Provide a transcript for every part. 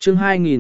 chương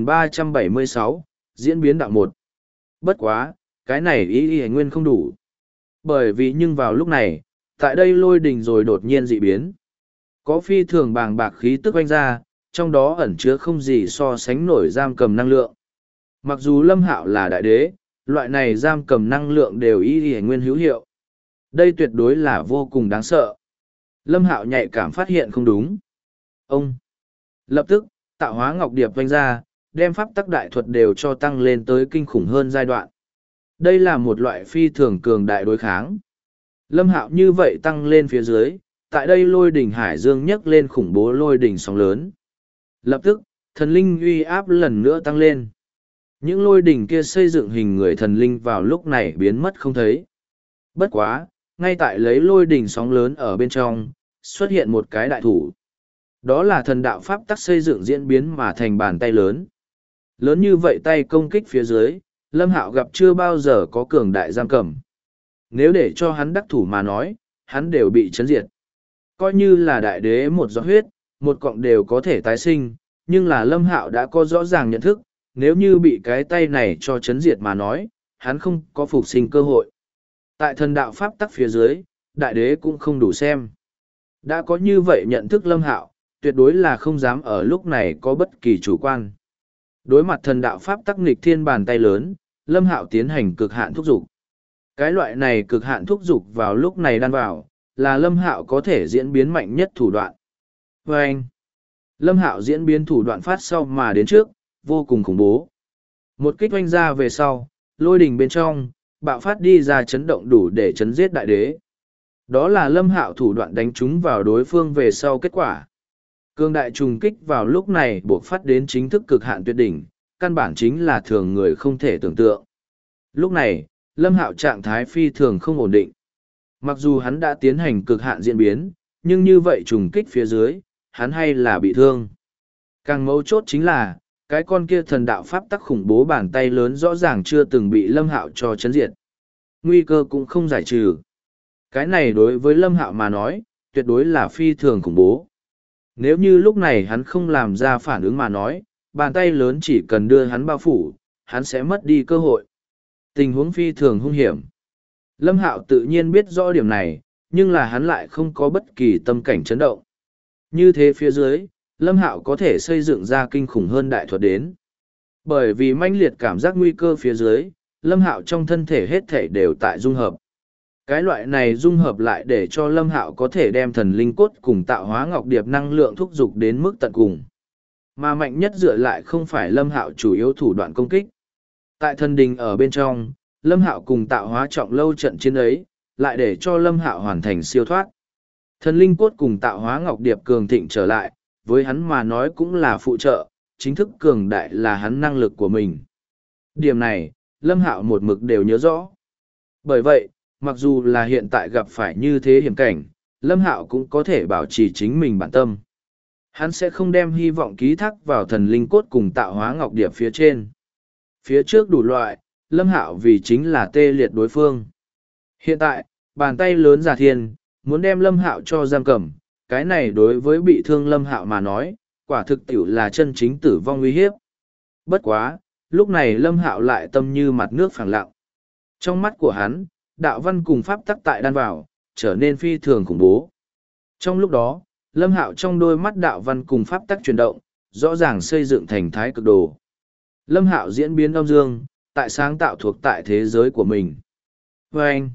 2376, diễn biến đạo một. Bất quá, cái này ý nguyên không đủ. Bởi vì nhưng vào lúc này, tại đây lôi đình rồi đột nhiên dị biến. Có phi thường bàng bạc khí tức oanh ra, trong đó ẩn chứa không gì so sánh nổi giam cầm năng lượng. Mặc dù Lâm Hạo là đại đế, loại này giam cầm năng lượng đều ý nguyên hữu hiệu. Đây tuyệt đối là vô cùng đáng sợ. Lâm Hạo nhạy cảm phát hiện không đúng. Ông lập tức, tạo hóa ngọc điệp vanh ra, đem pháp tắc đại thuật đều cho tăng lên tới kinh khủng hơn giai đoạn. Đây là một loại phi thường cường đại đối kháng. Lâm Hạo như vậy tăng lên phía dưới, tại đây lôi đỉnh hải dương nhấc lên khủng bố lôi đỉnh sóng lớn. Lập tức, thần linh uy áp lần nữa tăng lên. Những lôi đỉnh kia xây dựng hình người thần linh vào lúc này biến mất không thấy. Bất quá, ngay tại lấy lôi đỉnh sóng lớn ở bên trong, xuất hiện một cái đại thủ. Đó là thần đạo pháp tắc xây dựng diễn biến mà thành bàn tay lớn. Lớn như vậy tay công kích phía dưới, Lâm Hạo gặp chưa bao giờ có cường đại giam cầm. Nếu để cho hắn đắc thủ mà nói, hắn đều bị chấn diệt. Coi như là đại đế một giọt huyết, một cọng đều có thể tái sinh, nhưng là Lâm Hạo đã có rõ ràng nhận thức, nếu như bị cái tay này cho chấn diệt mà nói, hắn không có phục sinh cơ hội. Tại thần đạo pháp tắc phía dưới, đại đế cũng không đủ xem. Đã có như vậy nhận thức Lâm Hạo, tuyệt đối là không dám ở lúc này có bất kỳ chủ quan. Đối mặt thần đạo pháp tắc nghịch thiên bàn tay lớn, Lâm Hạo tiến hành cực hạn thúc dục. Cái loại này cực hạn thúc dục vào lúc này đan vào, là Lâm Hạo có thể diễn biến mạnh nhất thủ đoạn. Và anh, Lâm Hạo diễn biến thủ đoạn phát sau mà đến trước, vô cùng khủng bố. Một kích oanh ra về sau, lôi đình bên trong, bạo phát đi ra chấn động đủ để chấn giết đại đế. Đó là Lâm Hạo thủ đoạn đánh trúng vào đối phương về sau kết quả. Cương đại trùng kích vào lúc này buộc phát đến chính thức cực hạn tuyệt đỉnh, căn bản chính là thường người không thể tưởng tượng. Lúc này, Lâm Hạo trạng thái phi thường không ổn định. Mặc dù hắn đã tiến hành cực hạn diễn biến, nhưng như vậy trùng kích phía dưới, hắn hay là bị thương. Càng mấu chốt chính là, cái con kia thần đạo pháp tắc khủng bố bàn tay lớn rõ ràng chưa từng bị Lâm Hạo cho chấn diệt. Nguy cơ cũng không giải trừ. Cái này đối với Lâm Hạo mà nói, tuyệt đối là phi thường khủng bố. Nếu như lúc này hắn không làm ra phản ứng mà nói, bàn tay lớn chỉ cần đưa hắn bao phủ, hắn sẽ mất đi cơ hội. Tình huống phi thường hung hiểm. Lâm Hạo tự nhiên biết rõ điểm này, nhưng là hắn lại không có bất kỳ tâm cảnh chấn động. Như thế phía dưới, Lâm Hạo có thể xây dựng ra kinh khủng hơn đại thuật đến. Bởi vì mãnh liệt cảm giác nguy cơ phía dưới, Lâm Hạo trong thân thể hết thể đều tại dung hợp. Cái loại này dung hợp lại để cho Lâm Hạo có thể đem thần linh cốt cùng tạo hóa ngọc điệp năng lượng thúc giục đến mức tận cùng. Mà mạnh nhất dựa lại không phải Lâm Hạo chủ yếu thủ đoạn công kích. Tại thần đình ở bên trong, Lâm Hạo cùng tạo hóa trọng lâu trận chiến ấy, lại để cho Lâm Hạo hoàn thành siêu thoát. Thần linh cốt cùng tạo hóa ngọc điệp cường thịnh trở lại, với hắn mà nói cũng là phụ trợ, chính thức cường đại là hắn năng lực của mình. Điểm này, Lâm Hạo một mực đều nhớ rõ. Bởi vậy, mặc dù là hiện tại gặp phải như thế hiểm cảnh, Lâm Hạo cũng có thể bảo trì chính mình bản tâm. Hắn sẽ không đem hy vọng ký thác vào thần linh cốt cùng tạo hóa ngọc điệp phía trên. Phía trước đủ loại, Lâm Hạo vì chính là tê liệt đối phương. Hiện tại, bàn tay lớn giả thiên, muốn đem Lâm Hạo cho giam cầm, cái này đối với bị thương Lâm Hạo mà nói, quả thực tiểu là chân chính tử vong uy hiếp. Bất quá, lúc này Lâm Hạo lại tâm như mặt nước phẳng lặng. Trong mắt của hắn, đạo văn cùng pháp tắc tại đan vào, trở nên phi thường khủng bố. Trong lúc đó, Lâm Hạo trong đôi mắt đạo văn cùng pháp tắc chuyển động, rõ ràng xây dựng thành thái cực đồ. Lâm Hạo diễn biến âm dương, tại sáng tạo thuộc tại thế giới của mình. Và anh,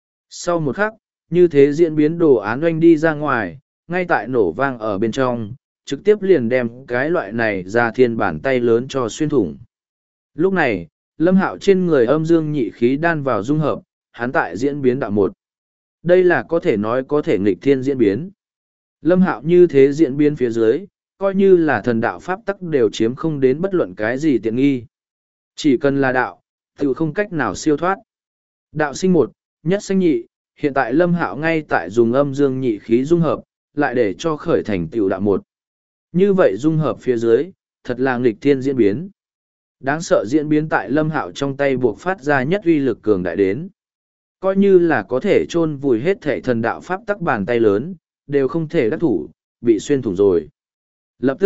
sau một khắc, như thế diễn biến đồ án oanh đi ra ngoài, ngay tại nổ vang ở bên trong, trực tiếp liền đem cái loại này ra thiên bản tay lớn cho xuyên thủng. Lúc này, Lâm Hạo trên người âm dương nhị khí đan vào dung hợp, hắn tại diễn biến đạo một. Đây là có thể nói có thể nghịch thiên diễn biến. Lâm Hạo như thế diễn biến phía dưới, coi như là thần đạo pháp tắc đều chiếm không đến bất luận cái gì tiện nghi. Chỉ cần là đạo, tự không cách nào siêu thoát. Đạo sinh một, nhất sinh nhị, hiện tại Lâm Hạo ngay tại dùng âm dương nhị khí dung hợp, lại để cho khởi thành tiểu đạo một. Như vậy dung hợp phía dưới, thật là nghịch thiên diễn biến. Đáng sợ diễn biến tại Lâm Hạo trong tay buộc phát ra nhất uy lực cường đại đến. Coi như là có thể chôn vùi hết thể thần đạo pháp tắc bàn tay lớn, đều không thể đắc thủ, bị xuyên thủng rồi. Lập tức,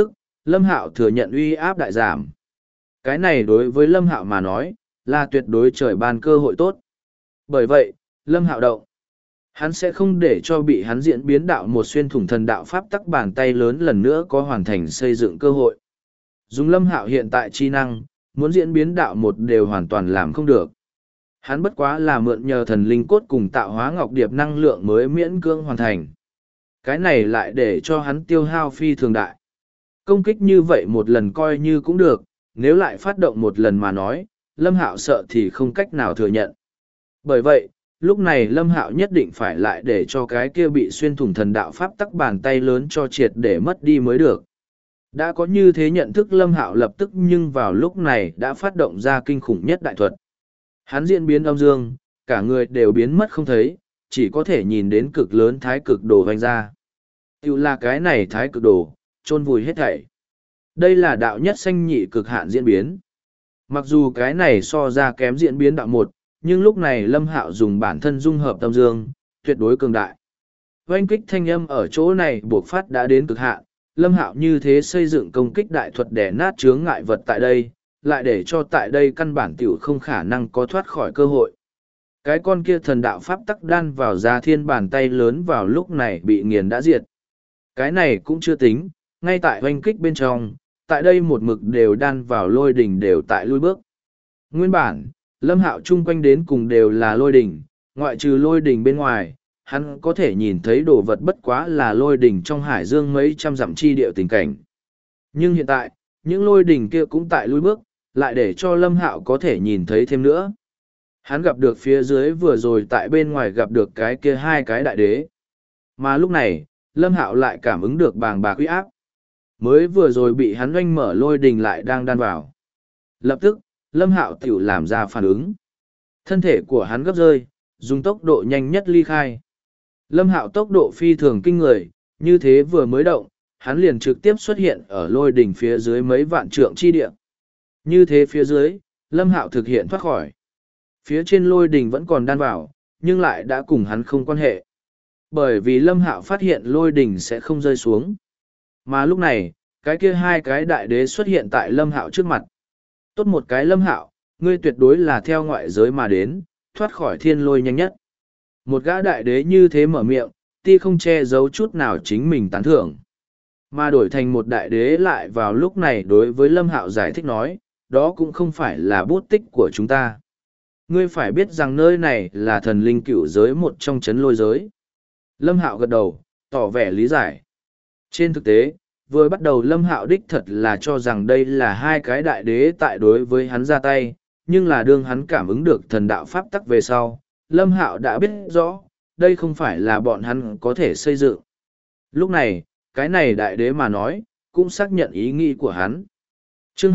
Lâm Hạo thừa nhận uy áp đại giảm. Cái này đối với Lâm Hạo mà nói, là tuyệt đối trời ban cơ hội tốt. Bởi vậy, Lâm Hạo động. Hắn sẽ không để cho bị hắn diễn biến đạo một xuyên thủng thần đạo pháp tắc bàn tay lớn lần nữa có hoàn thành xây dựng cơ hội. Dùng Lâm Hạo hiện tại chi năng, muốn diễn biến đạo một đều hoàn toàn làm không được. Hắn bất quá là mượn nhờ thần linh cốt cùng tạo hóa ngọc điệp năng lượng mới miễn cưỡng hoàn thành. Cái này lại để cho hắn tiêu hao phi thường đại. Công kích như vậy một lần coi như cũng được, nếu lại phát động một lần mà nói, Lâm Hạo sợ thì không cách nào thừa nhận. Bởi vậy, lúc này Lâm Hạo nhất định phải lại để cho cái kia bị xuyên thủng thần đạo pháp tắc bàn tay lớn cho triệt để mất đi mới được. Đã có như thế nhận thức Lâm Hạo lập tức nhưng vào lúc này đã phát động ra kinh khủng nhất đại thuật. Hắn diễn biến âm dương, cả người đều biến mất không thấy, chỉ có thể nhìn đến cực lớn thái cực đồ vành ra. Tiểu là cái này thái cực đồ, chôn vùi hết thảy. Đây là đạo nhất sanh nhị cực hạn diễn biến. Mặc dù cái này so ra kém diễn biến đạo một, nhưng lúc này Lâm Hạo dùng bản thân dung hợp âm dương, tuyệt đối cường đại. Oanh kích thanh âm ở chỗ này buộc phát đã đến cực hạn, Lâm Hạo như thế xây dựng công kích đại thuật để nát chướng ngại vật tại đây, lại để cho tại đây căn bản tiểu không khả năng có thoát khỏi cơ hội. Cái con kia thần đạo pháp tắc đan vào ra thiên bàn tay lớn vào lúc này bị nghiền đã diệt. Cái này cũng chưa tính, ngay tại oanh kích bên trong, tại đây một mực đều đan vào lôi đỉnh đều tại lui bước. Nguyên bản, Lâm Hạo chung quanh đến cùng đều là lôi đỉnh, ngoại trừ lôi đỉnh bên ngoài, hắn có thể nhìn thấy đồ vật bất quá là lôi đỉnh trong hải dương mấy trăm dặm chi địa tình cảnh. Nhưng hiện tại, những lôi đỉnh kia cũng tại lui bước, lại để cho Lâm Hạo có thể nhìn thấy thêm nữa. Hắn gặp được phía dưới vừa rồi tại bên ngoài gặp được cái kia hai cái đại đế. Mà lúc này, Lâm Hạo lại cảm ứng được bàng bạc uy áp. Mới vừa rồi bị hắn oanh mở lôi đình lại đang đan vào. Lập tức, Lâm Hạo tiểu làm ra phản ứng. Thân thể của hắn gấp rơi, dùng tốc độ nhanh nhất ly khai. Lâm Hạo tốc độ phi thường kinh người, như thế vừa mới động, hắn liền trực tiếp xuất hiện ở lôi đỉnh phía dưới mấy vạn trượng chi địa. Như thế phía dưới, Lâm Hạo thực hiện thoát khỏi. Phía trên lôi đỉnh vẫn còn đan vào, nhưng lại đã cùng hắn không quan hệ. Bởi vì Lâm Hạo phát hiện lôi đỉnh sẽ không rơi xuống. Mà lúc này, cái kia hai cái đại đế xuất hiện tại Lâm Hạo trước mặt. Tốt một cái Lâm Hạo, ngươi tuyệt đối là theo ngoại giới mà đến, thoát khỏi thiên lôi nhanh nhất. Một gã đại đế như thế mở miệng, ti không che giấu chút nào chính mình tán thưởng. Mà đổi thành một đại đế lại vào lúc này đối với Lâm Hạo giải thích nói, đó cũng không phải là bút tích của chúng ta. Ngươi phải biết rằng nơi này là thần linh cửu giới một trong chấn lôi giới. Lâm Hạo gật đầu, tỏ vẻ lý giải. Trên thực tế, vừa bắt đầu Lâm Hạo đích thật là cho rằng đây là hai cái đại đế tại đối với hắn ra tay, nhưng là đương hắn cảm ứng được thần đạo pháp tắc về sau, Lâm Hạo đã biết rõ, đây không phải là bọn hắn có thể xây dựng. Lúc này, cái này đại đế mà nói, cũng xác nhận ý nghĩ của hắn. Chương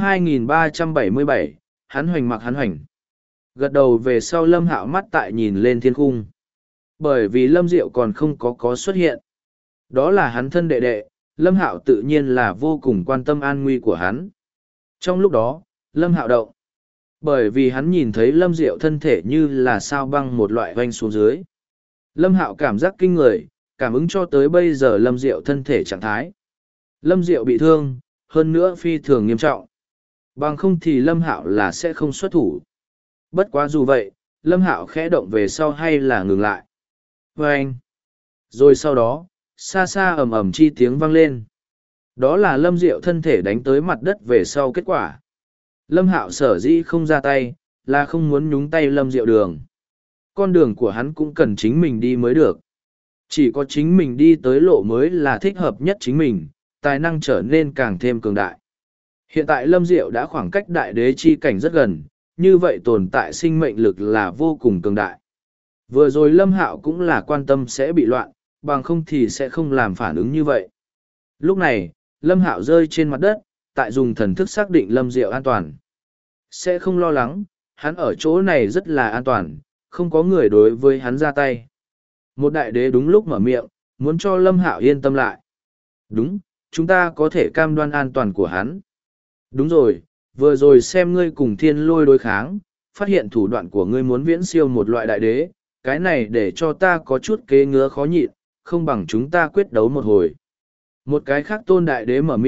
2377, hắn hoành mặc hắn hoành. Gật đầu về sau Lâm Hạo mắt tại nhìn lên thiên cung. Bởi vì Lâm Diệu còn không có xuất hiện. Đó là hắn thân đệ đệ, Lâm Hạo tự nhiên là vô cùng quan tâm an nguy của hắn. Trong lúc đó, Lâm Hạo động. Bởi vì hắn nhìn thấy Lâm Diệu thân thể như là sao băng một loại vanh xuống dưới. Lâm Hạo cảm giác kinh người, cảm ứng cho tới bây giờ Lâm Diệu thân thể trạng thái. Lâm Diệu bị thương, hơn nữa phi thường nghiêm trọng. Bằng không thì Lâm Hạo là sẽ không xuất thủ. Bất quá dù vậy, Lâm Hạo khẽ động về sau hay là ngừng lại. Vâng! Rồi sau đó, xa xa ầm ầm chi tiếng vang lên. Đó là Lâm Diệu thân thể đánh tới mặt đất về sau kết quả. Lâm Hạo sở dĩ không ra tay, là không muốn nhúng tay Lâm Diệu đường. Con đường của hắn cũng cần chính mình đi mới được. Chỉ có chính mình đi tới lộ mới là thích hợp nhất chính mình, tài năng trở nên càng thêm cường đại. Hiện tại Lâm Diệu đã khoảng cách đại đế chi cảnh rất gần, như vậy tồn tại sinh mệnh lực là vô cùng cường đại. Vừa rồi Lâm Hạo cũng là quan tâm sẽ bị loạn, bằng không thì sẽ không làm phản ứng như vậy. Lúc này, Lâm Hạo rơi trên mặt đất, tại dùng thần thức xác định Lâm Diệu an toàn. Sẽ không lo lắng, hắn ở chỗ này rất là an toàn, không có người đối với hắn ra tay. Một đại đế đúng lúc mở miệng, muốn cho Lâm Hạo yên tâm lại. Đúng, chúng ta có thể cam đoan an toàn của hắn. Đúng rồi, vừa rồi xem ngươi cùng thiên lôi đối kháng, phát hiện thủ đoạn của ngươi muốn viễn siêu một loại đại đế, cái này để cho ta có chút kế ngứa khó nhịn, không bằng chúng ta quyết đấu một hồi. Một cái khác tôn đại đế mở miệng,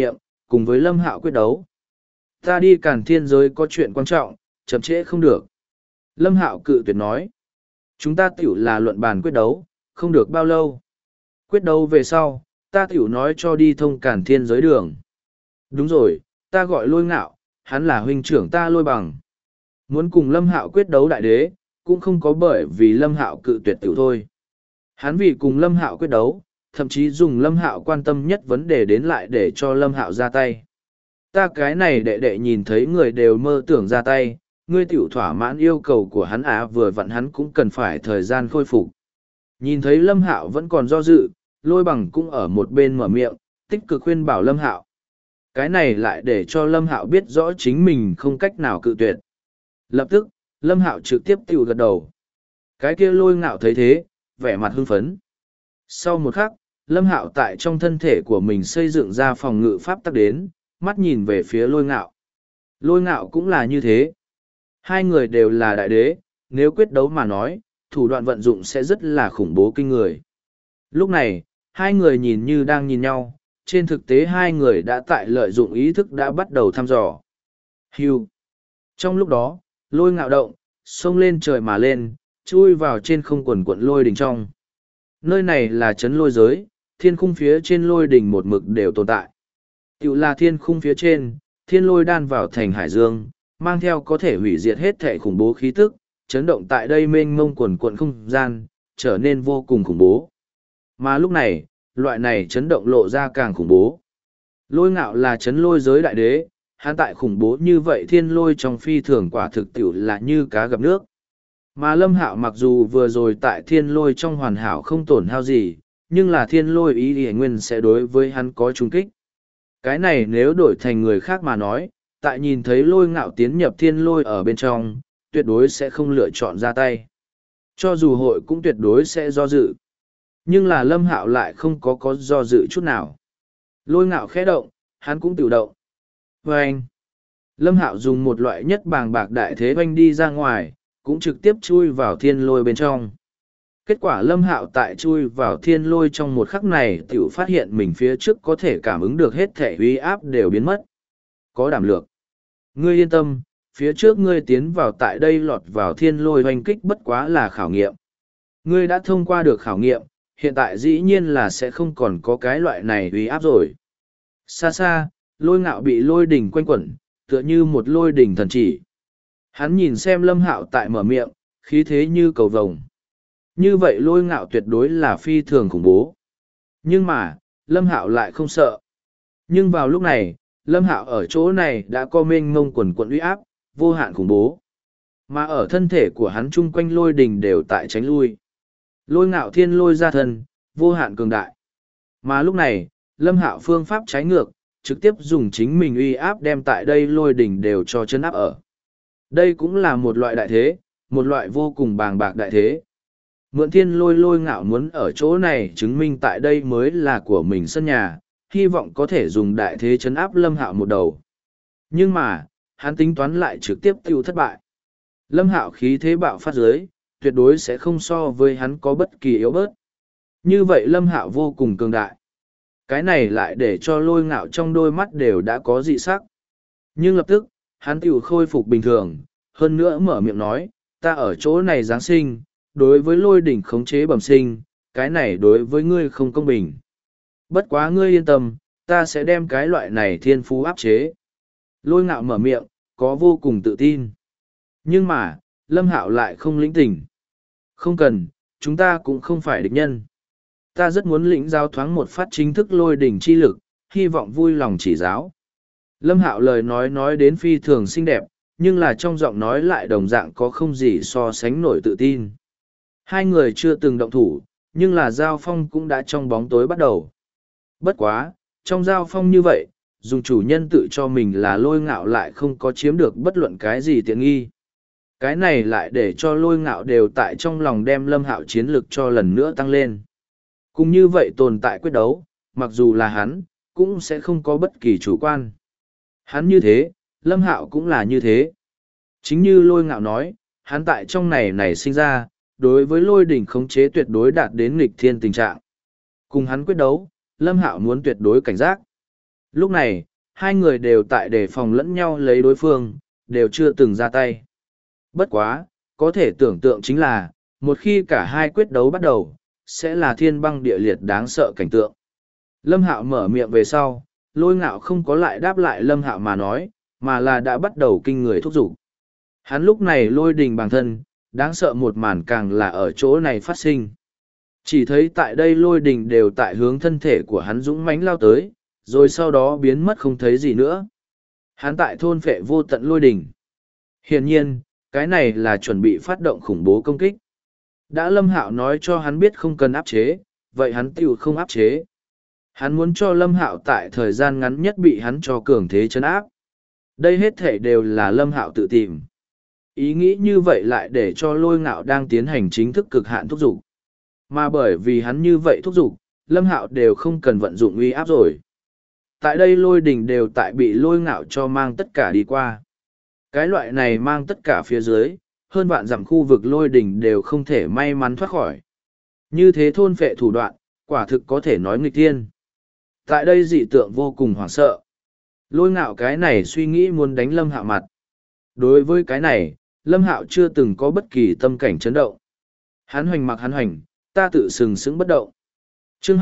cùng với Lâm Hạo quyết đấu. Ta đi Càn Thiên giới có chuyện quan trọng, chậm trễ không được. Lâm Hạo cự tuyệt nói. Chúng ta tiểu là luận bàn quyết đấu, không được bao lâu. Quyết đấu về sau, ta tiểu nói cho đi thông Càn Thiên giới đường. Đúng rồi, ta gọi Lôi Ngạo, hắn là huynh trưởng ta Lôi Bằng. Muốn cùng Lâm Hạo quyết đấu đại đế, cũng không có bởi vì Lâm Hạo cự tuyệt tiểu thôi. Hắn vì cùng Lâm Hạo quyết đấu, thậm chí dùng Lâm Hạo quan tâm nhất vấn đề đến lại để cho Lâm Hạo ra tay. Ta cái này đệ đệ nhìn thấy người đều mơ tưởng ra tay, ngươi tiểu thỏa mãn yêu cầu của hắn vừa vặn hắn cũng cần phải thời gian khôi phục. Nhìn thấy Lâm Hạo vẫn còn do dự, Lôi Bằng cũng ở một bên mở miệng, tích cực khuyên bảo Lâm Hạo. Cái này lại để cho Lâm Hạo biết rõ chính mình không cách nào cự tuyệt. Lập tức, Lâm Hạo trực tiếp tiểu gật đầu. Cái kia Lôi Ngạo thấy thế, vẻ mặt hưng phấn. Sau một khắc, Lâm Hạo tại trong thân thể của mình xây dựng ra phòng ngự pháp tắc đến, mắt nhìn về phía Lôi Ngạo. Lôi Ngạo cũng là như thế. Hai người đều là đại đế, nếu quyết đấu mà nói, thủ đoạn vận dụng sẽ rất là khủng bố kinh người. Lúc này, hai người nhìn như đang nhìn nhau, trên thực tế hai người đã tại lợi dụng ý thức đã bắt đầu thăm dò. Hưu. Trong lúc đó, Lôi Ngạo động, xông lên trời mà lên, chui vào trên không quần quận lôi đỉnh trong. Nơi này là trấn lôi giới, thiên khung phía trên lôi đỉnh một mực đều tồn tại. Tiểu là thiên khung phía trên, thiên lôi đan vào thành hải dương, mang theo có thể hủy diệt hết thể khủng bố khí tức, chấn động tại đây mênh mông quần quận không gian, trở nên vô cùng khủng bố. Mà lúc này, loại này chấn động lộ ra càng khủng bố. Lôi Ngạo là trấn lôi giới đại đế, hắn tại khủng bố như vậy thiên lôi trong phi thường quả thực tiểu là như cá gặp nước. Mà Lâm Hạo mặc dù vừa rồi tại thiên lôi trong hoàn hảo không tổn hao gì, nhưng là thiên lôi ý địa nguyên sẽ đối với hắn có trung kích. Cái này nếu đổi thành người khác mà nói, tại nhìn thấy Lôi Ngạo tiến nhập thiên lôi ở bên trong, tuyệt đối sẽ không lựa chọn ra tay. Cho dù hội cũng tuyệt đối sẽ do dự. Nhưng là Lâm Hạo lại không có do dự chút nào. Lôi Ngạo khẽ động, hắn cũng tự động. Và anh, Lâm Hạo dùng một loại nhất bàng bạc đại thế oanh đi ra ngoài, cũng trực tiếp chui vào thiên lôi bên trong. Kết quả Lâm Hạo tại chui vào thiên lôi trong một khắc này tiểu phát hiện mình phía trước có thể cảm ứng được hết thể uy áp đều biến mất. Có đảm lược. Ngươi yên tâm, phía trước ngươi tiến vào tại đây lọt vào thiên lôi hoành kích bất quá là khảo nghiệm. Ngươi đã thông qua được khảo nghiệm, hiện tại dĩ nhiên là sẽ không còn có cái loại này uy áp rồi. Xa xa, Lôi Ngạo bị lôi đỉnh quanh quẩn, tựa như một lôi đỉnh thần chỉ. Hắn nhìn xem Lâm Hạo tại mở miệng, khí thế như cầu vồng. Như vậy Lôi Ngạo tuyệt đối là phi thường khủng bố. Nhưng mà, Lâm Hạo lại không sợ. Nhưng vào lúc này, Lâm Hạo ở chỗ này đã có mênh mông quần quận uy áp, vô hạn khủng bố. Mà ở thân thể của hắn chung quanh lôi đỉnh đều tại tránh lui. Lôi Ngạo thiên lôi ra thân, vô hạn cường đại. Mà lúc này, Lâm Hạo phương pháp trái ngược, trực tiếp dùng chính mình uy áp đem tại đây lôi đỉnh đều cho chân áp ở. Đây cũng là một loại đại thế, một loại vô cùng bàng bạc đại thế. Mượn thiên lôi Lôi Ngạo muốn ở chỗ này chứng minh tại đây mới là của mình sân nhà, hy vọng có thể dùng đại thế chấn áp Lâm Hạo một đầu. Nhưng mà, hắn tính toán lại trực tiếp tiêu thất bại. Lâm Hạo khí thế bạo phát dưới, tuyệt đối sẽ không so với hắn có bất kỳ yếu bớt. Như vậy Lâm Hạo vô cùng cường đại. Cái này lại để cho Lôi Ngạo trong đôi mắt đều đã có dị sắc. Nhưng lập tức, hắn tiểu khôi phục bình thường, hơn nữa mở miệng nói, ta ở chỗ này Giáng sinh, đối với lôi đỉnh khống chế bẩm sinh, cái này đối với ngươi không công bình. Bất quá ngươi yên tâm, ta sẽ đem cái loại này thiên phú áp chế. Lôi Ngạo mở miệng, có vô cùng tự tin. Nhưng mà, Lâm Hạo lại không lĩnh tỉnh. Không cần, chúng ta cũng không phải địch nhân. Ta rất muốn lĩnh giáo thoáng một phát chính thức lôi đỉnh chi lực, hy vọng vui lòng chỉ giáo. Lâm Hạo lời nói đến phi thường xinh đẹp, nhưng là trong giọng nói lại đồng dạng có không gì so sánh nổi tự tin. Hai người chưa từng động thủ, nhưng là giao phong cũng đã trong bóng tối bắt đầu. Bất quá, trong giao phong như vậy, dùng chủ nhân tự cho mình là Lôi Ngạo lại không có chiếm được bất luận cái gì tiện nghi. Cái này lại để cho Lôi Ngạo đều tại trong lòng đem Lâm Hạo chiến lực cho lần nữa tăng lên. Cũng như vậy tồn tại quyết đấu, mặc dù là hắn, cũng sẽ không có bất kỳ chủ quan. Hắn như thế, Lâm Hạo cũng là như thế. Chính như Lôi Ngạo nói, hắn tại trong này sinh ra, đối với lôi đỉnh khống chế tuyệt đối đạt đến nghịch thiên tình trạng. Cùng hắn quyết đấu, Lâm Hạo muốn tuyệt đối cảnh giác. Lúc này, hai người đều tại đề phòng lẫn nhau lấy đối phương, đều chưa từng ra tay. Bất quá, có thể tưởng tượng chính là, một khi cả hai quyết đấu bắt đầu, sẽ là thiên băng địa liệt đáng sợ cảnh tượng. Lâm Hạo mở miệng về sau, Lôi Ngạo không có lại đáp lại Lâm Hạo mà nói, mà là đã bắt đầu kinh người thúc giục. Hắn lúc này lôi đình bằng thân, đáng sợ một màn càng là ở chỗ này phát sinh. Chỉ thấy tại đây lôi đình đều tại hướng thân thể của hắn dũng mãnh lao tới, rồi sau đó biến mất không thấy gì nữa. Hắn tại thôn phệ vô tận lôi đình. Hiển nhiên, cái này là chuẩn bị phát động khủng bố công kích. Đã Lâm Hạo nói cho hắn biết không cần áp chế, vậy hắn tiểu không áp chế. Hắn muốn cho Lâm Hạo tại thời gian ngắn nhất bị hắn cho cường thế chấn áp. Đây hết thể đều là Lâm Hạo tự tìm. Ý nghĩ như vậy lại để cho Lôi Ngạo đang tiến hành chính thức cực hạn thúc giục. Mà bởi vì hắn như vậy thúc giục, Lâm Hạo đều không cần vận dụng uy áp rồi. Tại đây lôi đỉnh đều tại bị Lôi Ngạo cho mang tất cả đi qua. Cái loại này mang tất cả phía dưới, hơn vạn dặm khu vực lôi đỉnh đều không thể may mắn thoát khỏi. Như thế thôn phệ thủ đoạn, quả thực có thể nói nghịch thiên. Tại đây dị tượng vô cùng hoảng sợ. Lôi Ngạo cái này suy nghĩ muốn đánh Lâm Hạo mặt. Đối với cái này, Lâm Hạo chưa từng có bất kỳ tâm cảnh chấn động. Hắn hoành mặc hắn hoành, ta tự sừng sững bất động. Chương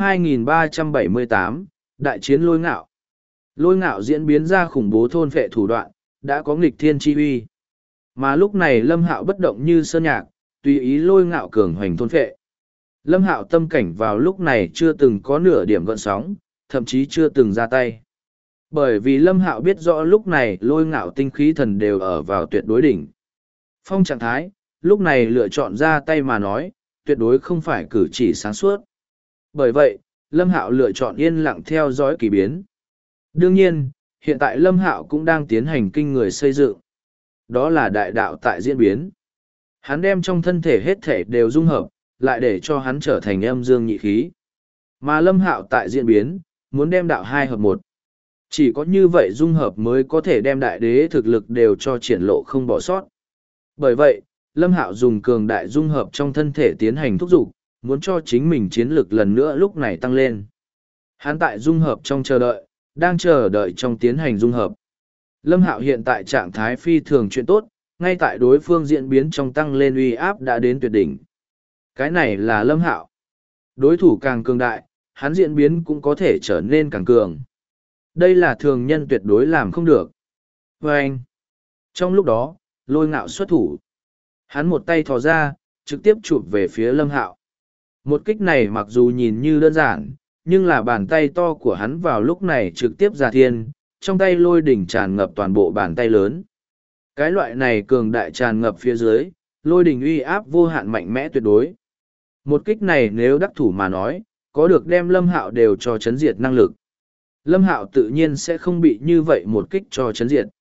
2378, Đại chiến Lôi Ngạo. Lôi Ngạo diễn biến ra khủng bố thôn phệ thủ đoạn, đã có nghịch thiên chi uy. Mà lúc này Lâm Hạo bất động như sơn nhạc, tùy ý Lôi Ngạo cường hoành thôn phệ. Lâm Hạo tâm cảnh vào lúc này chưa từng có nửa điểm gợn sóng, thậm chí chưa từng ra tay. Bởi vì Lâm Hạo biết rõ lúc này Lôi Ngạo tinh khí thần đều ở vào tuyệt đối đỉnh phong trạng thái, lúc này lựa chọn ra tay mà nói, tuyệt đối không phải cử chỉ sáng suốt. Bởi vậy, Lâm Hạo lựa chọn yên lặng theo dõi kỳ biến. Đương nhiên, hiện tại Lâm Hạo cũng đang tiến hành kinh người xây dựng. Đó là đại đạo tại diễn biến. Hắn đem trong thân thể hết thể đều dung hợp, lại để cho hắn trở thành âm dương nhị khí. Mà Lâm Hạo tại diễn biến, muốn đem đạo hai hợp một. Chỉ có như vậy dung hợp mới có thể đem đại đế thực lực đều cho triển lộ không bỏ sót. Bởi vậy, Lâm Hạo dùng cường đại dung hợp trong thân thể tiến hành thúc giục, muốn cho chính mình chiến lực lần nữa lúc này tăng lên. Hắn tại dung hợp trong chờ đợi, đang chờ đợi trong tiến hành dung hợp. Lâm Hạo hiện tại trạng thái phi thường chuyện tốt, ngay tại đối phương diễn biến trong tăng lên uy áp đã đến tuyệt đỉnh. Cái này là Lâm Hạo. Đối thủ càng cường đại, hắn diễn biến cũng có thể trở nên càng cường. Đây là thường nhân tuyệt đối làm không được. Và anh, trong lúc đó, Lôi Ngạo xuất thủ. Hắn một tay thò ra, trực tiếp chụp về phía Lâm Hạo. Một kích này mặc dù nhìn như đơn giản, nhưng là bàn tay to của hắn vào lúc này trực tiếp ra thiên, trong tay lôi đỉnh tràn ngập toàn bộ bàn tay lớn. Cái loại này cường đại tràn ngập phía dưới, lôi đỉnh uy áp vô hạn mạnh mẽ tuyệt đối. Một kích này nếu đắc thủ mà nói, có được đem Lâm Hạo đều cho chấn diệt năng lực. Lâm Hạo tự nhiên sẽ không bị như vậy một kích cho chấn diệt.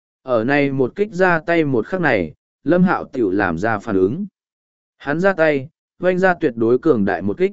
Ở này một kích ra tay một khắc này, Lâm Hạo tiểu làm ra phản ứng. Hắn ra tay, vanh ra tuyệt đối cường đại một kích.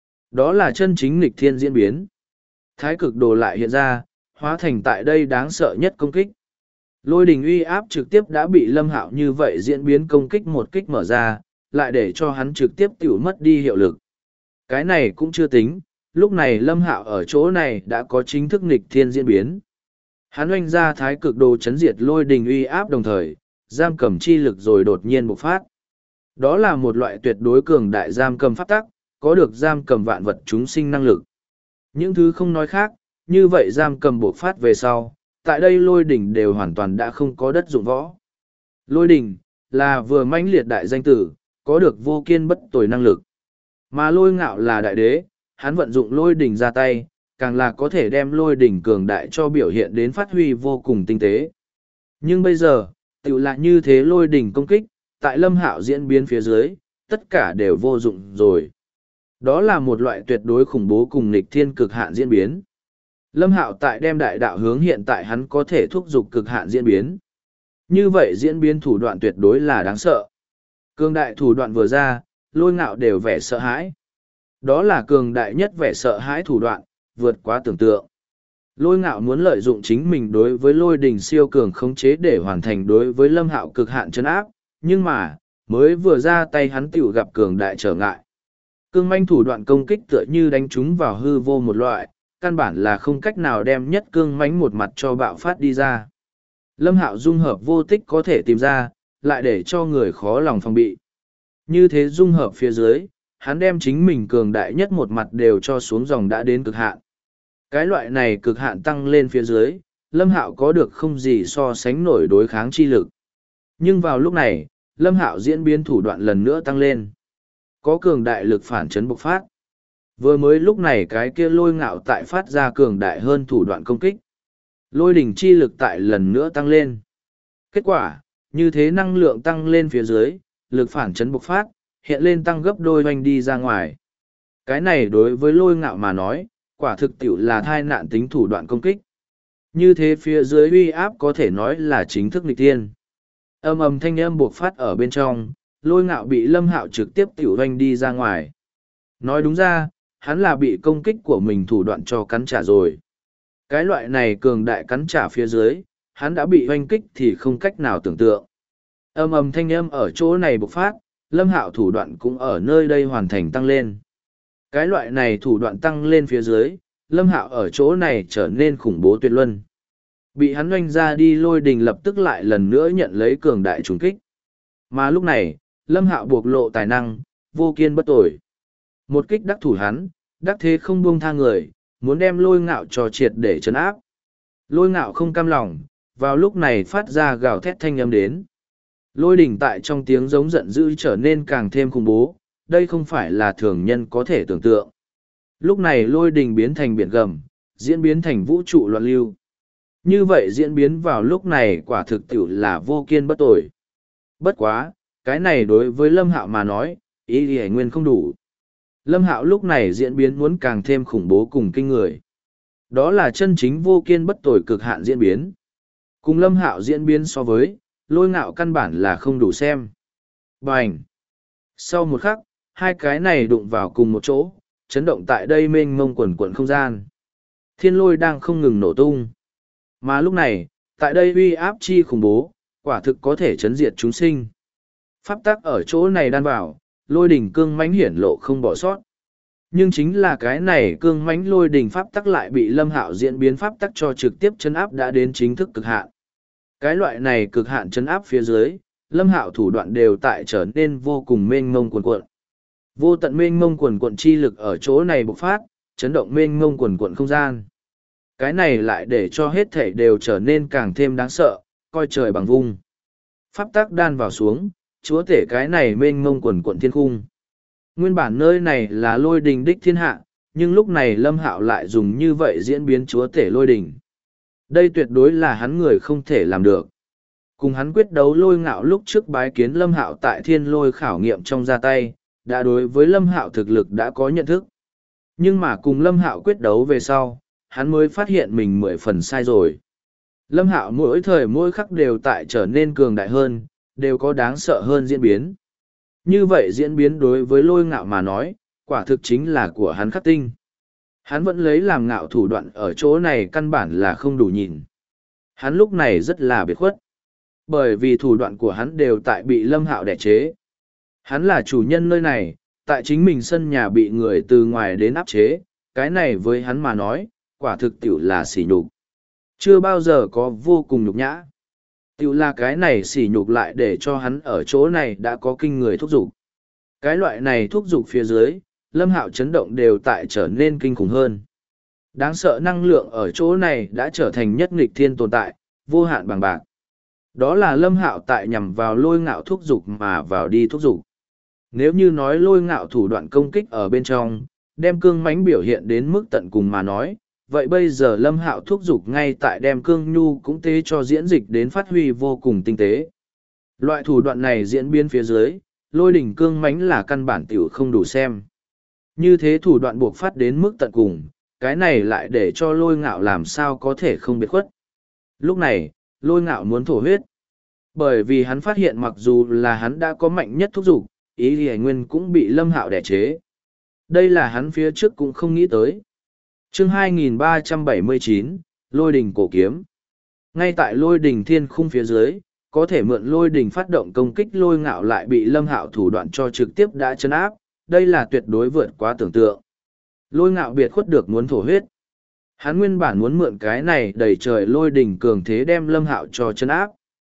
Đó là chân chính nghịch thiên diễn biến. Thái cực đồ lại hiện ra, hóa thành tại đây đáng sợ nhất công kích. Lôi đình uy áp trực tiếp đã bị Lâm Hạo như vậy diễn biến công kích một kích mở ra, lại để cho hắn trực tiếp tiểu mất đi hiệu lực. Cái này cũng chưa tính, lúc này Lâm Hạo ở chỗ này đã có chính thức nghịch thiên diễn biến. Hắn oanh ra thái cực đồ chấn diệt lôi đình uy áp đồng thời, giam cầm chi lực rồi đột nhiên bộc phát. Đó là một loại tuyệt đối cường đại giam cầm pháp tắc, có được giam cầm vạn vật chúng sinh năng lực. Những thứ không nói khác, như vậy giam cầm bộc phát về sau, tại đây lôi đỉnh đều hoàn toàn đã không có đất dụng võ. Lôi đỉnh, là vừa mãnh liệt đại danh tử, có được vô kiên bất tồi năng lực. Mà Lôi Ngạo là đại đế, hắn vận dụng lôi đỉnh ra tay, càng là có thể đem lôi đỉnh cường đại cho biểu hiện đến phát huy vô cùng tinh tế. Nhưng bây giờ, tiểu là như thế lôi đỉnh công kích, tại Lâm Hạo diễn biến phía dưới, tất cả đều vô dụng rồi. Đó là một loại tuyệt đối khủng bố cùng nghịch thiên cực hạn diễn biến. Lâm Hạo tại đem đại đạo hướng hiện tại hắn có thể thúc giục cực hạn diễn biến. Như vậy diễn biến thủ đoạn tuyệt đối là đáng sợ. Cường đại thủ đoạn vừa ra, Lôi Ngạo đều vẻ sợ hãi. Đó là cường đại nhất vẻ sợ hãi thủ đoạn, vượt quá tưởng tượng. Lôi Ngạo muốn lợi dụng chính mình đối với lôi đình siêu cường khống chế để hoàn thành đối với Lâm Hạo cực hạn chấn áp, nhưng mà, mới vừa ra tay hắn tiểu gặp cường đại trở ngại. Cương manh thủ đoạn công kích tựa như đánh trúng vào hư vô một loại, căn bản là không cách nào đem nhất cương mãnh một mặt cho bạo phát đi ra. Lâm Hạo dung hợp vô tích có thể tìm ra, lại để cho người khó lòng phòng bị. Như thế dung hợp phía dưới, hắn đem chính mình cường đại nhất một mặt đều cho xuống dòng đã đến cực hạn. Cái loại này cực hạn tăng lên phía dưới, Lâm Hạo có được không gì so sánh nổi đối kháng chi lực. Nhưng vào lúc này, Lâm Hạo diễn biến thủ đoạn lần nữa tăng lên. Có cường đại lực phản chấn bộc phát. Vừa mới lúc này cái kia lôi ngạo tại phát ra cường đại hơn thủ đoạn công kích. Lôi đỉnh chi lực tại lần nữa tăng lên. Kết quả, như thế năng lượng tăng lên phía dưới, lực phản chấn bộc phát, hiện lên tăng gấp đôi hoành đi ra ngoài. Cái này đối với lôi ngạo mà nói, quả thực tiểu là thai nạn tính thủ đoạn công kích. Như thế phía dưới uy áp có thể nói là chính thức nghịch tiên. Âm ầm thanh âm bộc phát ở bên trong, lôi ngạo bị Lâm Hạo trực tiếp tiểu hoành đi ra ngoài. Nói đúng ra, hắn là bị công kích của mình thủ đoạn cho cắn trả rồi. Cái loại này cường đại cắn trả phía dưới, hắn đã bị hoành kích thì không cách nào tưởng tượng. Âm ầm thanh âm ở chỗ này bộc phát, Lâm Hạo thủ đoạn cũng ở nơi đây hoàn thành tăng lên. Cái loại này thủ đoạn tăng lên phía dưới, Lâm Hạo ở chỗ này trở nên khủng bố tuyệt luân. Bị hắn oanh ra đi lôi đình lập tức lại lần nữa nhận lấy cường đại trùng kích. Mà lúc này, Lâm Hạo buộc lộ tài năng, vô kiên bất tồi. Một kích đắc thủ hắn, đắc thế không buông tha người, muốn đem lôi ngạo cho triệt để trấn áp. Lôi ngạo không cam lòng, vào lúc này phát ra gào thét thanh âm đến. Lôi đỉnh tại trong tiếng giống giận dữ trở nên càng thêm khủng bố, đây không phải là thường nhân có thể tưởng tượng. Lúc này lôi đỉnh biến thành biển gầm, diễn biến thành vũ trụ loạn lưu. Như vậy diễn biến vào lúc này quả thực tiểu là vô kiên bất tồi. Bất quá, cái này đối với Lâm Hạo mà nói, ý ý nguyên không đủ. Lâm Hạo lúc này diễn biến muốn càng thêm khủng bố cùng kinh người. Đó là chân chính vô kiên bất tồi cực hạn diễn biến. Cùng Lâm Hạo diễn biến so với, lôi ngạo căn bản là không đủ xem. Bành! Sau một khắc, hai cái này đụng vào cùng một chỗ, chấn động tại đây mênh mông quần quần không gian. Thiên lôi đang không ngừng nổ tung. Mà lúc này, tại đây uy áp chi khủng bố, quả thực có thể chấn diệt chúng sinh. Pháp tắc ở chỗ này đan vào, lôi đỉnh cương mãnh hiển lộ không bỏ sót. Nhưng chính là cái này cương mãnh lôi đỉnh pháp tắc lại bị Lâm Hạo diễn biến pháp tắc cho trực tiếp chấn áp đã đến chính thức cực hạn. Cái loại này cực hạn chấn áp phía dưới, Lâm Hạo thủ đoạn đều tại trở nên vô cùng mênh mông quần cuộn. Vô tận mênh mông quần cuộn chi lực ở chỗ này bộc phát, chấn động mênh mông quần cuộn không gian. Cái này lại để cho hết thảy đều trở nên càng thêm đáng sợ, coi trời bằng vung. Pháp tắc đan vào xuống, chúa tể cái này mênh mông quần cuộn thiên khung. Nguyên bản nơi này là lôi đình đích thiên hạ, nhưng lúc này Lâm Hạo lại dùng như vậy diễn biến chúa tể lôi đình. Đây tuyệt đối là hắn người không thể làm được. Cùng hắn quyết đấu lôi ngạo lúc trước bái kiến Lâm Hạo tại thiên lôi khảo nghiệm trong ra tay, đã đối với Lâm Hạo thực lực đã có nhận thức. Nhưng mà cùng Lâm Hạo quyết đấu về sau, hắn mới phát hiện mình 10 phần sai rồi. Lâm Hạo mỗi thời mỗi khắc đều tại trở nên cường đại hơn, đều có đáng sợ hơn diễn biến. Như vậy diễn biến đối với lôi ngạo mà nói, quả thực chính là của hắn khắc tinh. Hắn vẫn lấy làm ngạo thủ đoạn ở chỗ này căn bản là không đủ nhìn. Hắn lúc này rất là biệt khuất. Bởi vì thủ đoạn của hắn đều tại bị Lâm Hạo đè chế. Hắn là chủ nhân nơi này, tại chính mình sân nhà bị người từ ngoài đến áp chế, cái này với hắn mà nói, quả thực tiểu là sỉ nhục. Chưa bao giờ có vô cùng nhục nhã. Tiểu là cái này sỉ nhục lại để cho hắn ở chỗ này đã có kinh người thúc giục. Cái loại này thúc giục phía dưới, Lâm Hạo chấn động đều tại trở nên kinh khủng hơn. Đáng sợ năng lượng ở chỗ này đã trở thành nhất nghịch thiên tồn tại, vô hạn bằng bạc. Đó là Lâm Hạo tại nhằm vào lôi ngạo thúc giục mà vào đi thúc giục. Nếu như nói lôi ngạo thủ đoạn công kích ở bên trong, đem cương mãnh biểu hiện đến mức tận cùng mà nói, vậy bây giờ Lâm Hạo thúc giục ngay tại đem cương nhu cũng tế cho diễn dịch đến phát huy vô cùng tinh tế. Loại thủ đoạn này diễn biến phía dưới, lôi đỉnh cương mãnh là căn bản tiểu không đủ xem. Như thế thủ đoạn buộc phát đến mức tận cùng, cái này lại để cho lôi ngạo làm sao có thể không biệt khuất. Lúc này, lôi ngạo muốn thổ huyết. Bởi vì hắn phát hiện mặc dù là hắn đã có mạnh nhất thúc giục, ý thì nguyên cũng bị Lâm Hạo đè chế. Đây là hắn phía trước cũng không nghĩ tới. Chương 2379, Lôi đình cổ kiếm. Ngay tại lôi đình thiên khung phía dưới, có thể mượn lôi đình phát động công kích lôi ngạo lại bị Lâm Hạo thủ đoạn cho trực tiếp đã chấn áp, đây là tuyệt đối vượt quá tưởng tượng. Lôi ngạo biệt khuất được muốn thổ huyết. Hắn nguyên bản muốn mượn cái này đẩy trời lôi đỉnh cường thế đem Lâm Hạo cho chân áp.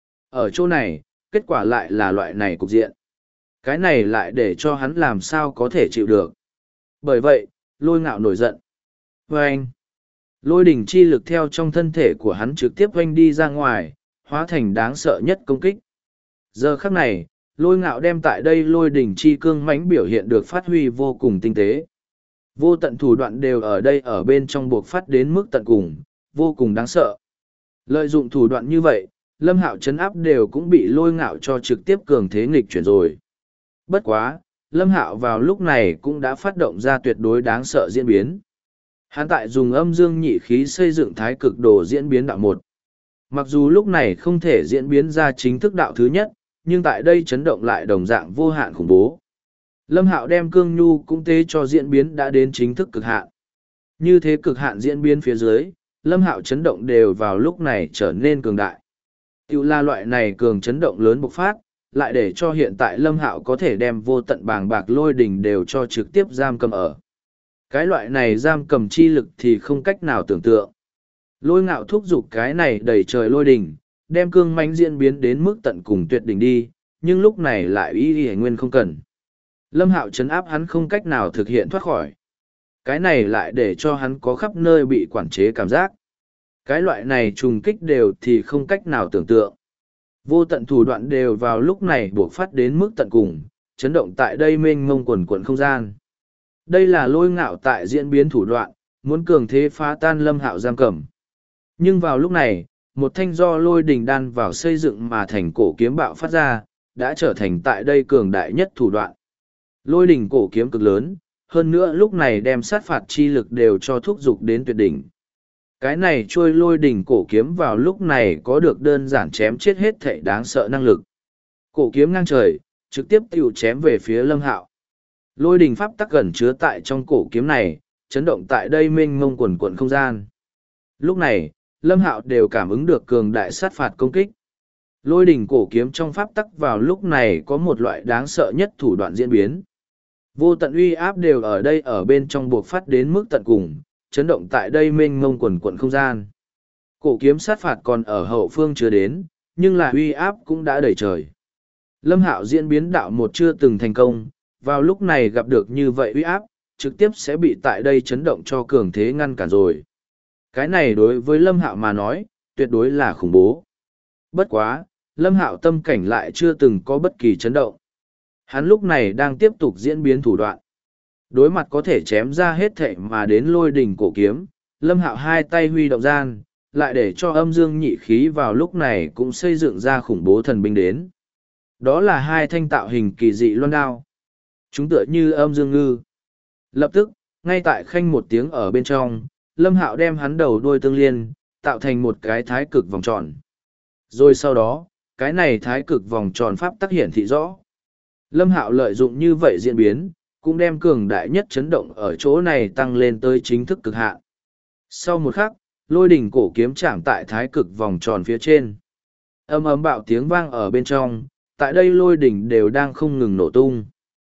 Ở chỗ này, kết quả lại là loại này cục diện. Cái này lại để cho hắn làm sao có thể chịu được. Bởi vậy, lôi ngạo nổi giận. Và anh, lôi đỉnh chi lực theo trong thân thể của hắn trực tiếp oanh đi ra ngoài, hóa thành đáng sợ nhất công kích. Giờ khắc này, lôi ngạo đem tại đây lôi đỉnh chi cương mãnh biểu hiện được phát huy vô cùng tinh tế. Vô tận thủ đoạn đều ở đây ở bên trong buộc phát đến mức tận cùng, vô cùng đáng sợ. Lợi dụng thủ đoạn như vậy, Lâm Hạo chấn áp đều cũng bị lôi ngạo cho trực tiếp cường thế nghịch chuyển rồi. Bất quá, Lâm Hạo vào lúc này cũng đã phát động ra tuyệt đối đáng sợ diễn biến. Hắn tại dùng âm dương nhị khí xây dựng thái cực đồ diễn biến đạo một. Mặc dù lúc này không thể diễn biến ra chính thức đạo thứ nhất, nhưng tại đây chấn động lại đồng dạng vô hạn khủng bố. Lâm Hạo đem cương nhu cũng tế cho diễn biến đã đến chính thức cực hạn. Như thế cực hạn diễn biến phía dưới, Lâm Hạo chấn động đều vào lúc này trở nên cường đại. Tiểu là loại này cường chấn động lớn bộc phát, lại để cho hiện tại Lâm Hạo có thể đem vô tận bàng bạc lôi đỉnh đều cho trực tiếp giam cầm ở. Cái loại này giam cầm chi lực thì không cách nào tưởng tượng. Lôi ngạo thúc giục cái này đầy trời lôi đỉnh, đem cương mãnh diễn biến đến mức tận cùng tuyệt đỉnh đi, nhưng lúc này lại ý nguyên không cần. Lâm Hạo trấn áp hắn không cách nào thực hiện thoát khỏi. Cái này lại để cho hắn có khắp nơi bị quản chế cảm giác. Cái loại này trùng kích đều thì không cách nào tưởng tượng. Vô tận thủ đoạn đều vào lúc này buộc phát đến mức tận cùng, chấn động tại đây mênh mông quần quần không gian. Đây là lôi ngạo tại diễn biến thủ đoạn, muốn cường thế phá tan Lâm Hạo giam cầm. Nhưng vào lúc này, một thanh do lôi đình đan vào xây dựng mà thành cổ kiếm bạo phát ra, đã trở thành tại đây cường đại nhất thủ đoạn. Lôi đỉnh cổ kiếm cực lớn, hơn nữa lúc này đem sát phạt chi lực đều cho thúc dục đến tuyệt đỉnh. Cái này trôi lôi đỉnh cổ kiếm vào lúc này có được đơn giản chém chết hết thảy đáng sợ năng lực. Cổ kiếm ngang trời, trực tiếp tiêu chém về phía Lâm Hạo. Lôi đỉnh pháp tắc gần chứa tại trong cổ kiếm này, chấn động tại đây mênh mông quần quần không gian. Lúc này, Lâm Hạo đều cảm ứng được cường đại sát phạt công kích. Lôi đỉnh cổ kiếm trong pháp tắc vào lúc này có một loại đáng sợ nhất thủ đoạn diễn biến. Vô tận uy áp đều ở đây ở bên trong buộc phát đến mức tận cùng, chấn động tại đây mênh mông quần quần không gian. Cổ kiếm sát phạt còn ở hậu phương chưa đến, nhưng là uy áp cũng đã đầy trời. Lâm Hạo diễn biến đạo một chưa từng thành công, vào lúc này gặp được như vậy uy áp, trực tiếp sẽ bị tại đây chấn động cho cường thế ngăn cản rồi. Cái này đối với Lâm Hạo mà nói, tuyệt đối là khủng bố. Bất quá, Lâm Hạo tâm cảnh lại chưa từng có bất kỳ chấn động. Hắn lúc này đang tiếp tục diễn biến thủ đoạn. Đối mặt có thể chém ra hết thảy mà đến lôi đỉnh cổ kiếm, Lâm Hạo hai tay huy động gian, lại để cho âm dương nhị khí vào lúc này cũng xây dựng ra khủng bố thần binh đến. Đó là hai thanh tạo hình kỳ dị loan đao. Chúng tựa như âm dương ngư. Lập tức, ngay tại khanh một tiếng ở bên trong, Lâm Hạo đem hắn đầu đuôi tương liên, tạo thành một cái thái cực vòng tròn. Rồi sau đó, cái này thái cực vòng tròn pháp tắc hiển thị rõ. Lâm Hạo lợi dụng như vậy diễn biến, cũng đem cường đại nhất chấn động ở chỗ này tăng lên tới chính thức cực hạn. Sau một khắc, lôi đỉnh cổ kiếm chạm tại thái cực vòng tròn phía trên. Ầm ầm bạo tiếng vang ở bên trong, tại đây lôi đỉnh đều đang không ngừng nổ tung.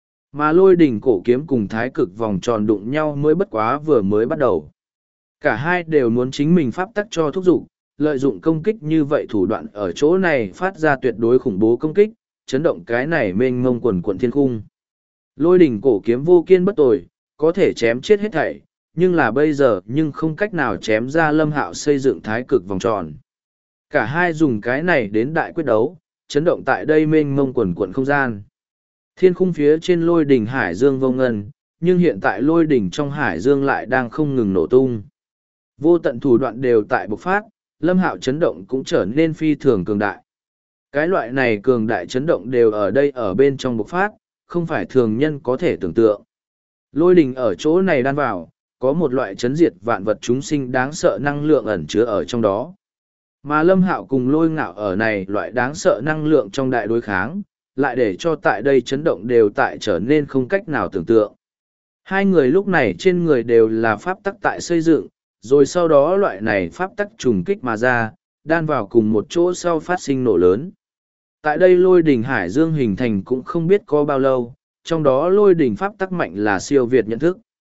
Mà lôi đỉnh cổ kiếm cùng thái cực vòng tròn đụng nhau mới bất quá vừa mới bắt đầu. Cả hai đều muốn chính mình pháp tắc cho thúc giục, lợi dụng công kích như vậy thủ đoạn ở chỗ này phát ra tuyệt đối khủng bố công kích, chấn động cái này mênh mông quần quận thiên khung. Lôi đỉnh cổ kiếm vô kiên bất tồi, có thể chém chết hết thảy, nhưng là bây giờ nhưng không cách nào chém ra Lâm Hạo xây dựng thái cực vòng tròn. Cả hai dùng cái này đến đại quyết đấu, chấn động tại đây mênh mông quần quận không gian. Thiên khung phía trên lôi đỉnh hải dương vô ngân, nhưng hiện tại lôi đỉnh trong hải dương lại đang không ngừng nổ tung. Vô tận thủ đoạn đều tại bộc phát, Lâm Hạo chấn động cũng trở nên phi thường cường đại. Cái loại này cường đại chấn động đều ở đây ở bên trong bộc phát, không phải thường nhân có thể tưởng tượng. Lôi đình ở chỗ này đan vào, có một loại chấn diệt vạn vật chúng sinh đáng sợ năng lượng ẩn chứa ở trong đó. Mà Lâm Hạo cùng lôi ngạo ở này loại đáng sợ năng lượng trong đại đối kháng, lại để cho tại đây chấn động đều tại trở nên không cách nào tưởng tượng. Hai người lúc này trên người đều là pháp tắc tại xây dựng, rồi sau đó loại này pháp tắc trùng kích mà ra, đan vào cùng một chỗ sau phát sinh nổ lớn. Tại đây lôi đỉnh hải dương hình thành cũng không biết có bao lâu, trong đó lôi đỉnh pháp tắc mạnh là siêu việt nhận thức.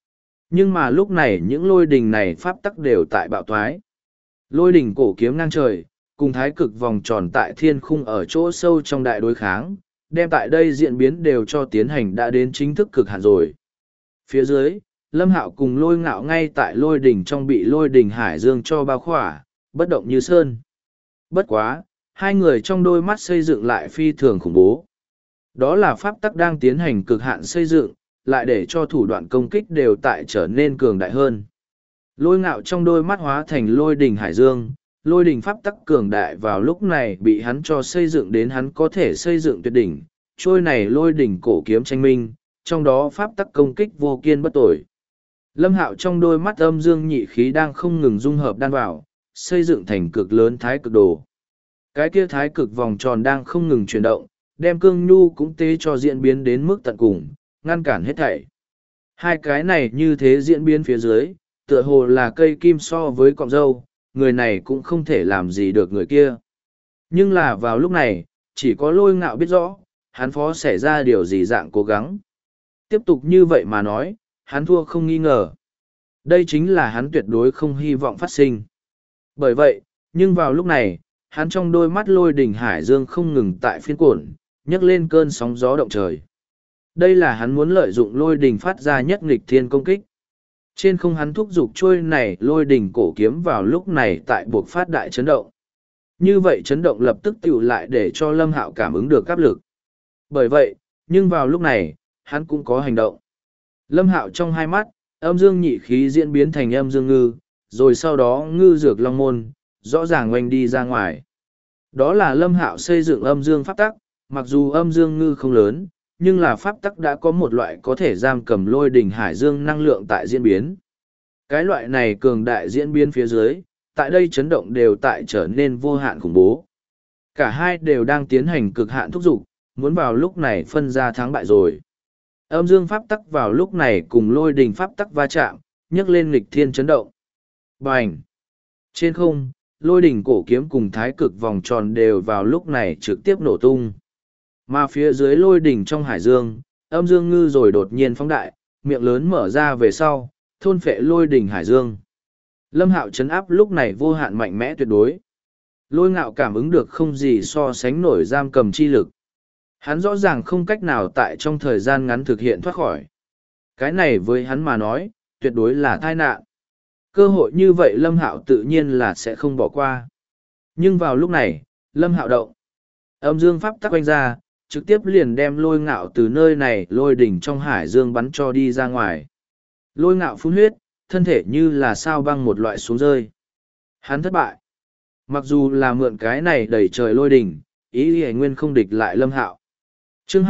Nhưng mà lúc này những lôi đình này pháp tắc đều tại bạo thoái. Lôi đỉnh cổ kiếm ngang trời, cùng thái cực vòng tròn tại thiên khung ở chỗ sâu trong đại đối kháng, đem tại đây diễn biến đều cho tiến hành đã đến chính thức cực hạn rồi. Phía dưới, Lâm Hạo cùng Lôi Ngạo ngay tại lôi đỉnh trong bị lôi đỉnh hải dương cho bao khỏa, bất động như sơn. Bất quá, hai người trong đôi mắt xây dựng lại phi thường khủng bố. Đó là pháp tắc đang tiến hành cực hạn xây dựng, lại để cho thủ đoạn công kích đều tại trở nên cường đại hơn. Lôi Ngạo trong đôi mắt hóa thành lôi đỉnh hải dương, lôi đỉnh pháp tắc cường đại vào lúc này bị hắn cho xây dựng đến hắn có thể xây dựng tuyệt đỉnh, trôi này lôi đỉnh cổ kiếm tranh minh, trong đó pháp tắc công kích vô kiên bất tồi. Lâm Hạo trong đôi mắt âm dương nhị khí đang không ngừng dung hợp đan vào, xây dựng thành cực lớn thái cực đồ. Cái kia thái cực vòng tròn đang không ngừng chuyển động, đem cương nhu cũng tế cho diễn biến đến mức tận cùng, ngăn cản hết thảy. Hai cái này như thế diễn biến phía dưới, tựa hồ là cây kim so với cọng râu, người này cũng không thể làm gì được người kia. Nhưng là vào lúc này, chỉ có Lôi Ngạo biết rõ, hắn phó xảy ra điều gì dạng cố gắng. Tiếp tục như vậy mà nói, hắn thua không nghi ngờ. Đây chính là hắn tuyệt đối không hy vọng phát sinh. Bởi vậy, nhưng vào lúc này, hắn trong đôi mắt lôi đỉnh hải dương không ngừng tại phiên cuộn, nhấc lên cơn sóng gió động trời. Đây là hắn muốn lợi dụng lôi đỉnh phát ra nhất nghịch thiên công kích. Trên không hắn thúc giục trôi này lôi đỉnh cổ kiếm vào lúc này tại buộc phát đại chấn động. Như vậy chấn động lập tức tựu lại để cho Lâm Hạo cảm ứng được áp lực. Bởi vậy, nhưng vào lúc này, hắn cũng có hành động. Lâm Hạo trong hai mắt, âm dương nhị khí diễn biến thành âm dương ngư, rồi sau đó ngư dược long môn, rõ ràng oanh đi ra ngoài. Đó là Lâm Hạo xây dựng âm dương pháp tắc, mặc dù âm dương ngư không lớn, nhưng là pháp tắc đã có một loại có thể giam cầm lôi đỉnh hải dương năng lượng tại diễn biến. Cái loại này cường đại diễn biến phía dưới, tại đây chấn động đều tại trở nên vô hạn khủng bố. Cả hai đều đang tiến hành cực hạn thúc giục, muốn vào lúc này phân ra thắng bại rồi. Âm dương pháp tắc vào lúc này cùng lôi đỉnh pháp tắc va chạm, nhấc lên nghịch thiên chấn động. Bành! Trên không, lôi đỉnh cổ kiếm cùng thái cực vòng tròn đều vào lúc này trực tiếp nổ tung. Mà phía dưới lôi đỉnh trong hải dương, âm dương ngư rồi đột nhiên phóng đại, miệng lớn mở ra về sau, thôn phệ lôi đỉnh hải dương. Lâm Hạo chấn áp lúc này vô hạn mạnh mẽ tuyệt đối. Lôi Ngạo cảm ứng được không gì so sánh nổi giam cầm chi lực. Hắn rõ ràng không cách nào tại trong thời gian ngắn thực hiện thoát khỏi. Cái này với hắn mà nói, tuyệt đối là tai nạn. Cơ hội như vậy Lâm Hạo tự nhiên là sẽ không bỏ qua. Nhưng vào lúc này, Lâm Hạo động. Âm dương pháp tắc quanh ra, trực tiếp liền đem Lôi Ngạo từ nơi này lôi đỉnh trong hải dương bắn cho đi ra ngoài. Lôi Ngạo phun huyết, thân thể như là sao băng một loại xuống rơi. Hắn thất bại. Mặc dù là mượn cái này đẩy trời lôi đỉnh, ý ý nguyên không địch lại Lâm Hạo. Chương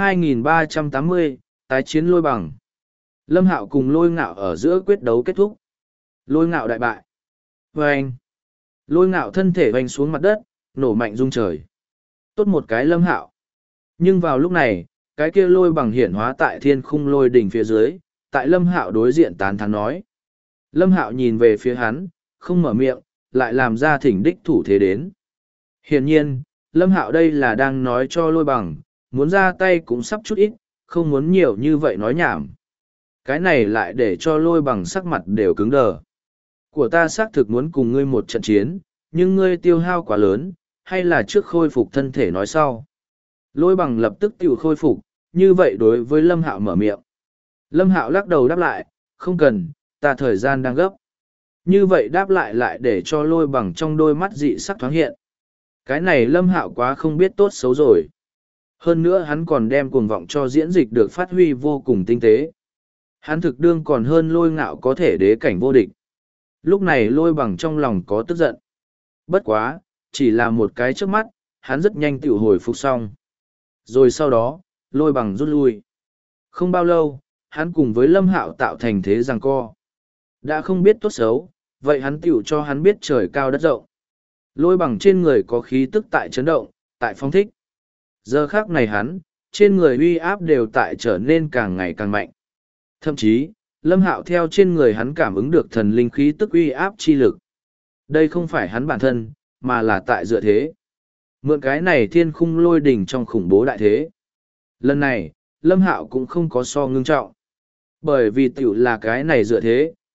2380, tái chiến Lôi Bằng. Lâm Hạo cùng Lôi Ngạo ở giữa quyết đấu kết thúc. Lôi Ngạo đại bại. Vâng! Lôi Ngạo thân thể vành xuống mặt đất, nổ mạnh rung trời. Tốt một cái Lâm Hạo. Nhưng vào lúc này, cái kia Lôi Bằng hiển hóa tại thiên khung lôi đỉnh phía dưới, tại Lâm Hạo đối diện tán thán nói. Lâm Hạo nhìn về phía hắn, không mở miệng, lại làm ra thỉnh đích thủ thế đến. Hiển nhiên, Lâm Hạo đây là đang nói cho Lôi Bằng, muốn ra tay cũng sắp chút ít, không muốn nhiều như vậy nói nhảm. Cái này lại để cho Lôi Bằng sắc mặt đều cứng đờ. Của ta xác thực muốn cùng ngươi một trận chiến, nhưng ngươi tiêu hao quá lớn, hay là trước khôi phục thân thể nói sau. Lôi Bằng lập tức tự khôi phục, như vậy đối với Lâm Hạo mở miệng. Lâm Hạo lắc đầu đáp lại, không cần, ta thời gian đang gấp. Như vậy đáp lại lại để cho Lôi Bằng trong đôi mắt dị sắc thoáng hiện. Cái này Lâm Hạo quá không biết tốt xấu rồi. Hơn nữa hắn còn đem cuồng vọng cho diễn dịch được phát huy vô cùng tinh tế. Hắn thực đương còn hơn Lôi Ngạo có thể đế cảnh vô địch. Lúc này Lôi Bằng trong lòng có tức giận. Bất quá, chỉ là một cái trước mắt, hắn rất nhanh tự hồi phục xong. Rồi sau đó, Lôi Bằng rút lui. Không bao lâu, hắn cùng với Lâm Hạo tạo thành thế giằng co. Đã không biết tốt xấu, vậy hắn tiểu cho hắn biết trời cao đất rộng. Lôi Bằng trên người có khí tức tại chấn động, tại phong thích. Giờ khác này hắn, trên người uy áp đều tại trở nên càng ngày càng mạnh. Thậm chí, Lâm Hạo theo trên người hắn cảm ứng được thần linh khí tức uy áp chi lực. Đây không phải hắn bản thân, mà là tại dựa thế. Mượn cái này thiên khung lôi đỉnh trong khủng bố đại thế. Lần này, Lâm Hạo cũng không có so ngưng trọng. Bởi vì tiểu là cái này dựa thế,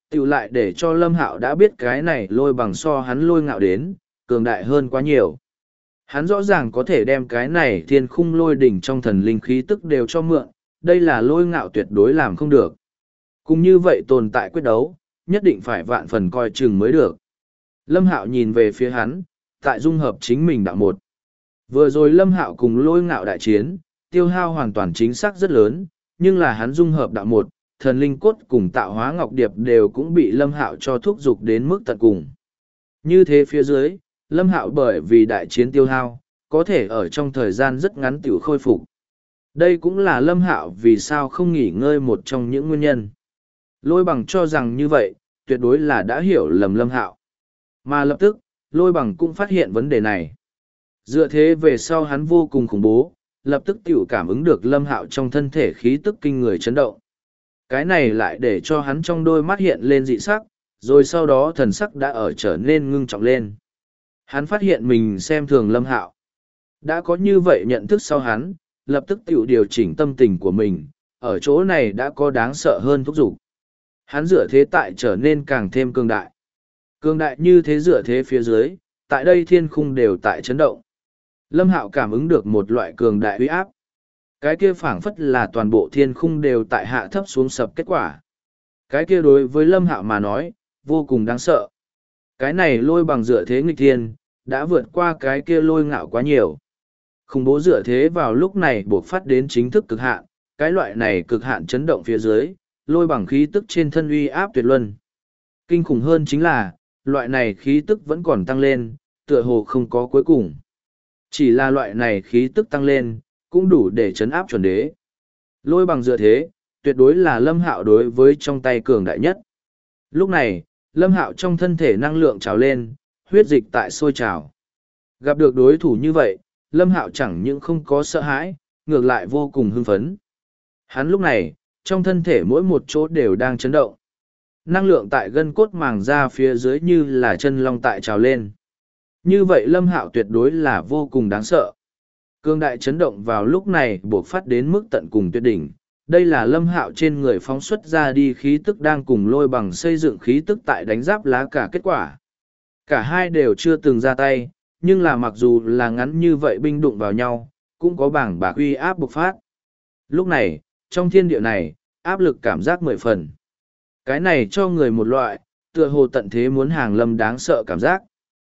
Tiểu lại để cho Lâm Hạo đã biết cái này lôi bằng so hắn lôi ngạo đến, cường đại hơn quá nhiều. Hắn rõ ràng có thể đem cái này thiên khung lôi đỉnh trong thần linh khí tức đều cho mượn, đây là lôi ngạo tuyệt đối làm không được. Cũng như vậy tồn tại quyết đấu, nhất định phải vạn phần coi chừng mới được. Lâm Hạo nhìn về phía hắn, tại dung hợp chính mình đạo một. Vừa rồi Lâm Hạo cùng lôi ngạo đại chiến, tiêu hao hoàn toàn chính xác rất lớn, nhưng là hắn dung hợp đạo một, thần linh cốt cùng tạo hóa ngọc điệp đều cũng bị Lâm Hạo cho thúc giục đến mức tận cùng. Như thế phía dưới, Lâm Hạo bởi vì đại chiến tiêu hao, có thể ở trong thời gian rất ngắn tiểu khôi phục. Đây cũng là Lâm Hạo vì sao không nghỉ ngơi một trong những nguyên nhân. Lôi bằng cho rằng như vậy, tuyệt đối là đã hiểu lầm Lâm Hạo. Mà lập tức, lôi bằng cũng phát hiện vấn đề này. Dựa thế về sau hắn vô cùng khủng bố, lập tức tiểu cảm ứng được Lâm Hạo trong thân thể khí tức kinh người chấn động. Cái này lại để cho hắn trong đôi mắt hiện lên dị sắc, rồi sau đó thần sắc đã ở trở nên ngưng trọng lên. Hắn phát hiện mình xem thường Lâm Hạo. Đã có như vậy nhận thức sau hắn, lập tức tiểu điều chỉnh tâm tình của mình, ở chỗ này đã có đáng sợ hơn thúc giục. Hắn dựa thế tại trở nên càng thêm cường đại. Cường đại như thế dựa thế phía dưới, tại đây thiên khung đều tại chấn động. Lâm Hạo cảm ứng được một loại cường đại uy áp. Cái kia phảng phất là toàn bộ thiên khung đều tại hạ thấp xuống sập kết quả. Cái kia đối với Lâm Hạo mà nói, vô cùng đáng sợ. Cái này lôi bằng dựa thế nghịch thiên, đã vượt qua cái kia lôi ngạo quá nhiều. Khủng bố dựa thế vào lúc này buộc phát đến chính thức cực hạn, cái loại này cực hạn chấn động phía dưới, lôi bằng khí tức trên thân uy áp tuyệt luân. Kinh khủng hơn chính là, loại này khí tức vẫn còn tăng lên, tựa hồ không có cuối cùng. Chỉ là loại này khí tức tăng lên, cũng đủ để chấn áp chuẩn đế. Lôi bằng dựa thế, tuyệt đối là Lâm Hạo đối với trong tay cường đại nhất. Lúc này, Lâm Hạo trong thân thể năng lượng trào lên, huyết dịch tại sôi trào. Gặp được đối thủ như vậy, Lâm Hạo chẳng những không có sợ hãi, ngược lại vô cùng hưng phấn. Hắn lúc này, trong thân thể mỗi một chỗ đều đang chấn động. Năng lượng tại gân cốt màng ra phía dưới như là chân long tại trào lên. Như vậy Lâm Hạo tuyệt đối là vô cùng đáng sợ. Cương đại chấn động vào lúc này buộc phát đến mức tận cùng tuyệt đỉnh. Đây là Lâm Hạo trên người phóng xuất ra đi khí tức đang cùng lôi bằng xây dựng khí tức tại đánh giáp lá cả kết quả. Cả hai đều chưa từng ra tay, nhưng là mặc dù là ngắn như vậy binh đụng vào nhau, cũng có bảng bạc uy áp bộc phát. Lúc này, trong thiên địa này, áp lực cảm giác 10 phần. Cái này cho người một loại, tựa hồ tận thế muốn hàng lâm đáng sợ cảm giác.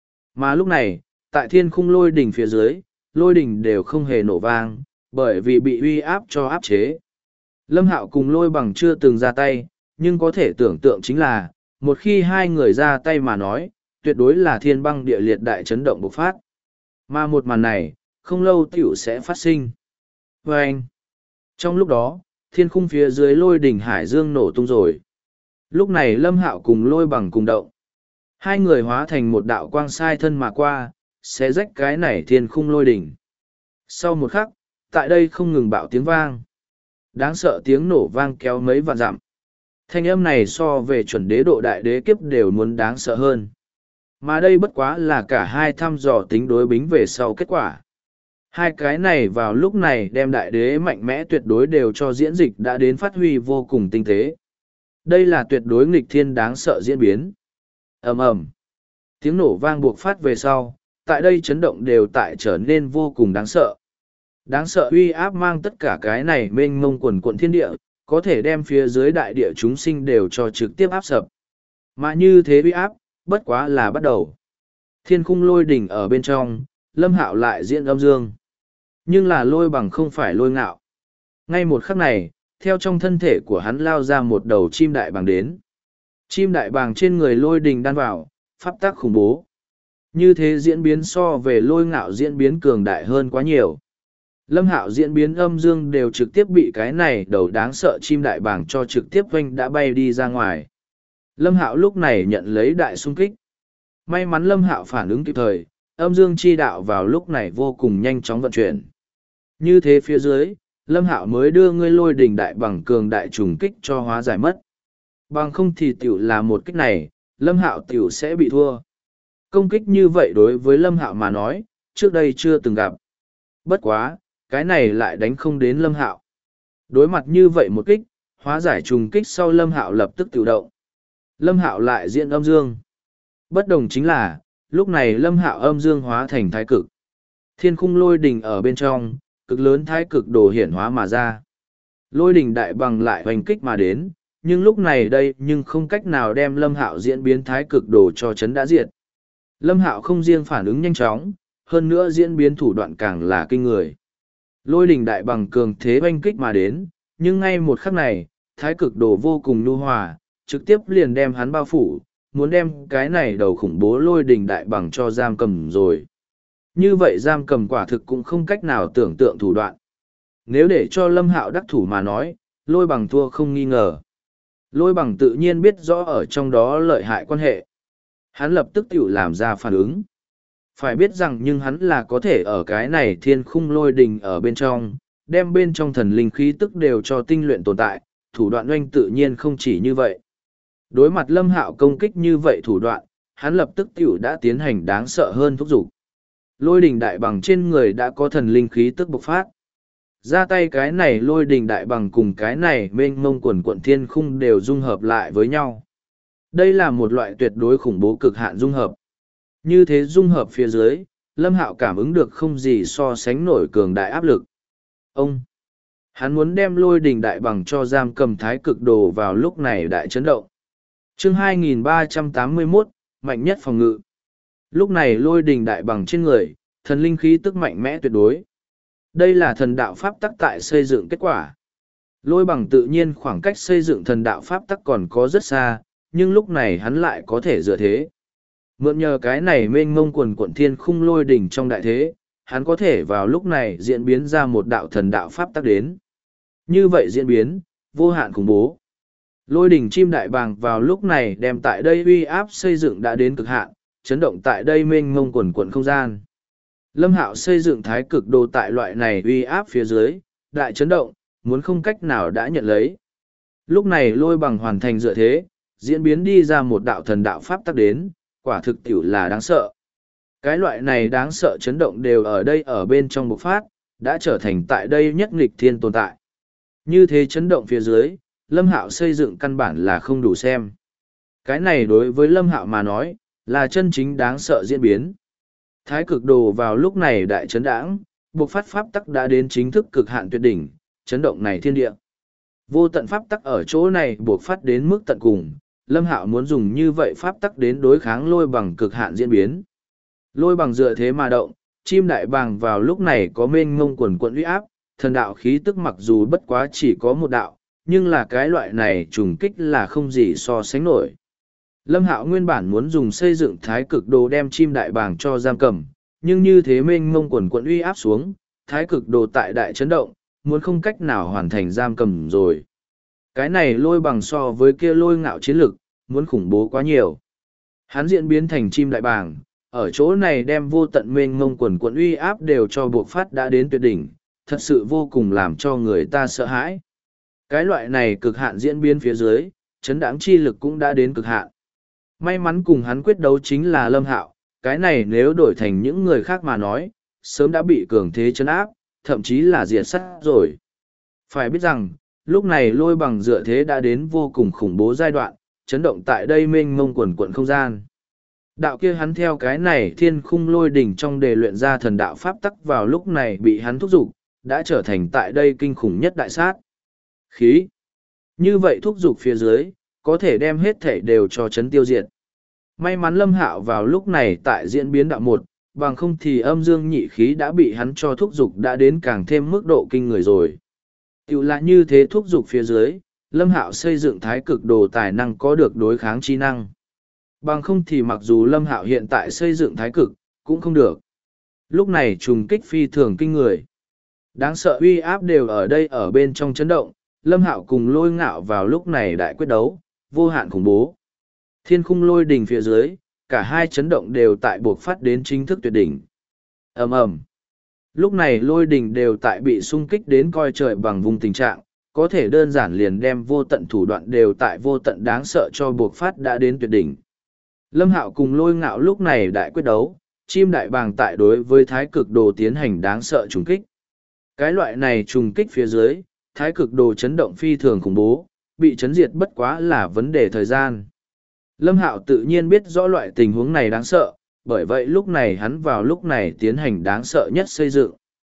Mà lúc này, tại thiên khung lôi đỉnh phía dưới, lôi đỉnh đều không hề nổ vang, bởi vì bị uy áp cho áp chế. Lâm Hạo cùng lôi bằng chưa từng ra tay, nhưng có thể tưởng tượng chính là, một khi hai người ra tay mà nói, tuyệt đối là thiên băng địa liệt đại chấn động bộc phát. Mà một màn này, không lâu tiểu sẽ phát sinh. Và anh, trong lúc đó, thiên khung phía dưới lôi đỉnh hải dương nổ tung rồi. Lúc này Lâm Hạo cùng lôi bằng cùng động. Hai người hóa thành một đạo quang sai thân mà qua, sẽ rách cái này thiên khung lôi đỉnh. Sau một khắc, tại đây không ngừng bạo tiếng vang. Đáng sợ tiếng nổ vang kéo mấy vạn dặm. Thanh âm này so về chuẩn đế độ đại đế kiếp đều muốn đáng sợ hơn. Mà đây bất quá là cả hai thăm dò tính đối bính về sau kết quả. Hai cái này vào lúc này đem đại đế mạnh mẽ tuyệt đối đều cho diễn dịch đã đến phát huy vô cùng tinh tế. Đây là tuyệt đối nghịch thiên đáng sợ diễn biến. Ầm ầm. Tiếng nổ vang buộc phát về sau, tại đây chấn động đều tại trở nên vô cùng đáng sợ. Đáng sợ uy áp mang tất cả cái này mênh mông quần quận thiên địa, có thể đem phía dưới đại địa chúng sinh đều cho trực tiếp áp sập. Mà như thế uy áp, bất quá là bắt đầu. Thiên khung lôi đỉnh ở bên trong, Lâm Hạo lại diễn âm dương. Nhưng là lôi bằng không phải lôi ngạo. Ngay một khắc này, theo trong thân thể của hắn lao ra một đầu chim đại bàng đến. Chim đại bàng trên người lôi đình đan vào, pháp tác khủng bố. Như thế diễn biến so về lôi ngạo diễn biến cường đại hơn quá nhiều. Lâm Hạo diễn biến âm dương đều trực tiếp bị cái này đầu đáng sợ chim đại bàng cho trực tiếp vênh đã bay đi ra ngoài. Lâm Hạo lúc này nhận lấy đại xung kích. May mắn Lâm Hạo phản ứng kịp thời, âm dương chi đạo vào lúc này vô cùng nhanh chóng vận chuyển. Như thế phía dưới, Lâm Hạo mới đưa ngươi lôi đỉnh đại bằng cường đại trùng kích cho hóa giải mất. Bằng không thì tiểu là một kích này, Lâm Hạo tiểu sẽ bị thua. Công kích như vậy đối với Lâm Hạo mà nói, trước đây chưa từng gặp. Bất quá, cái này lại đánh không đến Lâm Hạo. Đối mặt như vậy một kích, hóa giải trùng kích sau Lâm Hạo lập tức tự động. Lâm Hạo lại diễn âm dương. Bất đồng chính là, lúc này Lâm Hạo âm dương hóa thành thái cực. Thiên khung lôi đình ở bên trong, cực lớn thái cực đồ hiển hóa mà ra. Lôi đình đại bằng lại hoành kích mà đến, nhưng lúc này đây nhưng không cách nào đem Lâm Hạo diễn biến thái cực đồ cho chấn đã diệt. Lâm Hạo không riêng phản ứng nhanh chóng, hơn nữa diễn biến thủ đoạn càng là kinh người. Lôi đình đại bằng cường thế hoành kích mà đến, nhưng ngay một khắc này, thái cực đồ vô cùng nhu hòa, trực tiếp liền đem hắn bao phủ, muốn đem cái này đầu khủng bố lôi đình đại bằng cho giam cầm rồi. Như vậy giam cầm quả thực cũng không cách nào tưởng tượng thủ đoạn. Nếu để cho Lâm Hạo đắc thủ mà nói, lôi bằng thua không nghi ngờ. Lôi bằng tự nhiên biết rõ ở trong đó lợi hại quan hệ. Hắn lập tức tự làm ra phản ứng. Phải biết rằng nhưng hắn là có thể ở cái này thiên khung lôi đình ở bên trong, đem bên trong thần linh khí tức đều cho tinh luyện tồn tại, thủ đoạn oanh tự nhiên không chỉ như vậy. Đối mặt Lâm Hạo công kích như vậy thủ đoạn, hắn lập tức tiểu đã tiến hành đáng sợ hơn thúc giục. Lôi đình đại bằng trên người đã có thần linh khí tức bộc phát. Ra tay cái này lôi đình đại bằng cùng cái này mênh mông quần quận thiên khung đều dung hợp lại với nhau. Đây là một loại tuyệt đối khủng bố cực hạn dung hợp. Như thế dung hợp phía dưới, Lâm Hạo cảm ứng được không gì so sánh nổi cường đại áp lực. Hắn muốn đem lôi đình đại bằng cho giam cầm thái cực đồ vào lúc này đại chấn động. Chương 2381, mạnh nhất phòng ngự. Lúc này lôi đình đại bằng trên người, thần linh khí tức mạnh mẽ tuyệt đối. Đây là thần đạo pháp tắc tại xây dựng kết quả. Lôi bằng tự nhiên khoảng cách xây dựng thần đạo pháp tắc còn có rất xa, nhưng lúc này hắn lại có thể dựa thế. Mượn nhờ cái này mênh mông quần quận thiên khung lôi đỉnh trong đại thế, hắn có thể vào lúc này diễn biến ra một đạo thần đạo pháp tắc đến. Như vậy diễn biến, vô hạn khủng bố. Lôi đỉnh chim đại bàng vào lúc này đem tại đây uy áp xây dựng đã đến cực hạn, chấn động tại đây mênh mông quần quận không gian. Lâm Hạo xây dựng thái cực đồ tại loại này uy áp phía dưới, đại chấn động, muốn không cách nào đã nhận lấy. Lúc này lôi bằng hoàn thành dựa thế, diễn biến đi ra một đạo thần đạo pháp tắc đến, quả thực tiểu là đáng sợ. Cái loại này đáng sợ chấn động đều ở đây ở bên trong bộc phát, đã trở thành tại đây nhất nghịch thiên tồn tại. Như thế chấn động phía dưới, Lâm Hạo xây dựng căn bản là không đủ xem. Cái này đối với Lâm Hạo mà nói, là chân chính đáng sợ diễn biến. Thái cực đồ vào lúc này đại chấn đãng, bộc phát pháp tắc đã đến chính thức cực hạn tuyệt đỉnh, chấn động này thiên địa. Vô tận pháp tắc ở chỗ này bộc phát đến mức tận cùng, Lâm Hạo muốn dùng như vậy pháp tắc đến đối kháng lôi bằng cực hạn diễn biến. Lôi bằng dựa thế mà động, chim đại bàng vào lúc này có mênh mông quần quận uy áp, thần đạo khí tức mặc dù bất quá chỉ có một đạo, nhưng là cái loại này trùng kích là không gì so sánh nổi. Lâm Hạo nguyên bản muốn dùng xây dựng thái cực đồ đem chim đại bàng cho giam cầm, nhưng như thế mênh mông quần quận uy áp xuống, thái cực đồ tại đại chấn động, muốn không cách nào hoàn thành giam cầm rồi. Cái này lôi bằng so với kia lôi ngạo chiến lực, muốn khủng bố quá nhiều. Hắn diễn biến thành chim đại bàng, ở chỗ này đem vô tận mênh mông quần quận uy áp đều cho buộc phát đã đến tuyệt đỉnh, thật sự vô cùng làm cho người ta sợ hãi. Cái loại này cực hạn diễn biến phía dưới, chấn đáng chi lực cũng đã đến cực hạn. May mắn cùng hắn quyết đấu chính là Lâm Hạo, cái này nếu đổi thành những người khác mà nói, sớm đã bị cường thế chấn áp, thậm chí là diệt sát rồi. Phải biết rằng, lúc này lôi bằng dựa thế đã đến vô cùng khủng bố giai đoạn, chấn động tại đây mênh mông quần quận không gian. Đạo kia hắn theo cái này thiên khung lôi đỉnh trong đề luyện ra thần đạo pháp tắc vào lúc này bị hắn thúc giục, đã trở thành tại đây kinh khủng nhất đại sát. Khí. Như vậy thúc giục phía dưới, có thể đem hết thể đều cho chấn tiêu diệt. May mắn Lâm Hạo vào lúc này tại diễn biến đạo một, bằng không thì âm dương nhị khí đã bị hắn cho thúc giục đã đến càng thêm mức độ kinh người rồi. Tiểu là như thế thúc giục phía dưới, Lâm Hạo xây dựng thái cực đồ tài năng có được đối kháng chi năng. Bằng không thì mặc dù Lâm Hạo hiện tại xây dựng thái cực, cũng không được. Lúc này trùng kích phi thường kinh người. Đáng sợ uy áp đều ở đây ở bên trong chấn động, Lâm Hạo cùng lôi ngạo vào lúc này đại quyết đấu, vô hạn khủng bố. Thiên khung lôi đỉnh phía dưới, cả hai chấn động đều tại buộc phát đến chính thức tuyệt đỉnh. Ầm ầm. Lúc này lôi đỉnh đều tại bị xung kích đến coi trời bằng vùng tình trạng, có thể đơn giản liền đem vô tận thủ đoạn đều tại vô tận đáng sợ cho buộc phát đã đến tuyệt đỉnh. Lâm Hạo cùng lôi ngạo lúc này đại quyết đấu, chim đại bàng tại đối với thái cực đồ tiến hành đáng sợ trùng kích. Cái loại này trùng kích phía dưới, thái cực đồ chấn động phi thường khủng bố, bị chấn diệt bất quá là vấn đề thời gian. Lâm Hạo tự nhiên biết rõ loại tình huống này đáng sợ, bởi vậy lúc này hắn vào lúc này tiến hành đáng sợ nhất xây dựng.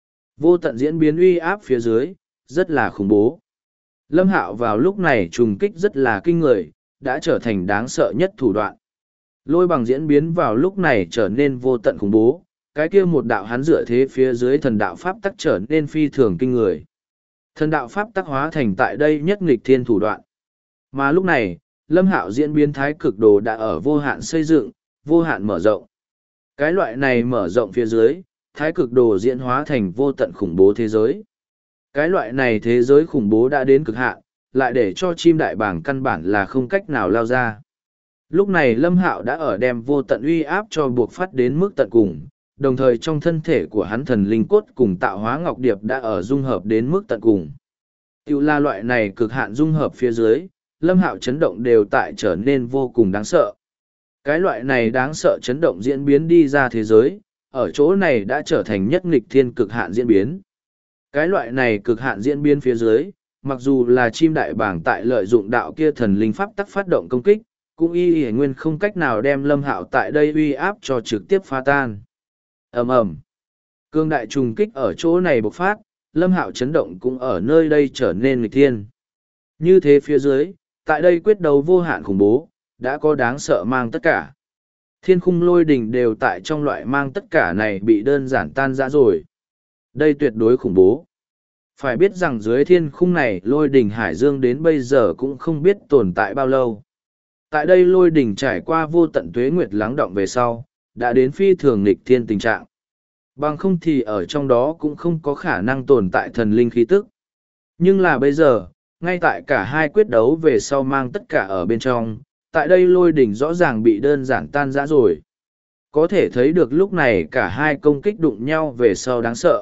Vô tận diễn biến uy áp phía dưới, rất là khủng bố. Lâm Hạo vào lúc này trùng kích rất là kinh người, đã trở thành đáng sợ nhất thủ đoạn. Lôi bằng diễn biến vào lúc này trở nên vô tận khủng bố, cái kia một đạo hắn dựa thế phía dưới thần đạo pháp tắc trở nên phi thường kinh người. Thần đạo pháp tắc hóa thành tại đây nhất nghịch thiên thủ đoạn. Mà lúc này, Lâm Hạo diễn biến thái cực đồ đã ở vô hạn xây dựng, vô hạn mở rộng. Cái loại này mở rộng phía dưới, thái cực đồ diễn hóa thành vô tận khủng bố thế giới. Cái loại này thế giới khủng bố đã đến cực hạn, lại để cho chim đại bàng căn bản là không cách nào lao ra. Lúc này Lâm Hạo đã ở đem vô tận uy áp cho buộc phát đến mức tận cùng, đồng thời trong thân thể của hắn thần linh cốt cùng tạo hóa ngọc điệp đã ở dung hợp đến mức tận cùng. Tiểu la loại này cực hạn dung hợp phía dưới, Lâm Hạo chấn động đều tại trở nên vô cùng đáng sợ. Cái loại này đáng sợ chấn động diễn biến đi ra thế giới, ở chỗ này đã trở thành nhất nghịch thiên cực hạn diễn biến. Cái loại này cực hạn diễn biến phía dưới, mặc dù là chim đại bàng tại lợi dụng đạo kia thần linh pháp tắc phát động công kích, cũng y nguyên không cách nào đem Lâm Hạo tại đây uy áp cho trực tiếp phá tan. Ầm ầm, cương đại trùng kích ở chỗ này bộc phát, Lâm Hạo chấn động cũng ở nơi đây trở nên nghịch thiên. Như thế phía dưới, tại đây quyết đấu vô hạn khủng bố, đã có đáng sợ mang tất cả. Thiên khung lôi đỉnh đều tại trong loại mang tất cả này bị đơn giản tan rã rồi. Đây tuyệt đối khủng bố. Phải biết rằng dưới thiên khung này lôi đỉnh hải dương đến bây giờ cũng không biết tồn tại bao lâu. Tại đây lôi đỉnh trải qua vô tận tuế nguyệt lắng động về sau, đã đến phi thường nghịch thiên tình trạng. Bằng không thì ở trong đó cũng không có khả năng tồn tại thần linh khí tức. Nhưng là bây giờ, ngay tại cả hai quyết đấu về sau mang tất cả ở bên trong, tại đây lôi đỉnh rõ ràng bị đơn giản tan rã rồi. Có thể thấy được lúc này cả hai công kích đụng nhau về sau đáng sợ.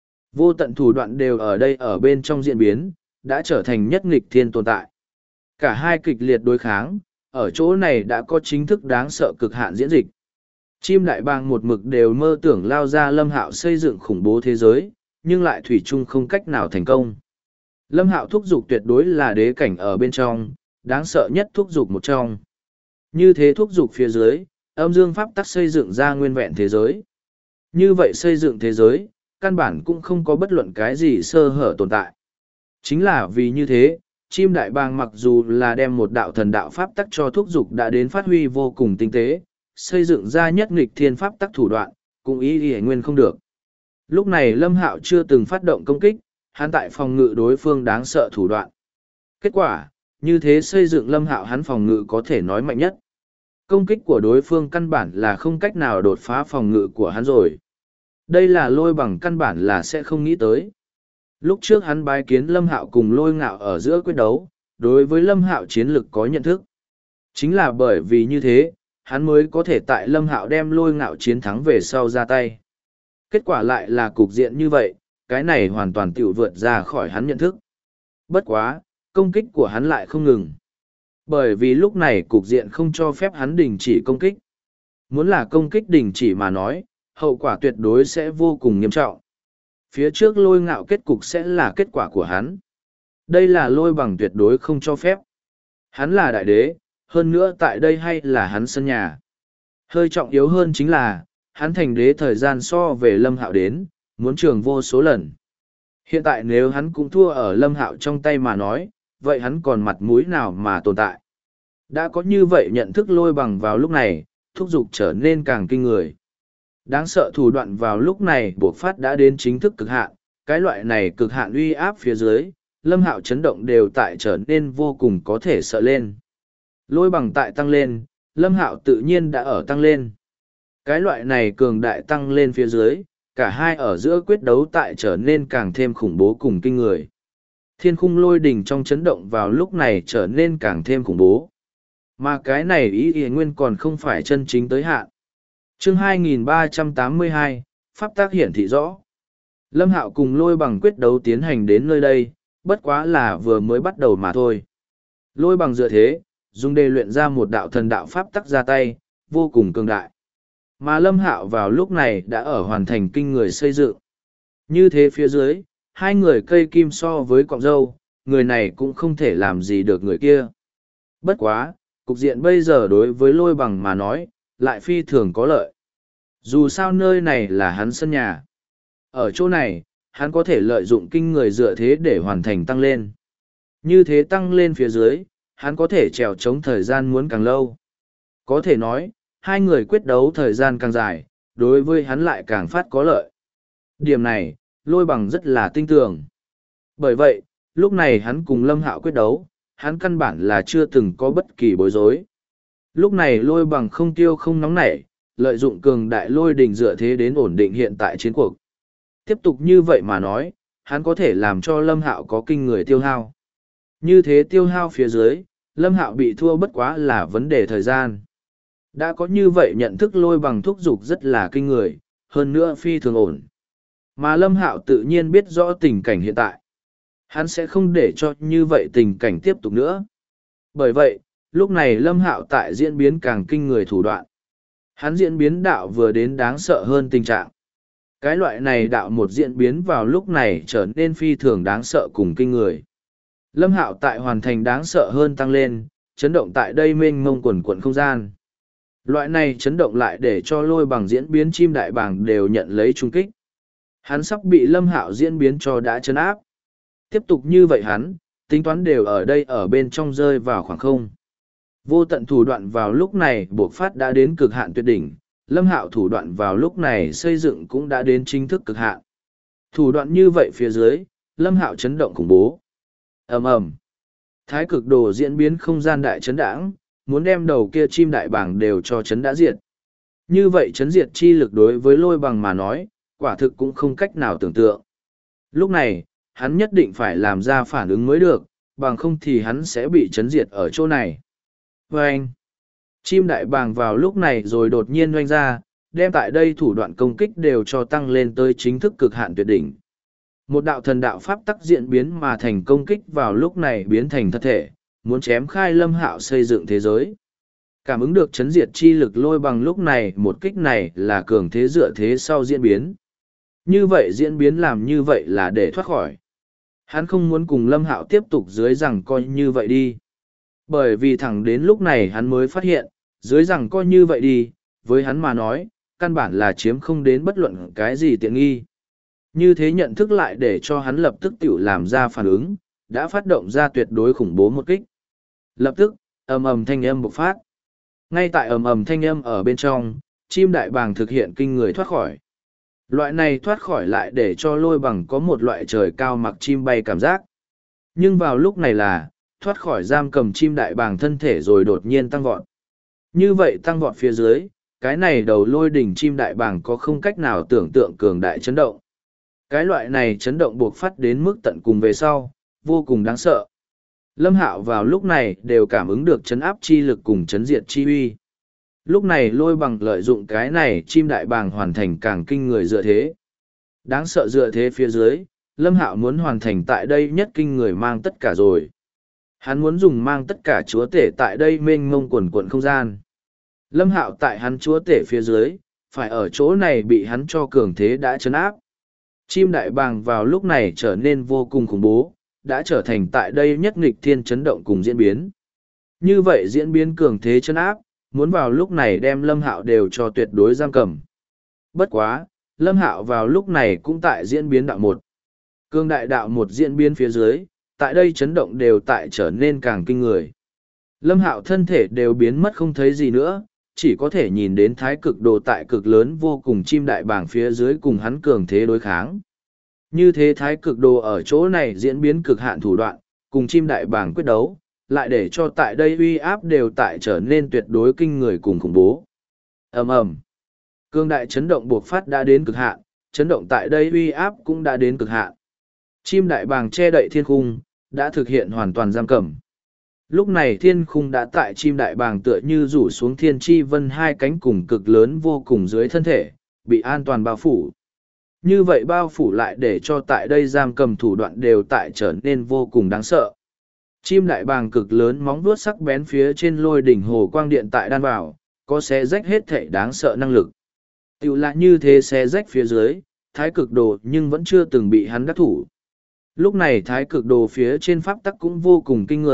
Vô tận thủ đoạn đều ở đây ở bên trong diễn biến, đã trở thành nhất nghịch thiên tồn tại. Cả hai kịch liệt đối kháng, ở chỗ này đã có chính thức đáng sợ cực hạn diễn dịch. Chim đại bàng một mực đều mơ tưởng lao ra Lâm Hạo xây dựng khủng bố thế giới, nhưng lại thủy chung không cách nào thành công. Lâm Hạo thúc dục tuyệt đối là đế cảnh ở bên trong, đáng sợ nhất thúc dục một trong. Như thế thúc dục phía dưới, âm dương pháp tắc xây dựng ra nguyên vẹn thế giới. Như vậy xây dựng thế giới, căn bản cũng không có bất luận cái gì sơ hở tồn tại. Chính là vì như thế, chim đại bàng mặc dù là đem một đạo thần đạo pháp tắc cho thúc dục đã đến phát huy vô cùng tinh tế, xây dựng ra nhất nghịch thiên pháp tắc thủ đoạn, cũng ý nguyên không được. Lúc này Lâm Hạo chưa từng phát động công kích, hắn tại phòng ngự đối phương đáng sợ thủ đoạn. Kết quả, như thế xây dựng Lâm Hạo hắn phòng ngự có thể nói mạnh nhất. Công kích của đối phương căn bản là không cách nào đột phá phòng ngự của hắn rồi. Đây là lôi bằng căn bản là sẽ không nghĩ tới. Lúc trước hắn bái kiến Lâm Hạo cùng lôi ngạo ở giữa quyết đấu, đối với Lâm Hạo chiến lực có nhận thức. Chính là bởi vì như thế, hắn mới có thể tại Lâm Hạo đem lôi ngạo chiến thắng về sau ra tay. Kết quả lại là cục diện như vậy, cái này hoàn toàn tiểu vượt ra khỏi hắn nhận thức. Bất quá, công kích của hắn lại không ngừng. Bởi vì lúc này cục diện không cho phép hắn đình chỉ công kích. Muốn là công kích đình chỉ mà nói, hậu quả tuyệt đối sẽ vô cùng nghiêm trọng. Phía trước lôi ngạo kết cục sẽ là kết quả của hắn. Đây là lôi bằng tuyệt đối không cho phép. Hắn là đại đế, hơn nữa tại đây hay là hắn sân nhà. Hơi trọng yếu hơn chính là, hắn thành đế thời gian so về Lâm Hạo đến, muốn trường vô số lần. Hiện tại nếu hắn cũng thua ở Lâm Hạo trong tay mà nói, vậy hắn còn mặt mũi nào mà tồn tại. Đã có như vậy nhận thức lôi bằng vào lúc này, thúc giục trở nên càng kinh người. Đáng sợ thủ đoạn vào lúc này buộc phát đã đến chính thức cực hạn, cái loại này cực hạn uy áp phía dưới, Lâm Hạo chấn động đều tại trở nên vô cùng có thể sợ lên. Lôi bằng tại tăng lên, Lâm Hạo tự nhiên đã ở tăng lên. Cái loại này cường đại tăng lên phía dưới, cả hai ở giữa quyết đấu tại trở nên càng thêm khủng bố cùng kinh người. Thiên khung lôi đỉnh trong chấn động vào lúc này trở nên càng thêm khủng bố. Mà cái này ý nguyên còn không phải chân chính tới hạn. Chương 2382, Pháp tác hiển thị rõ. Lâm Hạo cùng lôi bằng quyết đấu tiến hành đến nơi đây, bất quá là vừa mới bắt đầu mà thôi. Lôi bằng dựa thế, dùng để luyện ra một đạo thần đạo Pháp tắc ra tay, vô cùng cường đại. Mà Lâm Hạo vào lúc này đã ở hoàn thành kinh người xây dựng. Như thế phía dưới, hai người cây kim so với cọng dâu, người này cũng không thể làm gì được người kia. Bất quá, cục diện bây giờ đối với lôi bằng mà nói, lại phi thường có lợi. Dù sao nơi này là hắn sân nhà. Ở chỗ này, hắn có thể lợi dụng kinh người dựa thế để hoàn thành tăng lên. Như thế tăng lên phía dưới, hắn có thể trèo chống thời gian muốn càng lâu. Có thể nói, hai người quyết đấu thời gian càng dài, đối với hắn lại càng phát có lợi. Điểm này, lôi bằng rất là tinh tường. Bởi vậy, lúc này hắn cùng Lâm Hạo quyết đấu, hắn căn bản là chưa từng có bất kỳ bối rối. Lúc này lôi bằng không tiêu không nóng nảy, lợi dụng cường đại lôi đình dựa thế đến ổn định hiện tại chiến cuộc. Tiếp tục như vậy mà nói, hắn có thể làm cho Lâm Hạo có kinh người tiêu hao. Như thế tiêu hao phía dưới, Lâm Hạo bị thua bất quá là vấn đề thời gian. Đã có như vậy nhận thức lôi bằng thúc giục rất là kinh người, hơn nữa phi thường ổn. Mà Lâm Hạo tự nhiên biết rõ tình cảnh hiện tại. Hắn sẽ không để cho như vậy tình cảnh tiếp tục nữa. Bởi vậy, lúc này Lâm Hạo tại diễn biến càng kinh người thủ đoạn. Hắn diễn biến đạo vừa đến đáng sợ hơn tình trạng. Cái loại này đạo một diễn biến vào lúc này trở nên phi thường đáng sợ cùng kinh người. Lâm Hạo tại hoàn thành đáng sợ hơn tăng lên, chấn động tại đây mênh mông quần quận không gian. Loại này chấn động lại để cho lôi bằng diễn biến chim đại bàng đều nhận lấy trung kích. Hắn sắp bị Lâm Hạo diễn biến cho đã chấn áp. Tiếp tục như vậy hắn, tính toán đều ở đây ở bên trong rơi vào khoảng không. Vô tận thủ đoạn vào lúc này buộc phát đã đến cực hạn tuyệt đỉnh, Lâm Hạo thủ đoạn vào lúc này xây dựng cũng đã đến chính thức cực hạn. Thủ đoạn như vậy phía dưới, Lâm Hạo chấn động khủng bố. Ầm ầm. Thái cực đồ diễn biến không gian đại chấn đãng, muốn đem đầu kia chim đại bàng đều cho chấn đã diệt. Như vậy chấn diệt chi lực đối với lôi bằng mà nói, quả thực cũng không cách nào tưởng tượng. Lúc này, hắn nhất định phải làm ra phản ứng mới được, bằng không thì hắn sẽ bị chấn diệt ở chỗ này. Vâng! Chim đại bàng vào lúc này rồi đột nhiên oanh ra, đem tại đây thủ đoạn công kích đều cho tăng lên tới chính thức cực hạn tuyệt đỉnh. Một đạo thần đạo pháp tắc diễn biến mà thành công kích vào lúc này biến thành thật thể, muốn chém khai Lâm Hạo xây dựng thế giới. Cảm ứng được chấn diệt chi lực lôi bằng lúc này một kích này là cường thế dựa thế sau diễn biến. Như vậy diễn biến làm như vậy là để thoát khỏi. Hắn không muốn cùng Lâm Hạo tiếp tục dưới rằng coi như vậy đi. Bởi vì thẳng đến lúc này hắn mới phát hiện, dưới rằng coi như vậy đi, với hắn mà nói, căn bản là chiếm không đến bất luận cái gì tiện nghi. Như thế nhận thức lại để cho hắn lập tức tự làm ra phản ứng, đã phát động ra tuyệt đối khủng bố một kích. Lập tức, ầm ầm thanh âm bộc phát. Ngay tại ầm ầm thanh âm ở bên trong, chim đại bàng thực hiện kinh người thoát khỏi. Loại này thoát khỏi lại để cho lôi bằng có một loại trời cao mặc chim bay cảm giác. Nhưng vào lúc này là, thoát khỏi giam cầm chim đại bàng thân thể rồi đột nhiên tăng vọt. Như vậy tăng vọt phía dưới, cái này đầu lôi đỉnh chim đại bàng có không cách nào tưởng tượng cường đại chấn động. Cái loại này chấn động buộc phát đến mức tận cùng về sau, vô cùng đáng sợ. Lâm Hạo vào lúc này đều cảm ứng được chấn áp chi lực cùng chấn diệt chi uy. Lúc này lôi bằng lợi dụng cái này chim đại bàng hoàn thành càng kinh người dựa thế. Đáng sợ dựa thế phía dưới, Lâm Hạo muốn hoàn thành tại đây nhất kinh người mang tất cả rồi. Hắn muốn dùng mang tất cả chúa tể tại đây mênh mông quần quận không gian. Lâm Hạo tại hắn chúa tể phía dưới, phải ở chỗ này bị hắn cho cường thế đã chấn áp. Chim đại bàng vào lúc này trở nên vô cùng khủng bố, đã trở thành tại đây nhất nghịch thiên chấn động cùng diễn biến. Như vậy diễn biến cường thế chấn áp, muốn vào lúc này đem Lâm Hạo đều cho tuyệt đối giam cầm. Bất quá, Lâm Hạo vào lúc này cũng tại diễn biến đạo một. Cương đại đạo một diễn biến phía dưới, tại đây chấn động đều tại trở nên càng kinh người. Lâm Hạo thân thể đều biến mất không thấy gì nữa, chỉ có thể nhìn đến thái cực đồ tại cực lớn vô cùng chim đại bàng phía dưới cùng hắn cường thế đối kháng. Như thế thái cực đồ ở chỗ này diễn biến cực hạn thủ đoạn, cùng chim đại bàng quyết đấu, lại để cho tại đây uy áp đều tại trở nên tuyệt đối kinh người cùng khủng bố. Ầm ầm. Cương đại chấn động buộc phát đã đến cực hạn, chấn động tại đây uy áp cũng đã đến cực hạn. Chim đại bàng che đậy thiên khung, đã thực hiện hoàn toàn giam cầm. Lúc này thiên khung đã tại chim đại bàng tựa như rủ xuống thiên chi vân hai cánh cùng cực lớn vô cùng dưới thân thể, bị an toàn bao phủ. Như vậy bao phủ lại để cho tại đây giam cầm thủ đoạn đều tại trở nên vô cùng đáng sợ. Chim đại bàng cực lớn móng vuốt sắc bén phía trên lôi đỉnh hồ quang điện tại đan vào, có xé rách hết thể đáng sợ năng lực. Tiểu là như thế xé rách phía dưới, thái cực đồ nhưng vẫn chưa từng bị hắn đắc thủ. Lúc này thái cực đồ phía trên pháp tắc cũng vô cùng kinh người,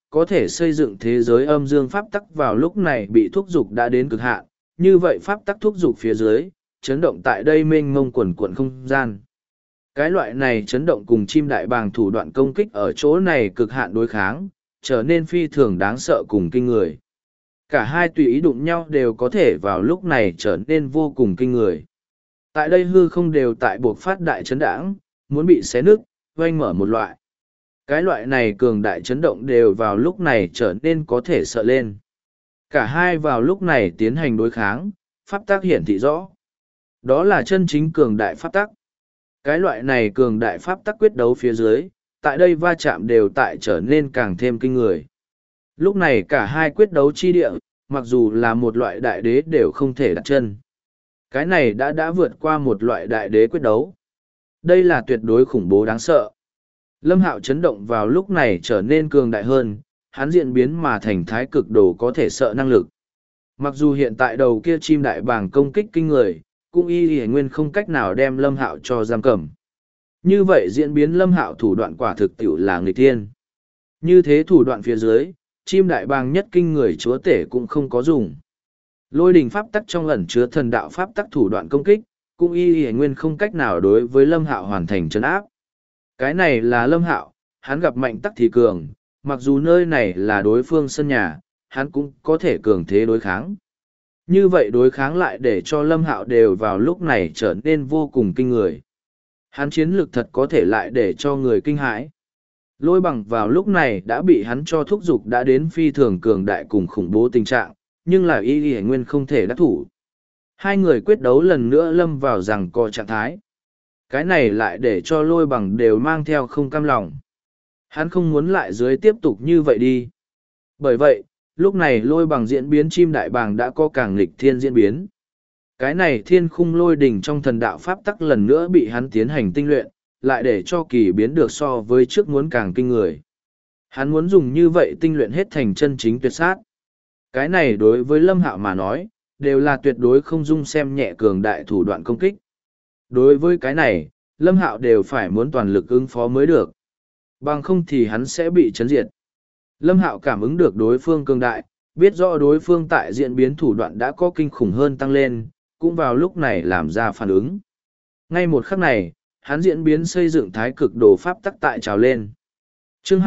có thể xây dựng thế giới âm dương pháp tắc vào lúc này bị thúc giục đã đến cực hạn, như vậy pháp tắc thúc giục phía dưới, chấn động tại đây mênh mông quần quận không gian. Cái loại này chấn động cùng chim đại bàng thủ đoạn công kích ở chỗ này cực hạn đối kháng, trở nên phi thường đáng sợ cùng kinh người. Cả hai tùy ý đụng nhau đều có thể vào lúc này trở nên vô cùng kinh người. Tại đây hư không đều tại buộc phát đại chấn đãng, muốn bị xé nứt, oanh mở một loại. Cái loại này cường đại chấn động đều vào lúc này trở nên có thể sợ lên. Cả hai vào lúc này tiến hành đối kháng, pháp tắc hiển thị rõ. Đó là chân chính cường đại pháp tắc. Cái loại này cường đại pháp tắc quyết đấu phía dưới, tại đây va chạm đều tại trở nên càng thêm kinh người. Lúc này cả hai quyết đấu chi địa, mặc dù là một loại đại đế đều không thể đặt chân. Cái này đã vượt qua một loại đại đế quyết đấu. Đây là tuyệt đối khủng bố đáng sợ. Lâm Hạo chấn động vào lúc này trở nên cường đại hơn, hắn diễn biến mà thành thái cực đồ có thể sợ năng lực. Mặc dù hiện tại đầu kia chim đại bàng công kích kinh người, cũng y nguyên không cách nào đem Lâm Hạo cho giam cầm. Như vậy diễn biến Lâm Hạo thủ đoạn quả thực tiểu là nghịch thiên. Như thế thủ đoạn phía dưới, chim đại bàng nhất kinh người chúa tể cũng không có dùng. Lôi đình pháp tắc trong ẩn chứa thần đạo pháp tắc thủ đoạn công kích, cũng y nguyên không cách nào đối với Lâm Hạo hoàn thành trấn áp. Cái này là Lâm Hạo, hắn gặp mạnh tắc thì cường, mặc dù nơi này là đối phương sân nhà, hắn cũng có thể cường thế đối kháng. Như vậy đối kháng lại để cho Lâm Hạo đều vào lúc này trở nên vô cùng kinh người. Hắn chiến lược thật có thể lại để cho người kinh hãi. Lôi bằng vào lúc này đã bị hắn cho thúc giục đã đến phi thường cường đại cùng khủng bố tình trạng, nhưng là y nguyên không thể đắc thủ. Hai người quyết đấu lần nữa lâm vào rằng co trạng thái. Cái này lại để cho lôi bằng đều mang theo không cam lòng. Hắn không muốn lại dưới tiếp tục như vậy đi. Bởi vậy, lúc này lôi bằng diễn biến chim đại bàng đã có càng nghịch thiên diễn biến. Cái này thiên khung lôi đỉnh trong thần đạo pháp tắc lần nữa bị hắn tiến hành tinh luyện, lại để cho kỳ biến được so với trước muốn càng kinh người. Hắn muốn dùng như vậy tinh luyện hết thành chân chính tuyệt sát. Cái này đối với Lâm Hạo mà nói, đều là tuyệt đối không dung xem nhẹ cường đại thủ đoạn công kích. Đối với cái này, Lâm Hạo đều phải muốn toàn lực ứng phó mới được. Bằng không thì hắn sẽ bị chấn diệt. Lâm Hạo cảm ứng được đối phương cường đại, biết rõ đối phương tại diễn biến thủ đoạn đã có kinh khủng hơn tăng lên, cũng vào lúc này làm ra phản ứng. Ngay một khắc này, hắn diễn biến xây dựng thái cực đồ pháp tắc tại trào lên. Chương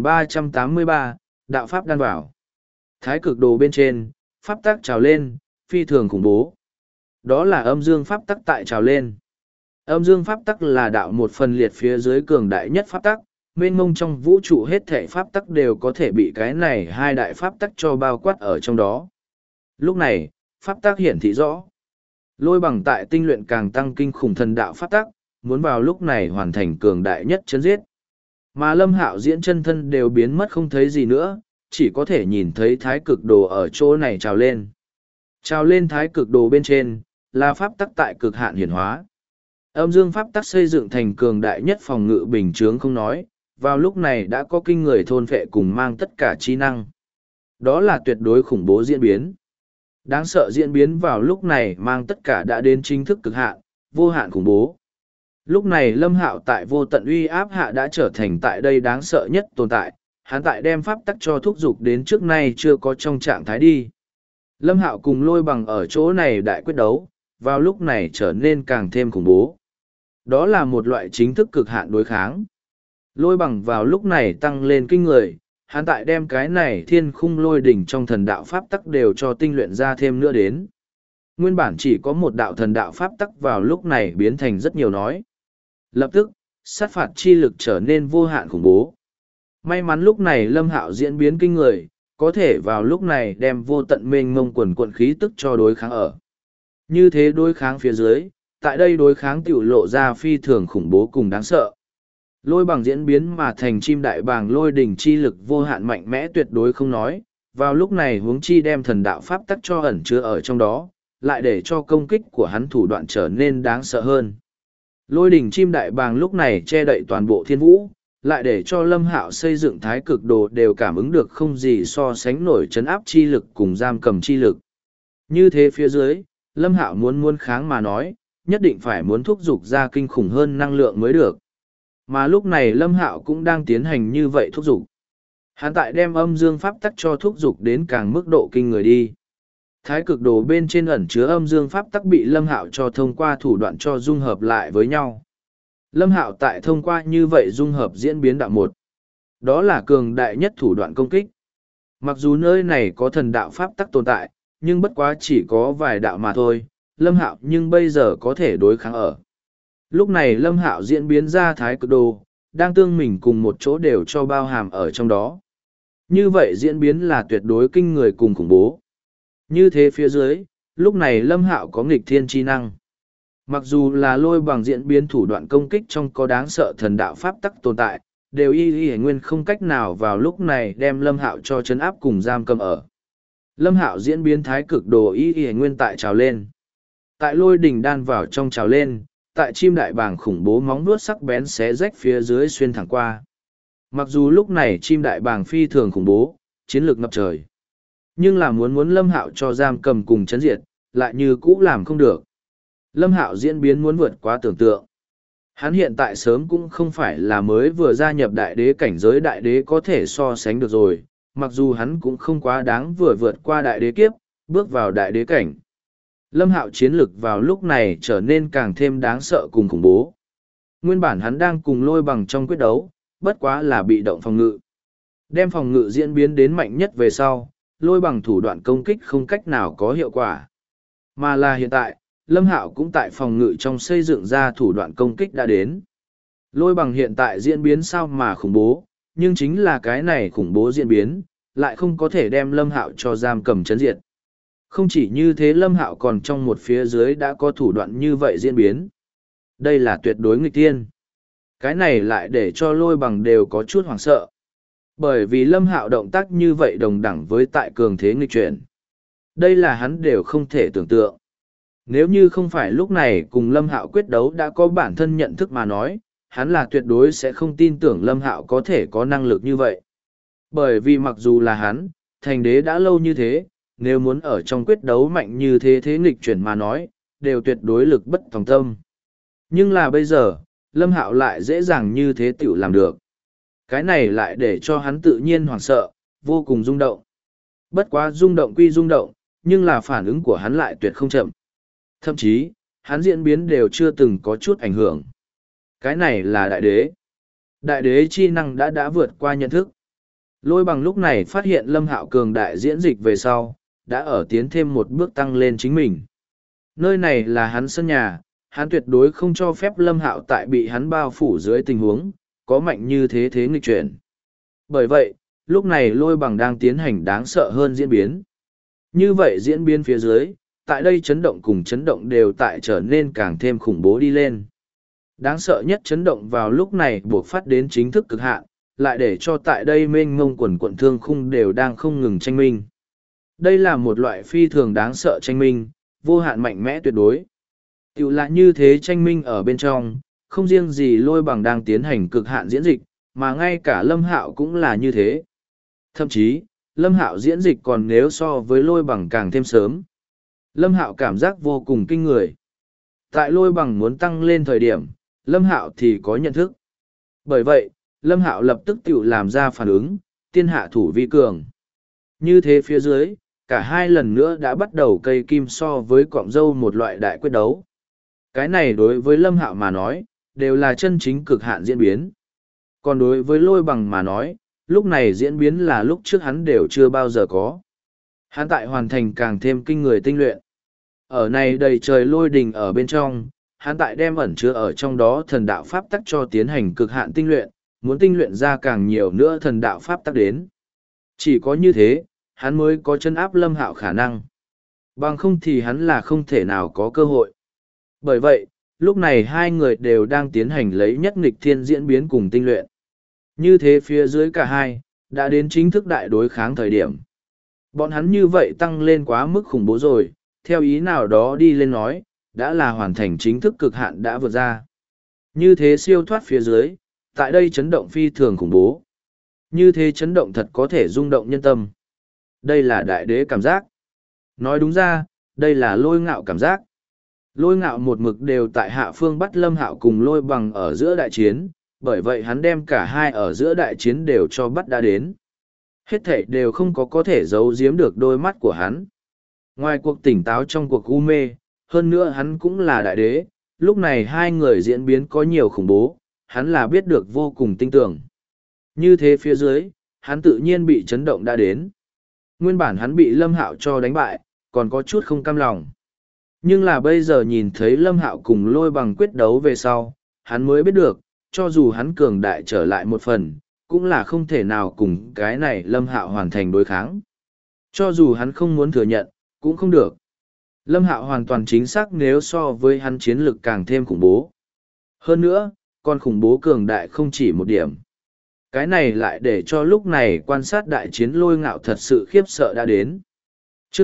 2383, Đạo Pháp đan vào. Thái cực đồ bên trên, pháp tắc trào lên, phi thường khủng bố. Đó là âm dương pháp tắc tại trào lên. Âm dương pháp tắc là đạo một phần liệt phía dưới cường đại nhất pháp tắc, mênh mông trong vũ trụ hết thể pháp tắc đều có thể bị cái này hai đại pháp tắc cho bao quát ở trong đó. Lúc này, pháp tắc hiển thị rõ. Lôi bằng tại tinh luyện càng tăng kinh khủng thần đạo pháp tắc, muốn vào lúc này hoàn thành cường đại nhất chấn giết. Mà Lâm Hạo diễn chân thân đều biến mất không thấy gì nữa, chỉ có thể nhìn thấy thái cực đồ ở chỗ này trào lên. Trào lên thái cực đồ bên trên, là pháp tắc tại cực hạn hiển hóa. Âm dương pháp tắc xây dựng thành cường đại nhất phòng ngự bình chướng không nói, vào lúc này đã có kinh người thôn phệ cùng mang tất cả trí năng. Đó là tuyệt đối khủng bố diễn biến. Đáng sợ diễn biến vào lúc này mang tất cả đã đến chính thức cực hạn, vô hạn khủng bố. Lúc này Lâm Hạo tại vô tận uy áp hạ đã trở thành tại đây đáng sợ nhất tồn tại, hắn tại đem pháp tắc cho thúc giục đến trước nay chưa có trong trạng thái đi. Lâm Hạo cùng lôi bằng ở chỗ này đại quyết đấu, vào lúc này trở nên càng thêm khủng bố. Đó là một loại chính thức cực hạn đối kháng. Lôi bằng vào lúc này tăng lên kinh người, hắn tại đem cái này thiên khung lôi đỉnh trong thần đạo pháp tắc đều cho tinh luyện ra thêm nữa đến. Nguyên bản chỉ có một đạo thần đạo pháp tắc vào lúc này biến thành rất nhiều nói. Lập tức, sát phạt chi lực trở nên vô hạn khủng bố. May mắn lúc này Lâm Hạo diễn biến kinh người, có thể vào lúc này đem vô tận mênh mông quần quận khí tức cho đối kháng ở. Như thế đối kháng phía dưới, tại đây đối kháng tiểu lộ ra phi thường khủng bố cùng đáng sợ. Lôi bằng diễn biến mà thành chim đại bàng lôi đỉnh chi lực vô hạn mạnh mẽ tuyệt đối không nói, vào lúc này huống chi đem thần đạo pháp tắc cho ẩn chứa ở trong đó, lại để cho công kích của hắn thủ đoạn trở nên đáng sợ hơn. Lôi đỉnh chim đại bàng lúc này che đậy toàn bộ thiên vũ, lại để cho Lâm Hạo xây dựng thái cực đồ đều cảm ứng được không gì so sánh nổi chấn áp chi lực cùng giam cầm chi lực. Như thế phía dưới, Lâm Hạo muốn kháng mà nói, nhất định phải muốn thúc giục ra kinh khủng hơn năng lượng mới được. Mà lúc này Lâm Hạo cũng đang tiến hành như vậy thúc giục. Hắn tại đem âm dương pháp tắc cho thúc giục đến càng mức độ kinh người đi. Thái cực đồ bên trên ẩn chứa âm dương pháp tắc bị Lâm Hạo cho thông qua thủ đoạn cho dung hợp lại với nhau. Lâm Hạo tại thông qua như vậy dung hợp diễn biến đạo một. Đó là cường đại nhất thủ đoạn công kích. Mặc dù nơi này có thần đạo pháp tắc tồn tại, nhưng bất quá chỉ có vài đạo mà thôi, Lâm Hạo nhưng bây giờ có thể đối kháng ở. Lúc này Lâm Hạo diễn biến ra thái cực đồ, đang tương mình cùng một chỗ đều cho bao hàm ở trong đó. Như vậy diễn biến là tuyệt đối kinh người cùng khủng bố. Như thế phía dưới, lúc này Lâm Hạo có nghịch thiên chi năng. Mặc dù là lôi bằng diễn biến thủ đoạn công kích trong có đáng sợ thần đạo pháp tắc tồn tại, đều y nguyên không cách nào vào lúc này đem Lâm Hạo cho chấn áp cùng giam cầm ở. Lâm Hạo diễn biến thái cực đồ y nguyên tại trào lên. Tại lôi đỉnh đan vào trong trào lên, tại chim đại bàng khủng bố móng vuốt sắc bén xé rách phía dưới xuyên thẳng qua. Mặc dù lúc này chim đại bàng phi thường khủng bố, chiến lược ngập trời. Nhưng là muốn Lâm Hạo cho giam cầm cùng chấn diệt, lại như cũ làm không được. Lâm Hạo diễn biến muốn vượt quá tưởng tượng. Hắn hiện tại sớm cũng không phải là mới vừa gia nhập đại đế cảnh giới đại đế có thể so sánh được rồi, mặc dù hắn cũng không quá đáng vừa vượt qua đại đế kiếp, bước vào đại đế cảnh. Lâm Hạo chiến lực vào lúc này trở nên càng thêm đáng sợ cùng khủng bố. Nguyên bản hắn đang cùng lôi bằng trong quyết đấu, bất quá là bị động phòng ngự. Đem phòng ngự diễn biến đến mạnh nhất về sau, lôi bằng thủ đoạn công kích không cách nào có hiệu quả. Mà là hiện tại, Lâm Hạo cũng tại phòng ngự trong xây dựng ra thủ đoạn công kích đã đến. Lôi bằng hiện tại diễn biến sao mà khủng bố, nhưng chính là cái này khủng bố diễn biến, lại không có thể đem Lâm Hạo cho giam cầm chấn diệt. Không chỉ như thế Lâm Hạo còn trong một phía dưới đã có thủ đoạn như vậy diễn biến. Đây là tuyệt đối nghịch tiên. Cái này lại để cho lôi bằng đều có chút hoảng sợ. Bởi vì Lâm Hạo động tác như vậy đồng đẳng với tại cường thế nghịch chuyển. Đây là hắn đều không thể tưởng tượng. Nếu như không phải lúc này cùng Lâm Hạo quyết đấu đã có bản thân nhận thức mà nói, hắn là tuyệt đối sẽ không tin tưởng Lâm Hạo có thể có năng lực như vậy. Bởi vì mặc dù là hắn, thành đế đã lâu như thế, nếu muốn ở trong quyết đấu mạnh như thế nghịch chuyển mà nói, đều tuyệt đối lực bất tòng tâm. Nhưng là bây giờ, Lâm Hạo lại dễ dàng như thế tiểu làm được. Cái này lại để cho hắn tự nhiên hoảng sợ, vô cùng rung động. Bất quá rung động quy rung động, nhưng là phản ứng của hắn lại tuyệt không chậm. Thậm chí, hắn diễn biến đều chưa từng có chút ảnh hưởng. Cái này là đại đế. Đại đế chi năng đã vượt qua nhận thức. Lôi bằng lúc này phát hiện Lâm Hạo cường đại diễn dịch về sau, đã ở tiến thêm một bước tăng lên chính mình. Nơi này là hắn sân nhà, hắn tuyệt đối không cho phép Lâm Hạo tại bị hắn bao phủ dưới tình huống, có mạnh như thế nghịch chuyển. Bởi vậy, lúc này lôi bằng đang tiến hành đáng sợ hơn diễn biến. Như vậy diễn biến phía dưới, tại đây chấn động cùng chấn động đều tại trở nên càng thêm khủng bố đi lên. Đáng sợ nhất chấn động vào lúc này buộc phát đến chính thức cực hạn, lại để cho tại đây mênh mông quần quận thương khung đều đang không ngừng tranh minh. Đây là một loại phi thường đáng sợ tranh minh, vô hạn mạnh mẽ tuyệt đối. Tiểu là như thế tranh minh ở bên trong, không riêng gì lôi bằng đang tiến hành cực hạn diễn dịch, mà ngay cả Lâm Hạo cũng là như thế. Thậm chí, Lâm Hạo diễn dịch còn nếu so với lôi bằng càng thêm sớm. Lâm Hạo cảm giác vô cùng kinh người. Tại lôi bằng muốn tăng lên thời điểm, Lâm Hạo thì có nhận thức. Bởi vậy, Lâm Hạo lập tức tự làm ra phản ứng, tiên hạ thủ vi cường. Như thế phía dưới, cả hai lần nữa đã bắt đầu cây kim so với cọng dâu một loại đại quyết đấu. Cái này đối với Lâm Hạo mà nói, đều là chân chính cực hạn diễn biến. Còn đối với lôi bằng mà nói, lúc này diễn biến là lúc trước hắn đều chưa bao giờ có. Hắn tại hoàn thành càng thêm kinh người tinh luyện. Ở này đầy trời lôi đình ở bên trong, hắn tại đem ẩn chứa ở trong đó thần đạo pháp tắc cho tiến hành cực hạn tinh luyện, muốn tinh luyện ra càng nhiều nữa thần đạo pháp tắc đến. Chỉ có như thế, hắn mới có chân áp Lâm Hạo khả năng. Bằng không thì hắn là không thể nào có cơ hội. Bởi vậy, lúc này hai người đều đang tiến hành lấy nhất nghịch thiên diễn biến cùng tinh luyện. Như thế phía dưới cả hai, đã đến chính thức đại đối kháng thời điểm. Bọn hắn như vậy tăng lên quá mức khủng bố rồi, theo ý nào đó đi lên nói, đã là hoàn thành chính thức cực hạn đã vượt ra. Như thế siêu thoát phía dưới, tại đây chấn động phi thường khủng bố. Như thế chấn động thật có thể rung động nhân tâm. Đây là đại đế cảm giác. Nói đúng ra, đây là lôi ngạo cảm giác. Lôi ngạo một mực đều tại hạ phương bắt Lâm Hạo cùng lôi bằng ở giữa đại chiến, bởi vậy hắn đem cả hai ở giữa đại chiến đều cho bắt đã đến. Hết thảy đều không có thể giấu giếm được đôi mắt của hắn. Ngoài cuộc tỉnh táo trong cuộc u mê, hơn nữa hắn cũng là đại đế, lúc này hai người diễn biến có nhiều khủng bố, hắn là biết được vô cùng tinh tường. Như thế phía dưới, hắn tự nhiên bị chấn động đã đến. Nguyên bản hắn bị Lâm Hạo cho đánh bại, còn có chút không cam lòng. Nhưng là bây giờ nhìn thấy Lâm Hạo cùng Lôi Bằng quyết đấu về sau, hắn mới biết được, cho dù hắn cường đại trở lại một phần, cũng là không thể nào cùng cái này Lâm Hạo hoàn thành đối kháng. Cho dù hắn không muốn thừa nhận, cũng không được. Lâm Hạo hoàn toàn chính xác nếu so với hắn chiến lực càng thêm khủng bố. Hơn nữa, còn khủng bố cường đại không chỉ một điểm. Cái này lại để cho lúc này quan sát đại chiến Lôi Ngạo thật sự khiếp sợ đã đến. Chương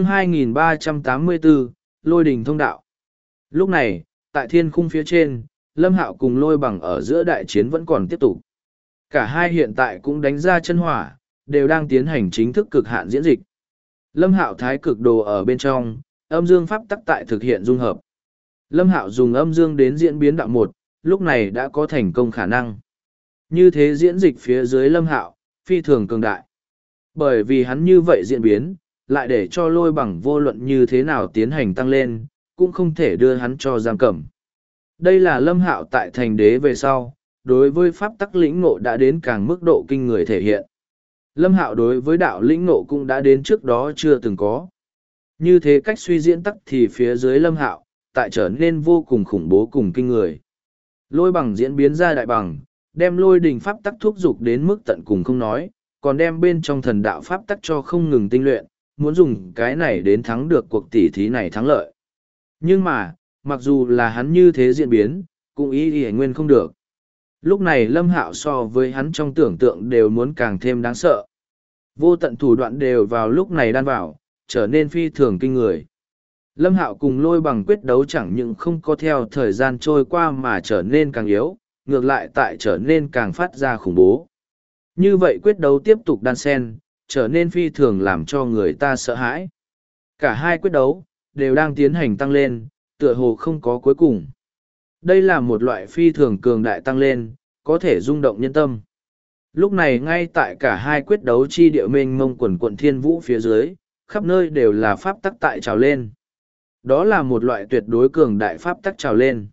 2384, Lôi đình thông đạo. Lúc này, tại thiên khung phía trên, Lâm Hạo cùng Lôi Bằng ở giữa đại chiến vẫn còn tiếp tục. Cả hai hiện tại cũng đánh ra chân hỏa, đều đang tiến hành chính thức cực hạn diễn dịch. Lâm Hạo thái cực đồ ở bên trong, âm dương pháp tắc tại thực hiện dung hợp. Lâm Hạo dùng âm dương đến diễn biến đạo một, lúc này đã có thành công khả năng. Như thế diễn dịch phía dưới Lâm Hạo, phi thường cường đại. Bởi vì hắn như vậy diễn biến, lại để cho Lôi Bằng vô luận như thế nào tiến hành tăng lên, cũng không thể đưa hắn cho giam cầm. Đây là Lâm Hạo tại thành đế về sau, đối với pháp tắc lĩnh ngộ đã đến càng mức độ kinh người thể hiện. Lâm Hạo đối với đạo lĩnh ngộ cũng đã đến trước đó chưa từng có. Như thế cách suy diễn tắc thì phía dưới Lâm Hạo, tại trở nên vô cùng khủng bố cùng kinh người. Lôi Bằng diễn biến ra đại bằng, đem lôi đình pháp tắc thúc dục đến mức tận cùng không nói, còn đem bên trong thần đạo pháp tắc cho không ngừng tinh luyện, muốn dùng cái này đến thắng được cuộc tỉ thí này thắng lợi. Nhưng mà, mặc dù là hắn như thế diễn biến, cũng ý nguyên không được. Lúc này Lâm Hạo so với hắn trong tưởng tượng đều muốn càng thêm đáng sợ. Vô tận thủ đoạn đều vào lúc này đan vào, trở nên phi thường kinh người. Lâm Hạo cùng Lôi Bằng quyết đấu chẳng những không có theo thời gian trôi qua mà trở nên càng yếu, ngược lại tại trở nên càng phát ra khủng bố. Như vậy quyết đấu tiếp tục đan xen, trở nên phi thường làm cho người ta sợ hãi. Cả hai quyết đấu, đều đang tiến hành tăng lên, tựa hồ không có cuối cùng. Đây là một loại phi thường cường đại tăng lên, có thể rung động nhân tâm. Lúc này ngay tại cả hai quyết đấu chi địa mênh mông quần quận thiên vũ phía dưới, khắp nơi đều là pháp tắc tại trào lên. Đó là một loại tuyệt đối cường đại pháp tắc trào lên.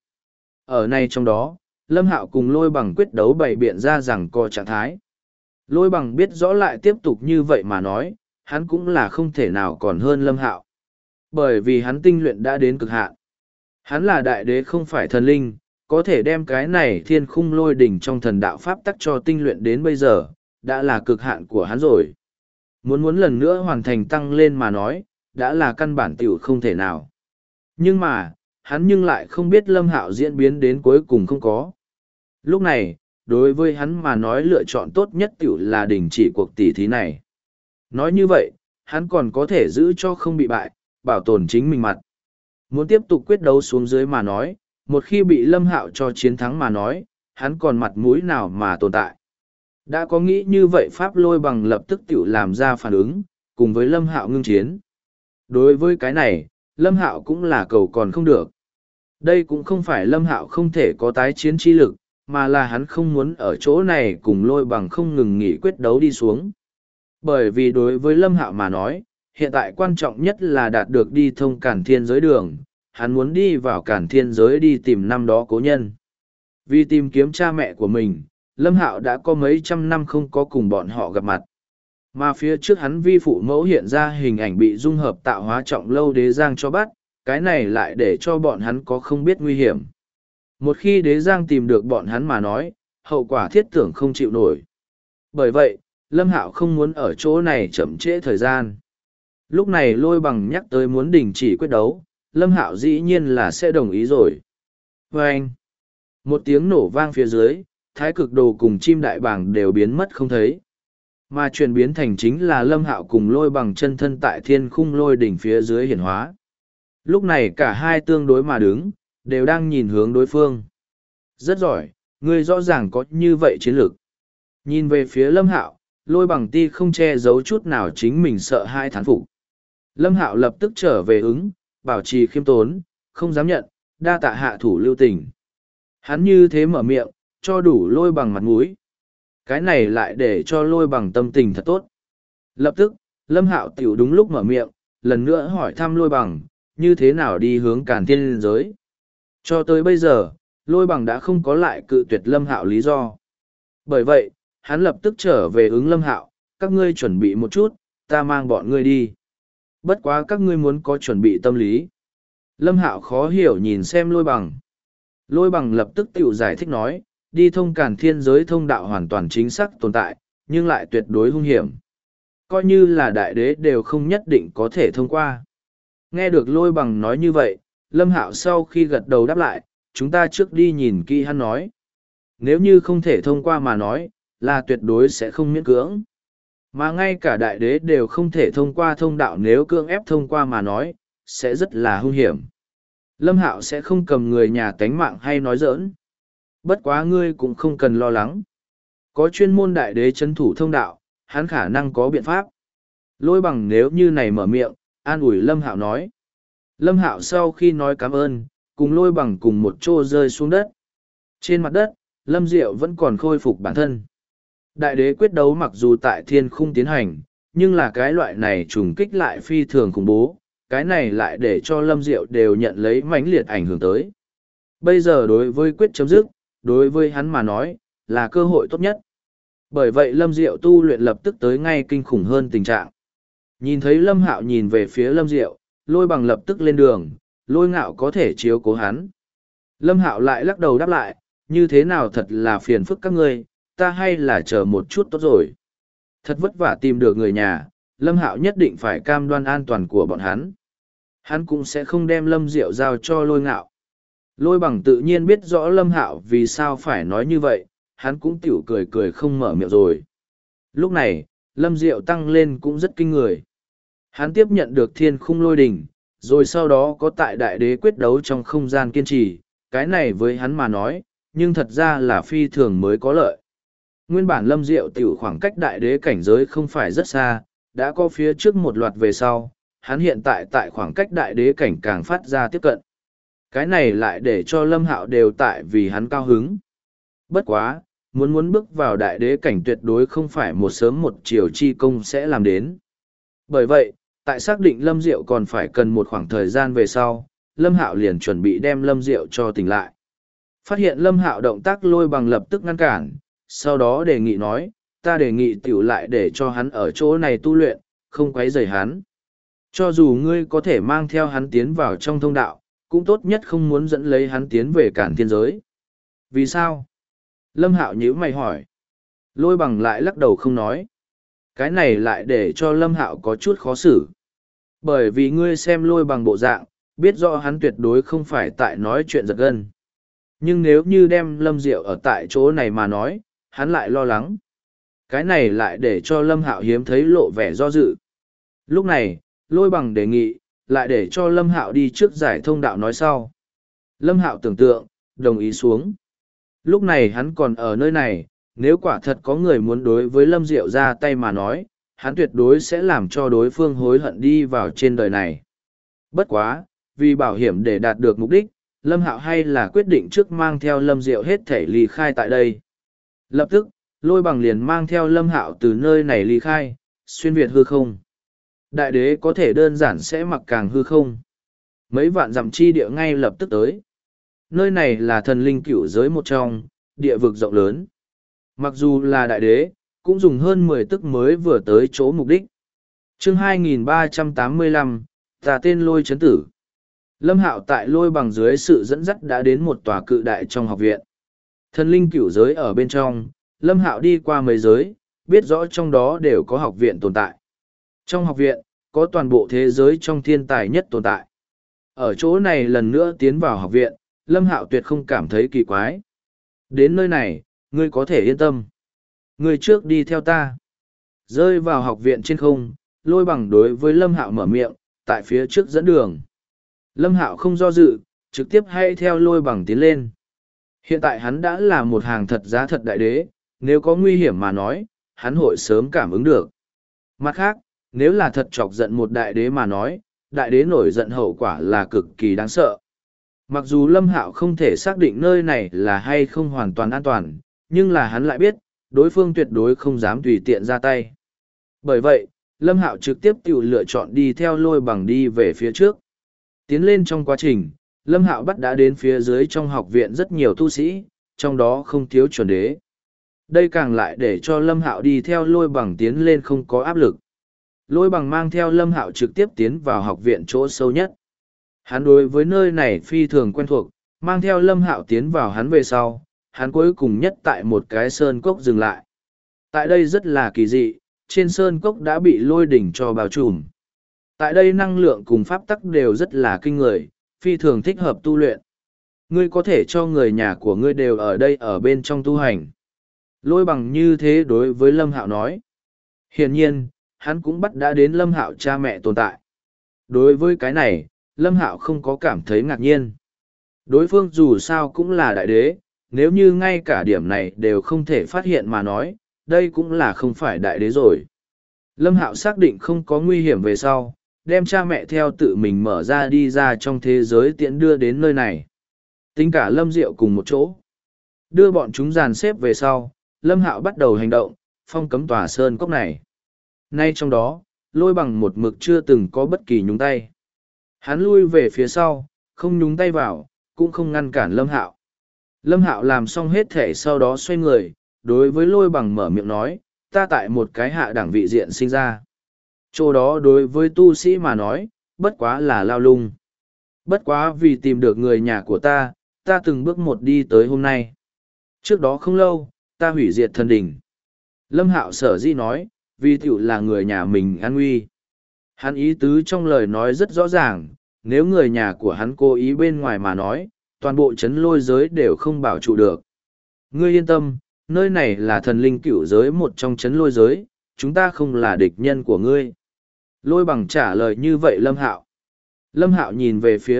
Ở này trong đó, Lâm Hạo cùng Lôi Bằng quyết đấu bày biện ra rằng có trạng thái. Lôi Bằng biết rõ lại tiếp tục như vậy mà nói, hắn cũng là không thể nào còn hơn Lâm Hạo. Bởi vì hắn tinh luyện đã đến cực hạn. Hắn là đại đế không phải thần linh, có thể đem cái này thiên khung lôi đỉnh trong thần đạo pháp tắc cho tinh luyện đến bây giờ, đã là cực hạn của hắn rồi. Muốn lần nữa hoàn thành tăng lên mà nói, đã là căn bản tiểu không thể nào. Nhưng mà, hắn nhưng lại không biết Lâm Hạo diễn biến đến cuối cùng không có. Lúc này, đối với hắn mà nói lựa chọn tốt nhất tiểu là đình chỉ cuộc tỉ thí này. Nói như vậy, hắn còn có thể giữ cho không bị bại, bảo tồn chính mình mặt. Muốn tiếp tục quyết đấu xuống dưới mà nói, một khi bị Lâm Hạo cho chiến thắng mà nói, hắn còn mặt mũi nào mà tồn tại. Đã có nghĩ như vậy Pháp Lôi Bằng lập tức tiểu làm ra phản ứng, cùng với Lâm Hạo ngưng chiến. Đối với cái này, Lâm Hạo cũng là cầu còn không được. Đây cũng không phải Lâm Hạo không thể có tái chiến chi lực, mà là hắn không muốn ở chỗ này cùng Lôi Bằng không ngừng nghỉ quyết đấu đi xuống. Bởi vì đối với Lâm Hạo mà nói, hiện tại quan trọng nhất là đạt được đi thông Cản Thiên giới đường, hắn muốn đi vào Cản Thiên giới đi tìm năm đó cố nhân. Vì tìm kiếm cha mẹ của mình, Lâm Hạo đã có mấy trăm năm không có cùng bọn họ gặp mặt. Mà phía trước hắn vi phụ mẫu hiện ra hình ảnh bị dung hợp tạo hóa trọng lâu đế giang cho bắt, cái này lại để cho bọn hắn có không biết nguy hiểm. Một khi đế giang tìm được bọn hắn mà nói, hậu quả thiết tưởng không chịu nổi. Bởi vậy, Lâm Hạo không muốn ở chỗ này chậm trễ thời gian. Lúc này Lôi Bằng nhắc tới muốn đình chỉ quyết đấu, Lâm Hạo dĩ nhiên là sẽ đồng ý rồi. Vâng! Một tiếng nổ vang phía dưới, thái cực đồ cùng chim đại bàng đều biến mất không thấy. Mà chuyển biến thành chính là Lâm Hạo cùng Lôi Bằng chân thân tại thiên khung lôi đỉnh phía dưới hiển hóa. Lúc này cả hai tương đối mà đứng, đều đang nhìn hướng đối phương. Rất giỏi, ngươi rõ ràng có như vậy chiến lược. Nhìn về phía Lâm Hạo, Lôi Bằng ti không che giấu chút nào chính mình sợ hai thán phục. Lâm Hạo lập tức trở về ứng, bảo trì khiêm tốn, không dám nhận, đa tạ hạ thủ lưu tình. Hắn như thế mở miệng, cho đủ Lôi Bằng mặt mũi. Cái này lại để cho Lôi Bằng tâm tình thật tốt. Lập tức, Lâm Hạo tiểu đúng lúc mở miệng, lần nữa hỏi thăm Lôi Bằng, như thế nào đi hướng Càn Thiên Liên giới. Cho tới bây giờ, Lôi Bằng đã không có lại cự tuyệt Lâm Hạo lý do. Bởi vậy, hắn lập tức trở về ứng Lâm Hạo, các ngươi chuẩn bị một chút, ta mang bọn ngươi đi. Bất quá các ngươi muốn có chuẩn bị tâm lý. Lâm Hạo khó hiểu nhìn xem Lôi Bằng. Lôi Bằng lập tức tiểu giải thích nói, đi thông Càn Thiên giới thông đạo hoàn toàn chính xác tồn tại, nhưng lại tuyệt đối hung hiểm. Coi như là đại đế đều không nhất định có thể thông qua. Nghe được Lôi Bằng nói như vậy, Lâm Hạo sau khi gật đầu đáp lại, chúng ta trước đi nhìn kỹ hắn nói. Nếu như không thể thông qua mà nói, là tuyệt đối sẽ không miễn cưỡng. Mà ngay cả đại đế đều không thể thông qua thông đạo, nếu cưỡng ép thông qua mà nói, sẽ rất là hung hiểm. Lâm Hạo sẽ không cầm người nhà tánh mạng hay nói giỡn. Bất quá ngươi cũng không cần lo lắng. Có chuyên môn đại đế chấn thủ thông đạo, hắn khả năng có biện pháp. Lôi Bằng nếu như này mở miệng, an ủi Lâm Hạo nói. Lâm Hạo sau khi nói cảm ơn, cùng Lôi Bằng cùng một chỗ rơi xuống đất. Trên mặt đất, Lâm Diệu vẫn còn khôi phục bản thân. Đại đế quyết đấu mặc dù tại thiên khung tiến hành, nhưng là cái loại này trùng kích lại phi thường khủng bố, cái này lại để cho Lâm Diệu đều nhận lấy mãnh liệt ảnh hưởng tới. Bây giờ đối với quyết chấm dứt, đối với hắn mà nói, là cơ hội tốt nhất. Bởi vậy Lâm Diệu tu luyện lập tức tới ngay kinh khủng hơn tình trạng. Nhìn thấy Lâm Hạo nhìn về phía Lâm Diệu, Lôi Bằng lập tức lên đường, Lôi Ngạo có thể chiếu cố hắn. Lâm Hạo lại lắc đầu đáp lại, như thế nào thật là phiền phức các ngươi, ta hay là chờ một chút tốt rồi. Thật vất vả tìm được người nhà, Lâm Hạo nhất định phải cam đoan an toàn của bọn hắn. Hắn cũng sẽ không đem Lâm Diệu giao cho Lôi Ngạo. Lôi Bằng tự nhiên biết rõ Lâm Hạo vì sao phải nói như vậy, hắn cũng tiểu cười cười không mở miệng rồi. Lúc này, Lâm Diệu tăng lên cũng rất kinh người. Hắn tiếp nhận được thiên khung lôi đỉnh, rồi sau đó có tại đại đế quyết đấu trong không gian kiên trì, cái này với hắn mà nói, nhưng thật ra là phi thường mới có lợi. Nguyên bản Lâm Diệu tiểu khoảng cách đại đế cảnh giới không phải rất xa, đã có phía trước một loạt về sau, hắn hiện tại khoảng cách đại đế cảnh càng phát ra tiếp cận. Cái này lại để cho Lâm Hạo đều tại vì hắn cao hứng. Bất quá, muốn bước vào đại đế cảnh tuyệt đối không phải một sớm một chiều chi công sẽ làm đến. Bởi vậy, tại xác định Lâm Diệu còn phải cần một khoảng thời gian về sau, Lâm Hạo liền chuẩn bị đem Lâm Diệu cho tỉnh lại. Phát hiện Lâm Hạo động tác Lôi Bằng lập tức ngăn cản, sau đó đề nghị nói, ta đề nghị tiểu lại để cho hắn ở chỗ này tu luyện, không quấy rầy hắn. Cho dù ngươi có thể mang theo hắn tiến vào trong thông đạo, cũng tốt nhất không muốn dẫn lấy hắn tiến về Càn Thiên giới. Vì sao? Lâm Hạo nhíu mày hỏi. Lôi Bằng lại lắc đầu không nói. Cái này lại để cho Lâm Hạo có chút khó xử. Bởi vì ngươi xem Lôi Bằng bộ dạng, biết rõ hắn tuyệt đối không phải tại nói chuyện giật gân. Nhưng nếu như đem Lâm Diệu ở tại chỗ này mà nói, hắn lại lo lắng. Cái này lại để cho Lâm Hạo hiếm thấy lộ vẻ do dự. Lúc này, Lôi Bằng đề nghị, lại để cho Lâm Hạo đi trước giải thông đạo nói sau. Lâm Hạo tưởng tượng, đồng ý xuống. Lúc này hắn còn ở nơi này, nếu quả thật có người muốn đối với Lâm Diệu ra tay mà nói, hắn tuyệt đối sẽ làm cho đối phương hối hận đi vào trên đời này. Bất quá, vì bảo hiểm để đạt được mục đích, Lâm Hạo hay là quyết định trước mang theo Lâm Diệu hết thể ly khai tại đây. Lập tức, Lôi Bằng liền mang theo Lâm Hạo từ nơi này ly khai, xuyên việt hư không. Đại đế có thể đơn giản sẽ mặc càng hư không. Mấy vạn dặm chi địa ngay lập tức tới. Nơi này là thần linh cửu giới một trong, địa vực rộng lớn. Mặc dù là đại đế, cũng dùng hơn 10 tức mới vừa tới chỗ mục đích. Chương 2385, tà tên Lôi chấn tử. Lâm Hạo tại Lôi Bằng dưới sự dẫn dắt đã đến một tòa cự đại trong học viện. Thần linh cửu giới ở bên trong, Lâm Hạo đi qua mấy giới, biết rõ trong đó đều có học viện tồn tại. Trong học viện, có toàn bộ thế giới trong thiên tài nhất tồn tại. Ở chỗ này lần nữa tiến vào học viện, Lâm Hạo tuyệt không cảm thấy kỳ quái. Đến nơi này, ngươi có thể yên tâm. Ngươi trước đi theo ta. Rơi vào học viện trên không, Lôi Bằng đối với Lâm Hạo mở miệng, tại phía trước dẫn đường. Lâm Hạo không do dự, trực tiếp hay theo Lôi Bằng tiến lên. Hiện tại hắn đã là một hàng thật giá thật đại đế, nếu có nguy hiểm mà nói, hắn hội sớm cảm ứng được. Mặt khác, nếu là thật chọc giận một đại đế mà nói, đại đế nổi giận hậu quả là cực kỳ đáng sợ. Mặc dù Lâm Hạo không thể xác định nơi này là hay không hoàn toàn an toàn, nhưng là hắn lại biết, đối phương tuyệt đối không dám tùy tiện ra tay. Bởi vậy, Lâm Hạo trực tiếp tự lựa chọn đi theo lôi bằng đi về phía trước. Tiến lên trong quá trình, Lâm Hạo bắt đã đến phía dưới trong học viện rất nhiều tu sĩ, trong đó không thiếu chuẩn đế. Đây càng lại để cho Lâm Hạo đi theo lôi bằng tiến lên không có áp lực. Lôi bằng mang theo Lâm Hạo trực tiếp tiến vào học viện chỗ sâu nhất. Hắn đối với nơi này phi thường quen thuộc, mang theo Lâm Hạo tiến vào hắn về sau, hắn cuối cùng nhất tại một cái sơn cốc dừng lại. Tại đây rất là kỳ dị, trên sơn cốc đã bị lôi đỉnh cho bao trùm. Tại đây năng lượng cùng pháp tắc đều rất là kinh người, phi thường thích hợp tu luyện. Ngươi có thể cho người nhà của ngươi đều ở đây ở bên trong tu hành. Lôi bằng như thế đối với Lâm Hạo nói. Hiển nhiên, hắn cũng bắt đã đến Lâm Hạo cha mẹ tồn tại. Đối với cái này, Lâm Hạo không có cảm thấy ngạc nhiên. Đối phương dù sao cũng là đại đế, nếu như ngay cả điểm này đều không thể phát hiện mà nói, đây cũng là không phải đại đế rồi. Lâm Hạo xác định không có nguy hiểm về sau, đem cha mẹ theo tự mình mở ra đi ra trong thế giới tiện đưa đến nơi này. Tính cả Lâm Diệu cùng một chỗ. Đưa bọn chúng dàn xếp về sau, Lâm Hạo bắt đầu hành động, phong cấm tòa sơn cốc này. Nay trong đó, lôi bằng một mực chưa từng có bất kỳ nhúng tay. Hắn lui về phía sau, không nhúng tay vào, cũng không ngăn cản Lâm Hạo. Lâm Hạo làm xong hết thể sau đó xoay người, đối với lôi bằng mở miệng nói, ta tại một cái hạ đẳng vị diện sinh ra. Chỗ đó đối với tu sĩ mà nói, bất quá là lao lung. Bất quá vì tìm được người nhà của ta từng bước một đi tới hôm nay. Trước đó không lâu, ta hủy diệt thần đình. Lâm Hạo sở dĩ nói, vì tiểu là người nhà mình an nguy. Hắn ý tứ trong lời nói rất rõ ràng, nếu người nhà của hắn cố ý bên ngoài mà nói, toàn bộ chấn lôi giới đều không bảo trụ được. Ngươi yên tâm, nơi này là thần linh cửu giới một trong chấn lôi giới, chúng ta không là địch nhân của ngươi. Lôi bằng trả lời như vậy Lâm Hạo. Lâm Hạo nhìn về phía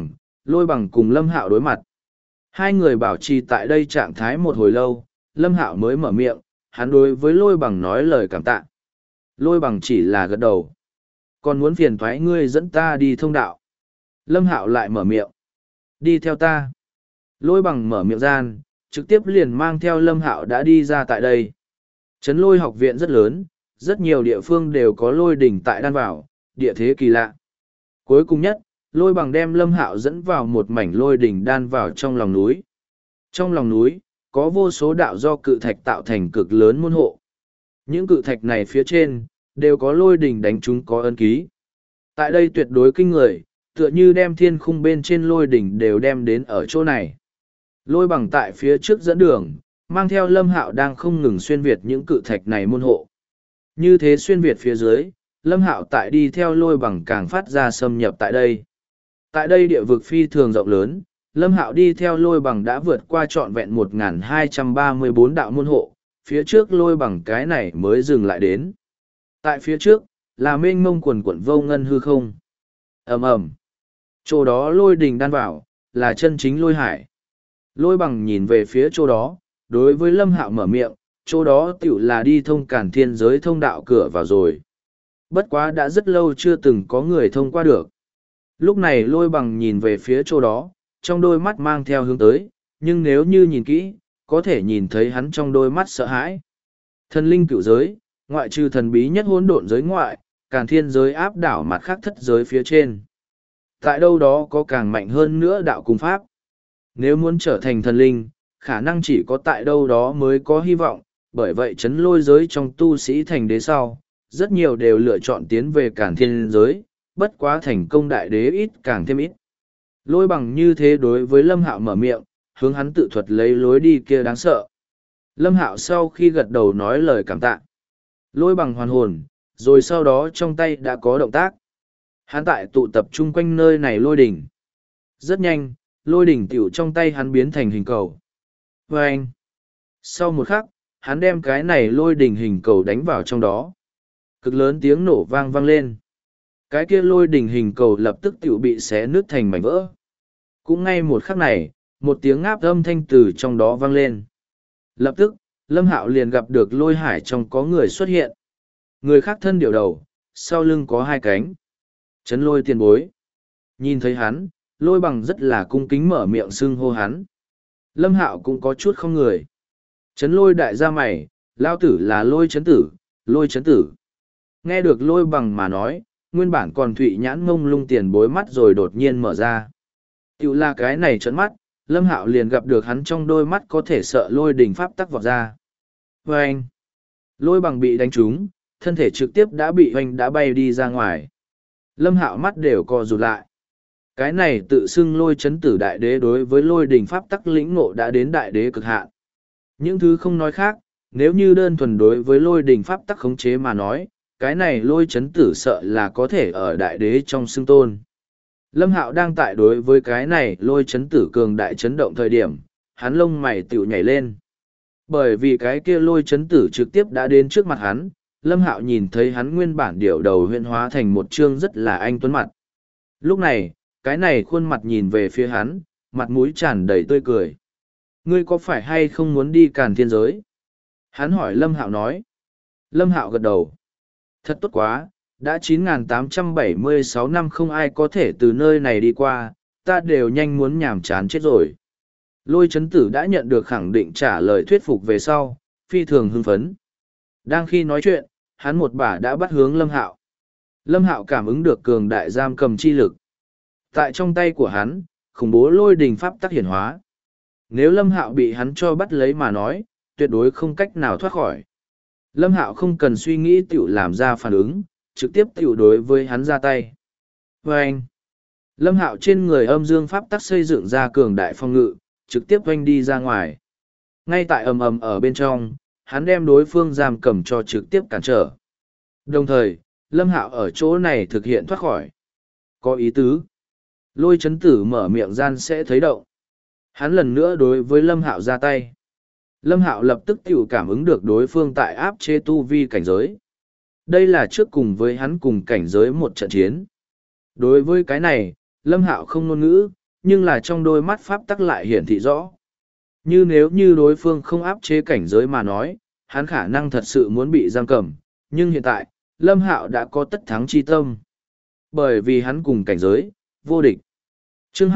lôi bằng cùng Lâm Hạo đối mặt. Hai người bảo trì tại đây trạng thái một hồi lâu, Lâm Hạo mới mở miệng, hắn đối với lôi bằng nói lời cảm tạ. Lôi bằng chỉ là gật đầu. Còn muốn phiền thoái ngươi dẫn ta đi thông đạo. Lâm Hạo lại mở miệng. Đi theo ta. Lôi bằng mở miệng gian, trực tiếp liền mang theo Lâm Hạo đã đi ra tại đây. Trấn lôi học viện rất lớn, rất nhiều địa phương đều có lôi đỉnh tại đan vào, địa thế kỳ lạ. Cuối cùng nhất, lôi bằng đem Lâm Hạo dẫn vào một mảnh lôi đỉnh đan vào trong lòng núi. Trong lòng núi, có vô số đạo do cự thạch tạo thành cực lớn môn hộ. Những cự thạch này phía trên, đều có lôi đỉnh đánh chúng có ấn ký. Tại đây tuyệt đối kinh người, tựa như đem thiên khung bên trên lôi đỉnh đều đem đến ở chỗ này. Lôi bằng tại phía trước dẫn đường, mang theo Lâm Hạo đang không ngừng xuyên việt những cự thạch này môn hộ. Như thế xuyên việt phía dưới, Lâm Hạo tại đi theo lôi bằng càng phát ra xâm nhập tại đây. Tại đây địa vực phi thường rộng lớn, Lâm Hạo đi theo lôi bằng đã vượt qua trọn vẹn 1234 đạo môn hộ, phía trước lôi bằng cái này mới dừng lại đến. Tại phía trước, là mênh mông quần quận vô ngân hư không. Ầm ầm. Chỗ đó lôi đình đan vào, là chân chính lôi hải. Lôi bằng nhìn về phía chỗ đó, đối với Lâm Hạo mở miệng, chỗ đó tiểu là đi thông cản thiên giới thông đạo cửa vào rồi. Bất quá đã rất lâu chưa từng có người thông qua được. Lúc này lôi bằng nhìn về phía chỗ đó, trong đôi mắt mang theo hướng tới, nhưng nếu như nhìn kỹ, có thể nhìn thấy hắn trong đôi mắt sợ hãi. Thần linh cựu giới, ngoại trừ thần bí nhất hỗn độn giới ngoại, càn thiên giới áp đảo mặt khác thất giới phía trên. Tại đâu đó có càng mạnh hơn nữa đạo cung pháp. Nếu muốn trở thành thần linh, khả năng chỉ có tại đâu đó mới có hy vọng, bởi vậy chấn lôi giới trong tu sĩ thành đế sau, rất nhiều đều lựa chọn tiến về càn thiên giới, bất quá thành công đại đế ít càng thêm ít. Lôi bằng như thế đối với Lâm Hạo mở miệng, hướng hắn tự thuật lấy lối đi kia đáng sợ. Lâm Hạo sau khi gật đầu nói lời cảm tạ. Lôi bằng hoàn hồn, rồi sau đó trong tay đã có động tác. Hắn tại tụ tập chung quanh nơi này lôi đỉnh. Rất nhanh, lôi đỉnh tiểu trong tay hắn biến thành hình cầu. Và anh, sau một khắc, hắn đem cái này lôi đỉnh hình cầu đánh vào trong đó. Cực lớn tiếng nổ vang vang lên. Cái kia lôi đỉnh hình cầu lập tức tiểu bị xé nứt thành mảnh vỡ. Cũng ngay một khắc này, một tiếng ngáp âm thanh từ trong đó vang lên. Lập tức, Lâm Hạo liền gặp được lôi hải trong có người xuất hiện. Người khác thân điệu đầu, sau lưng có hai cánh. Chấn lôi tiền bối. Nhìn thấy hắn, lôi bằng rất là cung kính mở miệng xưng hô hắn. Lâm Hạo cũng có chút không người. Chấn lôi đại gia mày, lao tử là lôi chấn tử, lôi chấn tử. Nghe được lôi bằng mà nói, nguyên bản còn thụy nhãn mông lung tiền bối mắt rồi đột nhiên mở ra. Tiểu là cái này trấn mắt, Lâm Hạo liền gặp được hắn trong đôi mắt có thể sợ lôi đình pháp tắc vọt ra. Và anh, lôi bằng bị đánh trúng, thân thể trực tiếp đã bị hoành đã bay đi ra ngoài. Lâm Hạo mắt đều co rụt lại. Cái này tự xưng lôi chấn tử đại đế đối với lôi đình pháp tắc lĩnh ngộ đã đến đại đế cực hạn. Những thứ không nói khác, nếu như đơn thuần đối với lôi đình pháp tắc khống chế mà nói, cái này lôi chấn tử sợ là có thể ở đại đế trong xưng tôn. Lâm Hạo đang tại đối với cái này lôi chấn tử cường đại chấn động thời điểm, hắn lông mày tiểu nhảy lên. Bởi vì cái kia lôi chấn tử trực tiếp đã đến trước mặt hắn, Lâm Hạo nhìn thấy hắn nguyên bản điệu đầu huyễn hóa thành một trương rất là anh tuấn mặt. Lúc này, cái này khuôn mặt nhìn về phía hắn, mặt mũi tràn đầy tươi cười. Ngươi có phải hay không muốn đi Càn Thiên giới? Hắn hỏi Lâm Hạo nói. Lâm Hạo gật đầu. Thật tốt quá, đã 9.876 năm không ai có thể từ nơi này đi qua, ta đều nhanh muốn nhàm chán chết rồi. Lôi chấn tử đã nhận được khẳng định trả lời thuyết phục về sau, phi thường hưng phấn. Đang khi nói chuyện, hắn một bả đã bắt hướng Lâm Hạo. Lâm Hạo cảm ứng được cường đại giam cầm chi lực. Tại trong tay của hắn, khủng bố lôi đình pháp tắc hiển hóa. Nếu Lâm Hạo bị hắn cho bắt lấy mà nói, tuyệt đối không cách nào thoát khỏi. Lâm Hạo không cần suy nghĩ tiểu làm ra phản ứng, trực tiếp tiểu đối với hắn ra tay. Và anh, Lâm Hạo trên người âm dương pháp tắc xây dựng ra cường đại phong ngự, trực tiếp oanh đi ra ngoài. Ngay tại ầm ầm ở bên trong, hắn đem đối phương giam cầm cho trực tiếp cản trở. Đồng thời, Lâm Hạo ở chỗ này thực hiện thoát khỏi. Có ý tứ. Lôi chấn tử mở miệng gian sẽ thấy động. Hắn lần nữa đối với Lâm Hạo ra tay. Lâm Hạo lập tức tiểu cảm ứng được đối phương tại áp chế tu vi cảnh giới. Đây là trước cùng với hắn cùng cảnh giới một trận chiến. Đối với cái này, Lâm Hạo không ngôn ngữ, nhưng là trong đôi mắt pháp tắc lại hiển thị rõ. Như nếu như đối phương không áp chế cảnh giới mà nói, hắn khả năng thật sự muốn bị giam cầm, nhưng hiện tại, Lâm Hạo đã có tất thắng chi tâm. Bởi vì hắn cùng cảnh giới, vô địch. Chương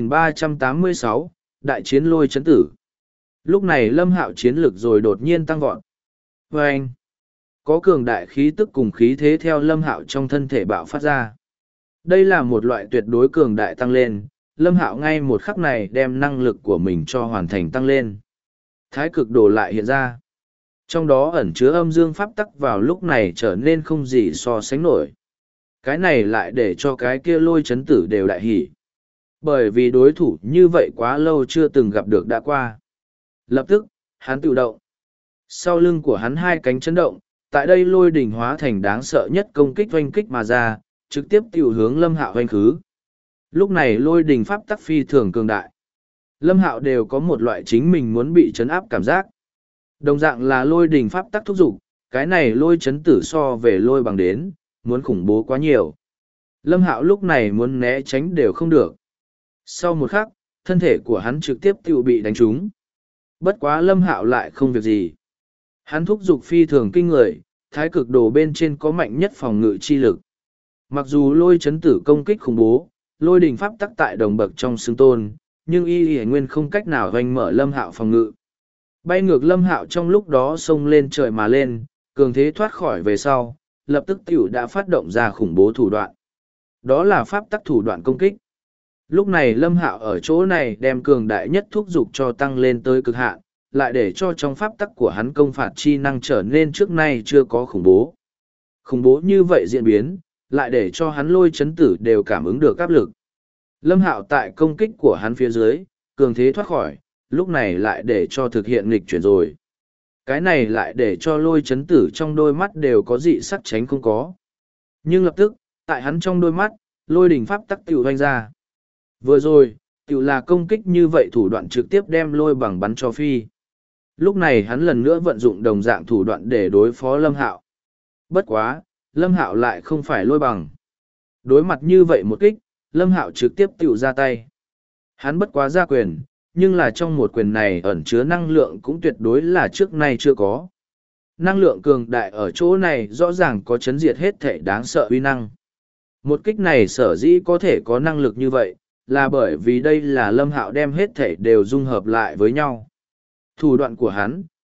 2386, Đại chiến lôi chấn tử. Lúc này Lâm Hạo chiến lực rồi đột nhiên tăng vọt. Và anh, có cường đại khí tức cùng khí thế theo Lâm Hạo trong thân thể bạo phát ra. Đây là một loại tuyệt đối cường đại tăng lên, Lâm Hạo ngay một khắc này đem năng lực của mình cho hoàn thành tăng lên. Thái cực đồ lại hiện ra. Trong đó ẩn chứa âm dương pháp tắc vào lúc này trở nên không gì so sánh nổi. Cái này lại để cho cái kia lôi chấn tử đều đại hỉ. Bởi vì đối thủ như vậy quá lâu chưa từng gặp được đã qua. Lập tức, hắn tự động. Sau lưng của hắn hai cánh chấn động, tại đây lôi đỉnh hóa thành đáng sợ nhất công kích oanh kích mà ra, trực tiếp tiểu hướng Lâm Hạo oanh khứ. Lúc này lôi đỉnh pháp tắc phi thường cường đại. Lâm Hạo đều có một loại chính mình muốn bị chấn áp cảm giác. Đồng dạng là lôi đỉnh pháp tắc thúc giục, cái này lôi chấn tử so về lôi bằng đến, muốn khủng bố quá nhiều. Lâm Hạo lúc này muốn né tránh đều không được. Sau một khắc, thân thể của hắn trực tiếp tiểu bị đánh trúng. Bất quá Lâm Hạo lại không việc gì. Hắn thúc giục phi thường kinh người, thái cực đồ bên trên có mạnh nhất phòng ngự chi lực. Mặc dù lôi chấn tử công kích khủng bố, lôi đình pháp tắc tại đồng bậc trong xương tôn, nhưng y nguyên không cách nào hoành mở Lâm Hạo phòng ngự. Bay ngược Lâm Hạo trong lúc đó xông lên trời mà lên, cường thế thoát khỏi về sau, lập tức tiểu đã phát động ra khủng bố thủ đoạn. Đó là pháp tắc thủ đoạn công kích. Lúc này Lâm Hạo ở chỗ này đem cường đại nhất thúc giục cho tăng lên tới cực hạn, lại để cho trong pháp tắc của hắn công phạt chi năng trở nên trước nay chưa có khủng bố. Khủng bố như vậy diễn biến, lại để cho hắn lôi chấn tử đều cảm ứng được áp lực. Lâm Hạo tại công kích của hắn phía dưới, cường thế thoát khỏi, lúc này lại để cho thực hiện nghịch chuyển rồi. Cái này lại để cho lôi chấn tử trong đôi mắt đều có dị sắc tránh không có. Nhưng lập tức, tại hắn trong đôi mắt, lôi đỉnh pháp tắc tiểu hoanh ra. Vừa rồi, tiểu là công kích như vậy thủ đoạn trực tiếp đem lôi bằng bắn cho phi. Lúc này hắn lần nữa vận dụng đồng dạng thủ đoạn để đối phó Lâm Hạo. Bất quá, Lâm Hạo lại không phải lôi bằng. Đối mặt như vậy một kích, Lâm Hạo trực tiếp tiểu ra tay. Hắn bất quá ra quyền, nhưng là trong một quyền này ẩn chứa năng lượng cũng tuyệt đối là trước nay chưa có. Năng lượng cường đại ở chỗ này rõ ràng có chấn diệt hết thể đáng sợ uy năng. Một kích này sở dĩ có thể có năng lực như vậy, là bởi vì đây là Lâm Hạo đem hết thể đều dung hợp lại với nhau. Thủ đoạn của hắn,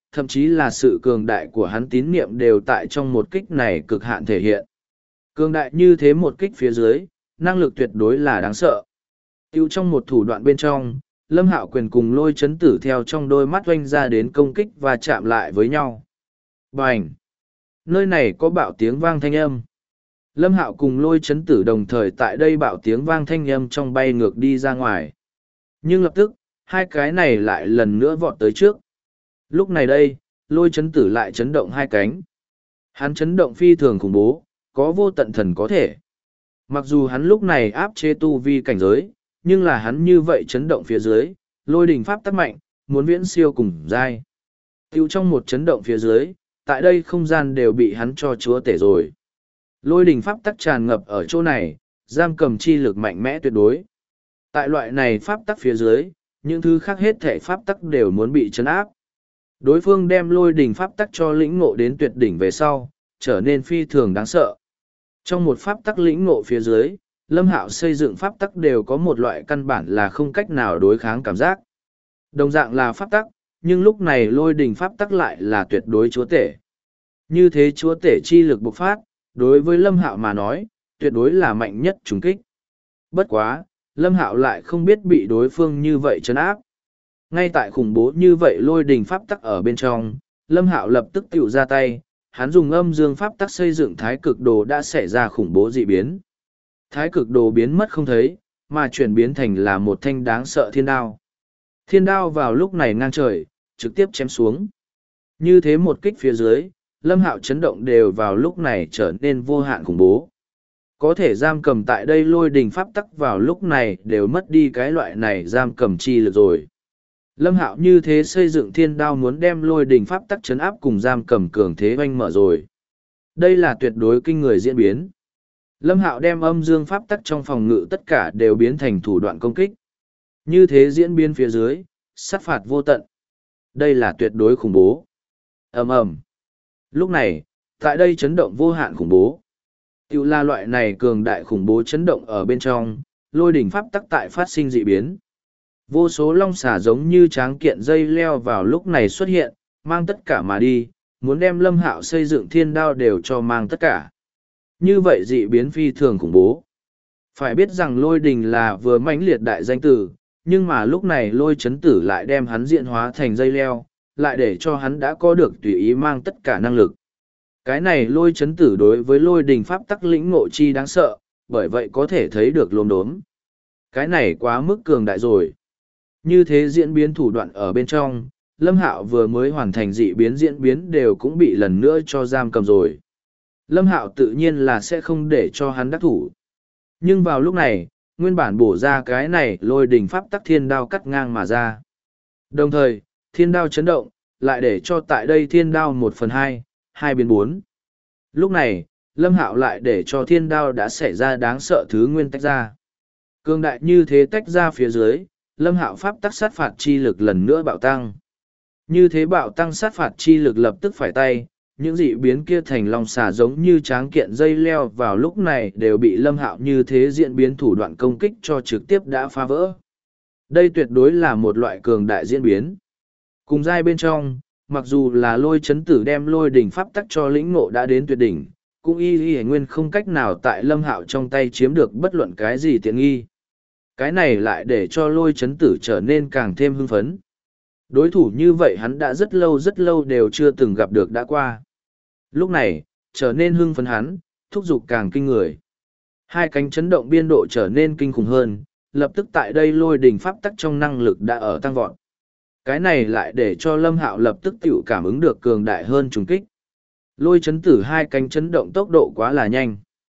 thậm chí là sự cường đại của hắn tín niệm đều tại trong một kích này cực hạn thể hiện. Cường đại như thế một kích phía dưới, năng lực tuyệt đối là đáng sợ. Tiêu trong một thủ đoạn bên trong, Lâm Hạo quyền cùng Lôi Chấn Tử theo trong đôi mắt oanh ra đến công kích và chạm lại với nhau. Bành! Nơi này có bạo tiếng vang thanh âm. Lâm Hạo cùng Lôi Chấn Tử đồng thời tại đây bạo tiếng vang thanh âm trong bay ngược đi ra ngoài. Nhưng lập tức, hai cái này lại lần nữa vọt tới trước. Lúc này đây, Lôi Chấn Tử lại chấn động hai cánh. Hắn chấn động phi thường khủng bố, có vô tận thần có thể. Mặc dù hắn lúc này áp chế tu vi cảnh giới, nhưng là hắn như vậy chấn động phía dưới, lôi đình pháp tắc mạnh, muốn viễn siêu cùng giai. Tiêu trong một chấn động phía dưới, tại đây không gian đều bị hắn cho chúa tể rồi. Lôi đình pháp tắc tràn ngập ở chỗ này, giam cầm chi lực mạnh mẽ tuyệt đối. Tại loại này pháp tắc phía dưới, những thứ khác hết thể pháp tắc đều muốn bị chấn áp. Đối phương đem lôi đình pháp tắc cho lĩnh ngộ đến tuyệt đỉnh về sau, trở nên phi thường đáng sợ. Trong một pháp tắc lĩnh ngộ phía dưới, Lâm Hạo xây dựng pháp tắc đều có một loại căn bản là không cách nào đối kháng cảm giác. Đồng dạng là pháp tắc, nhưng lúc này lôi đình pháp tắc lại là tuyệt đối chúa tể. Như thế chúa tể chi lực bộc phát, đối với Lâm Hạo mà nói, tuyệt đối là mạnh nhất trùng kích. Bất quá, Lâm Hạo lại không biết bị đối phương như vậy trấn áp. Ngay tại khủng bố như vậy lôi đình pháp tắc ở bên trong, Lâm Hạo lập tức tiểu ra tay, hắn dùng âm dương pháp tắc xây dựng thái cực đồ đã xảy ra khủng bố dị biến. Thái cực đồ biến mất không thấy, mà chuyển biến thành là một thanh đáng sợ thiên đao. Thiên đao vào lúc này ngang trời, trực tiếp chém xuống. Như thế một kích phía dưới, Lâm Hạo chấn động đều vào lúc này trở nên vô hạn khủng bố. Có thể giam cầm tại đây lôi đình pháp tắc vào lúc này đều mất đi cái loại này giam cầm chi lực rồi. Lâm Hạo như thế xây dựng thiên đao muốn đem lôi đình pháp tắc chấn áp cùng giam cầm cường thế oanh mở rồi. Đây là tuyệt đối kinh người diễn biến. Lâm Hạo đem âm dương pháp tắc trong phòng ngự tất cả đều biến thành thủ đoạn công kích. Như thế diễn biến phía dưới, sát phạt vô tận. Đây là tuyệt đối khủng bố. Ầm ầm. Lúc này, tại đây chấn động vô hạn khủng bố. Tiểu là loại này cường đại khủng bố chấn động ở bên trong, lôi đỉnh pháp tắc tại phát sinh dị biến. Vô số long xà giống như tráng kiện dây leo vào lúc này xuất hiện, mang tất cả mà đi, muốn đem Lâm Hạo xây dựng thiên đao đều cho mang tất cả. Như vậy dị biến phi thường khủng bố. Phải biết rằng lôi đình là vừa mãnh liệt đại danh tử, nhưng mà lúc này lôi chấn tử lại đem hắn diện hóa thành dây leo, lại để cho hắn đã có được tùy ý mang tất cả năng lực. Cái này lôi chấn tử đối với lôi đình pháp tắc lĩnh ngộ chi đáng sợ, bởi vậy có thể thấy được lốm đốm. Cái này quá mức cường đại rồi. Như thế diễn biến thủ đoạn ở bên trong, Lâm Hạo vừa mới hoàn thành dị biến diễn biến đều cũng bị lần nữa cho giam cầm rồi. Lâm Hạo tự nhiên là sẽ không để cho hắn đắc thủ. Nhưng vào lúc này, nguyên bản bổ ra cái này lôi đình pháp tắc thiên đao cắt ngang mà ra. Đồng thời, thiên đao chấn động, lại để cho tại đây thiên đao 1/2, 2/4. Lúc này, Lâm Hạo lại để cho thiên đao đã xảy ra đáng sợ thứ nguyên tách ra. Cương đại như thế tách ra phía dưới, Lâm Hạo pháp tắc sát phạt chi lực lần nữa bạo tăng. Như thế bạo tăng sát phạt chi lực lập tức phải tay, những dị biến kia thành long xà giống như tráng kiện dây leo vào lúc này đều bị Lâm Hạo như thế diễn biến thủ đoạn công kích cho trực tiếp đã phá vỡ. Đây tuyệt đối là một loại cường đại diễn biến. Cùng giai bên trong, mặc dù là lôi chấn tử đem lôi đỉnh pháp tắc cho lĩnh ngộ đã đến tuyệt đỉnh, cũng y nguyên không cách nào tại Lâm Hạo trong tay chiếm được bất luận cái gì tiện nghi. Cái này lại để cho lôi chấn tử trở nên càng thêm hưng phấn. Đối thủ như vậy hắn đã rất lâu đều chưa từng gặp được đã qua. Lúc này, trở nên hưng phấn hắn, thúc giục càng kinh người. Hai cánh chấn động biên độ trở nên kinh khủng hơn, lập tức tại đây lôi đỉnh pháp tắc trong năng lực đã ở tăng vọt. Cái này lại để cho Lâm Hạo lập tức tự cảm ứng được cường đại hơn trùng kích. Lôi chấn tử hai cánh chấn động tốc độ quá là nhanh.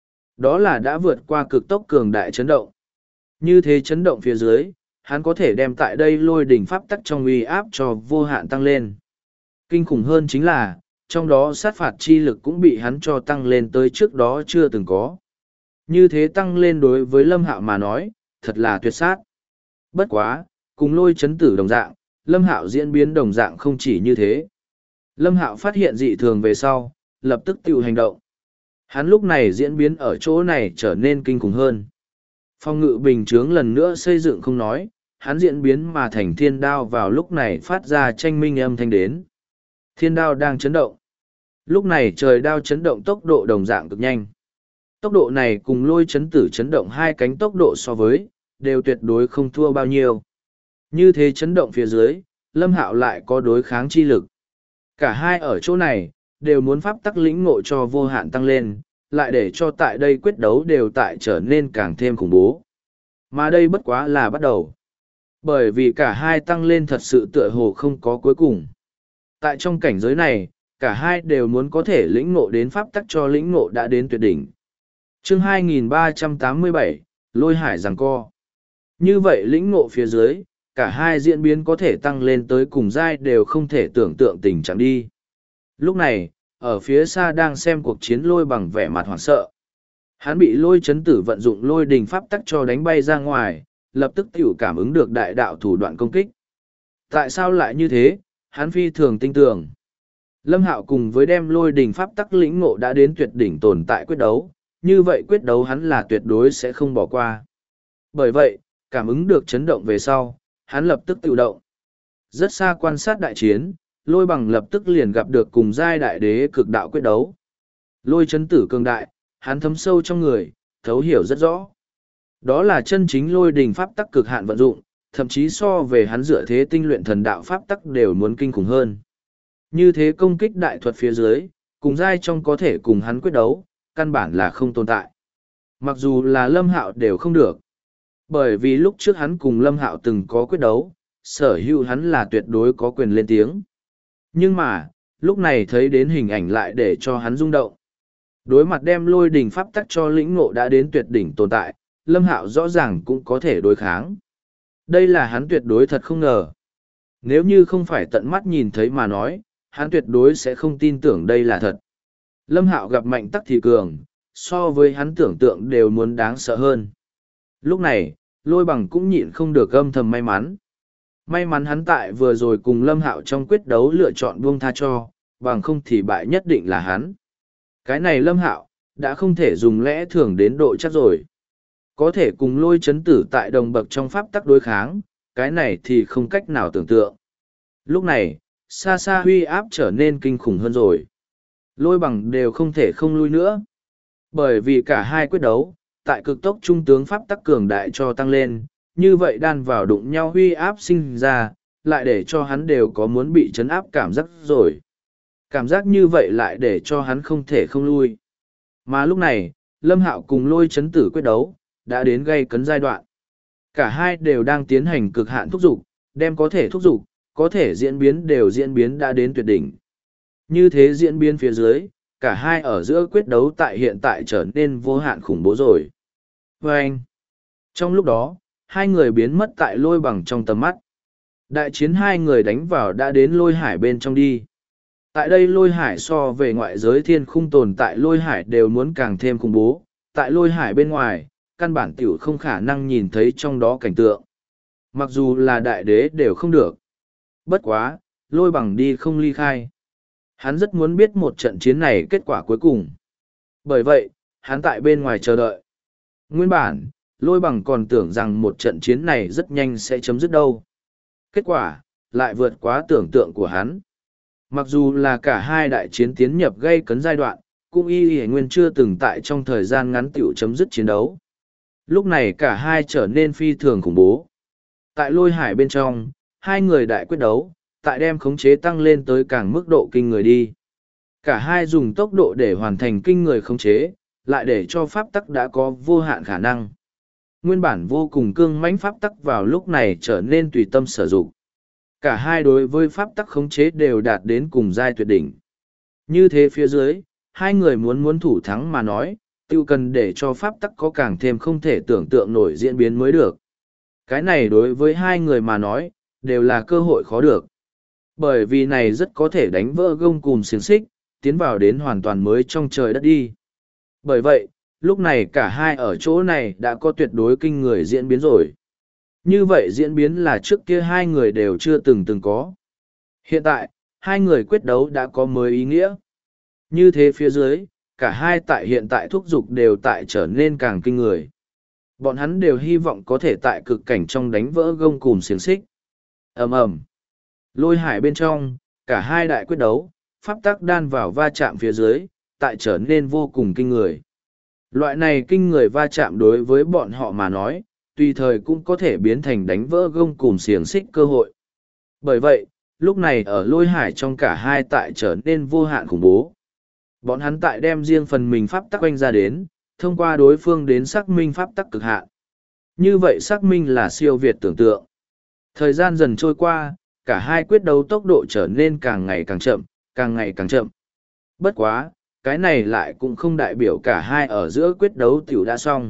Đó là đã vượt qua cực tốc cường đại chấn động. Như thế chấn động phía dưới, hắn có thể đem tại đây lôi đỉnh pháp tắc trong uy áp cho vô hạn tăng lên. Kinh khủng hơn chính là, trong đó sát phạt chi lực cũng bị hắn cho tăng lên tới trước đó chưa từng có. Như thế tăng lên đối với Lâm Hạo mà nói, thật là tuyệt sát. Bất quá, cùng lôi chấn tử đồng dạng, Lâm Hạo diễn biến đồng dạng không chỉ như thế. Lâm Hạo phát hiện dị thường về sau, lập tức tự hành động. Hắn lúc này diễn biến ở chỗ này trở nên kinh khủng hơn. Phong ngự bình chướng lần nữa xây dựng không nói, hắn diễn biến mà thành thiên đao vào lúc này phát ra tranh minh âm thanh đến. Thiên đao đang chấn động. Lúc này trời đao chấn động tốc độ đồng dạng cực nhanh. Tốc độ này cùng lôi chấn tử chấn động hai cánh tốc độ so với, đều tuyệt đối không thua bao nhiêu. Như thế chấn động phía dưới, Lâm Hạo lại có đối kháng chi lực. Cả hai ở chỗ này, đều muốn pháp tắc lĩnh ngộ cho vô hạn tăng lên, lại để cho tại đây quyết đấu đều tại trở nên càng thêm khủng bố. Mà đây bất quá là bắt đầu. Bởi vì cả hai tăng lên thật sự tựa hồ không có cuối cùng. Tại trong cảnh giới này, cả hai đều muốn có thể lĩnh ngộ đến pháp tắc cho lĩnh ngộ đã đến tuyệt đỉnh. Chương 2387, Lôi Hải giằng co. Như vậy lĩnh ngộ phía dưới, cả hai diễn biến có thể tăng lên tới cùng giai đều không thể tưởng tượng tình trạng đi. Lúc này, ở phía xa đang xem cuộc chiến Lôi bằng vẻ mặt hoảng sợ. Hắn bị Lôi chấn tử vận dụng lôi đình pháp tắc cho đánh bay ra ngoài, lập tức tiểu cảm ứng được đại đạo thủ đoạn công kích. Tại sao lại như thế? Hắn phi thường tinh tường. Lâm Hạo cùng với đem lôi đình pháp tắc lĩnh ngộ đã đến tuyệt đỉnh tồn tại quyết đấu, như vậy quyết đấu hắn là tuyệt đối sẽ không bỏ qua. Bởi vậy, cảm ứng được chấn động về sau, hắn lập tức tự động. Rất xa quan sát đại chiến, Lôi bằng lập tức liền gặp được cùng giai đại đế cực đạo quyết đấu. Lôi chấn tử cường đại, hắn thấm sâu trong người, thấu hiểu rất rõ. Đó là chân chính lôi đình pháp tắc cực hạn vận dụng, thậm chí so về hắn dựa thế tinh luyện thần đạo pháp tắc đều muốn kinh khủng hơn. Như thế công kích đại thuật phía dưới, cùng giai trong có thể cùng hắn quyết đấu, căn bản là không tồn tại. Mặc dù là Lâm Hạo đều không được. Bởi vì lúc trước hắn cùng Lâm Hạo từng có quyết đấu, sở hữu hắn là tuyệt đối có quyền lên tiếng. Nhưng mà, lúc này thấy đến hình ảnh lại để cho hắn rung động. Đối mặt đem lôi đình pháp tắc cho lĩnh ngộ đã đến tuyệt đỉnh tồn tại, Lâm Hạo rõ ràng cũng có thể đối kháng. Đây là hắn tuyệt đối thật không ngờ. Nếu như không phải tận mắt nhìn thấy mà nói, hắn tuyệt đối sẽ không tin tưởng đây là thật. Lâm Hạo gặp mạnh tắc thì cường, so với hắn tưởng tượng đều muốn đáng sợ hơn. Lúc này, Lôi bằng cũng nhịn không được âm thầm may mắn. May mắn hắn tại vừa rồi cùng Lâm Hạo trong quyết đấu lựa chọn buông tha cho, bằng không thì bại nhất định là hắn. Cái này Lâm Hạo, đã không thể dùng lẽ thường đến độ chắc rồi. Có thể cùng Lôi chấn tử tại đồng bậc trong pháp tắc đối kháng, cái này thì không cách nào tưởng tượng. Lúc này, xa xa huy áp trở nên kinh khủng hơn rồi. Lôi bằng đều không thể không lui nữa. Bởi vì cả hai quyết đấu, tại cực tốc trung tướng pháp tắc cường đại cho tăng lên, như vậy đan vào đụng nhau huy áp sinh ra, lại để cho hắn đều có muốn bị chấn áp cảm giác rồi. Cảm giác như vậy lại để cho hắn không thể không lui. Mà lúc này, Lâm Hạo cùng Lôi chấn tử quyết đấu, đã đến gây cấn giai đoạn. Cả hai đều đang tiến hành cực hạn thúc dục, đem có thể thúc dục, có thể diễn biến đều diễn biến đã đến tuyệt đỉnh. Như thế diễn biến phía dưới, cả hai ở giữa quyết đấu tại hiện tại trở nên vô hạn khủng bố rồi. Và anh, trong lúc đó, hai người biến mất tại Lôi bằng trong tầm mắt. Đại chiến hai người đánh vào đã đến Lôi hải bên trong đi. Tại đây Lôi hải so về ngoại giới thiên khung tồn tại Lôi hải đều muốn càng thêm khủng bố. Tại Lôi hải bên ngoài, căn bản tiểu không khả năng nhìn thấy trong đó cảnh tượng. Mặc dù là đại đế đều không được. Bất quá, Lôi bằng đi không ly khai. Hắn rất muốn biết một trận chiến này kết quả cuối cùng. Bởi vậy, hắn tại bên ngoài chờ đợi. Nguyên bản, Lôi bằng còn tưởng rằng một trận chiến này rất nhanh sẽ chấm dứt đâu. Kết quả, lại vượt quá tưởng tượng của hắn. Mặc dù là cả hai đại chiến tiến nhập gây cấn giai đoạn, cũng y nguyên chưa từng tại trong thời gian ngắn tiểu chấm dứt chiến đấu. Lúc này cả hai trở nên phi thường khủng bố. Tại Lôi hải bên trong, hai người đại quyết đấu, tại đem khống chế tăng lên tới càng mức độ kinh người đi. Cả hai dùng tốc độ để hoàn thành kinh người khống chế, lại để cho pháp tắc đã có vô hạn khả năng. Nguyên bản vô cùng cương mãnh pháp tắc vào lúc này trở nên tùy tâm sử dụng. Cả hai đối với pháp tắc khống chế đều đạt đến cùng giai tuyệt đỉnh. Như thế phía dưới, hai người muốn thủ thắng mà nói, tiêu cần để cho pháp tắc có càng thêm không thể tưởng tượng nổi diễn biến mới được. Cái này đối với hai người mà nói, đều là cơ hội khó được. Bởi vì này rất có thể đánh vỡ gông cùm xiềng xích, tiến vào đến hoàn toàn mới trong trời đất đi. Bởi vậy, lúc này cả hai ở chỗ này đã có tuyệt đối kinh người diễn biến rồi. Như vậy diễn biến là trước kia hai người đều chưa từng có. Hiện tại, hai người quyết đấu đã có mới ý nghĩa. Như thế phía dưới, cả hai tại hiện tại thúc dục đều tại trở nên càng kinh người. Bọn hắn đều hy vọng có thể tại cực cảnh trong đánh vỡ gông cùm xiềng xích. Ầm ầm. Lôi hải bên trong, cả hai đại quyết đấu, pháp tắc đan vào va chạm phía dưới, tại trở nên vô cùng kinh người. Loại này kinh người va chạm đối với bọn họ mà nói, tùy thời cũng có thể biến thành đánh vỡ gông cùm xiềng xích cơ hội. Bởi vậy, lúc này ở lôi hải trong cả hai tại trở nên vô hạn khủng bố. Bọn hắn tại đem riêng phần mình pháp tắc quanh ra đến, thông qua đối phương đến xác minh pháp tắc cực hạn. Như vậy xác minh là siêu việt tưởng tượng. Thời gian dần trôi qua, cả hai quyết đấu tốc độ trở nên càng ngày càng chậm, càng ngày càng chậm. Bất quá, cái này lại cũng không đại biểu cả hai ở giữa quyết đấu tiểu đã xong.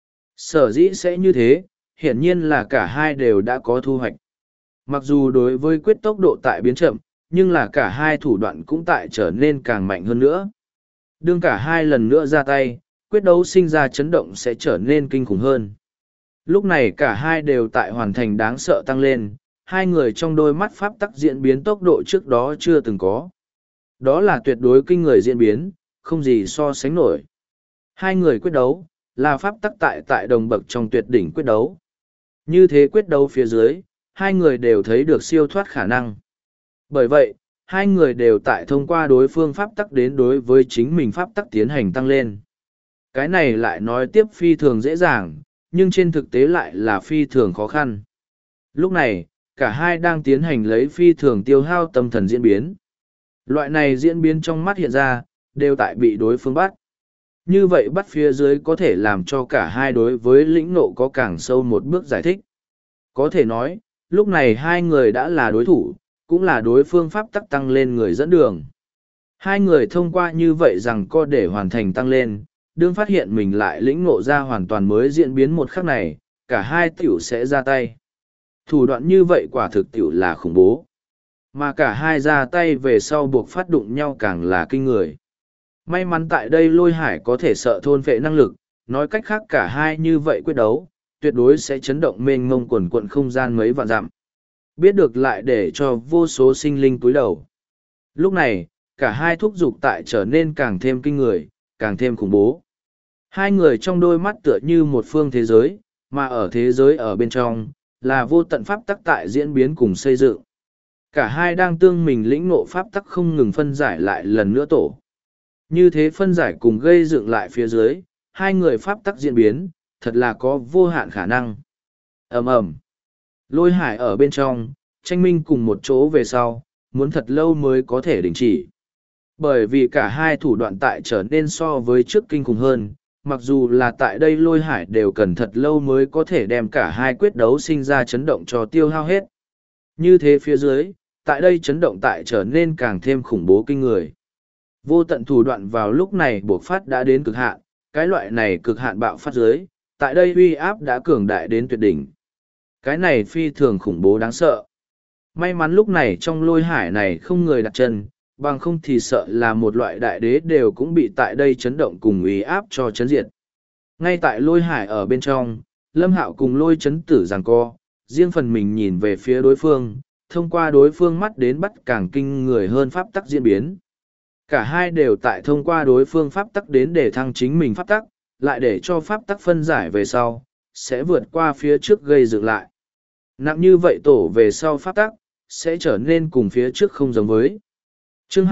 Sở dĩ sẽ như thế, hiển nhiên là cả hai đều đã có thu hoạch. Mặc dù đối với quyết tốc độ tại biến chậm, nhưng là cả hai thủ đoạn cũng tại trở nên càng mạnh hơn nữa. Đương cả hai lần nữa ra tay, quyết đấu sinh ra chấn động sẽ trở nên kinh khủng hơn. Lúc này cả hai đều tại hoàn thành đáng sợ tăng lên, hai người trong đôi mắt pháp tắc diễn biến tốc độ trước đó chưa từng có. Đó là tuyệt đối kinh người diễn biến, không gì so sánh nổi. Hai người quyết đấu, là pháp tắc tại đồng bậc trong tuyệt đỉnh quyết đấu. Như thế quyết đấu phía dưới, hai người đều thấy được siêu thoát khả năng. Bởi vậy, hai người đều tại thông qua đối phương pháp tắc đến đối với chính mình pháp tắc tiến hành tăng lên. Cái này lại nói tiếp phi thường dễ dàng, nhưng trên thực tế lại là phi thường khó khăn. Lúc này, cả hai đang tiến hành lấy phi thường tiêu hao tâm thần diễn biến. Loại này diễn biến trong mắt hiện ra, đều tại bị đối phương bắt. Như vậy bắt phía dưới có thể làm cho cả hai đối với lĩnh nộ có càng sâu một bước giải thích. Có thể nói, lúc này hai người đã là đối thủ, cũng là đối phương pháp tắc tăng lên người dẫn đường. Hai người thông qua như vậy rằng có để hoàn thành tăng lên, đương phát hiện mình lại lĩnh ngộ ra hoàn toàn mới diễn biến một khắc này, cả hai tiểu sẽ ra tay. Thủ đoạn như vậy quả thực tiểu là khủng bố. Mà cả hai ra tay về sau buộc phát đụng nhau càng là kinh người. May mắn tại đây lôi hải có thể sợ thôn vệ năng lực, nói cách khác cả hai như vậy quyết đấu, tuyệt đối sẽ chấn động mênh mông quần quận không gian mấy vạn dặm. Biết được lại để cho vô số sinh linh cúi đầu. Lúc này, cả hai thúc dục tại trở nên càng thêm kinh người, càng thêm khủng bố. Hai người trong đôi mắt tựa như một phương thế giới, mà ở thế giới ở bên trong, là vô tận pháp tắc tại diễn biến cùng xây dựng. Cả hai đang tương mình lĩnh ngộ pháp tắc không ngừng phân giải lại lần nữa tổ. Như thế phân giải cùng gây dựng lại phía dưới, hai người pháp tắc diễn biến, thật là có vô hạn khả năng. Ầm ầm. Lôi hải ở bên trong, tranh minh cùng một chỗ về sau, muốn thật lâu mới có thể đình chỉ. Bởi vì cả hai thủ đoạn tại trở nên so với trước kinh khủng hơn, mặc dù là tại đây lôi hải đều cần thật lâu mới có thể đem cả hai quyết đấu sinh ra chấn động cho tiêu hao hết. Như thế phía dưới, tại đây chấn động tại trở nên càng thêm khủng bố kinh người. Vô tận thủ đoạn vào lúc này buộc phát đã đến cực hạn, cái loại này cực hạn bạo phát dưới, tại đây uy áp đã cường đại đến tuyệt đỉnh. Cái này phi thường khủng bố đáng sợ. May mắn lúc này trong lôi hải này không người đặt chân, bằng không thì sợ là một loại đại đế đều cũng bị tại đây chấn động cùng uy áp cho chấn diệt. Ngay tại lôi hải ở bên trong, Lâm Hạo cùng lôi chấn tử giằng co, riêng phần mình nhìn về phía đối phương, thông qua đối phương mắt đến bắt càng kinh người hơn pháp tắc diễn biến. Cả hai đều tại thông qua đối phương pháp tắc đến để thăng chính mình pháp tắc, lại để cho pháp tắc phân giải về sau, sẽ vượt qua phía trước gây dựng lại. Nặng như vậy tổ về sau pháp tắc, sẽ trở nên cùng phía trước không giống với. Chương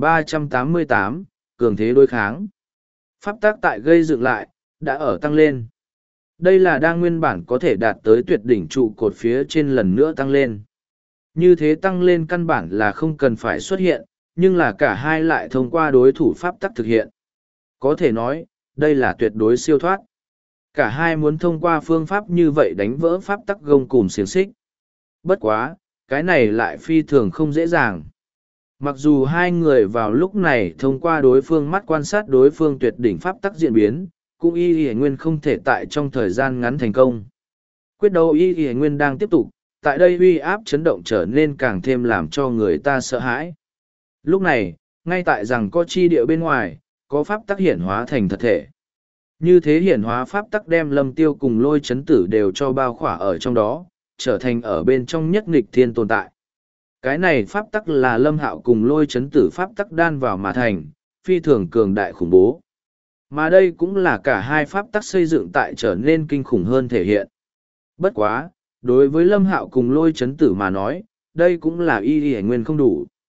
2388, Cường thế đối kháng. Pháp tắc tại gây dựng lại, đã ở tăng lên. Đây là đang nguyên bản có thể đạt tới tuyệt đỉnh trụ cột phía trên lần nữa tăng lên. Như thế tăng lên căn bản là không cần phải xuất hiện, nhưng là cả hai lại thông qua đối thủ pháp tắc thực hiện. Có thể nói, đây là tuyệt đối siêu thoát. Cả hai muốn thông qua phương pháp như vậy đánh vỡ pháp tắc gông cùm xiềng xích. Bất quá, cái này lại phi thường không dễ dàng. Mặc dù hai người vào lúc này thông qua đối phương mắt quan sát đối phương tuyệt đỉnh pháp tắc diễn biến, cũng y nguyên không thể tại trong thời gian ngắn thành công. Quyết đấu y nguyên đang tiếp tục, tại đây uy áp chấn động trở nên càng thêm làm cho người ta sợ hãi. Lúc này, ngay tại rằng có chi địa bên ngoài, có pháp tắc hiển hóa thành thật thể. Như thế hiển hóa pháp tắc đem Lâm Tiêu cùng lôi chấn tử đều cho bao khỏa ở trong đó, trở thành ở bên trong nhất nghịch thiên tồn tại. Cái này pháp tắc là Lâm Hạo cùng lôi chấn tử pháp tắc đan vào mà thành, phi thường cường đại khủng bố. Mà đây cũng là cả hai pháp tắc xây dựng tại trở nên kinh khủng hơn thể hiện. Bất quá, đối với Lâm Hạo cùng lôi chấn tử mà nói, đây cũng là y nguyên không đủ.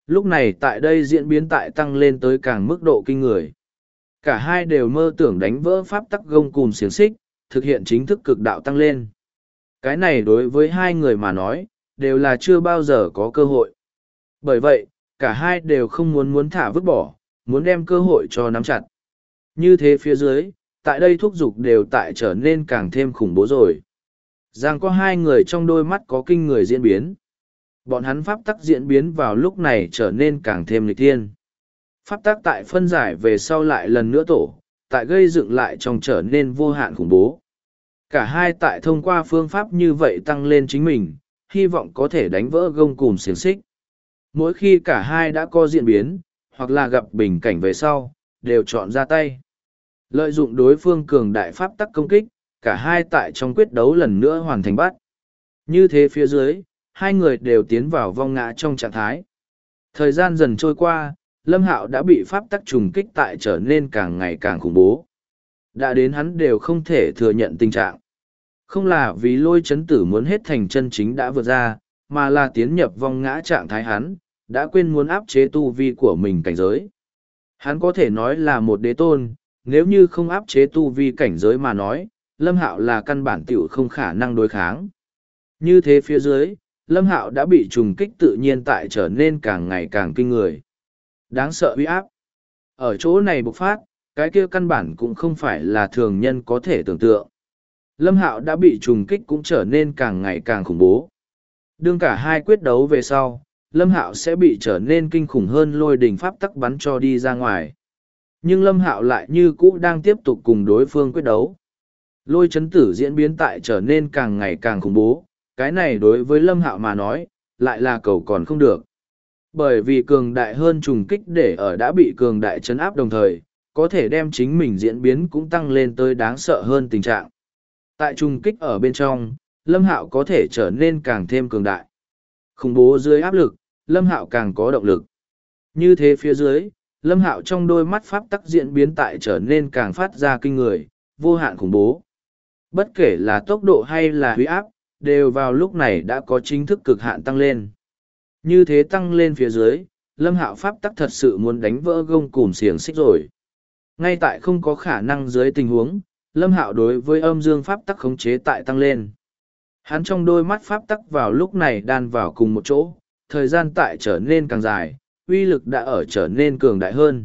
Lúc này tại đây diễn biến tại tăng lên tới càng mức độ kinh người. Cả hai đều mơ tưởng đánh vỡ pháp tắc gông cùm xiềng xích, thực hiện chính thức cực đạo tăng lên. Cái này đối với hai người mà nói, đều là chưa bao giờ có cơ hội. Bởi vậy, cả hai đều không muốn thả vứt bỏ, muốn đem cơ hội cho nắm chặt. Như thế phía dưới, tại đây thúc giục đều tại trở nên càng thêm khủng bố rồi. Giang có hai người trong đôi mắt có kinh người diễn biến. Bọn hắn pháp tắc diễn biến vào lúc này trở nên càng thêm nghịch thiên. Pháp tắc tại phân giải về sau lại lần nữa tổ, tại gây dựng lại trong trở nên vô hạn khủng bố. Cả hai tại thông qua phương pháp như vậy tăng lên chính mình, hy vọng có thể đánh vỡ gông cùm xiềng xích. Mỗi khi cả hai đã có diễn biến, hoặc là gặp bình cảnh về sau, đều chọn ra tay. Lợi dụng đối phương cường đại pháp tắc công kích, cả hai tại trong quyết đấu lần nữa hoàn thành bắt. Như thế phía dưới, hai người đều tiến vào vong ngã trong trạng thái. Thời gian dần trôi qua, Lâm Hạo đã bị pháp tắc trùng kích tại trở nên càng ngày càng khủng bố. Đã đến hắn đều không thể thừa nhận tình trạng. Không là vì Lôi Chấn Tử muốn hết thành chân chính đã vượt ra, mà là tiến nhập vong ngã trạng thái hắn, đã quên muốn áp chế tu vi của mình cảnh giới. Hắn có thể nói là một đế tôn, nếu như không áp chế tu vi cảnh giới mà nói, Lâm Hạo là căn bản tiểu không khả năng đối kháng. Như thế phía dưới, Lâm Hạo đã bị trùng kích tự nhiên tại trở nên càng ngày càng kinh người. Đáng sợ uy áp. Ở chỗ này bộc phát, cái kia căn bản cũng không phải là thường nhân có thể tưởng tượng. Lâm Hạo đã bị trùng kích cũng trở nên càng ngày càng khủng bố. Đương cả hai quyết đấu về sau, Lâm Hạo sẽ bị trở nên kinh khủng hơn lôi đỉnh pháp tắc bắn cho đi ra ngoài. Nhưng Lâm Hạo lại như cũ đang tiếp tục cùng đối phương quyết đấu. Lôi chấn tử diễn biến tại trở nên càng ngày càng khủng bố, cái này đối với Lâm Hạo mà nói, lại là cầu còn không được. Bởi vì cường đại hơn trùng kích để ở đã bị cường đại chấn áp đồng thời, có thể đem chính mình diễn biến cũng tăng lên tới đáng sợ hơn tình trạng. Tại trùng kích ở bên trong, Lâm Hạo có thể trở nên càng thêm cường đại. Khủng bố dưới áp lực, Lâm Hạo càng có động lực. Như thế phía dưới, Lâm Hạo trong đôi mắt pháp tắc diễn biến tại trở nên càng phát ra kinh người, vô hạn khủng bố. Bất kể là tốc độ hay là huy áp, đều vào lúc này đã có chính thức cực hạn tăng lên. Như thế tăng lên phía dưới, Lâm Hạo pháp tắc thật sự muốn đánh vỡ gông cùm xiềng xích rồi. Ngay tại không có khả năng dưới tình huống, Lâm Hạo đối với âm dương pháp tắc khống chế tại tăng lên. Hắn trong đôi mắt pháp tắc vào lúc này đan vào cùng một chỗ, thời gian tại trở nên càng dài, uy lực đã ở trở nên cường đại hơn.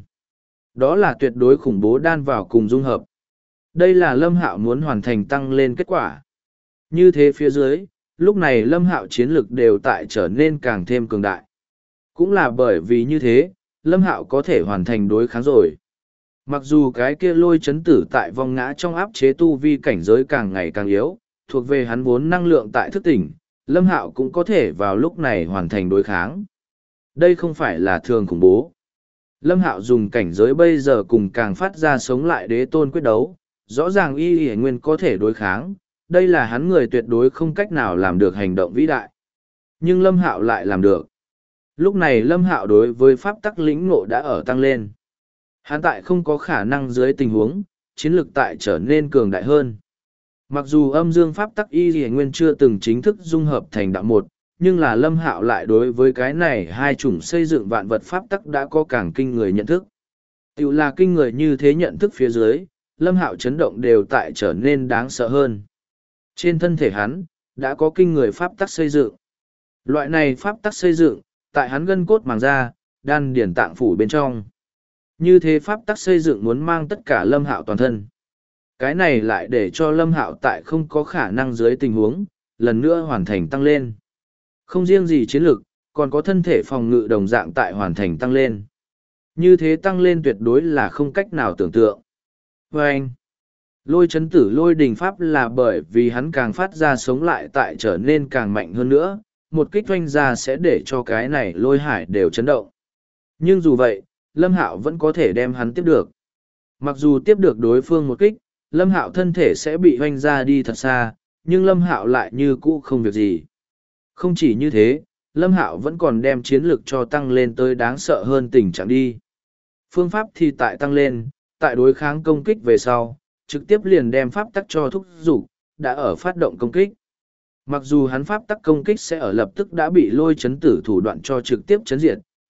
Đó là tuyệt đối khủng bố đan vào cùng dung hợp. Đây là Lâm Hạo muốn hoàn thành tăng lên kết quả. Như thế phía dưới, lúc này Lâm Hạo chiến lực đều tại trở nên càng thêm cường đại. Cũng là bởi vì như thế, Lâm Hạo có thể hoàn thành đối kháng rồi. Mặc dù cái kia lôi chấn tử tại vong ngã trong áp chế tu vi cảnh giới càng ngày càng yếu, thuộc về hắn vốn năng lượng tại thức tỉnh, Lâm Hạo cũng có thể vào lúc này hoàn thành đối kháng. Đây không phải là thường khủng bố. Lâm Hạo dùng cảnh giới bây giờ cùng càng phát ra sống lại đế tôn quyết đấu, rõ ràng y nguyên có thể đối kháng, đây là hắn người tuyệt đối không cách nào làm được hành động vĩ đại. Nhưng Lâm Hạo lại làm được. Lúc này Lâm Hạo đối với pháp tắc lĩnh ngộ đã ở tăng lên. Hắn tại không có khả năng dưới tình huống, chiến lực tại trở nên cường đại hơn. Mặc dù âm dương pháp tắc y nguyên chưa từng chính thức dung hợp thành đạo một, nhưng là Lâm Hạo lại đối với cái này hai chủng xây dựng vạn vật pháp tắc đã có càng kinh người nhận thức. Tiểu là kinh người như thế nhận thức phía dưới, Lâm Hạo chấn động đều tại trở nên đáng sợ hơn. Trên thân thể hắn, đã có kinh người pháp tắc xây dựng. Loại này pháp tắc xây dựng, tại hắn gân cốt màng ra, đan điển tạng phủ bên trong. Như thế pháp tắc xây dựng muốn mang tất cả Lâm Hạo toàn thân. Cái này lại để cho Lâm Hạo tại không có khả năng dưới tình huống, lần nữa hoàn thành tăng lên. Không riêng gì chiến lược, còn có thân thể phòng ngự đồng dạng tại hoàn thành tăng lên. Như thế tăng lên tuyệt đối là không cách nào tưởng tượng. Và anh, lôi chấn tử lôi đình pháp là bởi vì hắn càng phát ra sống lại tại trở nên càng mạnh hơn nữa, một kích oanh ra sẽ để cho cái này lôi hải đều chấn động. Nhưng dù vậy, Lâm Hạo vẫn có thể đem hắn tiếp được. Mặc dù tiếp được đối phương một kích, Lâm Hạo thân thể sẽ bị oanh ra đi thật xa, nhưng Lâm Hạo lại như cũ không việc gì. Không chỉ như thế, Lâm Hạo vẫn còn đem chiến lực cho tăng lên tới đáng sợ hơn tình trạng đi. Phương pháp thì tại tăng lên, tại đối kháng công kích về sau, trực tiếp liền đem pháp tắc cho thúc giục, đã ở phát động công kích. Mặc dù hắn pháp tắc công kích sẽ ở lập tức đã bị lôi chấn tử thủ đoạn cho trực tiếp chấn diệt,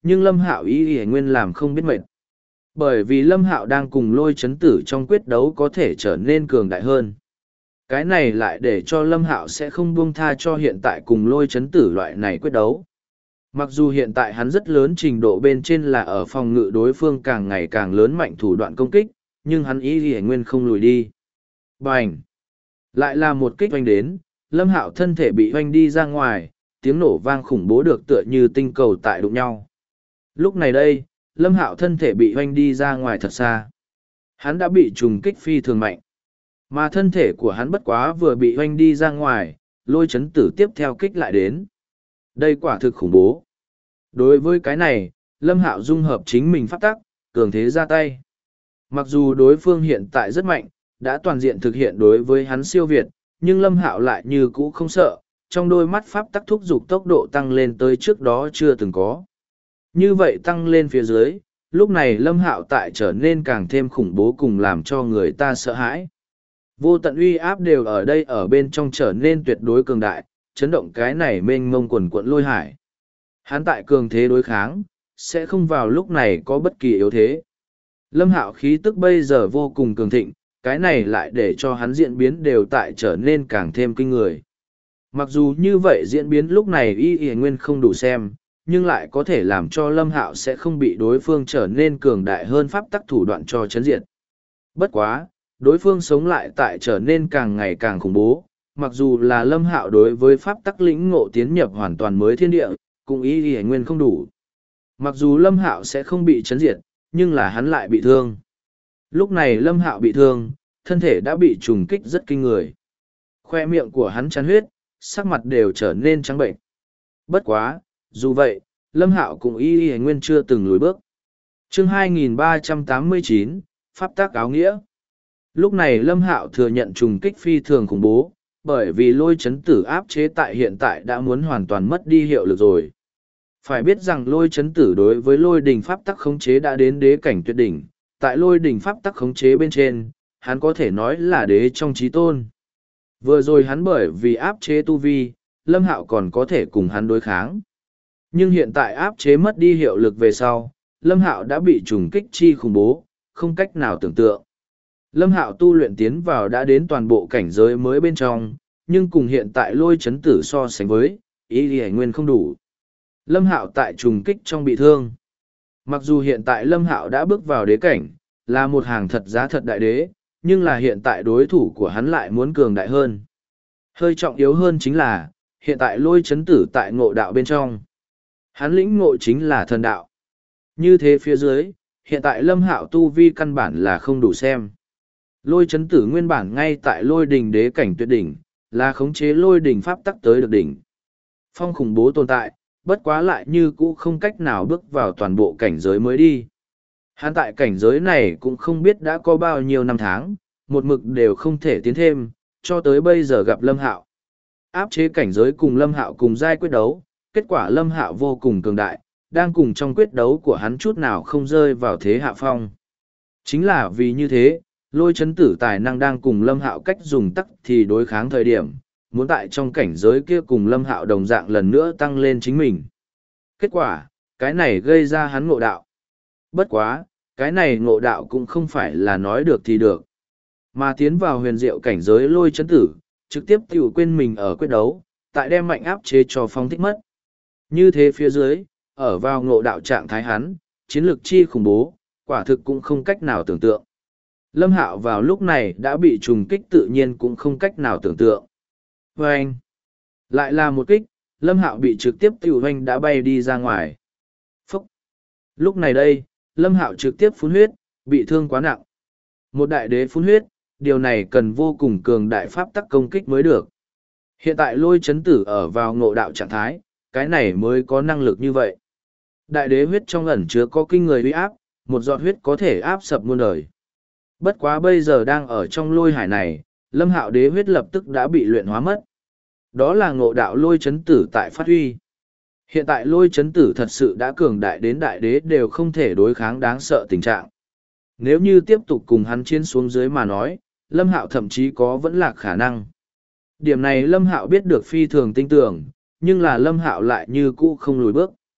nhưng Lâm Hạo y y nguyên làm không biết mệt. Bởi vì Lâm Hạo đang cùng lôi chấn tử trong quyết đấu có thể trở nên cường đại hơn. Cái này lại để cho Lâm Hạo sẽ không buông tha cho hiện tại cùng lôi chấn tử loại này quyết đấu. Mặc dù hiện tại hắn rất lớn trình độ bên trên là ở phòng ngự đối phương càng ngày càng lớn mạnh thủ đoạn công kích, nhưng hắn y y nguyên không lùi đi. Bành! Lại là một kích oanh đến, Lâm Hạo thân thể bị oanh đi ra ngoài, tiếng nổ vang khủng bố được tựa như tinh cầu tại đụng nhau. Lúc này đây, Lâm Hạo thân thể bị oanh đi ra ngoài thật xa. Hắn đã bị trùng kích phi thường mạnh. Mà thân thể của hắn bất quá vừa bị oanh đi ra ngoài, lôi chấn tử tiếp theo kích lại đến. Đây quả thực khủng bố. Đối với cái này, Lâm Hạo dung hợp chính mình pháp tắc, cường thế ra tay. Mặc dù đối phương hiện tại rất mạnh, đã toàn diện thực hiện đối với hắn siêu việt, nhưng Lâm Hạo lại như cũ không sợ, trong đôi mắt pháp tắc thúc giục tốc độ tăng lên tới trước đó chưa từng có. Như vậy tăng lên phía dưới, lúc này Lâm Hạo tại trở nên càng thêm khủng bố cùng làm cho người ta sợ hãi. Vô tận uy áp đều ở đây ở bên trong trở nên tuyệt đối cường đại, chấn động cái này mênh mông quần quận lôi hải. Hắn tại cường thế đối kháng, sẽ không vào lúc này có bất kỳ yếu thế. Lâm Hạo khí tức bây giờ vô cùng cường thịnh, cái này lại để cho hắn diễn biến đều tại trở nên càng thêm kinh người. Mặc dù như vậy diễn biến lúc này y nguyên không đủ xem, nhưng lại có thể làm cho Lâm Hạo sẽ không bị đối phương trở nên cường đại hơn pháp tắc thủ đoạn cho chấn diệt. Bất quá, đối phương sống lại tại trở nên càng ngày càng khủng bố, mặc dù là Lâm Hạo đối với pháp tắc lĩnh ngộ tiến nhập hoàn toàn mới thiên địa, cũng y nguyên không đủ. Mặc dù Lâm Hạo sẽ không bị chấn diệt, nhưng là hắn lại bị thương. Lúc này Lâm Hạo bị thương, thân thể đã bị trùng kích rất kinh người. Khoe miệng của hắn chắn huyết, sắc mặt đều trở nên trắng bệnh. Bất quá, dù vậy, Lâm Hạo cũng y nguyên chưa từng lùi bước. Chương 2389, Pháp tác áo nghĩa. Lúc này Lâm Hạo thừa nhận trùng kích phi thường khủng bố, bởi vì lôi chấn tử áp chế tại hiện tại đã muốn hoàn toàn mất đi hiệu lực rồi. Phải biết rằng lôi chấn tử đối với lôi đỉnh pháp tắc khống chế đã đến đế cảnh tuyệt đỉnh, tại lôi đỉnh pháp tắc khống chế bên trên, hắn có thể nói là đế trong chí tôn. Vừa rồi hắn bởi vì áp chế tu vi, Lâm Hạo còn có thể cùng hắn đối kháng. Nhưng hiện tại áp chế mất đi hiệu lực về sau, Lâm Hạo đã bị trùng kích chi khủng bố, không cách nào tưởng tượng. Lâm Hạo tu luyện tiến vào đã đến toàn bộ cảnh giới mới bên trong, nhưng cùng hiện tại lôi chấn tử so sánh với, ý hải nguyên không đủ. Lâm Hạo tại trùng kích trong bị thương. Mặc dù hiện tại Lâm Hạo đã bước vào đế cảnh, là một hàng thật giá thật đại đế, nhưng là hiện tại đối thủ của hắn lại muốn cường đại hơn. Hơi trọng yếu hơn chính là, hiện tại lôi chấn tử tại ngộ đạo bên trong. Hắn lĩnh ngộ chính là thần đạo. Như thế phía dưới, hiện tại Lâm Hạo tu vi căn bản là không đủ xem. Lôi chấn tử nguyên bản ngay tại lôi đỉnh đế cảnh tuyệt đỉnh, là khống chế lôi đỉnh pháp tắc tới được đỉnh. Phong khủng bố tồn tại, bất quá lại như cũ không cách nào bước vào toàn bộ cảnh giới mới đi. Hắn tại cảnh giới này cũng không biết đã có bao nhiêu năm tháng, một mực đều không thể tiến thêm, cho tới bây giờ gặp Lâm Hạo. Áp chế cảnh giới cùng Lâm Hạo cùng giai quyết đấu, kết quả Lâm Hạo vô cùng cường đại, đang cùng trong quyết đấu của hắn chút nào không rơi vào thế hạ phong. Chính là vì như thế, lôi chấn tử tài năng đang cùng Lâm Hạo cách dùng tắc thì đối kháng thời điểm, muốn tại trong cảnh giới kia cùng Lâm Hạo đồng dạng lần nữa tăng lên chính mình. Kết quả, cái này gây ra hắn ngộ đạo. Bất quá, cái này ngộ đạo cũng không phải là nói được thì được. Mà tiến vào huyền diệu cảnh giới lôi chấn tử, trực tiếp tiểu quên mình ở quyết đấu, tại đem mạnh áp chế cho phong thích mất. Như thế phía dưới, ở vào ngộ đạo trạng thái hắn, chiến lược chi khủng bố, quả thực cũng không cách nào tưởng tượng. Lâm Hạo vào lúc này đã bị trùng kích tự nhiên cũng không cách nào tưởng tượng. Và anh, lại là một kích, Lâm Hạo bị trực tiếp tiểu hoanh đã bay đi ra ngoài. Phúc! Lúc này đây, Lâm Hạo trực tiếp phun huyết, bị thương quá nặng. Một đại đế phun huyết, điều này cần vô cùng cường đại pháp tắc công kích mới được. Hiện tại lôi chấn tử ở vào ngộ đạo trạng thái, cái này mới có năng lực như vậy. Đại đế huyết trong ẩn chứa có kinh người uy áp, một giọt huyết có thể áp sập muôn đời. Bất quá bây giờ đang ở trong lôi hải này, Lâm Hạo đế huyết lập tức đã bị luyện hóa mất. Đó là ngộ đạo lôi chấn tử tại phát huy. Hiện tại lôi chấn tử thật sự đã cường đại đến đại đế đều không thể đối kháng đáng sợ tình trạng. Nếu như tiếp tục cùng hắn chiến xuống dưới mà nói, Lâm Hạo thậm chí có vẫn lạc khả năng. Điểm này Lâm Hạo biết được phi thường tinh tưởng, nhưng là Lâm Hạo lại như cũ không lùi bước.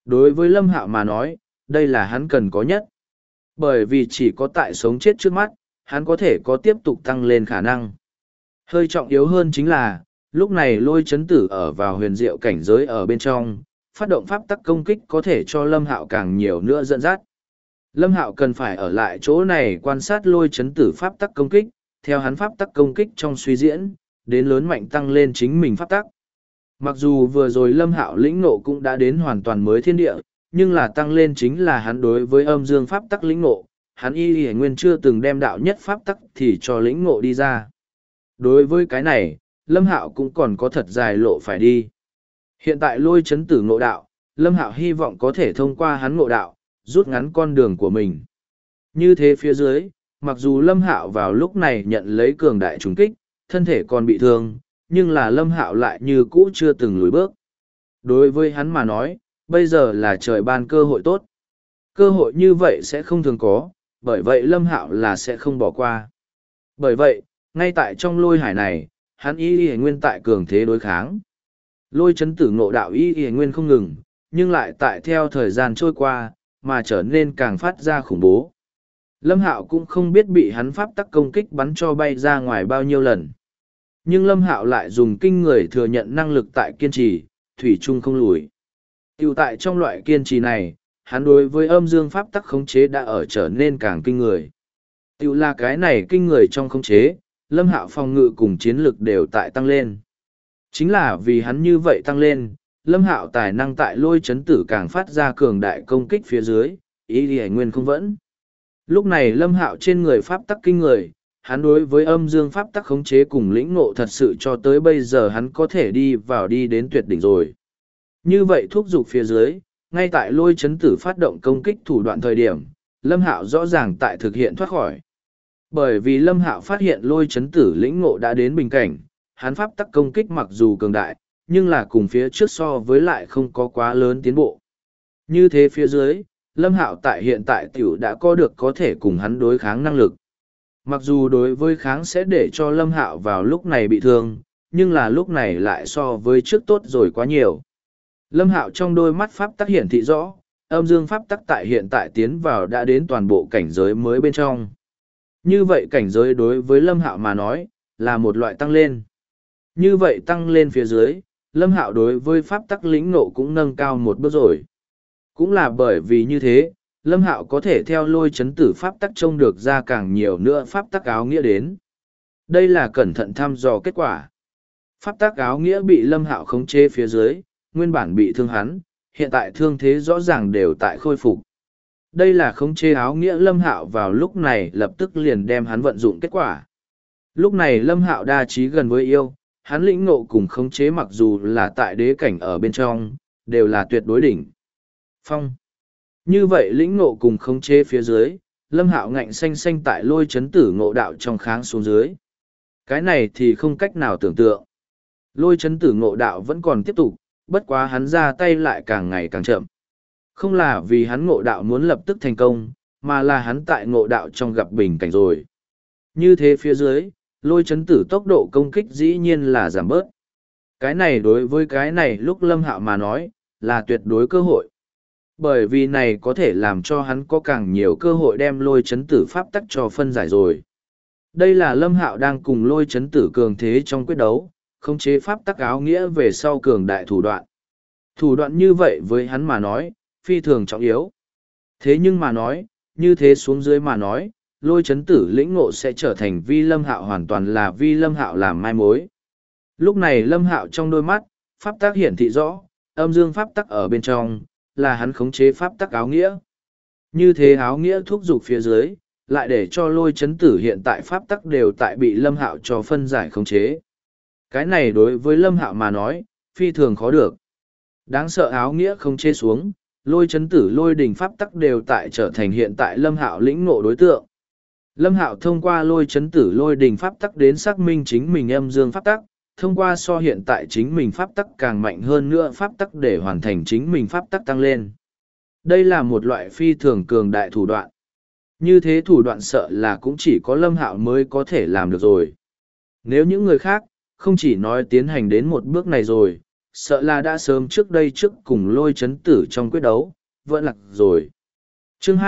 Đối với Lâm Hạo mà nói, đây là hắn cần có nhất. Bởi vì chỉ có tại sống chết trước mắt, hắn có thể có tiếp tục tăng lên khả năng. Hơi trọng yếu hơn chính là, lúc này lôi chấn tử ở vào huyền diệu cảnh giới ở bên trong, phát động pháp tắc công kích có thể cho Lâm Hạo càng nhiều nữa dẫn dắt. Lâm Hạo cần phải ở lại chỗ này quan sát lôi chấn tử pháp tắc công kích, theo hắn pháp tắc công kích trong suy diễn, đến lớn mạnh tăng lên chính mình pháp tắc. Mặc dù vừa rồi Lâm Hạo lĩnh ngộ cũng đã đến hoàn toàn mới thiên địa, nhưng là tăng lên chính là hắn đối với âm dương pháp tắc lĩnh ngộ, hắn y nguyên chưa từng đem đạo nhất pháp tắc thì cho lĩnh ngộ đi ra. Đối với cái này, Lâm Hạo cũng còn có thật dài lộ phải đi. Hiện tại lôi chấn tử ngộ đạo, Lâm Hạo hy vọng có thể thông qua hắn ngộ đạo, rút ngắn con đường của mình. Như thế phía dưới, mặc dù Lâm Hạo vào lúc này nhận lấy cường đại trùng kích, thân thể còn bị thương, nhưng là Lâm Hạo lại như cũ chưa từng lùi bước. Đối với hắn mà nói, bây giờ là trời ban cơ hội tốt. Cơ hội như vậy sẽ không thường có, bởi vậy Lâm Hạo là sẽ không bỏ qua. Bởi vậy, ngay tại trong lôi hải này, hắn y nguyên tại cường thế đối kháng. Lôi chấn tử ngộ đạo y nguyên không ngừng, nhưng lại tại theo thời gian trôi qua, mà trở nên càng phát ra khủng bố. Lâm Hạo cũng không biết bị hắn pháp tắc công kích bắn cho bay ra ngoài bao nhiêu lần. Nhưng Lâm Hạo lại dùng kinh người thừa nhận năng lực tại kiên trì, thủy chung không lùi. Tiểu tại trong loại kiên trì này, hắn đối với âm dương pháp tắc khống chế đã ở trở nên càng kinh người. Tiểu là cái này kinh người trong khống chế, Lâm Hạo phòng ngự cùng chiến lực đều tại tăng lên. Chính là vì hắn như vậy tăng lên, Lâm Hạo tài năng tại lôi chấn tử càng phát ra cường đại công kích phía dưới, ý thì nguyên không vẫn. Lúc này Lâm Hạo trên người pháp tắc kinh người, hắn đối với âm dương pháp tắc khống chế cùng lĩnh ngộ thật sự cho tới bây giờ hắn có thể đi vào đi đến tuyệt đỉnh rồi. Như vậy thúc giục phía dưới, ngay tại lôi chấn tử phát động công kích thủ đoạn thời điểm, Lâm Hạo rõ ràng tại thực hiện thoát khỏi. Bởi vì Lâm Hạo phát hiện lôi chấn tử lĩnh ngộ đã đến bình cảnh, hắn pháp tắc công kích mặc dù cường đại, nhưng là cùng phía trước so với lại không có quá lớn tiến bộ. Như thế phía dưới, Lâm Hạo tại hiện tại tiểu đã có được có thể cùng hắn đối kháng năng lực. Mặc dù đối với kháng sẽ để cho Lâm Hạo vào lúc này bị thương, nhưng là lúc này lại so với trước tốt rồi quá nhiều. Lâm Hạo trong đôi mắt pháp tắc hiển thị rõ, âm dương pháp tắc tại hiện tại tiến vào đã đến toàn bộ cảnh giới mới bên trong. Như vậy cảnh giới đối với Lâm Hạo mà nói, là một loại tăng lên. Như vậy tăng lên phía dưới, Lâm Hạo đối với pháp tắc lĩnh ngộ cũng nâng cao một bước rồi. Cũng là bởi vì như thế, Lâm Hạo có thể theo lôi chấn tử pháp tắc trông được ra càng nhiều nữa pháp tắc áo nghĩa đến. Đây là cẩn thận thăm dò kết quả. Pháp tắc áo nghĩa bị Lâm Hạo khống chế phía dưới, nguyên bản bị thương hắn, hiện tại thương thế rõ ràng đều tại khôi phục. Đây là khống chế áo nghĩa Lâm Hạo vào lúc này lập tức liền đem hắn vận dụng kết quả. Lúc này Lâm Hạo đa trí gần với yêu, hắn lĩnh ngộ cùng khống chế mặc dù là tại đế cảnh ở bên trong, đều là tuyệt đối đỉnh phong. Như vậy lĩnh ngộ cùng khống chế phía dưới, Lâm Hạo ngạnh xanh xanh tại lôi chấn tử ngộ đạo trong kháng xuống dưới. Cái này thì không cách nào tưởng tượng. Lôi chấn tử ngộ đạo vẫn còn tiếp tục, bất quá hắn ra tay lại càng ngày càng chậm. Không là vì hắn ngộ đạo muốn lập tức thành công, mà là hắn tại ngộ đạo trong gặp bình cảnh rồi. Như thế phía dưới, lôi chấn tử tốc độ công kích dĩ nhiên là giảm bớt. Cái này đối với cái này lúc Lâm Hạo mà nói, là tuyệt đối cơ hội. Bởi vì này có thể làm cho hắn có càng nhiều cơ hội đem lôi chấn tử pháp tắc cho phân giải rồi. Đây là Lâm Hạo đang cùng lôi chấn tử cường thế trong quyết đấu, khống chế pháp tắc áo nghĩa về sau cường đại thủ đoạn. Thủ đoạn như vậy với hắn mà nói, phi thường trọng yếu. Thế nhưng mà nói, như thế xuống dưới mà nói, lôi chấn tử lĩnh ngộ sẽ trở thành vi Lâm Hạo hoàn toàn là vi Lâm Hạo làm mai mối. Lúc này Lâm Hạo trong đôi mắt, pháp tắc hiển thị rõ, âm dương pháp tắc ở bên trong, là hắn khống chế pháp tắc áo nghĩa. Như thế áo nghĩa thúc giục phía dưới, lại để cho lôi chấn tử hiện tại pháp tắc đều tại bị Lâm Hạo cho phân giải khống chế. Cái này đối với Lâm Hạo mà nói, phi thường khó được. Đáng sợ áo nghĩa không chế xuống, lôi chấn tử lôi đỉnh pháp tắc đều tại trở thành hiện tại Lâm Hạo lĩnh ngộ đối tượng. Lâm Hạo thông qua lôi chấn tử lôi đỉnh pháp tắc đến xác minh chính mình âm dương pháp tắc, thông qua so hiện tại chính mình pháp tắc càng mạnh hơn nữa pháp tắc để hoàn thành chính mình pháp tắc tăng lên. Đây là một loại phi thường cường đại thủ đoạn. Như thế thủ đoạn sợ là cũng chỉ có Lâm Hạo mới có thể làm được rồi. Nếu những người khác, không chỉ nói tiến hành đến một bước này rồi, sợ là đã sớm trước đây trước cùng lôi chấn tử trong quyết đấu, vẫn lạc rồi. Chương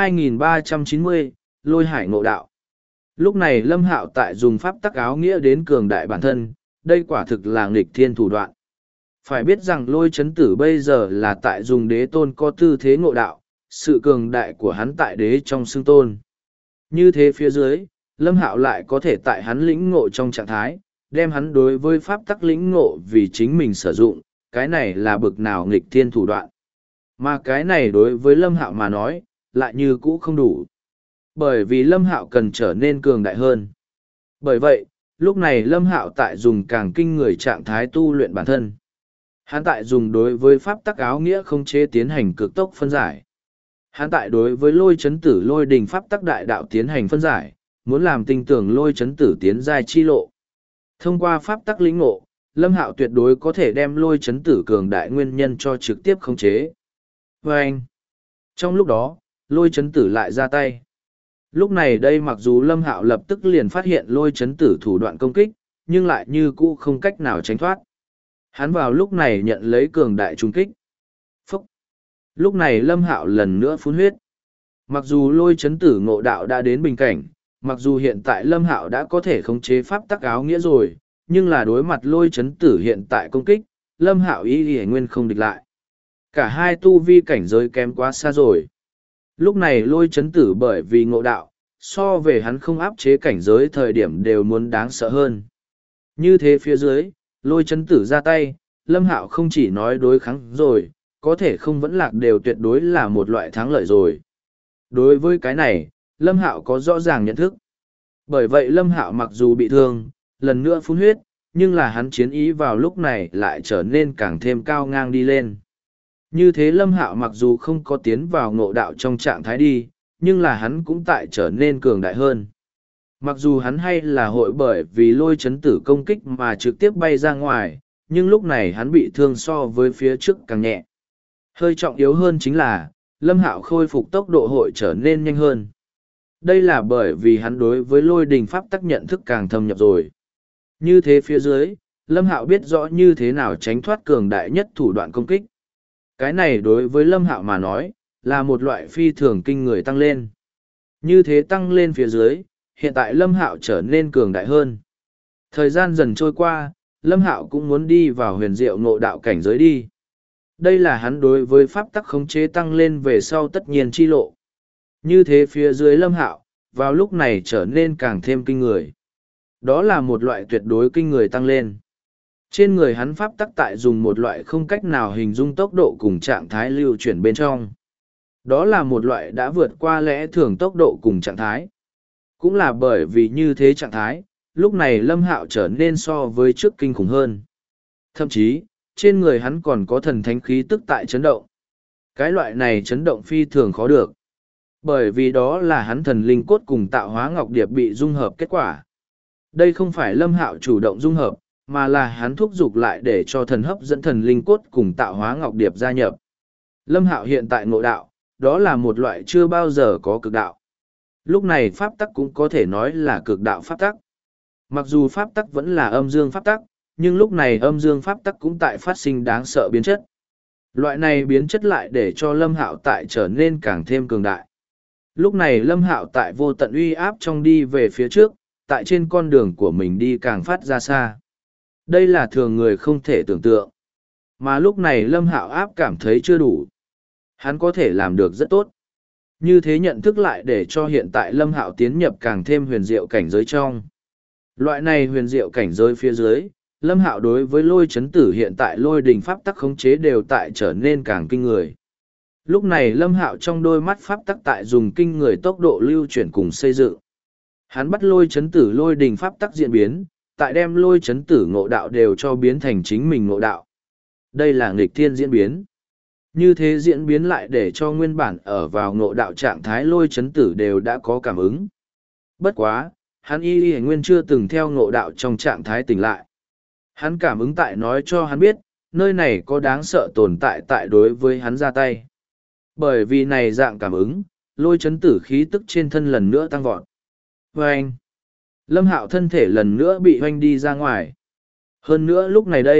2390, Lôi hải ngộ đạo. Lúc này Lâm Hạo tại dùng pháp tắc áo nghĩa đến cường đại bản thân, đây quả thực là nghịch thiên thủ đoạn. Phải biết rằng lôi chấn tử bây giờ là tại dùng đế tôn có tư thế ngộ đạo, sự cường đại của hắn tại đế trong xưng tôn. Như thế phía dưới, Lâm Hạo lại có thể tại hắn lĩnh ngộ trong trạng thái, đem hắn đối với pháp tắc lĩnh ngộ vì chính mình sử dụng, cái này là bực nào nghịch thiên thủ đoạn. Mà cái này đối với Lâm Hạo mà nói, lại như cũ không đủ. Bởi vì Lâm Hạo cần trở nên cường đại hơn. Bởi vậy, lúc này Lâm Hạo tại dùng càng kinh người trạng thái tu luyện bản thân. Hắn tại dùng đối với pháp tắc áo nghĩa không chế tiến hành cực tốc phân giải. Hắn tại đối với lôi chấn tử lôi đình pháp tắc đại đạo tiến hành phân giải, muốn làm tinh tưởng lôi chấn tử tiến giai chi lộ. Thông qua pháp tắc lĩnh ngộ, Lâm Hạo tuyệt đối có thể đem lôi chấn tử cường đại nguyên nhân cho trực tiếp khống chế. Và anh, trong lúc đó, lôi chấn tử lại ra tay. Lúc này đây mặc dù Lâm Hạo lập tức liền phát hiện lôi chấn tử thủ đoạn công kích, nhưng lại như cũ không cách nào tránh thoát. Hắn vào lúc này nhận lấy cường đại trung kích. Phúc! Lúc này Lâm Hạo lần nữa phun huyết. Mặc dù lôi chấn tử ngộ đạo đã đến bình cảnh, mặc dù hiện tại Lâm Hạo đã có thể khống chế pháp tắc áo nghĩa rồi, nhưng là đối mặt lôi chấn tử hiện tại công kích, Lâm Hạo y nguyên không địch lại. Cả hai tu vi cảnh giới kém quá xa rồi. Lúc này lôi chấn tử bởi vì ngộ đạo, so về hắn không áp chế cảnh giới thời điểm đều muốn đáng sợ hơn. Như thế phía dưới, lôi chấn tử ra tay, Lâm Hạo không chỉ nói đối kháng rồi, có thể không vẫn lạc đều tuyệt đối là một loại thắng lợi rồi. Đối với cái này, Lâm Hạo có rõ ràng nhận thức. Bởi vậy Lâm Hạo mặc dù bị thương, lần nữa phun huyết, nhưng là hắn chiến ý vào lúc này lại trở nên càng thêm cao ngang đi lên. Như thế Lâm Hạo mặc dù không có tiến vào ngộ đạo trong trạng thái đi, nhưng là hắn cũng tại trở nên cường đại hơn. Mặc dù hắn hay là hội bởi vì lôi chấn tử công kích mà trực tiếp bay ra ngoài, nhưng lúc này hắn bị thương so với phía trước càng nhẹ. Hơi trọng yếu hơn chính là, Lâm Hạo khôi phục tốc độ hội trở nên nhanh hơn. Đây là bởi vì hắn đối với lôi đình pháp tắc nhận thức càng thâm nhập rồi. Như thế phía dưới, Lâm Hạo biết rõ như thế nào tránh thoát cường đại nhất thủ đoạn công kích. Cái này đối với Lâm Hạo mà nói, là một loại phi thường kinh người tăng lên. Như thế tăng lên phía dưới, hiện tại Lâm Hạo trở nên cường đại hơn. Thời gian dần trôi qua, Lâm Hạo cũng muốn đi vào huyền diệu ngộ đạo cảnh giới đi. Đây là hắn đối với pháp tắc khống chế tăng lên về sau tất nhiên chi lộ. Như thế phía dưới Lâm Hạo, vào lúc này trở nên càng thêm kinh người. Đó là một loại tuyệt đối kinh người tăng lên. Trên người hắn pháp tắc tại dùng một loại không cách nào hình dung tốc độ cùng trạng thái lưu chuyển bên trong. Đó là một loại đã vượt qua lẽ thường tốc độ cùng trạng thái. Cũng là bởi vì như thế trạng thái, lúc này Lâm Hạo trở nên so với trước kinh khủng hơn. Thậm chí, trên người hắn còn có thần thánh khí tức tại chấn động. Cái loại này chấn động phi thường khó được. Bởi vì đó là hắn thần linh cốt cùng tạo hóa ngọc điệp bị dung hợp kết quả. Đây không phải Lâm Hạo chủ động dung hợp, mà là hắn thúc giục lại để cho thần hấp dẫn thần linh cốt cùng tạo hóa ngọc điệp gia nhập. Lâm Hạo hiện tại ngộ đạo, đó là một loại chưa bao giờ có cực đạo. Lúc này pháp tắc cũng có thể nói là cực đạo pháp tắc. Mặc dù pháp tắc vẫn là âm dương pháp tắc, nhưng lúc này âm dương pháp tắc cũng tại phát sinh đáng sợ biến chất. Loại này biến chất lại để cho Lâm Hạo tại trở nên càng thêm cường đại. Lúc này Lâm Hạo tại vô tận uy áp trong đi về phía trước, tại trên con đường của mình đi càng phát ra xa. Đây là thường người không thể tưởng tượng. Mà lúc này Lâm Hạo áp cảm thấy chưa đủ. Hắn có thể làm được rất tốt. Như thế nhận thức lại để cho hiện tại Lâm Hạo tiến nhập càng thêm huyền diệu cảnh giới trong. Loại này huyền diệu cảnh giới phía dưới, Lâm Hạo đối với lôi chấn tử hiện tại lôi đình pháp tắc khống chế đều tại trở nên càng kinh người. Lúc này Lâm Hạo trong đôi mắt pháp tắc tại dùng kinh người tốc độ lưu chuyển cùng xây dựng. Hắn bắt lôi chấn tử lôi đình pháp tắc diễn biến, tại đem lôi chấn tử ngộ đạo đều cho biến thành chính mình ngộ đạo. Đây là nghịch thiên diễn biến. Như thế diễn biến lại để cho nguyên bản ở vào ngộ đạo trạng thái lôi chấn tử đều đã có cảm ứng. Bất quá, hắn y nguyên chưa từng theo ngộ đạo trong trạng thái tỉnh lại. Hắn cảm ứng tại nói cho hắn biết, nơi này có đáng sợ tồn tại tại đối với hắn ra tay. Bởi vì này dạng cảm ứng, lôi chấn tử khí tức trên thân lần nữa tăng vọt. Vâng! Lâm Hạo thân thể lần nữa bị hoanh đi ra ngoài. Hơn nữa lúc này đây,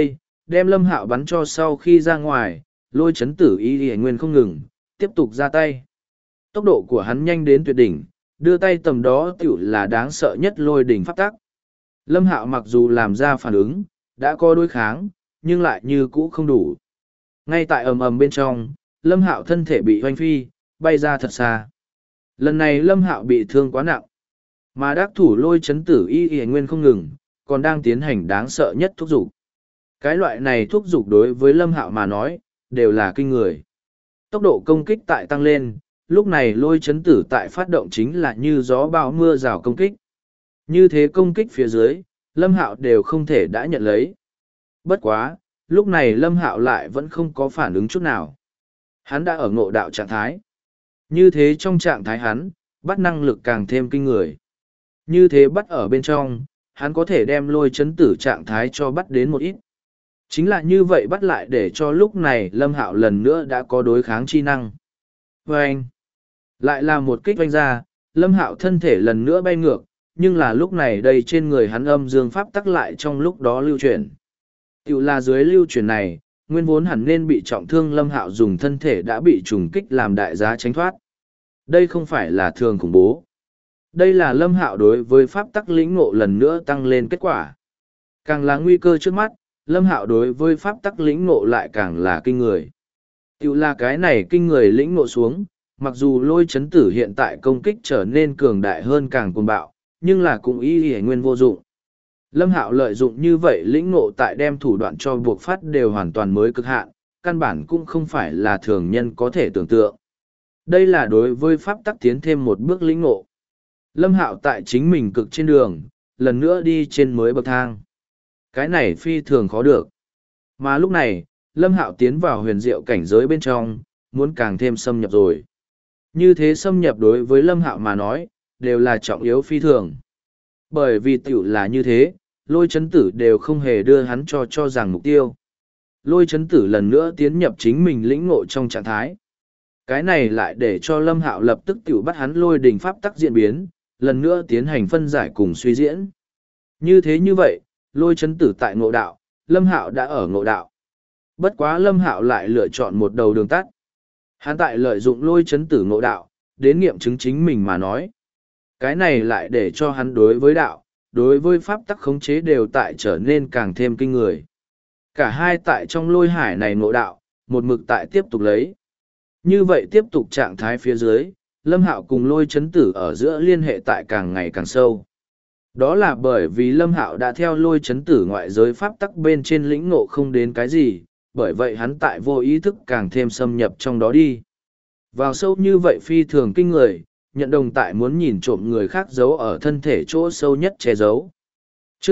đem Lâm Hạo bắn cho sau khi ra ngoài, lôi chấn tử y nguyên không ngừng, tiếp tục ra tay. Tốc độ của hắn nhanh đến tuyệt đỉnh, đưa tay tầm đó tiểu là đáng sợ nhất lôi đỉnh pháp tắc. Lâm Hạo mặc dù làm ra phản ứng, đã có đối kháng, nhưng lại như cũ không đủ. Ngay tại ầm ầm bên trong, Lâm Hạo thân thể bị hoanh phi, bay ra thật xa. Lần này Lâm Hạo bị thương quá nặng, mà đắc thủ lôi chấn tử y nguyên không ngừng, còn đang tiến hành đáng sợ nhất thúc giục. Cái loại này thúc giục đối với Lâm Hạo mà nói, đều là kinh người. Tốc độ công kích tại tăng lên, lúc này lôi chấn tử tại phát động chính là như gió bão mưa rào công kích. Như thế công kích phía dưới, Lâm Hạo đều không thể đã nhận lấy. Bất quá, lúc này Lâm Hạo lại vẫn không có phản ứng chút nào. Hắn đã ở ngộ đạo trạng thái. Như thế trong trạng thái hắn, bắt năng lực càng thêm kinh người. Như thế bắt ở bên trong, hắn có thể đem lôi chấn tử trạng thái cho bắt đến một ít. Chính là như vậy bắt lại để cho lúc này Lâm Hạo lần nữa đã có đối kháng chi năng. Vâng! Lại là một kích vanh ra, Lâm Hạo thân thể lần nữa bay ngược, nhưng là lúc này đây trên người hắn âm dương pháp tắc lại trong lúc đó lưu chuyển. Tiểu là dưới lưu chuyển này, nguyên vốn hẳn nên bị trọng thương Lâm Hạo dùng thân thể đã bị trùng kích làm đại giá tránh thoát. Đây không phải là thường khủng bố. Đây là Lâm Hạo đối với pháp tắc lĩnh ngộ lần nữa tăng lên kết quả. Càng là nguy cơ trước mắt, Lâm Hạo đối với pháp tắc lĩnh ngộ lại càng là kinh người. Tiểu là cái này kinh người lĩnh ngộ xuống, mặc dù lôi chấn tử hiện tại công kích trở nên cường đại hơn càng cuồng bạo, nhưng là cũng y nguyên vô dụng. Lâm Hạo lợi dụng như vậy lĩnh ngộ tại đem thủ đoạn cho buộc phát đều hoàn toàn mới cực hạn, căn bản cũng không phải là thường nhân có thể tưởng tượng. Đây là đối với pháp tắc tiến thêm một bước lĩnh ngộ. Lâm Hạo tại chính mình cực trên đường, lần nữa đi trên mới bậc thang. Cái này phi thường khó được. Mà lúc này, Lâm Hạo tiến vào huyền diệu cảnh giới bên trong, muốn càng thêm xâm nhập rồi. Như thế xâm nhập đối với Lâm Hạo mà nói, đều là trọng yếu phi thường. Bởi vì tiểu là như thế, lôi chấn tử đều không hề đưa hắn cho rằng mục tiêu. Lôi chấn tử lần nữa tiến nhập chính mình lĩnh ngộ trong trạng thái. Cái này lại để cho Lâm Hạo lập tức tiểu bắt hắn lôi đình pháp tắc diễn biến, lần nữa tiến hành phân giải cùng suy diễn. Như thế như vậy, lôi chấn tử tại ngộ đạo, Lâm Hạo đã ở ngộ đạo. Bất quá Lâm Hạo lại lựa chọn một đầu đường tắt. Hắn tại lợi dụng lôi chấn tử ngộ đạo, đến nghiệm chứng chính mình mà nói. Cái này lại để cho hắn đối với đạo, đối với pháp tắc khống chế đều tại trở nên càng thêm kinh người. Cả hai tại trong lôi hải này ngộ đạo, một mực tại tiếp tục lấy. Như vậy tiếp tục trạng thái phía dưới, Lâm Hạo cùng lôi chấn tử ở giữa liên hệ tại càng ngày càng sâu. Đó là bởi vì Lâm Hạo đã theo lôi chấn tử ngoại giới pháp tắc bên trên lĩnh ngộ không đến cái gì, bởi vậy hắn tại vô ý thức càng thêm xâm nhập trong đó đi. Vào sâu như vậy phi thường kinh người, nhận đồng tại muốn nhìn trộm người khác giấu ở thân thể chỗ sâu nhất che giấu. Chương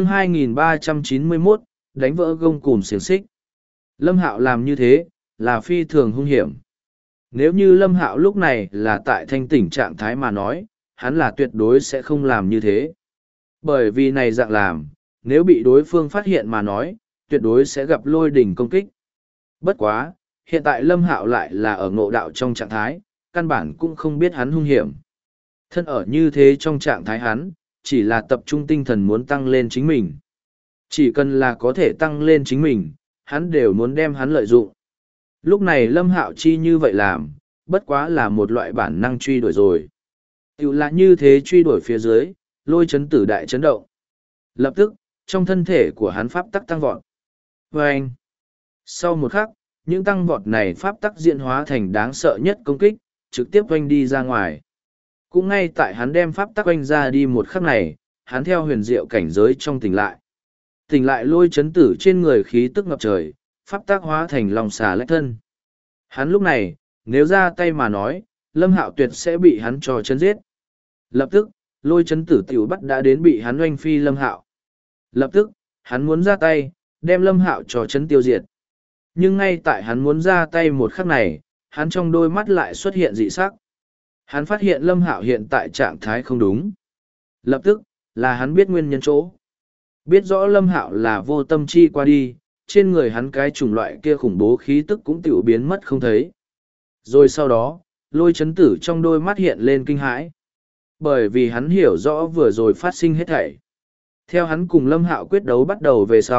2391, đánh vỡ gông cùm xiềng xích. Lâm Hạo làm như thế, là phi thường hung hiểm. Nếu như Lâm Hạo lúc này là tại thanh tỉnh trạng thái mà nói, hắn là tuyệt đối sẽ không làm như thế. Bởi vì này dạng làm, nếu bị đối phương phát hiện mà nói, tuyệt đối sẽ gặp lôi đỉnh công kích. Bất quá, hiện tại Lâm Hạo lại là ở ngộ đạo trong trạng thái, căn bản cũng không biết hắn hung hiểm. Thân ở như thế trong trạng thái hắn, chỉ là tập trung tinh thần muốn tăng lên chính mình. Chỉ cần là có thể tăng lên chính mình, hắn đều muốn đem hắn lợi dụng. Lúc này Lâm Hạo chi như vậy làm, bất quá là một loại bản năng truy đuổi rồi. Tiểu là như thế truy đuổi phía dưới, lôi chấn tử đại chấn động. Lập tức, trong thân thể của hắn pháp tắc tăng vọt. Vâng! Sau một khắc, những tăng vọt này pháp tắc diễn hóa thành đáng sợ nhất công kích, trực tiếp oanh đi ra ngoài. Cũng ngay tại hắn đem pháp tắc oanh ra đi một khắc này, hắn theo huyền diệu cảnh giới trong tỉnh lại. Tỉnh lại lôi chấn tử trên người khí tức ngập trời, pháp tắc hóa thành lòng xà lách thân. Hắn lúc này, nếu ra tay mà nói, Lâm Hạo tuyệt sẽ bị hắn cho chấn giết. Lập tức, lôi chấn tử tiểu bắt đã đến bị hắn oanh phi Lâm Hạo. Lập tức, hắn muốn ra tay, đem Lâm Hạo cho chấn tiêu diệt. Nhưng ngay tại hắn muốn ra tay một khắc này, hắn trong đôi mắt lại xuất hiện dị sắc. Hắn phát hiện Lâm Hạo hiện tại trạng thái không đúng. Lập tức, là hắn biết nguyên nhân chỗ. Biết rõ Lâm Hạo là vô tâm chi qua đi, trên người hắn cái chủng loại kia khủng bố khí tức cũng tiểu biến mất không thấy. Rồi sau đó, lôi chấn tử trong đôi mắt hiện lên kinh hãi. Bởi vì hắn hiểu rõ vừa rồi phát sinh hết thảy. Theo hắn cùng Lâm Hạo quyết đấu bắt đầu về sau,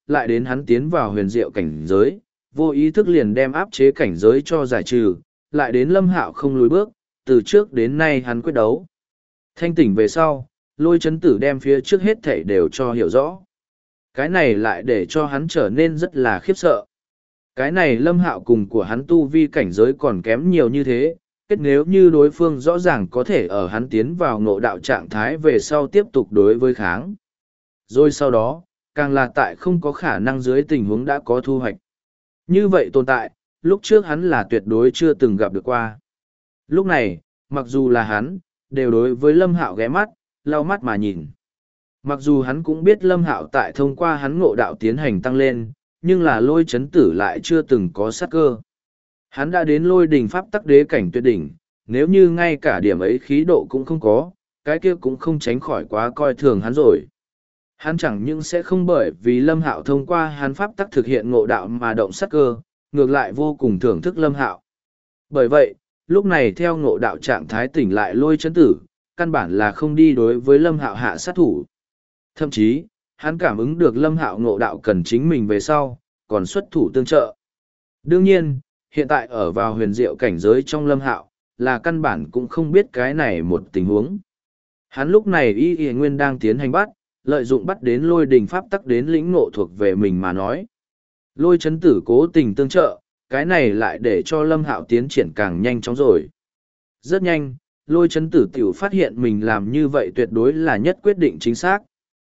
lại đến hắn tiến vào huyền diệu cảnh giới, vô ý thức liền đem áp chế cảnh giới cho giải trừ, lại đến Lâm Hạo không lùi bước, từ trước đến nay hắn quyết đấu. Thanh tỉnh về sau, Lôi Chấn Tử đem phía trước hết thảy đều cho hiểu rõ. Cái này lại để cho hắn trở nên rất là khiếp sợ. Cái này Lâm Hạo cùng của hắn tu vi cảnh giới còn kém nhiều như thế, kết nếu như đối phương rõ ràng có thể ở hắn tiến vào ngộ đạo trạng thái về sau tiếp tục đối với kháng. Rồi sau đó, càng là tại không có khả năng dưới tình huống đã có thu hoạch. Như vậy tồn tại, lúc trước hắn là tuyệt đối chưa từng gặp được qua. Lúc này, mặc dù là hắn, đều đối với Lâm Hạo ghé mắt, lau mắt mà nhìn. Mặc dù hắn cũng biết Lâm Hạo tại thông qua hắn ngộ đạo tiến hành tăng lên, nhưng là Lôi Chấn Tử lại chưa từng có sát cơ. Hắn đã đến Lôi Đình Pháp Tắc Đế cảnh tuyệt đỉnh, nếu như ngay cả điểm ấy khí độ cũng không có, cái kia cũng không tránh khỏi quá coi thường hắn rồi. Hắn chẳng những sẽ không bởi vì Lâm Hạo thông qua hắn pháp tắc thực hiện ngộ đạo mà động sát cơ, ngược lại vô cùng thưởng thức Lâm Hạo. Bởi vậy, lúc này theo ngộ đạo trạng thái tỉnh lại Lôi Chấn Tử, căn bản là không đi đối với Lâm Hạo hạ sát thủ. Thậm chí, hắn cảm ứng được Lâm Hạo ngộ đạo cần chính mình về sau, còn xuất thủ tương trợ. Đương nhiên, hiện tại ở vào huyền diệu cảnh giới trong Lâm Hạo, là căn bản cũng không biết cái này một tình huống. Hắn lúc này y nguyên đang tiến hành bắt, lợi dụng bắt đến Lôi Đình Pháp Tắc đến lĩnh ngộ thuộc về mình mà nói. Lôi Chấn Tử cố tình tương trợ, cái này lại để cho Lâm Hạo tiến triển càng nhanh chóng rồi. Rất nhanh, Lôi Chấn Tử tiểu phát hiện mình làm như vậy tuyệt đối là nhất quyết định chính xác.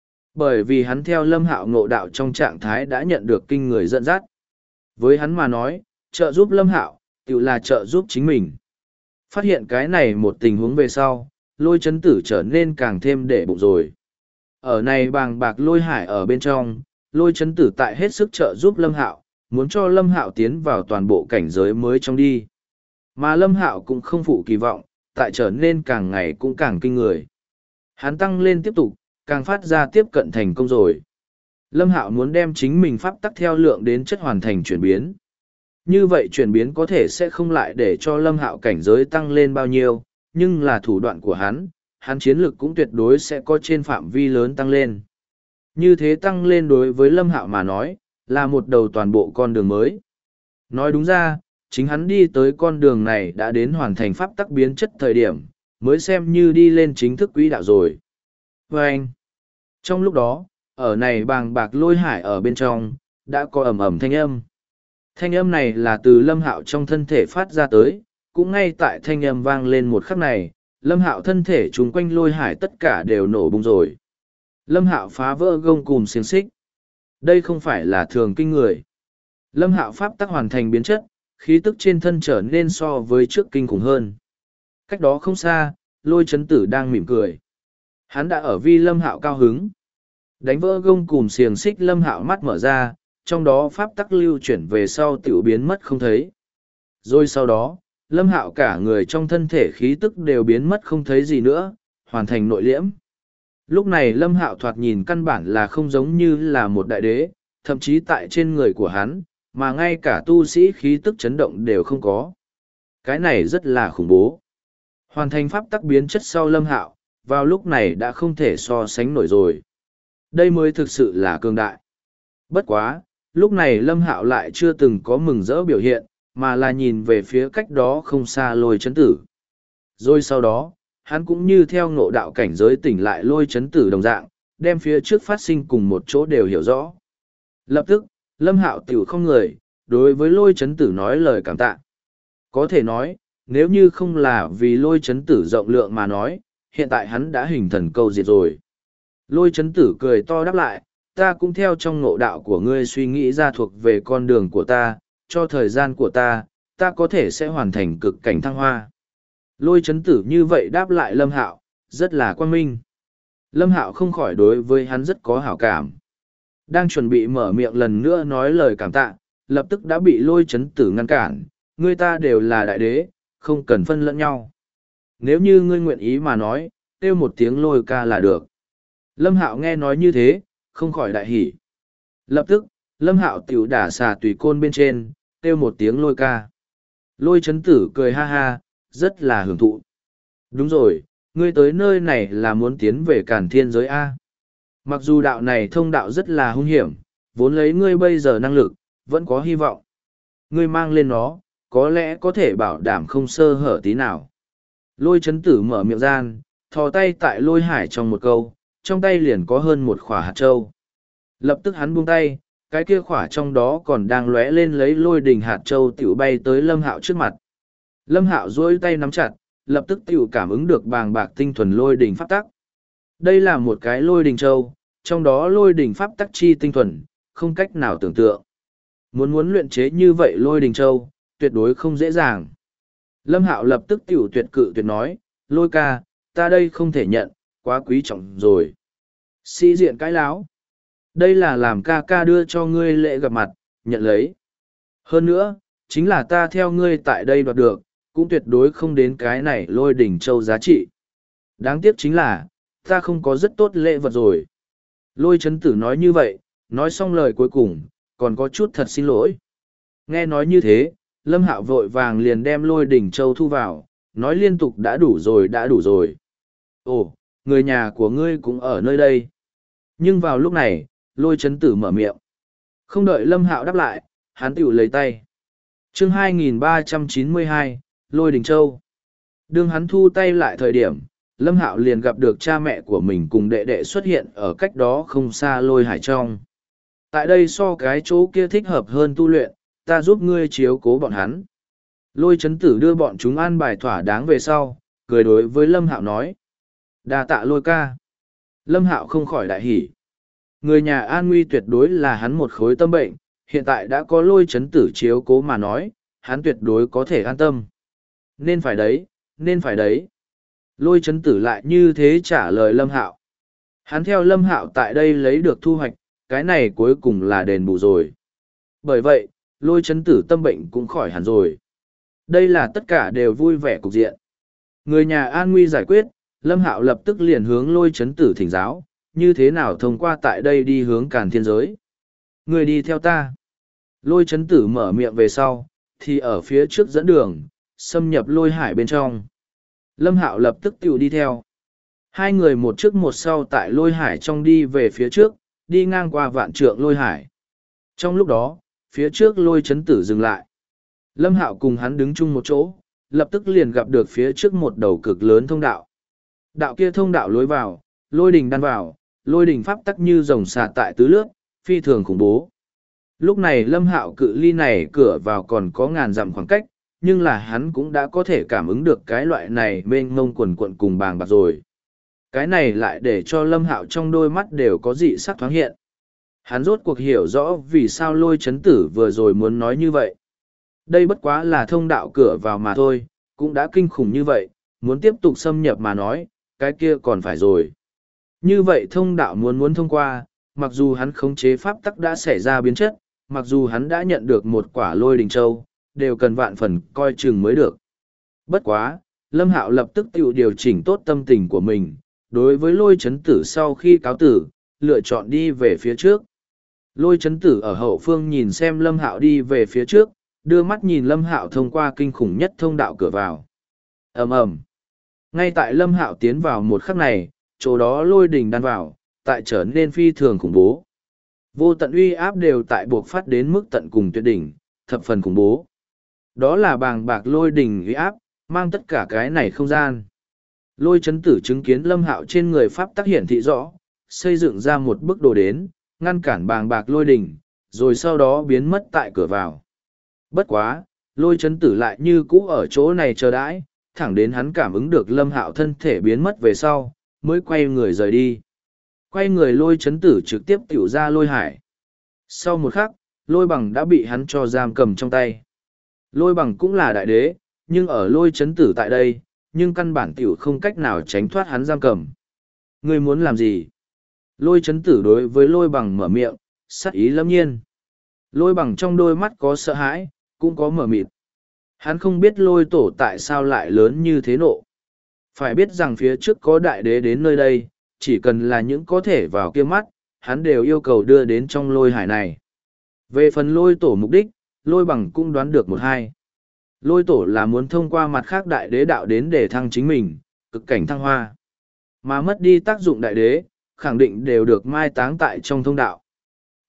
Bởi vì hắn theo Lâm Hạo ngộ đạo trong trạng thái đã nhận được kinh người dẫn dắt. Với hắn mà nói, trợ giúp Lâm Hạo, tiểu là trợ giúp chính mình. Phát hiện cái này một tình huống về sau, Lôi Chấn Tử trở nên càng thêm để bụng rồi. Ở này bàng bạc lôi hải ở bên trong, Lôi Chấn Tử tại hết sức trợ giúp Lâm Hạo, muốn cho Lâm Hạo tiến vào toàn bộ cảnh giới mới trong đi. Mà Lâm Hạo cũng không phụ kỳ vọng, tại trở nên càng ngày cũng càng kinh người. Hắn tăng lên tiếp tục, càng phát ra tiếp cận thành công rồi. Lâm Hạo muốn đem chính mình pháp tắc theo lượng đến chất hoàn thành chuyển biến. Như vậy chuyển biến có thể sẽ không lại để cho Lâm Hạo cảnh giới tăng lên bao nhiêu, nhưng là thủ đoạn của hắn chiến lược cũng tuyệt đối sẽ có trên phạm vi lớn tăng lên. Như thế tăng lên đối với Lâm Hạo mà nói, là một đầu toàn bộ con đường mới. Nói đúng ra, chính hắn đi tới con đường này đã đến hoàn thành pháp tắc biến chất thời điểm, mới xem như đi lên chính thức quỹ đạo rồi. Và anh, trong lúc đó, ở này bàng bạc lôi hải ở bên trong, đã có ầm ầm thanh âm. Thanh âm này là từ Lâm Hạo trong thân thể phát ra tới, cũng ngay tại thanh âm vang lên một khắc này, Lâm Hạo thân thể chung quanh lôi hải tất cả đều nổ bung rồi. Lâm Hạo phá vỡ gông cùm xiềng xích. Đây không phải là thường kinh người. Lâm Hạo pháp tắc hoàn thành biến chất, khí tức trên thân trở nên so với trước kinh khủng hơn. Cách đó không xa, Lôi Chấn Tử đang mỉm cười. Hắn đã ở vi Lâm Hạo cao hứng. Đánh vỡ gông cùm xiềng xích Lâm Hạo mắt mở ra, trong đó pháp tắc lưu chuyển về sau tiểu biến mất không thấy. Rồi sau đó, Lâm Hạo cả người trong thân thể khí tức đều biến mất không thấy gì nữa, hoàn thành nội liễm. Lúc này Lâm Hạo thoạt nhìn căn bản là không giống như là một đại đế, thậm chí tại trên người của hắn, mà ngay cả tu sĩ khí tức chấn động đều không có. Cái này rất là khủng bố. Hoàn thành pháp tắc biến chất sau Lâm Hạo, vào lúc này đã không thể so sánh nổi rồi. Đây mới thực sự là cường đại. Bất quá, lúc này Lâm Hạo lại chưa từng có mừng rỡ biểu hiện, mà là nhìn về phía cách đó không xa Lôi Chấn Tử. Rồi sau đó, hắn cũng như theo ngộ đạo cảnh giới tỉnh lại Lôi Chấn Tử đồng dạng, đem phía trước phát sinh cùng một chỗ đều hiểu rõ. Lập tức, Lâm Hạo tiểu không người, đối với Lôi Chấn Tử nói lời cảm tạ. Có thể nói, nếu như không là vì Lôi Chấn Tử rộng lượng mà nói, hiện tại hắn đã hình thần câu diệt rồi. Lôi Chấn Tử cười to đáp lại, ta cũng theo trong ngộ đạo của ngươi suy nghĩ ra thuộc về con đường của ta, cho thời gian của ta, ta có thể sẽ hoàn thành cực cảnh thăng hoa. Lôi Chấn Tử như vậy đáp lại Lâm Hạo, rất là quan minh. Lâm Hạo không khỏi đối với hắn rất có hảo cảm. Đang chuẩn bị mở miệng lần nữa nói lời cảm tạ, lập tức đã bị Lôi Chấn Tử ngăn cản, ngươi ta đều là đại đế, không cần phân lẫn nhau. Nếu như ngươi nguyện ý mà nói, kêu một tiếng Lôi ca là được. Lâm Hạo nghe nói như thế, không khỏi đại hỉ. Lập tức, Lâm Hạo tiểu đả xà tùy côn bên trên, kêu một tiếng Lôi ca. Lôi Chấn Tử cười ha ha, rất là hưởng thụ. Đúng rồi, ngươi tới nơi này là muốn tiến về Càn Thiên giới A. Mặc dù đạo này thông đạo rất là hung hiểm, vốn lấy ngươi bây giờ năng lực, vẫn có hy vọng. Ngươi mang lên nó, có lẽ có thể bảo đảm không sơ hở tí nào. Lôi chấn tử mở miệng gian, thò tay tại lôi hải trong một câu, trong tay liền có hơn một khỏa hạt châu. Lập tức hắn buông tay, cái kia khỏa trong đó còn đang lóe lên lấy lôi đình hạt châu tiểu bay tới Lâm Hạo trước mặt. Lâm Hạo duỗi tay nắm chặt, lập tức tiểu cảm ứng được bàng bạc tinh thuần lôi đình pháp tắc. Đây là một cái lôi đình châu, trong đó lôi đình pháp tắc chi tinh thuần, không cách nào tưởng tượng. Muốn luyện chế như vậy lôi đình châu, tuyệt đối không dễ dàng. Lâm Hạo lập tức tiểu tuyệt cự tuyệt nói, lôi ca, ta đây không thể nhận, quá quý trọng rồi. Sĩ diện cái láo. Đây là làm ca ca đưa cho ngươi lễ gặp mặt, nhận lấy. Hơn nữa, chính là ta theo ngươi tại đây đoạt được, cũng tuyệt đối không đến cái này lôi đỉnh châu giá trị. Đáng tiếc chính là, ta không có rất tốt lễ vật rồi. Lôi chấn tử nói như vậy, nói xong lời cuối cùng, còn có chút thật xin lỗi. Nghe nói như thế, Lâm Hạo vội vàng liền đem lôi đỉnh châu thu vào, nói liên tục đã đủ rồi đã đủ rồi. Ồ, người nhà của ngươi cũng ở nơi đây. Nhưng vào lúc này, lôi chấn tử mở miệng. Không đợi Lâm Hạo đáp lại, hắn tiểu lấy tay. Chương 2392, Lôi Đình Châu. Đương hắn thu tay lại thời điểm, Lâm Hạo liền gặp được cha mẹ của mình cùng đệ đệ xuất hiện ở cách đó không xa lôi hải trong. Tại đây so cái chỗ kia thích hợp hơn tu luyện, ta giúp ngươi chiếu cố bọn hắn. Lôi chấn tử đưa bọn chúng an bài thỏa đáng về sau, cười đối với Lâm Hạo nói. Đa tạ lôi ca. Lâm Hạo không khỏi đại hỉ. Người nhà an nguy tuyệt đối là hắn một khối tâm bệnh, hiện tại đã có lôi chấn tử chiếu cố mà nói, hắn tuyệt đối có thể an tâm. Nên phải đấy, nên phải đấy. Lôi chấn tử lại như thế trả lời Lâm Hạo. Hắn theo Lâm Hạo tại đây lấy được thu hoạch, cái này cuối cùng là đền bù rồi. Bởi vậy, lôi chấn tử tâm bệnh cũng khỏi hẳn rồi. Đây là tất cả đều vui vẻ cục diện. Người nhà an nguy giải quyết, Lâm Hạo lập tức liền hướng lôi chấn tử thỉnh giáo, như thế nào thông qua tại đây đi hướng Càn Thiên Giới. Người đi theo ta. Lôi chấn tử mở miệng về sau, thì ở phía trước dẫn đường, xâm nhập lôi hải bên trong. Lâm Hạo lập tức tự đi theo. Hai người một trước một sau tại lôi hải trong đi về phía trước, đi ngang qua vạn trượng lôi hải. Trong lúc đó, phía trước lôi chấn tử dừng lại. Lâm Hạo cùng hắn đứng chung một chỗ, lập tức liền gặp được phía trước một đầu cực lớn thông đạo. Đạo kia thông đạo lối vào, lôi đình đan vào, lôi đình pháp tắc như rồng xà tại tứ lướt, phi thường khủng bố. Lúc này Lâm Hạo cự ly này cửa vào còn có ngàn dặm khoảng cách, nhưng là hắn cũng đã có thể cảm ứng được cái loại này mênh mông quần quận cùng bàng bạc rồi. Cái này lại để cho Lâm Hạo trong đôi mắt đều có dị sắc thoáng hiện. Hắn rốt cuộc hiểu rõ vì sao lôi chấn tử vừa rồi muốn nói như vậy. Đây bất quá là thông đạo cửa vào mà thôi, cũng đã kinh khủng như vậy, muốn tiếp tục xâm nhập mà nói, cái kia còn phải rồi. Như vậy thông đạo muốn thông qua, mặc dù hắn khống chế pháp tắc đã xảy ra biến chất, mặc dù hắn đã nhận được một quả lôi đình châu, đều cần vạn phần coi chừng mới được. Bất quá, Lâm Hạo lập tức tự điều chỉnh tốt tâm tình của mình, đối với lôi chấn tử sau khi cáo tử, lựa chọn đi về phía trước. Lôi chấn tử ở hậu phương nhìn xem Lâm Hạo đi về phía trước, đưa mắt nhìn Lâm Hạo thông qua kinh khủng nhất thông đạo cửa vào. Ầm ầm. Ngay tại Lâm Hạo tiến vào một khắc này, chỗ đó lôi đình đan vào, tại trở nên phi thường khủng bố. Vô tận uy áp đều tại buộc phát đến mức tận cùng tuyệt đỉnh, thập phần khủng bố. Đó là bàng bạc lôi đình uy áp, mang tất cả cái này không gian. Lôi chấn tử chứng kiến Lâm Hạo trên người pháp tắc hiển thị rõ, xây dựng ra một bức đồ đến, ngăn cản bàng bạc lôi đình, rồi sau đó biến mất tại cửa vào. Bất quá, lôi chấn tử lại như cũ ở chỗ này chờ đãi, thẳng đến hắn cảm ứng được Lâm Hạo thân thể biến mất về sau, mới quay người rời đi. Quay người lôi chấn tử trực tiếp tiểu ra lôi hải. Sau một khắc, lôi bằng đã bị hắn cho giam cầm trong tay. Lôi bằng cũng là đại đế, nhưng ở lôi chấn tử tại đây, nhưng căn bản tiểu không cách nào tránh thoát hắn giam cầm. Ngươi muốn làm gì? Lôi chấn tử đối với lôi bằng mở miệng, sắc ý lâm nhiên. Lôi bằng trong đôi mắt có sợ hãi, cũng có mở mịt. Hắn không biết lôi tổ tại sao lại lớn như thế nộ. Phải biết rằng phía trước có đại đế đến nơi đây, chỉ cần là những có thể vào kia mắt, hắn đều yêu cầu đưa đến trong lôi hải này. Về phần lôi tổ mục đích, lôi bằng cũng đoán được một hai. Lôi tổ là muốn thông qua mặt khác đại đế đạo đến để thăng chính mình, cực cảnh thăng hoa. Mà mất đi tác dụng đại đế, khẳng định đều được mai táng tại trong thông đạo.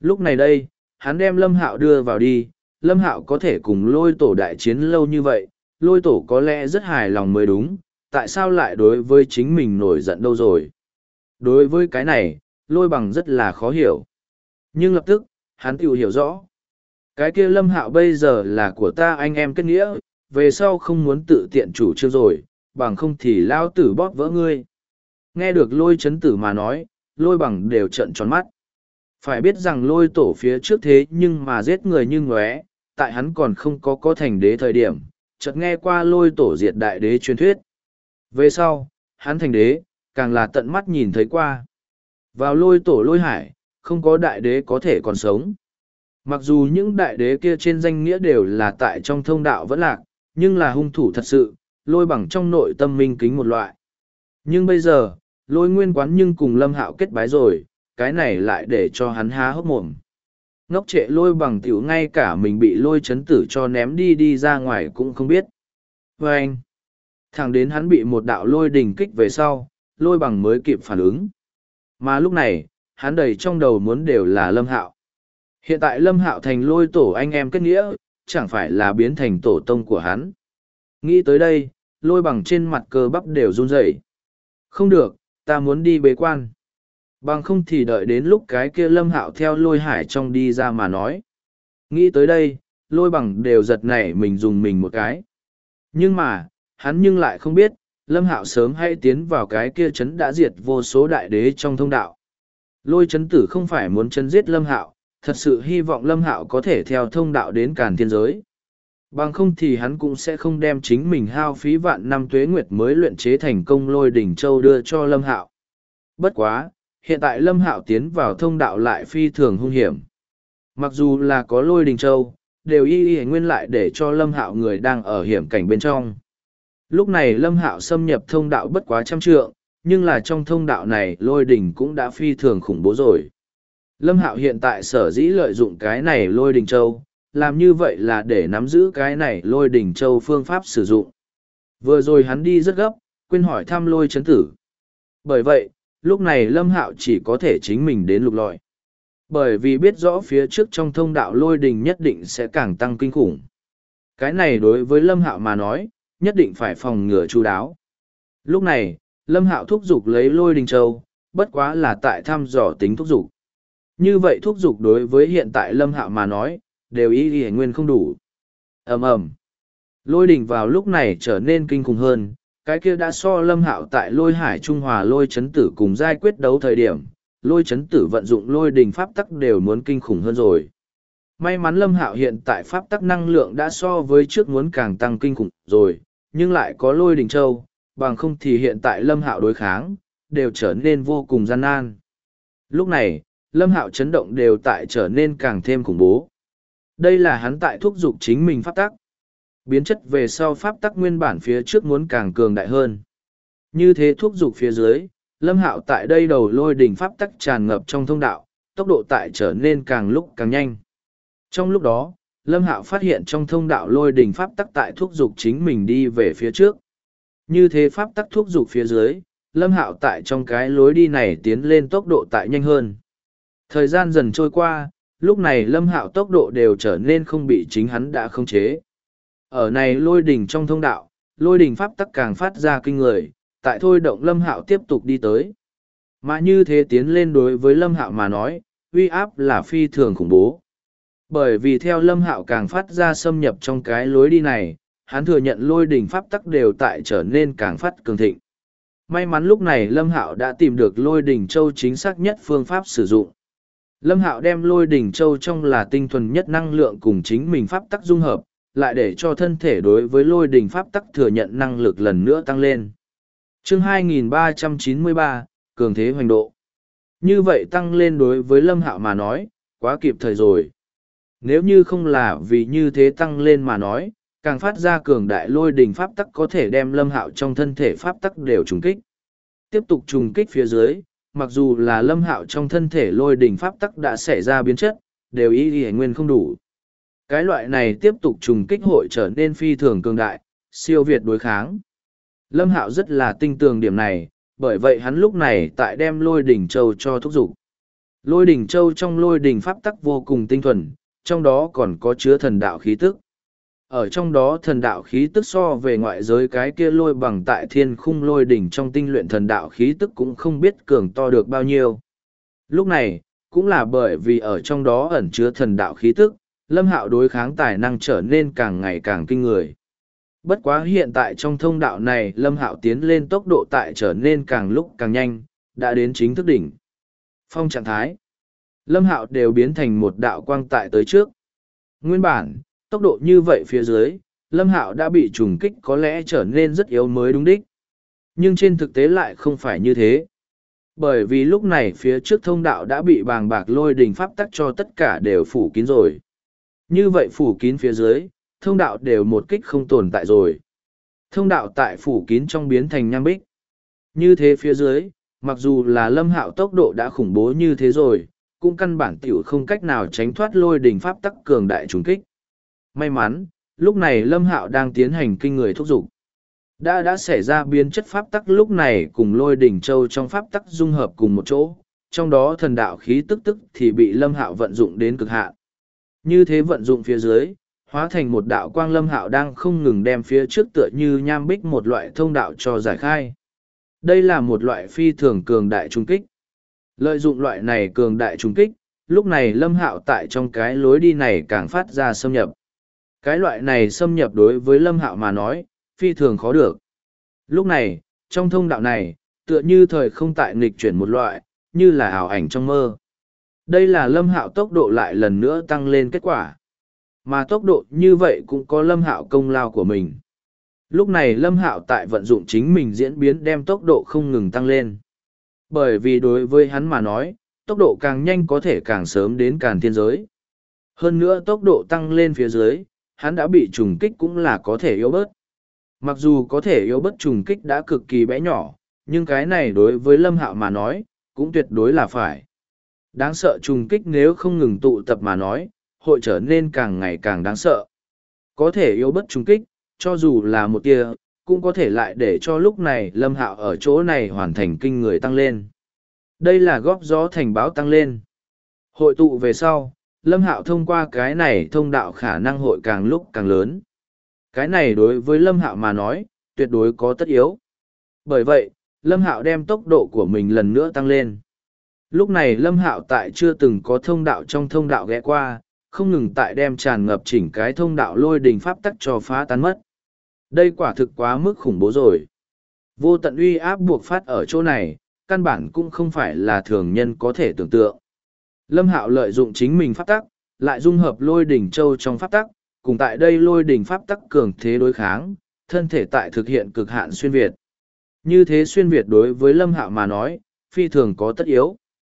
Lúc này đây, hắn đem Lâm Hạo đưa vào đi, Lâm Hạo có thể cùng lôi tổ đại chiến lâu như vậy, lôi tổ có lẽ rất hài lòng mới đúng, tại sao lại đối với chính mình nổi giận đâu rồi. Đối với cái này, lôi bằng rất là khó hiểu. Nhưng lập tức, hắn tự hiểu rõ. Cái kia Lâm Hạo bây giờ là của ta anh em kết nghĩa, về sau không muốn tự tiện chủ trương rồi, bằng không thì lao tử bóp vỡ ngươi. Nghe được lôi chấn tử mà nói, lôi bằng đều trợn tròn mắt. Phải biết rằng lôi tổ phía trước thế nhưng mà giết người như ngóe, tại hắn còn không có thành đế thời điểm, chợt nghe qua lôi tổ diệt đại đế truyền thuyết. Về sau, hắn thành đế, càng là tận mắt nhìn thấy qua. Vào lôi tổ lôi hải, không có đại đế có thể còn sống. Mặc dù những đại đế kia trên danh nghĩa đều là tại trong thông đạo vẫn lạc, nhưng là hung thủ thật sự, lôi bằng trong nội tâm minh kính một loại. Nhưng bây giờ, lôi nguyên quán nhưng cùng Lâm Hạo kết bái rồi, cái này lại để cho hắn há hốc mồm. Ngốc trệ lôi bằng tiểu ngay cả mình bị lôi chấn tử cho ném đi ra ngoài cũng không biết. Và anh, thẳng đến hắn bị một đạo lôi đình kích về sau, lôi bằng mới kịp phản ứng. Mà lúc này, hắn đầy trong đầu muốn đều là Lâm Hạo. Hiện tại Lâm Hạo thành lôi tổ anh em kết nghĩa, chẳng phải là biến thành tổ tông của hắn. Nghĩ tới đây, lôi bằng trên mặt cơ bắp đều run rẩy. Không được, ta muốn đi bế quan. Bằng không thì đợi đến lúc cái kia Lâm Hạo theo lôi hải trong đi ra mà nói. Nghĩ tới đây, lôi bằng đều giật nảy mình dùng mình một cái. Nhưng mà, hắn nhưng lại không biết, Lâm Hạo sớm hay tiến vào cái kia chấn đã diệt vô số đại đế trong thông đạo. Lôi chấn tử không phải muốn chấn giết Lâm Hạo, thật sự hy vọng Lâm Hạo có thể theo thông đạo đến Càn Thiên Giới. Bằng không thì hắn cũng sẽ không đem chính mình hao phí vạn năm tuế nguyệt mới luyện chế thành công lôi đỉnh châu đưa cho Lâm Hạo. Bất quá, hiện tại Lâm Hạo tiến vào thông đạo lại phi thường hung hiểm. Mặc dù là có lôi đỉnh châu, đều y nguyên lại để cho Lâm Hạo người đang ở hiểm cảnh bên trong. Lúc này Lâm Hạo xâm nhập thông đạo bất quá 100 trượng, nhưng là trong thông đạo này lôi đỉnh cũng đã phi thường khủng bố rồi. Lâm Hạo hiện tại sở dĩ lợi dụng cái này lôi đỉnh châu, làm như vậy là để nắm giữ cái này lôi đỉnh châu phương pháp sử dụng. Vừa rồi hắn đi rất gấp, quên hỏi thăm lôi chấn tử. Bởi vậy, lúc này Lâm Hạo chỉ có thể chính mình đến lục lọi. Bởi vì biết rõ phía trước trong thông đạo lôi đỉnh nhất định sẽ càng tăng kinh khủng. Cái này đối với Lâm Hạo mà nói, nhất định phải phòng ngừa chu đáo. Lúc này, Lâm Hạo thúc giục lấy lôi đỉnh châu, bất quá là tại thăm dò tính thúc giục. Như vậy thúc giục đối với hiện tại Lâm Hạo mà nói, đều ý nguyên không đủ. Ầm ầm. Lôi đỉnh vào lúc này trở nên kinh khủng hơn, cái kia đã so Lâm Hạo tại lôi hải trung hòa lôi chấn tử cùng giai quyết đấu thời điểm, lôi chấn tử vận dụng lôi đỉnh pháp tắc đều muốn kinh khủng hơn rồi. May mắn Lâm Hạo hiện tại pháp tắc năng lượng đã so với trước muốn càng tăng kinh khủng rồi, nhưng lại có lôi đỉnh châu, bằng không thì hiện tại Lâm Hạo đối kháng, đều trở nên vô cùng gian nan. Lúc này, Lâm Hạo chấn động đều tại trở nên càng thêm khủng bố. Đây là hắn tại thúc giục chính mình pháp tắc. Biến chất về sau pháp tắc nguyên bản phía trước muốn càng cường đại hơn. Như thế thúc giục phía dưới, Lâm Hạo tại đây đầu lôi đỉnh pháp tắc tràn ngập trong thông đạo, tốc độ tại trở nên càng lúc càng nhanh. Trong lúc đó, Lâm Hạo phát hiện trong thông đạo lôi đỉnh pháp tắc tại thúc giục chính mình đi về phía trước. Như thế pháp tắc thúc giục phía dưới, Lâm Hạo tại trong cái lối đi này tiến lên tốc độ tại nhanh hơn. Thời gian dần trôi qua, lúc này Lâm Hạo tốc độ đều trở nên không bị chính hắn đã khống chế. Ở này lôi đỉnh trong thông đạo, lôi đỉnh pháp tắc càng phát ra kinh người, tại thôi động Lâm Hạo tiếp tục đi tới. Mà như thế tiến lên đối với Lâm Hạo mà nói, uy áp là phi thường khủng bố. Bởi vì theo Lâm Hạo càng phát ra xâm nhập trong cái lối đi này, hắn thừa nhận lôi đỉnh pháp tắc đều tại trở nên càng phát cường thịnh. May mắn lúc này Lâm Hạo đã tìm được lôi đỉnh châu chính xác nhất phương pháp sử dụng. Lâm Hạo đem lôi đỉnh châu trong là tinh thuần nhất năng lượng cùng chính mình pháp tắc dung hợp, lại để cho thân thể đối với lôi đỉnh pháp tắc thừa nhận năng lực lần nữa tăng lên. Chương 2393, Cường thế hoành độ. Như vậy tăng lên đối với Lâm Hạo mà nói, quá kịp thời rồi. Nếu như không là vì như thế tăng lên mà nói, càng phát ra cường đại lôi đỉnh pháp tắc có thể đem Lâm Hạo trong thân thể pháp tắc đều trùng kích. Tiếp tục trùng kích phía dưới, mặc dù là Lâm Hạo trong thân thể lôi đỉnh pháp tắc đã xảy ra biến chất, đều ý nguyên không đủ. Cái loại này tiếp tục trùng kích hội trở nên phi thường cường đại, siêu việt đối kháng. Lâm Hạo rất là tinh tường điểm này, bởi vậy hắn lúc này tại đem lôi đỉnh châu cho thúc giục. Lôi đỉnh châu trong lôi đỉnh pháp tắc vô cùng tinh thuần, trong đó còn có chứa thần đạo khí tức. Ở trong đó thần đạo khí tức so về ngoại giới cái kia lôi bằng tại thiên khung lôi đỉnh trong tinh luyện thần đạo khí tức cũng không biết cường to được bao nhiêu. Lúc này, cũng là bởi vì ở trong đó ẩn chứa thần đạo khí tức, Lâm Hạo đối kháng tài năng trở nên càng ngày càng kinh người. Bất quá hiện tại trong thông đạo này Lâm Hạo tiến lên tốc độ tại trở nên càng lúc càng nhanh, đã đến chính thức đỉnh. Phong trạng thái. Lâm Hạo đều biến thành một đạo quang tại tới trước. Nguyên bản, tốc độ như vậy phía dưới, Lâm Hạo đã bị trùng kích có lẽ trở nên rất yếu mới đúng đích. Nhưng trên thực tế lại không phải như thế. Bởi vì lúc này phía trước thông đạo đã bị bàng bạc lôi đình pháp tắc cho tất cả đều phủ kín rồi. Như vậy phủ kín phía dưới, thông đạo đều một kích không tồn tại rồi. Thông đạo tại phủ kín trong biến thành nham bích. Như thế phía dưới, mặc dù là Lâm Hạo tốc độ đã khủng bố như thế rồi, cũng căn bản tiểu không cách nào tránh thoát lôi đình pháp tắc cường đại trùng kích. May mắn, lúc này Lâm Hạo đang tiến hành kinh người thúc giục. Đã xảy ra biến chất pháp tắc lúc này cùng lôi đỉnh châu trong pháp tắc dung hợp cùng một chỗ, trong đó thần đạo khí tức thì bị Lâm Hạo vận dụng đến cực hạn. Như thế vận dụng phía dưới, hóa thành một đạo quang Lâm Hạo đang không ngừng đem phía trước tựa như nham bích một loại thông đạo cho giải khai. Đây là một loại phi thường cường đại trung kích. Lợi dụng loại này cường đại trung kích, lúc này Lâm Hạo tại trong cái lối đi này càng phát ra xâm nhập. Cái loại này xâm nhập đối với Lâm Hạo mà nói, phi thường khó được. Lúc này, trong thông đạo này, tựa như thời không tại nghịch chuyển một loại, như là ảo ảnh trong mơ. Đây là Lâm Hạo tốc độ lại lần nữa tăng lên kết quả. Mà tốc độ như vậy cũng có Lâm Hạo công lao của mình. Lúc này Lâm Hạo tại vận dụng chính mình diễn biến đem tốc độ không ngừng tăng lên. Bởi vì đối với hắn mà nói, tốc độ càng nhanh có thể càng sớm đến Càn Thiên giới. Hơn nữa tốc độ tăng lên phía dưới, hắn đã bị trùng kích cũng là có thể yếu bớt. Mặc dù có thể yếu bớt trùng kích đã cực kỳ bé nhỏ, nhưng cái này đối với Lâm Hạo mà nói, cũng tuyệt đối là phải. Đáng sợ trùng kích nếu không ngừng tụ tập mà nói, hội trở nên càng ngày càng đáng sợ. Có thể yếu bớt trùng kích, cho dù là một tia, cũng có thể lại để cho lúc này Lâm Hạo ở chỗ này hoàn thành kinh người tăng lên. Đây là góp gió thành báo tăng lên. Hội tụ về sau, Lâm Hạo thông qua cái này thông đạo khả năng hội càng lúc càng lớn. Cái này đối với Lâm Hạo mà nói, tuyệt đối có tất yếu. Bởi vậy, Lâm Hạo đem tốc độ của mình lần nữa tăng lên. Lúc này Lâm Hạo tại chưa từng có thông đạo trong thông đạo ghé qua, không ngừng tại đem tràn ngập chỉnh cái thông đạo lôi đình pháp tắc cho phá tan mất. Đây quả thực quá mức khủng bố rồi. Vô tận uy áp buộc phát ở chỗ này, căn bản cũng không phải là thường nhân có thể tưởng tượng. Lâm Hạo lợi dụng chính mình pháp tắc, lại dung hợp lôi đỉnh châu trong pháp tắc, cùng tại đây lôi đỉnh pháp tắc cường thế đối kháng, thân thể tại thực hiện cực hạn xuyên Việt. Như thế xuyên Việt đối với Lâm Hạo mà nói, phi thường có tất yếu.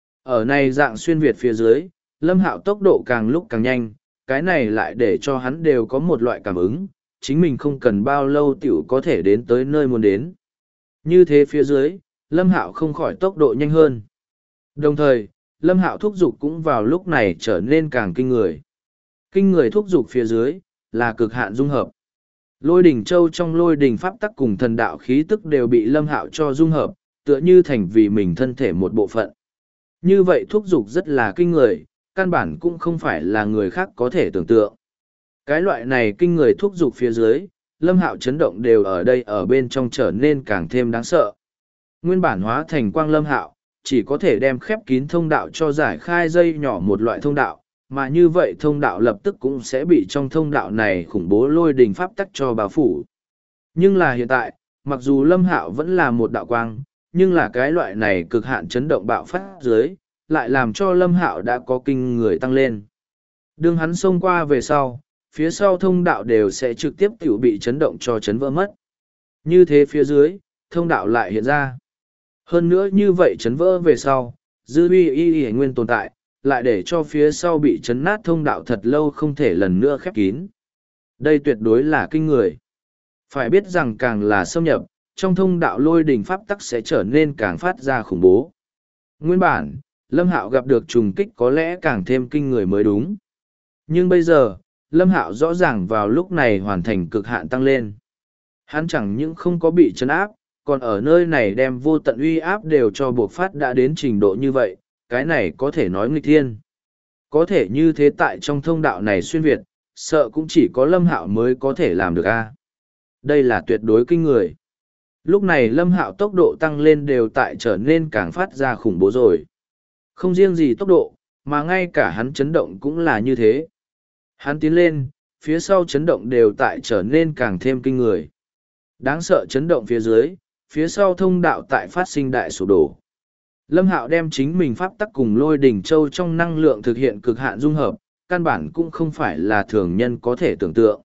Ở này dạng xuyên Việt phía dưới, Lâm Hạo tốc độ càng lúc càng nhanh, cái này lại để cho hắn đều có một loại cảm ứng, chính mình không cần bao lâu tiểu có thể đến tới nơi muốn đến. Như thế phía dưới, Lâm Hạo không khỏi tốc độ nhanh hơn. Đồng thời, Lâm Hạo thúc dục cũng vào lúc này trở nên càng kinh người. Kinh người thúc dục phía dưới, là cực hạn dung hợp. Lôi đỉnh châu trong lôi đỉnh pháp tắc cùng thần đạo khí tức đều bị Lâm Hạo cho dung hợp, tựa như thành vì mình thân thể một bộ phận. Như vậy thúc dục rất là kinh người, căn bản cũng không phải là người khác có thể tưởng tượng. Cái loại này kinh người thúc dục phía dưới, Lâm Hạo chấn động đều ở đây ở bên trong trở nên càng thêm đáng sợ. Nguyên bản hóa thành quang Lâm Hạo, chỉ có thể đem khép kín thông đạo cho giải khai dây nhỏ một loại thông đạo, mà như vậy thông đạo lập tức cũng sẽ bị trong thông đạo này khủng bố lôi đình pháp tắc cho bao phủ. Nhưng là hiện tại, mặc dù Lâm Hạo vẫn là một đạo quang, nhưng là cái loại này cực hạn chấn động bạo phát dưới, lại làm cho Lâm Hạo đã có kinh người tăng lên. Đương hắn xông qua về sau, phía sau thông đạo đều sẽ trực tiếp tiểu bị chấn động cho chấn vỡ mất. Như thế phía dưới, thông đạo lại hiện ra. Hơn nữa như vậy chấn vỡ về sau, dư uy y nguyên tồn tại, lại để cho phía sau bị chấn nát thông đạo thật lâu không thể lần nữa khép kín. Đây tuyệt đối là kinh người. Phải biết rằng càng là xâm nhập, trong thông đạo lôi đỉnh pháp tắc sẽ trở nên càng phát ra khủng bố. Nguyên bản, Lâm Hạo gặp được trùng kích có lẽ càng thêm kinh người mới đúng. Nhưng bây giờ, Lâm Hạo rõ ràng vào lúc này hoàn thành cực hạn tăng lên. Hắn chẳng những không có bị chấn áp, còn ở nơi này đem vô tận uy áp đều cho buộc phát đã đến trình độ như vậy, cái này có thể nói nghịch thiên. Có thể như thế tại trong thông đạo này xuyên Việt, sợ cũng chỉ có Lâm Hạo mới có thể làm được a. Đây là tuyệt đối kinh người. Lúc này Lâm Hạo tốc độ tăng lên đều tại trở nên càng phát ra khủng bố rồi. Không riêng gì tốc độ, mà ngay cả hắn chấn động cũng là như thế. Hắn tiến lên, phía sau chấn động đều tại trở nên càng thêm kinh người. Đáng sợ chấn động phía sau thông đạo tại phát sinh đại sụp đổ. Lâm Hạo đem chính mình pháp tắc cùng Lôi Đỉnh Châu trong năng lượng thực hiện cực hạn dung hợp, căn bản cũng không phải là thường nhân có thể tưởng tượng.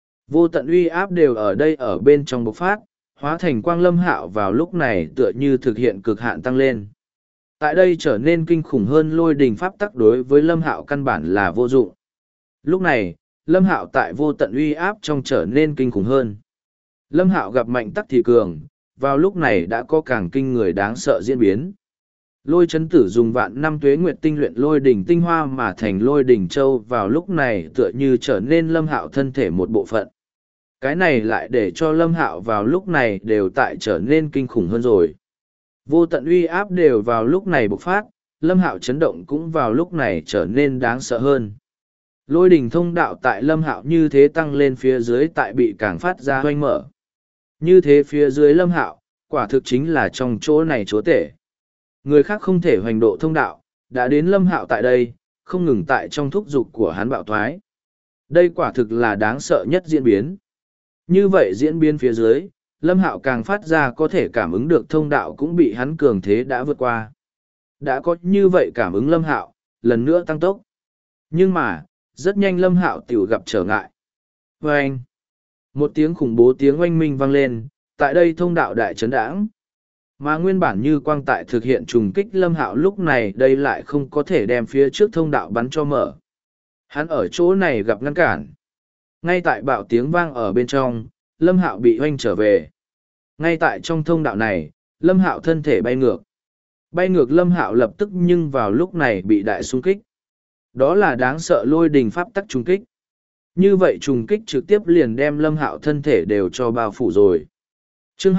Vô tận uy áp đều ở đây ở bên trong bộc phát, hóa thành quang Lâm Hạo vào lúc này tựa như thực hiện cực hạn tăng lên. Tại đây trở nên kinh khủng hơn Lôi Đỉnh pháp tắc đối với Lâm Hạo căn bản là vô dụng. Lúc này, Lâm Hạo tại vô tận uy áp trong trở nên kinh khủng hơn. Lâm Hạo gặp mạnh tắc thì cường, vào lúc này đã có càng kinh người đáng sợ diễn biến. Lôi chấn tử dùng vạn năm tuế nguyệt tinh luyện lôi đỉnh tinh hoa mà thành lôi đỉnh châu vào lúc này tựa như trở nên Lâm Hạo thân thể một bộ phận. Cái này lại để cho Lâm Hạo vào lúc này đều tại trở nên kinh khủng hơn rồi. Vô tận uy áp đều vào lúc này bộc phát, Lâm Hạo chấn động cũng vào lúc này trở nên đáng sợ hơn. Lôi đỉnh thông đạo tại Lâm Hạo như thế tăng lên phía dưới tại bị càng phát ra hoanh mở. Như thế phía dưới Lâm Hạo, quả thực chính là trong chỗ này chúa tể. Người khác không thể hoành độ thông đạo, đã đến Lâm Hạo tại đây, không ngừng tại trong thúc dục của hắn bạo thoái. Đây quả thực là đáng sợ nhất diễn biến. Như vậy diễn biến phía dưới, Lâm Hạo càng phát ra có thể cảm ứng được thông đạo cũng bị hắn cường thế đã vượt qua. Đã có như vậy cảm ứng Lâm Hạo, lần nữa tăng tốc. Nhưng mà, rất nhanh Lâm Hạo tiểu gặp trở ngại. Vâng! Một tiếng khủng bố tiếng oanh minh vang lên, tại đây thông đạo đại chấn đãng. Mà nguyên bản như quang tại thực hiện trùng kích Lâm Hạo lúc này đây lại không có thể đem phía trước thông đạo bắn cho mở. Hắn ở chỗ này gặp ngăn cản. Ngay tại bạo tiếng vang ở bên trong, Lâm Hạo bị oanh trở về. Ngay tại trong thông đạo này, Lâm Hạo thân thể bay ngược. Bay ngược Lâm Hạo lập tức nhưng vào lúc này bị đại xung kích. Đó là đáng sợ lôi đình pháp tắc trùng kích. Như vậy trùng kích trực tiếp liền đem Lâm Hạo thân thể đều cho bao phủ rồi. Chương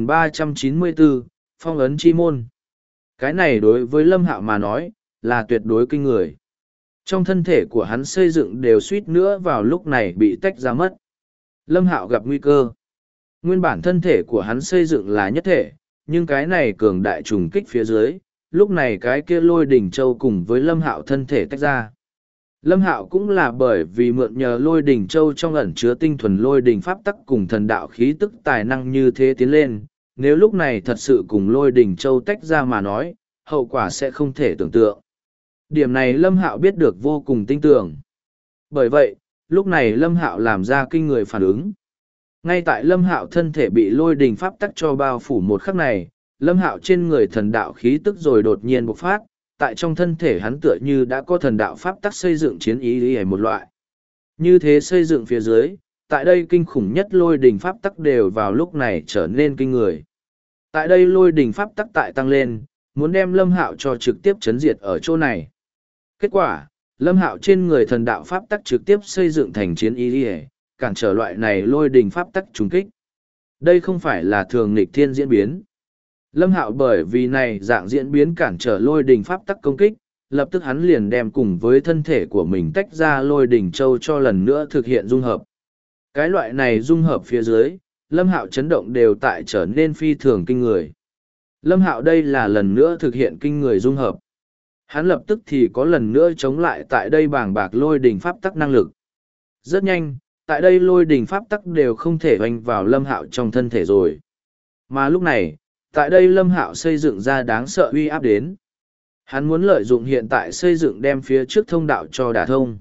2394, Phong ấn chi môn. Cái này đối với Lâm Hạo mà nói, là tuyệt đối kinh người. Trong thân thể của hắn xây dựng đều suýt nữa vào lúc này bị tách ra mất. Lâm Hạo gặp nguy cơ. Nguyên bản thân thể của hắn xây dựng là nhất thể, nhưng cái này cường đại trùng kích phía dưới, lúc này cái kia lôi đỉnh châu cùng với Lâm Hạo thân thể tách ra. Lâm Hạo cũng là bởi vì mượn nhờ lôi đỉnh châu trong ẩn chứa tinh thuần lôi đỉnh pháp tắc cùng thần đạo khí tức tài năng như thế tiến lên, nếu lúc này thật sự cùng lôi đỉnh châu tách ra mà nói, hậu quả sẽ không thể tưởng tượng. Điểm này Lâm Hạo biết được vô cùng tinh tường. Bởi vậy, lúc này Lâm Hạo làm ra kinh người phản ứng. Ngay tại Lâm Hạo thân thể bị lôi đỉnh pháp tắc cho bao phủ một khắc này, Lâm Hạo trên người thần đạo khí tức rồi đột nhiên bộc phát, tại trong thân thể hắn tựa như đã có thần đạo pháp tắc xây dựng chiến ý một loại. Như thế xây dựng phía dưới, tại đây kinh khủng nhất lôi đỉnh pháp tắc đều vào lúc này trở nên kinh người. Tại đây lôi đỉnh pháp tắc tại tăng lên, muốn đem Lâm Hạo cho trực tiếp chấn diệt ở chỗ này. Kết quả, Lâm Hạo trên người thần đạo pháp tắc trực tiếp xây dựng thành chiến ý, cản trở loại này lôi đỉnh pháp tắc trùng kích. Đây không phải là thường nghịch thiên diễn biến. Lâm Hạo bởi vì này dạng diễn biến cản trở lôi đỉnh pháp tắc công kích, lập tức hắn liền đem cùng với thân thể của mình tách ra lôi đỉnh châu cho lần nữa thực hiện dung hợp. Cái loại này dung hợp phía dưới, Lâm Hạo chấn động đều tại trở nên phi thường kinh người. Lâm Hạo đây là lần nữa thực hiện kinh người dung hợp. Hắn lập tức thì có lần nữa chống lại tại đây bàng bạc lôi đỉnh pháp tắc năng lực. Rất nhanh, tại đây lôi đỉnh pháp tắc đều không thể oanh vào Lâm Hạo trong thân thể rồi. Mà lúc này, tại đây Lâm Hạo xây dựng ra đáng sợ uy áp đến. Hắn muốn lợi dụng hiện tại xây dựng đem phía trước thông đạo cho đả thông.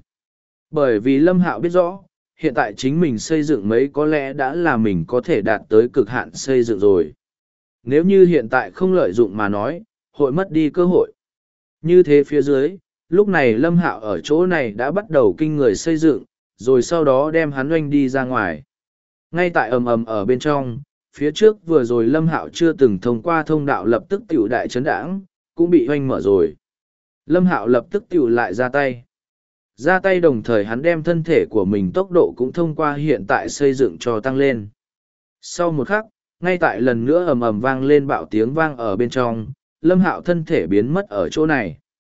Bởi vì Lâm Hạo biết rõ, hiện tại chính mình xây dựng mấy có lẽ đã là mình có thể đạt tới cực hạn xây dựng rồi. Nếu như hiện tại không lợi dụng mà nói, hội mất đi cơ hội. Như thế phía dưới, lúc này Lâm Hạo ở chỗ này đã bắt đầu kinh người xây dựng, rồi sau đó đem hắn oanh đi ra ngoài. Ngay tại ầm ầm ở bên trong, phía trước vừa rồi Lâm Hạo chưa từng thông qua thông đạo lập tức tiểu đại chấn đãng, cũng bị oanh mở rồi. Lâm Hạo lập tức tiểu lại ra tay. Ra tay đồng thời hắn đem thân thể của mình tốc độ cũng thông qua hiện tại xây dựng cho tăng lên. Sau một khắc, ngay tại lần nữa ầm ầm vang lên bạo tiếng vang ở bên trong, Lâm Hạo thân thể biến mất ở chỗ này.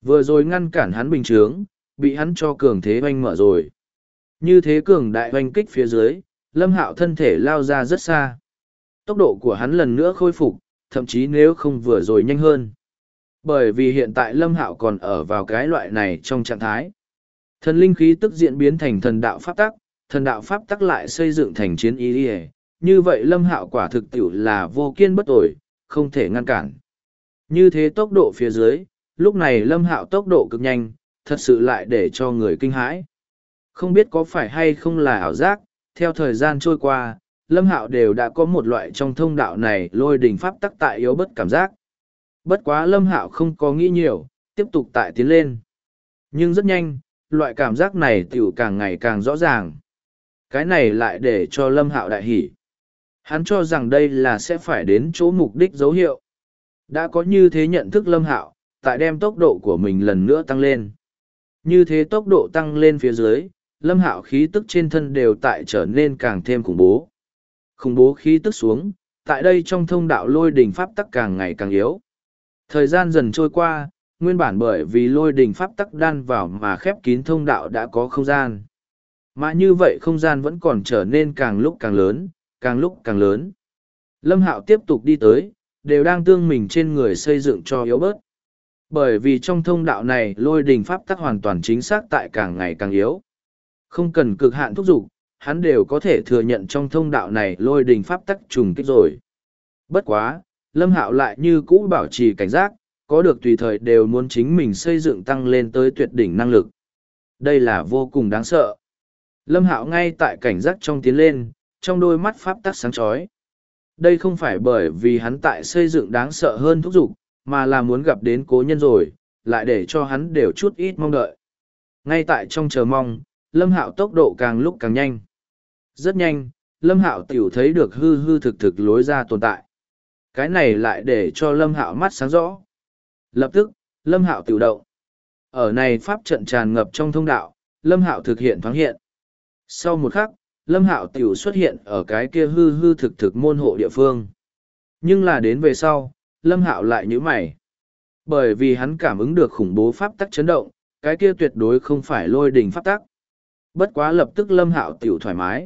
Vừa rồi ngăn cản hắn bình chướng, bị hắn cho cường thế oanh mở rồi. Như thế cường đại oanh kích phía dưới, Lâm Hạo thân thể lao ra rất xa. Tốc độ của hắn lần nữa khôi phục, thậm chí nếu không vừa rồi nhanh hơn. Bởi vì hiện tại Lâm Hạo còn ở vào cái loại này trong trạng thái. Thần linh khí tức diễn biến thành thần đạo pháp tắc, thần đạo pháp tắc lại xây dựng thành chiến ý y. Như vậy Lâm Hạo quả thực tiểu là vô kiên bất tồi, không thể ngăn cản. Như thế tốc độ phía dưới, lúc này Lâm Hạo tốc độ cực nhanh, thật sự lại để cho người kinh hãi. Không biết có phải hay không là ảo giác, theo thời gian trôi qua, Lâm Hạo đều đã có một loại trong thông đạo này lôi đình pháp tắc tại yếu bất cảm giác. Bất quá Lâm Hạo không có nghĩ nhiều, tiếp tục tại tiến lên. Nhưng rất nhanh, loại cảm giác này tiểu càng ngày càng rõ ràng. Cái này lại để cho Lâm Hạo đại hỉ. Hắn cho rằng đây là sẽ phải đến chỗ mục đích dấu hiệu. Đã có như thế nhận thức Lâm Hạo, tại đem tốc độ của mình lần nữa tăng lên. Như thế tốc độ tăng lên phía dưới, Lâm Hạo khí tức trên thân đều tại trở nên càng thêm khủng bố. Khủng bố khí tức xuống, tại đây trong thông đạo lôi đình pháp tắc càng ngày càng yếu. Thời gian dần trôi qua, nguyên bản bởi vì lôi đình pháp tắc đan vào mà khép kín thông đạo đã có không gian. Mà như vậy không gian vẫn còn trở nên càng lúc càng lớn, càng lúc càng lớn. Lâm Hạo tiếp tục đi tới, đều đang tương mình trên người xây dựng cho yếu bớt. Bởi vì trong thông đạo này lôi đình pháp tắc hoàn toàn chính xác tại càng ngày càng yếu. Không cần cực hạn thúc giục, hắn đều có thể thừa nhận trong thông đạo này lôi đình pháp tắc trùng kích rồi. Bất quá, Lâm Hạo lại như cũ bảo trì cảnh giác, có được tùy thời đều muốn chính mình xây dựng tăng lên tới tuyệt đỉnh năng lực. Đây là vô cùng đáng sợ. Lâm Hạo ngay tại cảnh giác trong tiến lên, trong đôi mắt pháp tắc sáng chói. Đây không phải bởi vì hắn tại xây dựng đáng sợ hơn thúc giục, mà là muốn gặp đến cố nhân rồi, lại để cho hắn đều chút ít mong đợi. Ngay tại trong chờ mong, Lâm Hạo tốc độ càng lúc càng nhanh. Rất nhanh, Lâm Hạo tiểu thấy được hư hư thực thực lối ra tồn tại. Cái này lại để cho Lâm Hạo mắt sáng rõ. Lập tức, Lâm Hạo tiểu động. Ở này pháp trận tràn ngập trong thông đạo, Lâm Hạo thực hiện thoáng hiện. Sau một khắc, Lâm Hạo tiểu xuất hiện ở cái kia hư hư thực thực môn hộ địa phương. Nhưng là đến về sau, Lâm Hạo lại nhíu mày. Bởi vì hắn cảm ứng được khủng bố pháp tắc chấn động, cái kia tuyệt đối không phải lôi đình pháp tắc. Bất quá lập tức Lâm Hạo tiểu thoải mái.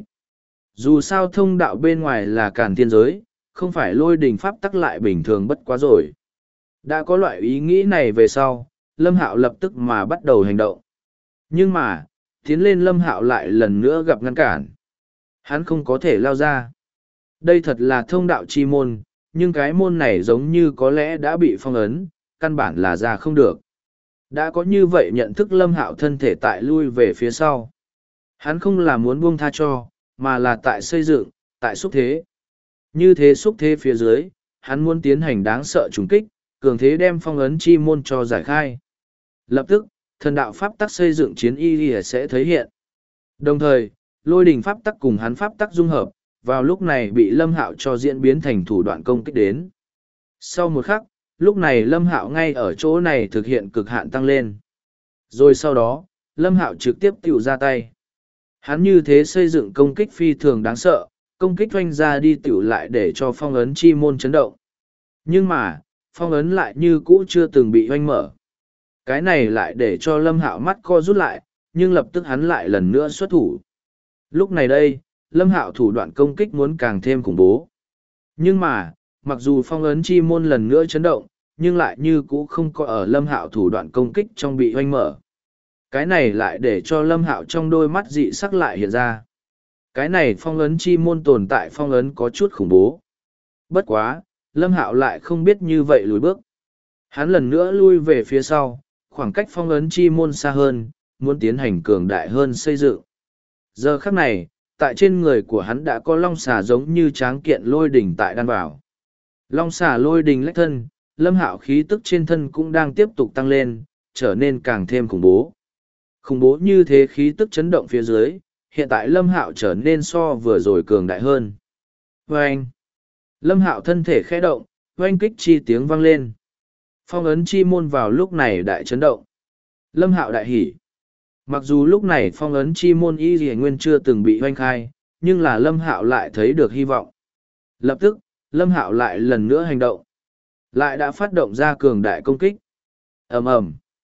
Dù sao thông đạo bên ngoài là càn thiên giới, không phải lôi đình pháp tắc lại bình thường bất quá rồi. Đã có loại ý nghĩ này về sau, Lâm Hạo lập tức mà bắt đầu hành động. Nhưng mà, tiến lên Lâm Hạo lại lần nữa gặp ngăn cản. Hắn không có thể lao ra. Đây thật là thông đạo chi môn, nhưng cái môn này giống như có lẽ đã bị phong ấn, căn bản là ra không được. Đã có như vậy nhận thức Lâm Hạo thân thể tại lui về phía sau. Hắn không là muốn buông tha cho, mà là tại xây dựng, tại xúc thế. Như thế xúc thế phía dưới, hắn muốn tiến hành đáng sợ trùng kích, cường thế đem phong ấn chi môn cho giải khai. Lập tức, thần đạo pháp tắc xây dựng chiến y sẽ thấy hiện. Đồng thời, lôi đình pháp tắc cùng hắn pháp tắc dung hợp, vào lúc này bị Lâm Hạo cho diễn biến thành thủ đoạn công kích đến. Sau một khắc, lúc này Lâm Hạo ngay ở chỗ này thực hiện cực hạn tăng lên. Rồi sau đó, Lâm Hạo trực tiếp tiểu ra tay. Hắn như thế xây dựng công kích phi thường đáng sợ, công kích oanh ra đi tiểu lại để cho phong ấn chi môn chấn động. Nhưng mà, phong ấn lại như cũ chưa từng bị oanh mở. Cái này lại để cho Lâm Hạo mắt co rút lại, nhưng lập tức hắn lại lần nữa xuất thủ. Lúc này đây, Lâm Hạo thủ đoạn công kích muốn càng thêm khủng bố. Nhưng mà, mặc dù phong ấn chi môn lần nữa chấn động, nhưng lại như cũ không có ở Lâm Hạo thủ đoạn công kích trong bị oanh mở. Cái này lại để cho Lâm Hạo trong đôi mắt dị sắc lại hiện ra. Cái này phong ấn chi môn tồn tại phong ấn có chút khủng bố. Bất quá, Lâm Hạo lại không biết như vậy lùi bước. Hắn lần nữa lui về phía sau, khoảng cách phong ấn chi môn xa hơn, muốn tiến hành cường đại hơn xây dựng. Giờ khắc này, tại trên người của hắn đã có long xà giống như tráng kiện lôi đỉnh tại đan vào. Long xà lôi đỉnh lách thân, Lâm Hạo khí tức trên thân cũng đang tiếp tục tăng lên, trở nên càng thêm khủng bố. Khủng bố như thế khí tức chấn động phía dưới, hiện tại Lâm Hạo trở nên so vừa rồi cường đại hơn. Vâng! Lâm Hạo thân thể khẽ động, oanh kích chi tiếng vang lên. Phong ấn chi môn vào lúc này đại chấn động. Lâm Hạo đại hỉ. Mặc dù lúc này phong ấn chi môn y dì nguyên chưa từng bị oanh khai, nhưng là Lâm Hạo lại thấy được hy vọng. Lập tức, Lâm Hạo lại lần nữa hành động. Lại đã phát động ra cường đại công kích. Ầm ầm.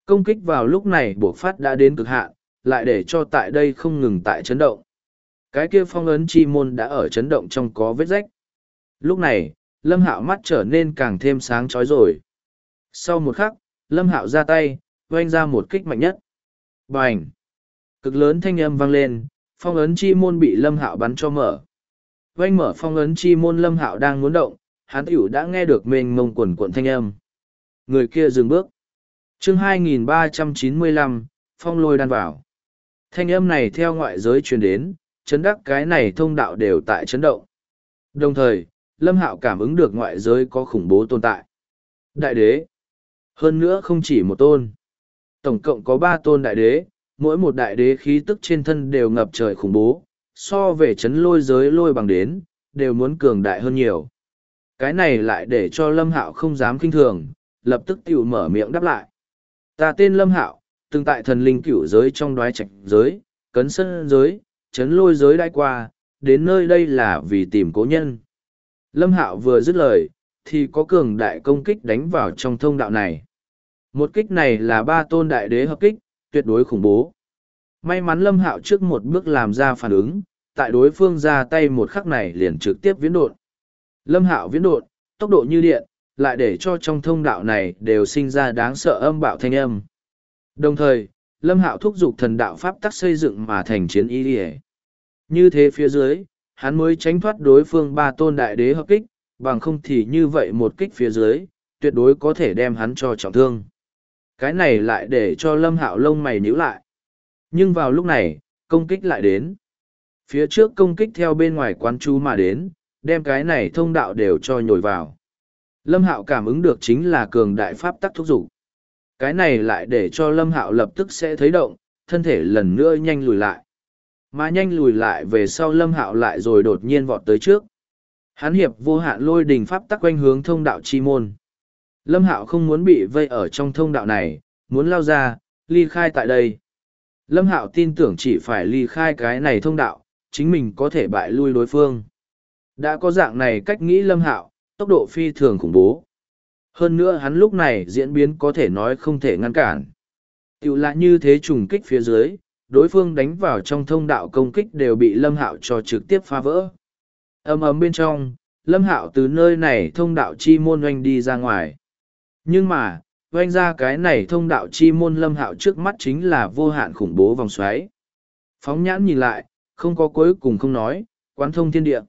Công kích vào lúc này buộc phát đã đến cực hạn, lại để cho tại đây không ngừng tại chấn động. Cái kia phong ấn chi môn đã ở chấn động trong có vết rách. Lúc này, Lâm Hạo mắt trở nên càng thêm sáng chói rồi. Sau một khắc, Lâm Hạo ra tay, oanh ra một kích mạnh nhất. Bành! Cực lớn thanh âm vang lên, phong ấn chi môn bị Lâm Hạo bắn cho mở. Oanh mở phong ấn chi môn, Lâm Hạo đang muốn động, hắn tiểu đã nghe được mênh mông quần cuộn thanh âm. Người kia dừng bước. Chương 2395, phong lôi đan vào. Thanh âm này theo ngoại giới truyền đến, chấn đắc cái này thông đạo đều tại chấn động. Đồng thời, Lâm Hạo cảm ứng được ngoại giới có khủng bố tồn tại. Đại đế. Hơn nữa không chỉ một tôn. Tổng cộng có 3 tôn đại đế, mỗi một đại đế khí tức trên thân đều ngập trời khủng bố, so về chấn lôi giới lôi bằng đến, đều muốn cường đại hơn nhiều. Cái này lại để cho Lâm Hạo không dám kinh thường, lập tức tiểu mở miệng đáp lại. Ta tên Lâm Hạo, từng tại thần linh cửu giới trong đoái trạch giới, cấn sân giới, chấn lôi giới đãi qua, đến nơi đây là vì tìm cố nhân. Lâm Hạo vừa dứt lời, thì có cường đại công kích đánh vào trong thông đạo này. Một kích này là 3 tôn đại đế hợp kích, tuyệt đối khủng bố. May mắn Lâm Hạo trước một bước làm ra phản ứng, tại đối phương ra tay một khắc này liền trực tiếp viễn độn. Lâm Hạo viễn độn, tốc độ như điện, lại để cho trong thông đạo này đều sinh ra đáng sợ âm bạo thanh âm. Đồng thời, Lâm Hạo thúc giục thần đạo pháp tắc xây dựng mà thành chiến ý đi. Như thế phía dưới, hắn mới tránh thoát đối phương 3 tôn đại đế hợp kích, bằng không thì như vậy một kích phía dưới, tuyệt đối có thể đem hắn cho trọng thương. Cái này lại để cho Lâm Hạo lông mày nhíu lại. Nhưng vào lúc này, công kích lại đến. Phía trước công kích theo bên ngoài quán chú mà đến, đem cái này thông đạo đều cho nhồi vào. Lâm Hạo cảm ứng được chính là cường đại pháp tắc thúc dục. Cái này lại để cho Lâm Hạo lập tức sẽ thấy động, thân thể lần nữa nhanh lùi lại. Mà nhanh lùi lại về sau Lâm Hạo lại rồi đột nhiên vọt tới trước. Hắn hiệp vô hạn lôi đình pháp tắc quanh hướng thông đạo chi môn. Lâm Hạo không muốn bị vây ở trong thông đạo này, muốn lao ra, ly khai tại đây. Lâm Hạo tin tưởng chỉ phải ly khai cái này thông đạo, chính mình có thể bại lui đối phương. Đã có dạng này cách nghĩ Lâm Hạo, tốc độ phi thường khủng bố. Hơn nữa hắn lúc này diễn biến có thể nói không thể ngăn cản. Tiểu lại như thế trùng kích phía dưới, đối phương đánh vào trong thông đạo công kích đều bị Lâm Hạo cho trực tiếp phá vỡ. Ầm ầm bên trong, Lâm Hạo từ nơi này thông đạo chi môn oanh đi ra ngoài. Nhưng mà, oanh ra cái này thông đạo chi môn Lâm Hạo trước mắt chính là vô hạn khủng bố vòng xoáy. Phóng nhãn nhìn lại, không có cuối cùng không nói, quán thông thiên địa.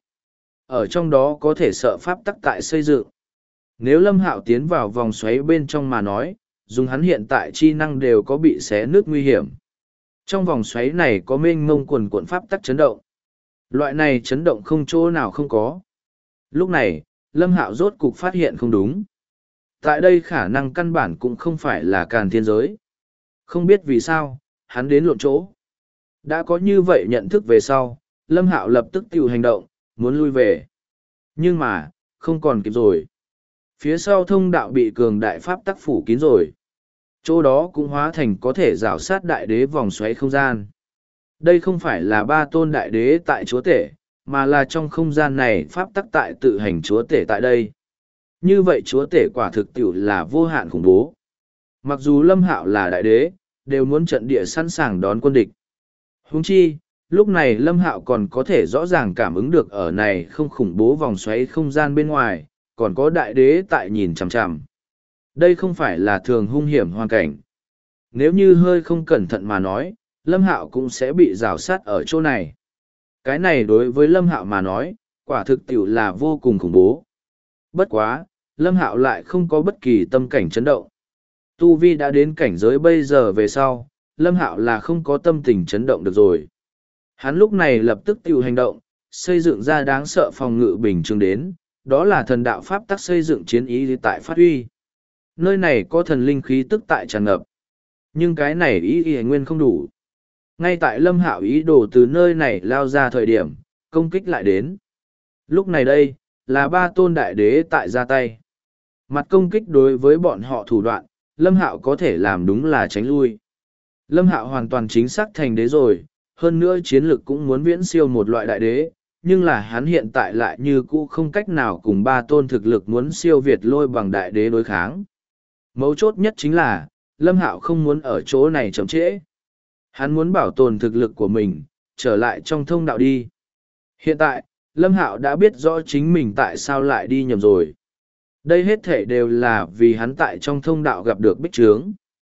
Ở trong đó có thể sợ pháp tắc tại xây dựng. Nếu Lâm Hạo tiến vào vòng xoáy bên trong mà nói, dùng hắn hiện tại chi năng đều có bị xé nước nguy hiểm. Trong vòng xoáy này có mênh mông quần cuộn pháp tắc chấn động. Loại này chấn động không chỗ nào không có. Lúc này, Lâm Hạo rốt cục phát hiện không đúng. Tại đây khả năng căn bản cũng không phải là Càn Thiên giới. Không biết vì sao, hắn đến lộn chỗ. Đã có như vậy nhận thức về sau, Lâm Hạo lập tức tiêu hành động, muốn lui về. Nhưng mà, không còn kịp rồi. Phía sau thông đạo bị cường đại pháp tắc phủ kín rồi. Chỗ đó cũng hóa thành có thể rào sát đại đế vòng xoáy không gian. Đây không phải là 3 tôn đại đế tại chúa tể, mà là trong không gian này pháp tắc tại tự hành chúa tể tại đây. Như vậy chúa tể quả thực tiểu là vô hạn khủng bố. Mặc dù Lâm Hạo là đại đế, đều muốn trận địa sẵn sàng đón quân địch. Huống chi, lúc này Lâm Hạo còn có thể rõ ràng cảm ứng được ở này không khủng bố vòng xoáy không gian bên ngoài, còn có đại đế tại nhìn chằm chằm. Đây không phải là thường hung hiểm hoàn cảnh. Nếu như hơi không cẩn thận mà nói, Lâm Hạo cũng sẽ bị rào sát ở chỗ này. Cái này đối với Lâm Hạo mà nói, quả thực tiểu là vô cùng khủng bố. Bất quá, Lâm Hạo lại không có bất kỳ tâm cảnh chấn động. Tu Vi đã đến cảnh giới bây giờ về sau, Lâm Hạo là không có tâm tình chấn động được rồi. Hắn lúc này lập tức tiểu hành động, xây dựng ra đáng sợ phòng ngự bình thường đến, đó là thần đạo pháp tắc xây dựng chiến ý tại phát huy. Nơi này có thần linh khí tức tại tràn ngập. Nhưng cái này ý nguyên không đủ. Ngay tại Lâm Hạo ý đồ từ nơi này lao ra thời điểm, công kích lại đến. Lúc này đây, là 3 tôn đại đế tại ra tay. Mặt công kích đối với bọn họ thủ đoạn, Lâm Hạo có thể làm đúng là tránh lui. Lâm Hạo hoàn toàn chính xác thành đế rồi, hơn nữa chiến lực cũng muốn viễn siêu một loại đại đế, nhưng là hắn hiện tại lại như cũ không cách nào cùng 3 tôn thực lực muốn siêu việt lôi bằng đại đế đối kháng. Mấu chốt nhất chính là, Lâm Hạo không muốn ở chỗ này chậm trễ. Hắn muốn bảo tồn thực lực của mình, trở lại trong thông đạo đi. Hiện tại, Lâm Hạo đã biết rõ chính mình tại sao lại đi nhầm rồi. Đây hết thể đều là vì hắn tại trong thông đạo gặp được bích trướng.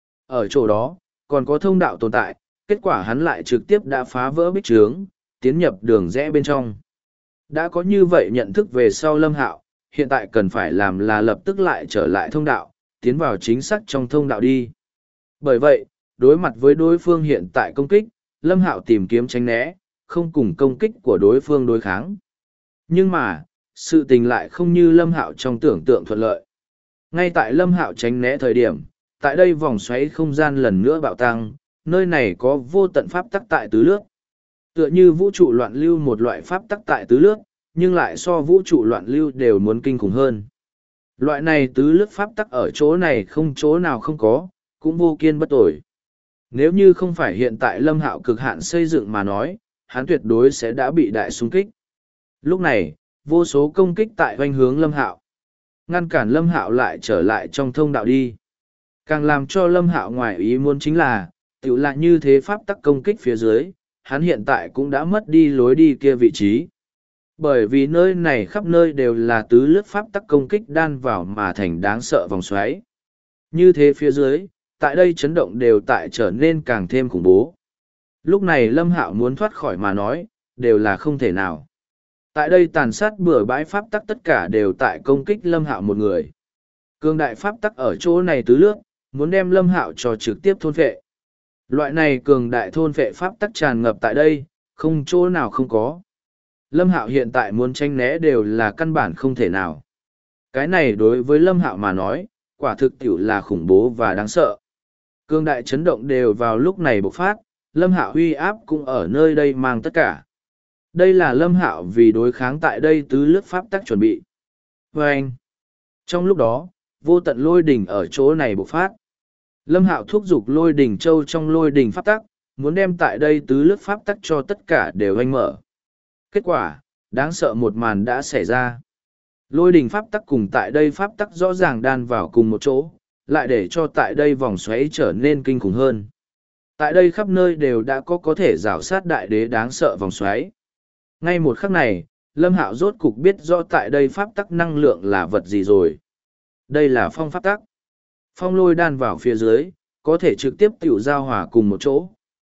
Ở chỗ đó, còn có thông đạo tồn tại, kết quả hắn lại trực tiếp đã phá vỡ bích trướng, tiến nhập đường rẽ bên trong. Đã có như vậy nhận thức về sau Lâm Hạo, hiện tại cần phải làm là lập tức lại trở lại thông đạo, tiến vào chính xác trong thông đạo đi. Bởi vậy, đối mặt với đối phương hiện tại công kích, Lâm Hạo tìm kiếm tránh né, không cùng công kích của đối phương đối kháng. Nhưng mà, sự tình lại không như Lâm Hạo trong tưởng tượng thuận lợi. Ngay tại Lâm Hạo tránh né thời điểm, tại đây vòng xoáy không gian lần nữa bạo tăng, nơi này có vô tận pháp tắc tại tứ lướt. Tựa như vũ trụ loạn lưu một loại pháp tắc tại tứ lướt, nhưng lại so vũ trụ loạn lưu đều muốn kinh khủng hơn. Loại này tứ lướt pháp tắc ở chỗ này không chỗ nào không có, cũng vô kiên bất tồi. Nếu như không phải hiện tại Lâm Hạo cực hạn xây dựng mà nói, hắn tuyệt đối sẽ đã bị đại xung kích. Lúc này, vô số công kích tại hoành hướng Lâm Hạo. Ngăn cản Lâm Hạo lại trở lại trong thông đạo đi. Càng làm cho Lâm Hạo ngoài ý muốn chính là, tiểu là như thế pháp tắc công kích phía dưới, hắn hiện tại cũng đã mất đi lối đi kia vị trí. Bởi vì nơi này khắp nơi đều là tứ lướt pháp tắc công kích đan vào mà thành đáng sợ vòng xoáy. Như thế phía dưới, tại đây chấn động đều tại trở nên càng thêm khủng bố. Lúc này Lâm Hạo muốn thoát khỏi mà nói, đều là không thể nào. Tại đây tàn sát bừa bãi pháp tắc tất cả đều tại công kích Lâm Hạo một người. Cường đại pháp tắc ở chỗ này tứ lướt, muốn đem Lâm Hạo cho trực tiếp thôn phệ. Loại này cường đại thôn phệ pháp tắc tràn ngập tại đây, không chỗ nào không có. Lâm Hạo hiện tại muốn tranh né đều là căn bản không thể nào. Cái này đối với Lâm Hạo mà nói, quả thực tiểu là khủng bố và đáng sợ. Cường đại chấn động đều vào lúc này bộc phát, Lâm Hạo uy áp cũng ở nơi đây mang tất cả. Đây là Lâm Hạo vì đối kháng tại đây tứ lướt pháp tắc chuẩn bị. Và anh, trong lúc đó, vô tận lôi đỉnh ở chỗ này bộc phát. Lâm Hạo thúc giục lôi đỉnh châu trong lôi đỉnh pháp tắc, muốn đem tại đây tứ lướt pháp tắc cho tất cả đều anh mở. Kết quả, đáng sợ một màn đã xảy ra. Lôi đỉnh pháp tắc cùng tại đây pháp tắc rõ ràng đan vào cùng một chỗ, lại để cho tại đây vòng xoáy trở nên kinh khủng hơn. Tại đây khắp nơi đều đã có thể rào sát đại đế đáng sợ vòng xoáy. Ngay một khắc này, Lâm Hạo rốt cục biết rõ tại đây pháp tắc năng lượng là vật gì rồi. Đây là phong pháp tắc. Phong lôi đan vào phía dưới, có thể trực tiếp tiểu giao hòa cùng một chỗ.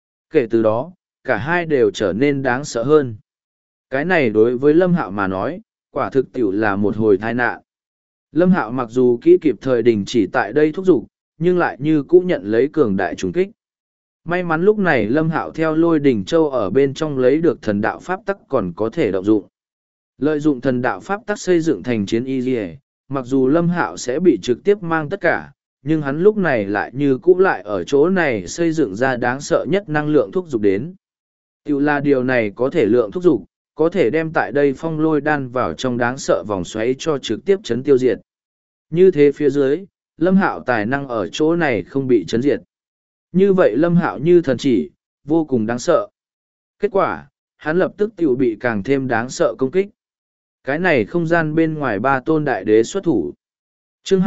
Kể từ đó, cả hai đều trở nên đáng sợ hơn. Cái này đối với Lâm Hạo mà nói, quả thực tiểu là một hồi tai nạn. Lâm Hạo mặc dù kỹ kịp thời đình chỉ tại đây thúc giục, nhưng lại như cũ nhận lấy cường đại trùng kích. May mắn lúc này Lâm Hạo theo lôi đỉnh châu ở bên trong lấy được thần đạo pháp tắc còn có thể động dụng. Lợi dụng thần đạo pháp tắc xây dựng thành chiến y liề, mặc dù Lâm Hạo sẽ bị trực tiếp mang tất cả, nhưng hắn lúc này lại như cũ lại ở chỗ này xây dựng ra đáng sợ nhất năng lượng thúc giục đến. Tiểu là điều này có thể lượng thúc giục, có thể đem tại đây phong lôi đan vào trong đáng sợ vòng xoáy cho trực tiếp chấn tiêu diệt. Như thế phía dưới, Lâm Hạo tài năng ở chỗ này không bị chấn diệt. Như vậy Lâm Hạo như thần chỉ, vô cùng đáng sợ. Kết quả, hắn lập tức tiểu bị càng thêm đáng sợ công kích. Cái này không gian bên ngoài ba tôn đại đế xuất thủ. Chương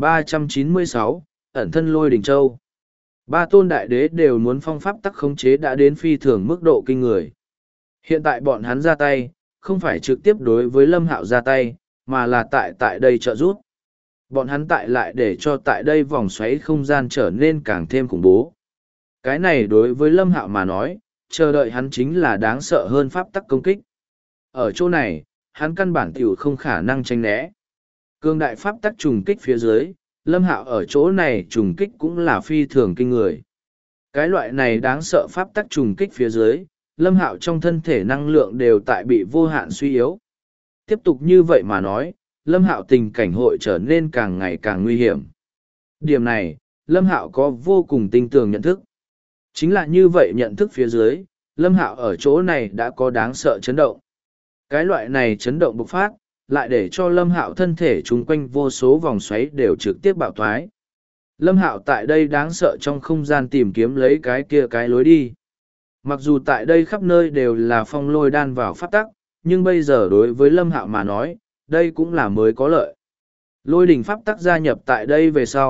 2396, ẩn thân lôi đỉnh châu. Ba tôn đại đế đều muốn phong pháp tắc khống chế đã đến phi thường mức độ kinh người. Hiện tại bọn hắn ra tay, không phải trực tiếp đối với Lâm Hạo ra tay, mà là tại đây trợ giúp. Bọn hắn tại lại để cho tại đây vòng xoáy không gian trở nên càng thêm khủng bố. Cái này đối với Lâm Hạo mà nói, chờ đợi hắn chính là đáng sợ hơn pháp tắc công kích. Ở chỗ này, hắn căn bản tiểu không khả năng tranh né. Cương đại pháp tắc trùng kích phía dưới, Lâm Hạo ở chỗ này trùng kích cũng là phi thường kinh người. Cái loại này đáng sợ pháp tắc trùng kích phía dưới, Lâm Hạo trong thân thể năng lượng đều tại bị vô hạn suy yếu. Tiếp tục như vậy mà nói, Lâm Hạo tình cảnh hội trở nên càng ngày càng nguy hiểm. Điểm này, Lâm Hạo có vô cùng tinh tường nhận thức. Chính là như vậy nhận thức phía dưới, Lâm Hạo ở chỗ này đã có đáng sợ chấn động. Cái loại này chấn động bộc phát, lại để cho Lâm Hạo thân thể chung quanh vô số vòng xoáy đều trực tiếp bạo thoái. Lâm Hạo tại đây đáng sợ trong không gian tìm kiếm lấy cái kia cái lối đi. Mặc dù tại đây khắp nơi đều là phong lôi đan vào pháp tắc, nhưng bây giờ đối với Lâm Hạo mà nói, đây cũng là mới có lợi. Lôi đỉnh pháp tắc gia nhập tại đây về sau,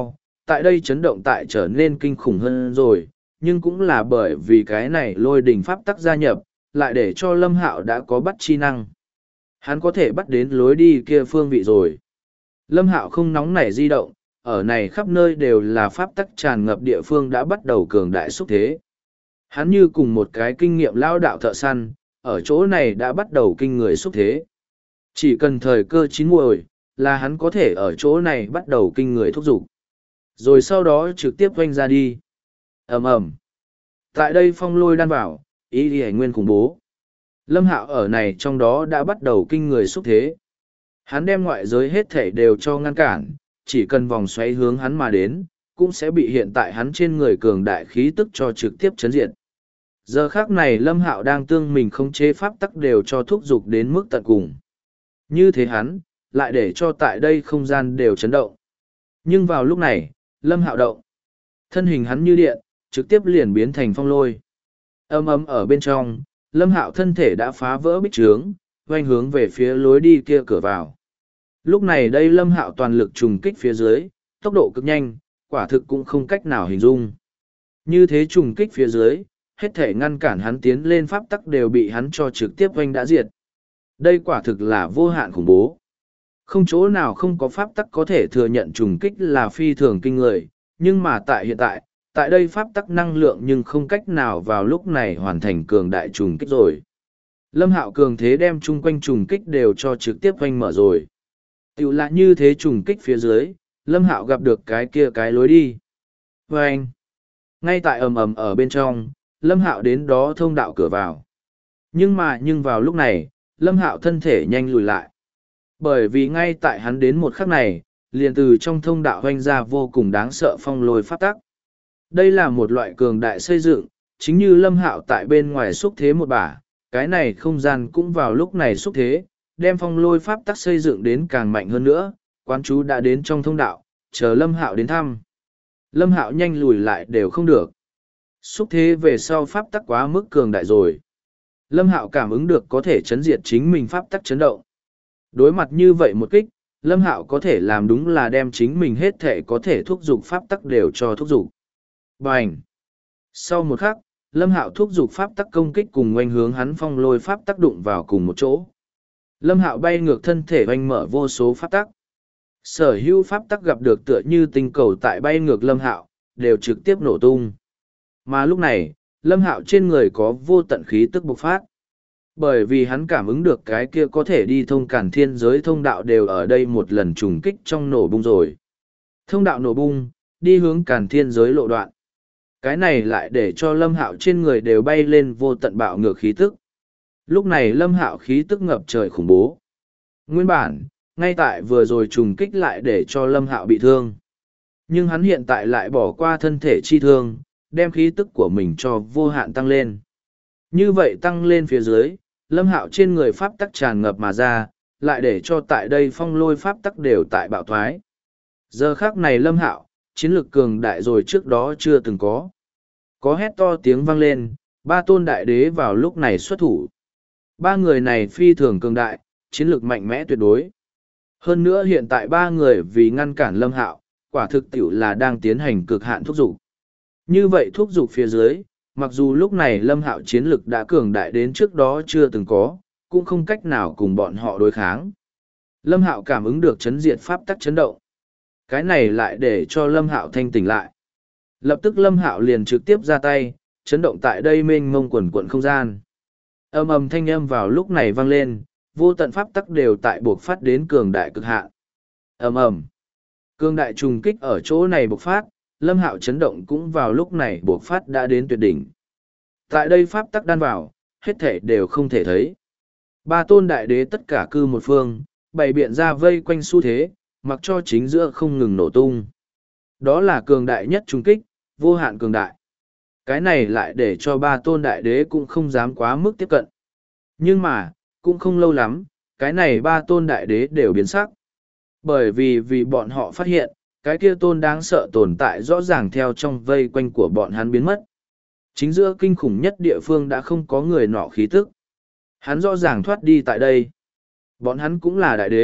tại đây chấn động tại trở nên kinh khủng hơn rồi, nhưng cũng là bởi vì cái này lôi đỉnh pháp tắc gia nhập, lại để cho Lâm Hạo đã có bắt chi năng. Hắn có thể bắt đến lối đi kia phương vị rồi. Lâm Hạo không nóng nảy di động, ở này khắp nơi đều là pháp tắc tràn ngập địa phương đã bắt đầu cường đại xúc thế. Hắn như cùng một cái kinh nghiệm lao đạo thợ săn, ở chỗ này đã bắt đầu kinh người xúc thế. Chỉ cần thời cơ chín muồi, là hắn có thể ở chỗ này bắt đầu kinh người thúc giục. Rồi sau đó trực tiếp quanh ra đi. Ầm ầm. Tại đây phong lôi đan vào, ý đi nguyên khủng bố. Lâm Hạo ở này trong đó đã bắt đầu kinh người xúc thế. Hắn đem ngoại giới hết thể đều cho ngăn cản, chỉ cần vòng xoáy hướng hắn mà đến, cũng sẽ bị hiện tại hắn trên người cường đại khí tức cho trực tiếp chấn diệt. Giờ khác này Lâm Hạo đang tương mình khống chế pháp tắc đều cho thúc giục đến mức tận cùng. Như thế hắn, lại để cho tại đây không gian đều chấn động. Nhưng vào lúc này, Lâm Hạo động. Thân hình hắn như điện, trực tiếp liền biến thành phong lôi. Âm ấm ở bên trong, Lâm Hạo thân thể đã phá vỡ bích trướng, oanh hướng về phía lối đi kia cửa vào. Lúc này đây Lâm Hạo toàn lực trùng kích phía dưới, tốc độ cực nhanh, quả thực cũng không cách nào hình dung. Như thế trùng kích phía dưới, hết thể ngăn cản hắn tiến lên pháp tắc đều bị hắn cho trực tiếp oanh đã diệt. Đây quả thực là vô hạn khủng bố. Không chỗ nào không có pháp tắc có thể thừa nhận trùng kích là phi thường kinh người, nhưng mà tại hiện tại, tại đây pháp tắc năng lượng nhưng không cách nào vào lúc này hoàn thành cường đại trùng kích rồi. Lâm Hạo cường thế đem chung quanh trùng kích đều cho trực tiếp oanh mở rồi. Tiểu là như thế trùng kích phía dưới, Lâm Hạo gặp được cái kia cái lối đi. Oanh! Ngay tại ầm ầm ở bên trong, Lâm Hạo đến đó thông đạo cửa vào. Nhưng vào lúc này, Lâm Hạo thân thể nhanh lùi lại. Bởi vì ngay tại hắn đến một khắc này, liền từ trong thông đạo hoanh ra vô cùng đáng sợ phong lôi pháp tắc. Đây là một loại cường đại xây dựng, chính như Lâm Hạo tại bên ngoài xúc thế một bả, cái này không gian cũng vào lúc này xúc thế, đem phong lôi pháp tắc xây dựng đến càng mạnh hơn nữa, quán chú đã đến trong thông đạo, chờ Lâm Hạo đến thăm. Lâm Hạo nhanh lùi lại đều không được. Xúc thế về sau pháp tắc quá mức cường đại rồi. Lâm Hạo cảm ứng được có thể chấn diệt chính mình pháp tắc chấn động. Đối mặt như vậy một kích, Lâm Hạo có thể làm đúng là đem chính mình hết thể có thể thúc giục pháp tắc đều cho thúc giục. Bành! Sau một khắc, Lâm Hạo thúc giục pháp tắc công kích cùng oanh hướng hắn phong lôi pháp tắc đụng vào cùng một chỗ. Lâm Hạo bay ngược thân thể oanh mở vô số pháp tắc. Sở hữu pháp tắc gặp được tựa như tinh cầu tại bay ngược Lâm Hạo, đều trực tiếp nổ tung. Mà lúc này, Lâm Hạo trên người có vô tận khí tức bộc phát. Bởi vì hắn cảm ứng được cái kia có thể đi thông cản thiên giới thông đạo đều ở đây một lần trùng kích trong nổ bung rồi. Thông đạo nổ bung, đi hướng cản thiên giới lộ đoạn. Cái này lại để cho Lâm Hạo trên người đều bay lên vô tận bạo ngược khí tức. Lúc này Lâm Hạo khí tức ngập trời khủng bố. Nguyên bản, ngay tại vừa rồi trùng kích lại để cho Lâm Hạo bị thương. Nhưng hắn hiện tại lại bỏ qua thân thể chi thương, đem khí tức của mình cho vô hạn tăng lên. Như vậy tăng lên phía dưới, Lâm Hạo trên người pháp tắc tràn ngập mà ra, lại để cho tại đây phong lôi pháp tắc đều tại bạo thoái. Giờ khắc này Lâm Hạo, chiến lực cường đại rồi trước đó chưa từng có. Có hét to tiếng vang lên, ba tôn đại đế vào lúc này xuất thủ. Ba người này phi thường cường đại, chiến lực mạnh mẽ tuyệt đối. Hơn nữa hiện tại ba người vì ngăn cản Lâm Hạo, quả thực tiểu là đang tiến hành cực hạn thúc giục. Như vậy thúc giục phía dưới, mặc dù lúc này Lâm Hạo chiến lực đã cường đại đến trước đó chưa từng có, cũng không cách nào cùng bọn họ đối kháng. Lâm Hạo cảm ứng được chấn diệt pháp tắc chấn động. Cái này lại để cho Lâm Hạo thanh tỉnh lại. Lập tức Lâm Hạo liền trực tiếp ra tay, chấn động tại đây mênh mông quần quận không gian. Âm ầm thanh âm vào lúc này vang lên, vô tận pháp tắc đều tại buộc phát đến cường đại cực hạn. Ầm ầm. Cường đại trùng kích ở chỗ này bộc phát, Lâm Hạo chấn động cũng vào lúc này bộc phát đã đến tuyệt đỉnh. Tại đây pháp tắc đan vào, hết thể đều không thể thấy. Ba tôn đại đế tất cả cư một phương, bày biện ra vây quanh xu thế, mặc cho chính giữa không ngừng nổ tung. Đó là cường đại nhất trùng kích, vô hạn cường đại. Cái này lại để cho ba tôn đại đế cũng không dám quá mức tiếp cận. Nhưng mà, cũng không lâu lắm, cái này ba tôn đại đế đều biến sắc. Bởi vì bọn họ phát hiện, cái kia tôn đáng sợ tồn tại rõ ràng theo trong vây quanh của bọn hắn biến mất. Chính giữa kinh khủng nhất địa phương đã không có người nọ khí tức. Hắn rõ ràng thoát đi tại đây. Bọn hắn cũng là đại đế,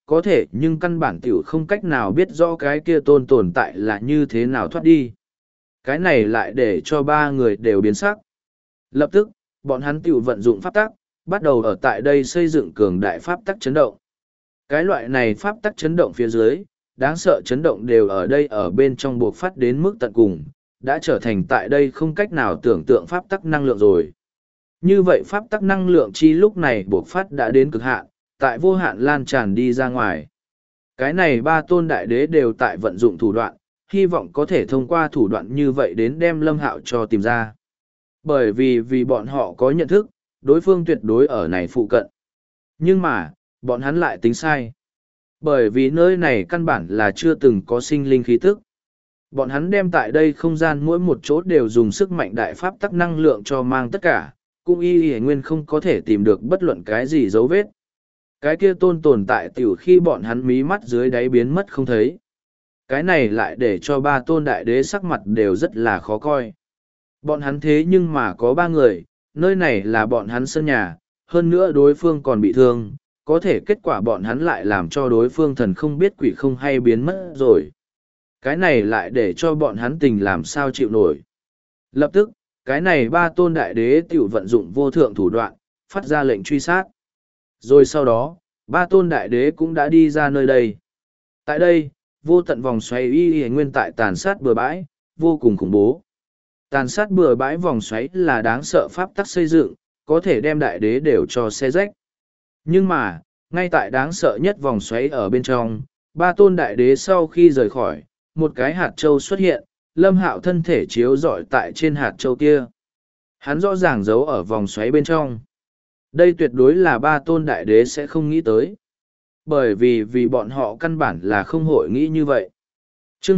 có thể nhưng căn bản tiểu không cách nào biết rõ cái kia tôn tồn tại là như thế nào thoát đi. Cái này lại để cho ba người đều biến sắc. Lập tức, bọn hắn tiểu vận dụng pháp tắc, bắt đầu ở tại đây xây dựng cường đại pháp tắc chấn động. Cái loại này pháp tắc chấn động phía dưới, đáng sợ chấn động đều ở đây ở bên trong buộc phát đến mức tận cùng, đã trở thành tại đây không cách nào tưởng tượng pháp tắc năng lượng rồi. Như vậy pháp tắc năng lượng chi lúc này buộc phát đã đến cực hạn, tại vô hạn lan tràn đi ra ngoài. Cái này ba tôn đại đế đều tại vận dụng thủ đoạn, hy vọng có thể thông qua thủ đoạn như vậy đến đem Lâm Hạo cho tìm ra. Bởi vì bọn họ có nhận thức, đối phương tuyệt đối ở này phụ cận. Nhưng mà, bọn hắn lại tính sai. Bởi vì nơi này căn bản là chưa từng có sinh linh khí tức. Bọn hắn đem tại đây không gian mỗi một chỗ đều dùng sức mạnh đại pháp tắc năng lượng cho mang tất cả, cũng y nguyên không có thể tìm được bất luận cái gì dấu vết. Cái kia tôn tồn tại tiểu khi bọn hắn mí mắt dưới đáy biến mất không thấy. Cái này lại để cho ba tôn đại đế sắc mặt đều rất là khó coi. Bọn hắn thế nhưng mà có ba người, nơi này là bọn hắn sân nhà, hơn nữa đối phương còn bị thương, có thể kết quả bọn hắn lại làm cho đối phương thần không biết quỷ không hay biến mất rồi. Cái này lại để cho bọn hắn tình làm sao chịu nổi. Lập tức, cái này ba tôn đại đế tiểu vận dụng vô thượng thủ đoạn, phát ra lệnh truy sát. Rồi sau đó, ba tôn đại đế cũng đã đi ra nơi đây. Tại đây, vô tận vòng xoáy y nguyên tại tàn sát bừa bãi, vô cùng khủng bố. Tàn sát bừa bãi vòng xoáy là đáng sợ pháp tắc xây dựng, có thể đem đại đế đều cho xe rách. Nhưng mà, ngay tại đáng sợ nhất vòng xoáy ở bên trong, ba tôn đại đế sau khi rời khỏi, một cái hạt châu xuất hiện, Lâm Hạo thân thể chiếu rọi tại trên hạt châu kia. Hắn rõ ràng giấu ở vòng xoáy bên trong. Đây tuyệt đối là ba tôn đại đế sẽ không nghĩ tới. Bởi vì bọn họ căn bản là không hội nghĩ như vậy. Chương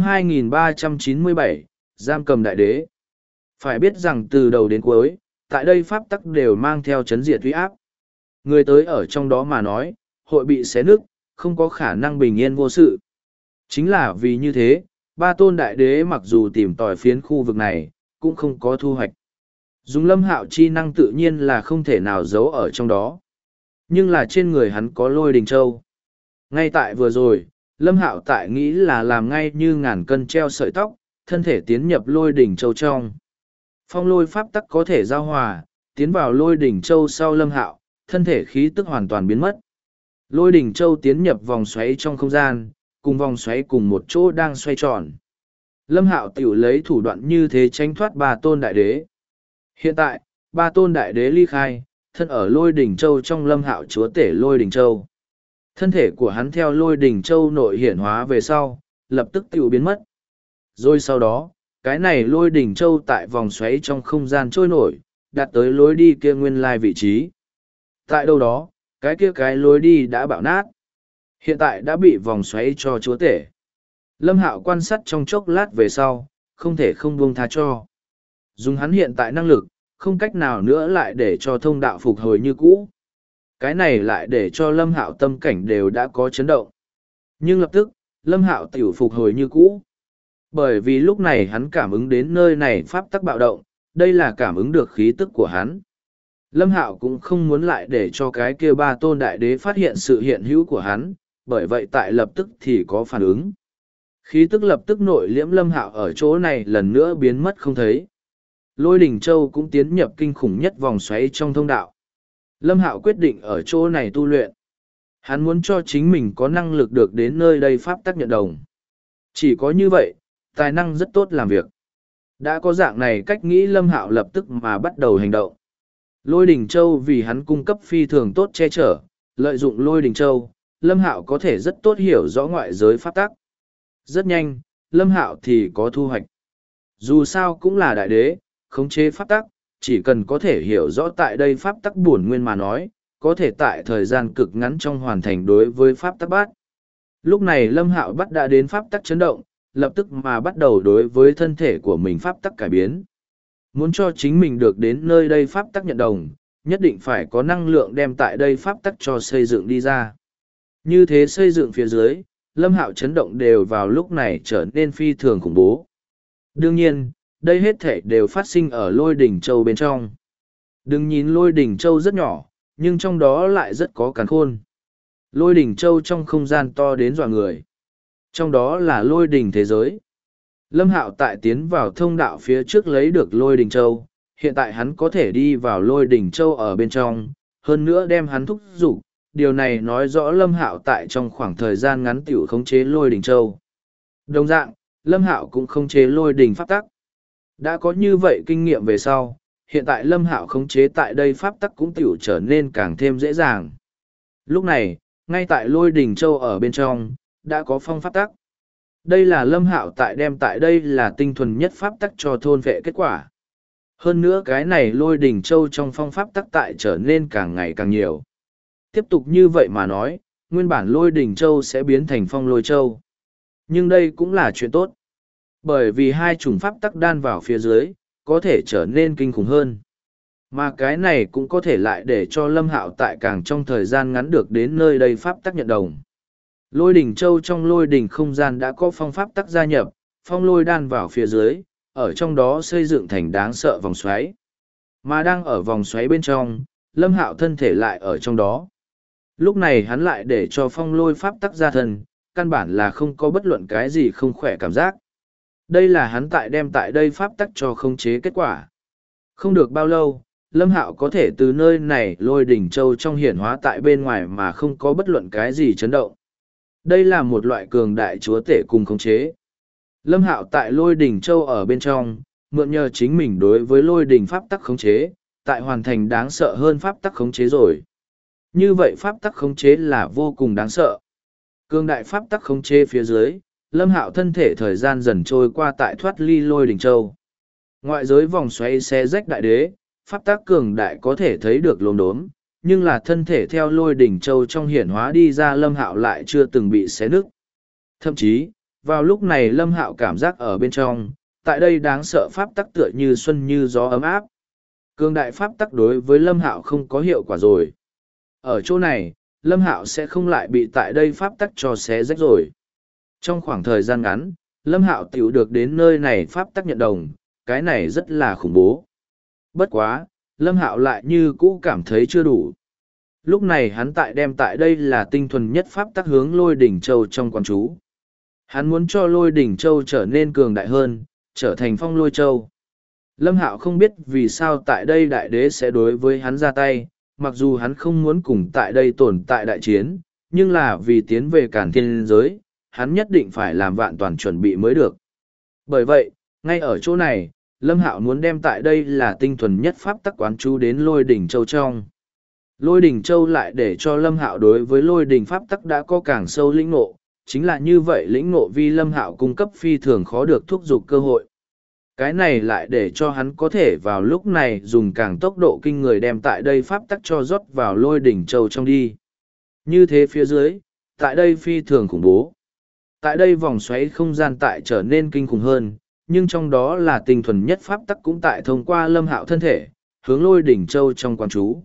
2397, Giam cầm đại đế. Phải biết rằng từ đầu đến cuối, tại đây pháp tắc đều mang theo chấn diệt uy áp. Người tới ở trong đó mà nói, hội bị xé nứt, không có khả năng bình yên vô sự. Chính là vì như thế, ba tôn đại đế mặc dù tìm tòi phiến khu vực này, cũng không có thu hoạch. Dùng Lâm Hạo chi năng tự nhiên là không thể nào giấu ở trong đó. Nhưng là trên người hắn có lôi đình châu. Ngay tại vừa rồi, Lâm Hạo tại nghĩ là làm ngay như ngàn cân treo sợi tóc, thân thể tiến nhập lôi đỉnh châu trong. Phong lôi pháp tắc có thể giao hòa, tiến vào lôi đỉnh châu sau Lâm Hạo, thân thể khí tức hoàn toàn biến mất. Lôi đỉnh châu tiến nhập vòng xoáy trong không gian, cùng vòng xoáy cùng một chỗ đang xoay tròn. Lâm Hạo tiểu lấy thủ đoạn như thế tránh thoát ba tôn đại đế. Hiện tại, ba tôn đại đế ly khai, thân ở lôi đỉnh châu trong Lâm Hạo chúa tể lôi đỉnh châu. Thân thể của hắn theo lôi đỉnh châu nội hiển hóa về sau, lập tức tiểu biến mất. Rồi sau đó, cái này lôi đỉnh châu tại vòng xoáy trong không gian trôi nổi, đạt tới lối đi kia nguyên lai vị trí. Tại đâu đó, cái lối đi đã bạo nát. Hiện tại đã bị vòng xoáy cho chúa tể. Lâm Hạo quan sát trong chốc lát về sau, không thể không buông tha cho. Dùng hắn hiện tại năng lực, không cách nào nữa lại để cho thông đạo phục hồi như cũ. Cái này lại để cho Lâm Hạo tâm cảnh đều đã có chấn động. Nhưng lập tức, Lâm Hạo tiểu phục hồi như cũ. Bởi vì lúc này hắn cảm ứng đến nơi này pháp tắc bạo động, đây là cảm ứng được khí tức của hắn. Lâm Hạo cũng không muốn lại để cho cái kia ba tôn đại đế phát hiện sự hiện hữu của hắn, bởi vậy tại lập tức thì có phản ứng. Khí tức lập tức nội liễm Lâm Hạo ở chỗ này lần nữa biến mất không thấy. Lôi đỉnh châu cũng tiến nhập kinh khủng nhất vòng xoáy trong thông đạo. Lâm Hạo quyết định ở chỗ này tu luyện. Hắn muốn cho chính mình có năng lực được đến nơi đây pháp tắc nhận đồng. Chỉ có như vậy, tài năng rất tốt làm việc. Đã có dạng này cách nghĩ Lâm Hạo lập tức mà bắt đầu hành động. Lôi đỉnh châu vì hắn cung cấp phi thường tốt che chở, lợi dụng lôi đỉnh châu, Lâm Hạo có thể rất tốt hiểu rõ ngoại giới pháp tắc. Rất nhanh, Lâm Hạo thì có thu hoạch. Dù sao cũng là đại đế, khống chế pháp tắc, chỉ cần có thể hiểu rõ tại đây pháp tắc bổn nguyên mà nói, có thể tại thời gian cực ngắn trong hoàn thành đối với pháp tắc bát. Lúc này Lâm Hạo bắt đã đến pháp tắc chấn động, lập tức mà bắt đầu đối với thân thể của mình pháp tắc cải biến. Muốn cho chính mình được đến nơi đây pháp tắc nhận đồng, nhất định phải có năng lượng đem tại đây pháp tắc cho xây dựng đi ra. Như thế xây dựng phía dưới, Lâm Hạo chấn động đều vào lúc này trở nên phi thường khủng bố. Đương nhiên, đây hết thể đều phát sinh ở lôi đỉnh châu bên trong. Đừng nhìn lôi đỉnh châu rất nhỏ, nhưng trong đó lại rất có càn khôn. Lôi đỉnh châu trong không gian to đến dọa người. Trong đó là lôi đỉnh thế giới. Lâm Hạo tại tiến vào thông đạo phía trước lấy được lôi đỉnh châu, hiện tại hắn có thể đi vào lôi đỉnh châu ở bên trong, hơn nữa đem hắn thúc giục. Điều này nói rõ Lâm Hạo tại trong khoảng thời gian ngắn tiểu khống chế lôi đỉnh châu. Đồng dạng, Lâm Hạo cũng khống chế lôi đỉnh pháp tắc. Đã có như vậy kinh nghiệm về sau, hiện tại Lâm Hạo khống chế tại đây pháp tắc cũng tiểu trở nên càng thêm dễ dàng. Lúc này, ngay tại lôi đỉnh châu ở bên trong, đã có phong pháp tắc. Đây là Lâm Hạo đem tại đây là tinh thuần nhất pháp tắc cho thôn vệ kết quả. Hơn nữa cái này lôi đỉnh châu trong phong pháp tắc tại trở nên càng ngày càng nhiều. Tiếp tục như vậy mà nói, nguyên bản lôi đỉnh châu sẽ biến thành phong lôi châu. Nhưng đây cũng là chuyện tốt. Bởi vì hai chủng pháp tắc đan vào phía dưới, có thể trở nên kinh khủng hơn. Mà cái này cũng có thể lại để cho Lâm Hạo tại càng trong thời gian ngắn được đến nơi đây pháp tắc nhận đồng. Lôi đỉnh châu trong lôi đỉnh không gian đã có phong pháp tắc gia nhập, phong lôi đan vào phía dưới, ở trong đó xây dựng thành đáng sợ vòng xoáy. Mà đang ở vòng xoáy bên trong, Lâm Hạo thân thể lại ở trong đó. Lúc này hắn lại để cho phong lôi pháp tắc ra thân, căn bản là không có bất luận cái gì không khỏe cảm giác. Đây là hắn đem tại đây pháp tắc cho khống chế kết quả. Không được bao lâu, Lâm Hạo có thể từ nơi này lôi đỉnh châu trong hiển hóa tại bên ngoài mà không có bất luận cái gì chấn động. Đây là một loại cường đại chúa tể cùng khống chế. Lâm Hạo tại lôi đỉnh châu ở bên trong, mượn nhờ chính mình đối với lôi đỉnh pháp tắc khống chế, tại hoàn thành đáng sợ hơn pháp tắc khống chế rồi. Như vậy pháp tắc khống chế là vô cùng đáng sợ. Cường đại pháp tắc khống chế phía dưới, Lâm Hạo thân thể thời gian dần trôi qua tại thoát ly lôi đỉnh châu. Ngoại giới vòng xoáy xé rách đại đế, pháp tắc cường đại có thể thấy được lốm đốm, nhưng là thân thể theo lôi đỉnh châu trong hiển hóa đi ra Lâm Hạo lại chưa từng bị xé nứt. Thậm chí, vào lúc này Lâm Hạo cảm giác ở bên trong, tại đây đáng sợ pháp tắc tựa như xuân như gió ấm áp. Cường đại pháp tắc đối với Lâm Hạo không có hiệu quả rồi. Ở chỗ này, Lâm Hạo sẽ không lại bị tại đây pháp tắc cho xé rách rồi. Trong khoảng thời gian ngắn, Lâm Hạo tiểu được đến nơi này pháp tắc nhận đồng, cái này rất là khủng bố. Bất quá, Lâm Hạo lại như cũ cảm thấy chưa đủ. Lúc này hắn đem tại đây là tinh thuần nhất pháp tắc hướng lôi đỉnh châu trong quán chú. Hắn muốn cho lôi đỉnh châu trở nên cường đại hơn, trở thành phong lôi châu. Lâm Hạo không biết vì sao tại đây đại đế sẽ đối với hắn ra tay, mặc dù hắn không muốn cùng tại đây tồn tại đại chiến, nhưng là vì tiến về Càn Thiên giới, hắn nhất định phải làm vạn toàn chuẩn bị mới được. Bởi vậy, ngay ở chỗ này, Lâm Hạo muốn đem tại đây là tinh thuần nhất pháp tắc quán chú đến lôi đỉnh châu trong. Lôi đỉnh châu lại để cho Lâm Hạo đối với lôi đỉnh pháp tắc đã có càng sâu lĩnh ngộ, chính là như vậy lĩnh ngộ vì Lâm Hạo cung cấp phi thường khó được thúc giục cơ hội. Cái này lại để cho hắn có thể vào lúc này dùng càng tốc độ kinh người đem tại đây pháp tắc cho rót vào lôi đỉnh châu trong đi. Như thế phía dưới, tại đây phi thường khủng bố. Tại đây vòng xoáy không gian tại trở nên kinh khủng hơn, nhưng trong đó là tinh thuần nhất pháp tắc cũng tại thông qua Lâm Hạo thân thể, hướng lôi đỉnh châu trong quan chú.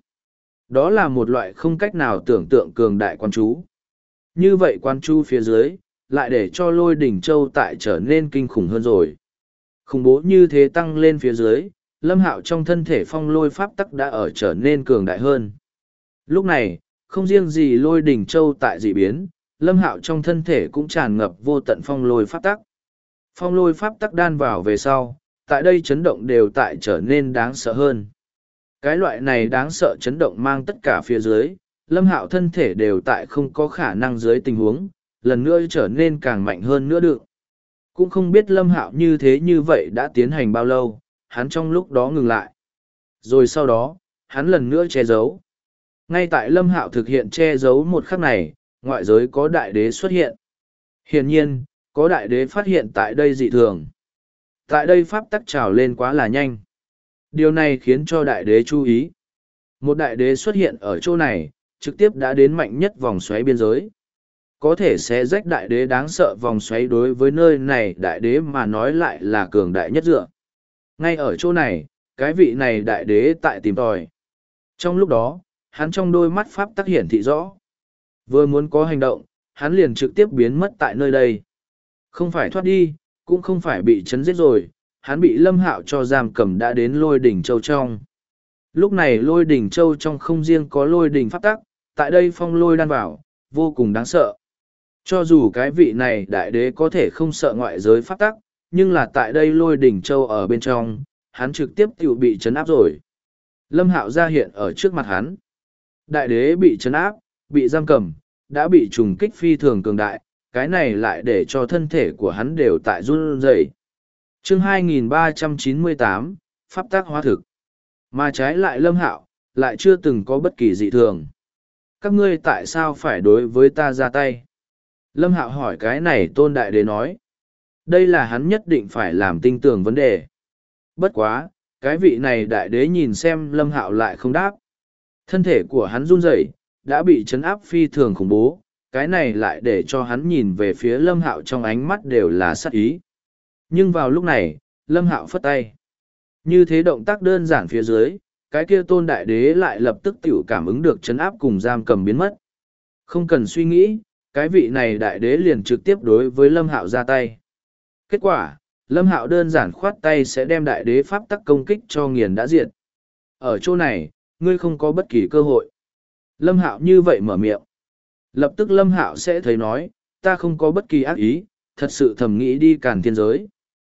Đó là một loại không cách nào tưởng tượng cường đại quan chú. Như vậy quan chú phía dưới, lại để cho lôi đỉnh châu tại trở nên kinh khủng hơn rồi. Khủng bố như thế tăng lên phía dưới, Lâm Hạo trong thân thể phong lôi pháp tắc đã ở trở nên cường đại hơn. Lúc này, không riêng gì lôi đỉnh châu tại dị biến, Lâm Hạo trong thân thể cũng tràn ngập vô tận phong lôi pháp tắc. Phong lôi pháp tắc đan vào về sau, tại đây chấn động đều tại trở nên đáng sợ hơn. Cái loại này đáng sợ chấn động mang tất cả phía dưới, Lâm Hạo thân thể đều tại không có khả năng dưới tình huống, lần nữa trở nên càng mạnh hơn nữa được. Cũng không biết Lâm Hạo như vậy đã tiến hành bao lâu, hắn trong lúc đó ngừng lại. Rồi sau đó, hắn lần nữa che giấu. Ngay tại Lâm Hạo thực hiện che giấu một khắc này, ngoại giới có đại đế xuất hiện. Hiển nhiên, có đại đế phát hiện tại đây dị thường. Tại đây pháp tắc trào lên quá là nhanh. Điều này khiến cho đại đế chú ý. Một đại đế xuất hiện ở chỗ này, trực tiếp đã đến mạnh nhất vòng xoáy biên giới. Có thể sẽ rách đại đế đáng sợ vòng xoáy đối với nơi này đại đế mà nói lại là cường đại nhất dựa. Ngay ở chỗ này, cái vị này đại đế tại tìm tòi. Trong lúc đó, hắn trong đôi mắt pháp tắc hiển thị rõ. Vừa muốn có hành động, hắn liền trực tiếp biến mất tại nơi đây. Không phải thoát đi, cũng không phải bị chấn giết rồi, hắn bị Lâm Hạo cho giam cầm đã đến lôi đỉnh châu trong. Lúc này lôi đỉnh châu trong không riêng có lôi đỉnh pháp tắc, tại đây phong lôi đan vào, vô cùng đáng sợ. Cho dù cái vị này đại đế có thể không sợ ngoại giới pháp tắc, nhưng là tại đây lôi đỉnh châu ở bên trong, hắn trực tiếp tự bị chấn áp rồi. Lâm Hạo ra hiện ở trước mặt hắn. Đại đế bị chấn áp, bị giam cầm, đã bị trùng kích phi thường cường đại, cái này lại để cho thân thể của hắn đều tại run rẩy. Chương 2398, Pháp tác hóa thực. Mà trái lại Lâm Hạo, lại chưa từng có bất kỳ dị thường. Các ngươi tại sao phải đối với ta ra tay? Lâm Hạo hỏi cái này Tôn Đại Đế nói. Đây là hắn nhất định phải làm tinh tường vấn đề. Bất quá, cái vị này Đại Đế nhìn xem Lâm Hạo lại không đáp. Thân thể của hắn run rẩy, đã bị chấn áp phi thường khủng bố, cái này lại để cho hắn nhìn về phía Lâm Hạo trong ánh mắt đều là sát ý. Nhưng vào lúc này, Lâm Hạo phất tay. Như thế động tác đơn giản phía dưới, cái kia Tôn Đại Đế lại lập tức tiểu cảm ứng được chấn áp cùng giam cầm biến mất. Không cần suy nghĩ, cái vị này Đại Đế liền trực tiếp đối với Lâm Hạo ra tay. Kết quả, Lâm Hạo đơn giản khoát tay sẽ đem Đại Đế pháp tắc công kích cho nghiền đã diệt. Ở chỗ này, ngươi không có bất kỳ cơ hội. Lâm Hạo như vậy mở miệng. Lập tức Lâm Hạo sẽ thấy nói, ta không có bất kỳ ác ý, thật sự thầm nghĩ đi càn thiên giới.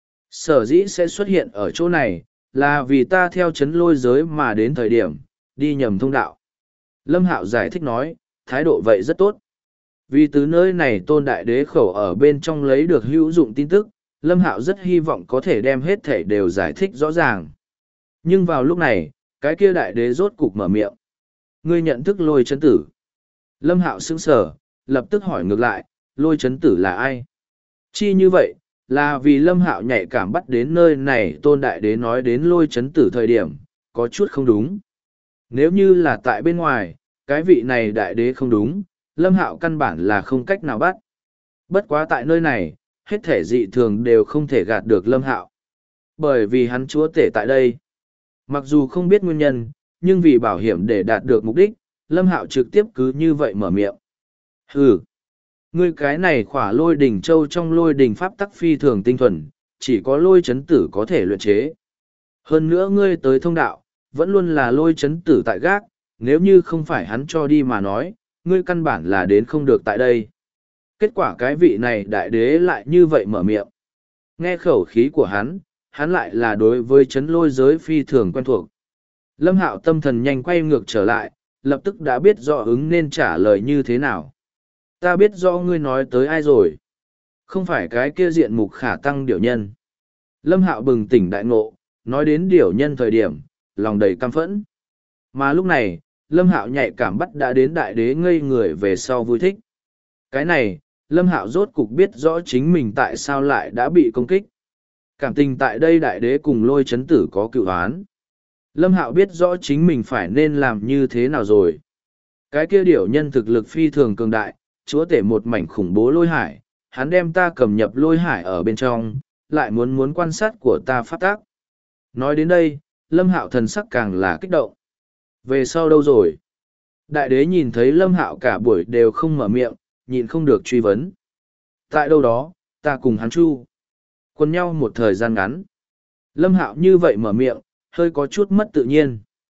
Sở dĩ sẽ xuất hiện ở chỗ này, là vì ta theo chấn lôi giới mà đến thời điểm, đi nhầm thông đạo. Lâm Hạo giải thích nói, thái độ vậy rất tốt. Vì từ nơi này Tôn Đại Đế khẩu ở bên trong lấy được hữu dụng tin tức, Lâm Hạo rất hy vọng có thể đem hết thể đều giải thích rõ ràng. Nhưng vào lúc này, cái kia Đại Đế rốt cục mở miệng. Ngươi nhận thức lôi chấn tử. Lâm Hạo sững sờ, lập tức hỏi ngược lại, lôi chấn tử là ai? Chi như vậy, là vì Lâm Hạo nhạy cảm bắt đến nơi này Tôn Đại Đế nói đến lôi chấn tử thời điểm, có chút không đúng. Nếu như là tại bên ngoài, cái vị này Đại Đế không đúng, Lâm Hạo căn bản là không cách nào bắt. Bất quá tại nơi này, hết thể dị thường đều không thể gạt được Lâm Hạo. Bởi vì hắn chúa tể tại đây. Mặc dù không biết nguyên nhân, nhưng vì bảo hiểm để đạt được mục đích, Lâm Hạo trực tiếp cứ như vậy mở miệng. Hừ! Ngươi cái này khỏa lôi đỉnh châu trong lôi đỉnh pháp tắc phi thường tinh thuần, chỉ có lôi chấn tử có thể luyện chế. Hơn nữa ngươi tới thông đạo, vẫn luôn là lôi chấn tử tại gác, nếu như không phải hắn cho đi mà nói, ngươi căn bản là đến không được tại đây. Kết quả cái vị này Đại Đế lại như vậy mở miệng. Nghe khẩu khí của hắn lại là đối với chấn lôi giới phi thường quen thuộc. Lâm Hạo tâm thần nhanh quay ngược trở lại, lập tức đã biết rõ ứng nên trả lời như thế nào. Ta biết rõ ngươi nói tới ai rồi. Không phải cái kia diện mục khả tăng điểu nhân. Lâm Hạo bừng tỉnh đại ngộ, nói đến điểu nhân thời điểm, lòng đầy căm phẫn. Mà lúc này, Lâm Hạo nhạy cảm bắt đã đến Đại Đế ngây người về sau vui thích. Cái này, Lâm Hạo rốt cục biết rõ chính mình tại sao lại đã bị công kích. Cảm tình tại đây Đại Đế cùng lôi chấn tử có cựu oán. Lâm Hạo biết rõ chính mình phải nên làm như thế nào rồi. Cái kia điểu nhân thực lực phi thường cường đại, chúa tể một mảnh khủng bố lôi hải, hắn đem ta cầm nhập lôi hải ở bên trong, lại muốn quan sát của ta phát tác. Nói đến đây, Lâm Hạo thần sắc càng là kích động. Về sau đâu rồi? Đại Đế nhìn thấy Lâm Hạo cả buổi đều không mở miệng, nhịn không được truy vấn. Tại đâu đó, ta cùng hắn chu. Quần nhau một thời gian ngắn. Lâm Hạo như vậy mở miệng, hơi có chút mất tự nhiên.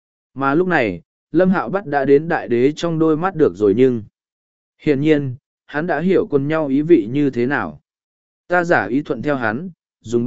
Mà lúc này, Lâm Hạo bắt đã đến Đại Đế trong đôi mắt được rồi nhưng. Hiển nhiên, hắn đã hiểu quần nhau ý vị như thế nào. Ta giả ý thuận theo hắn, dùng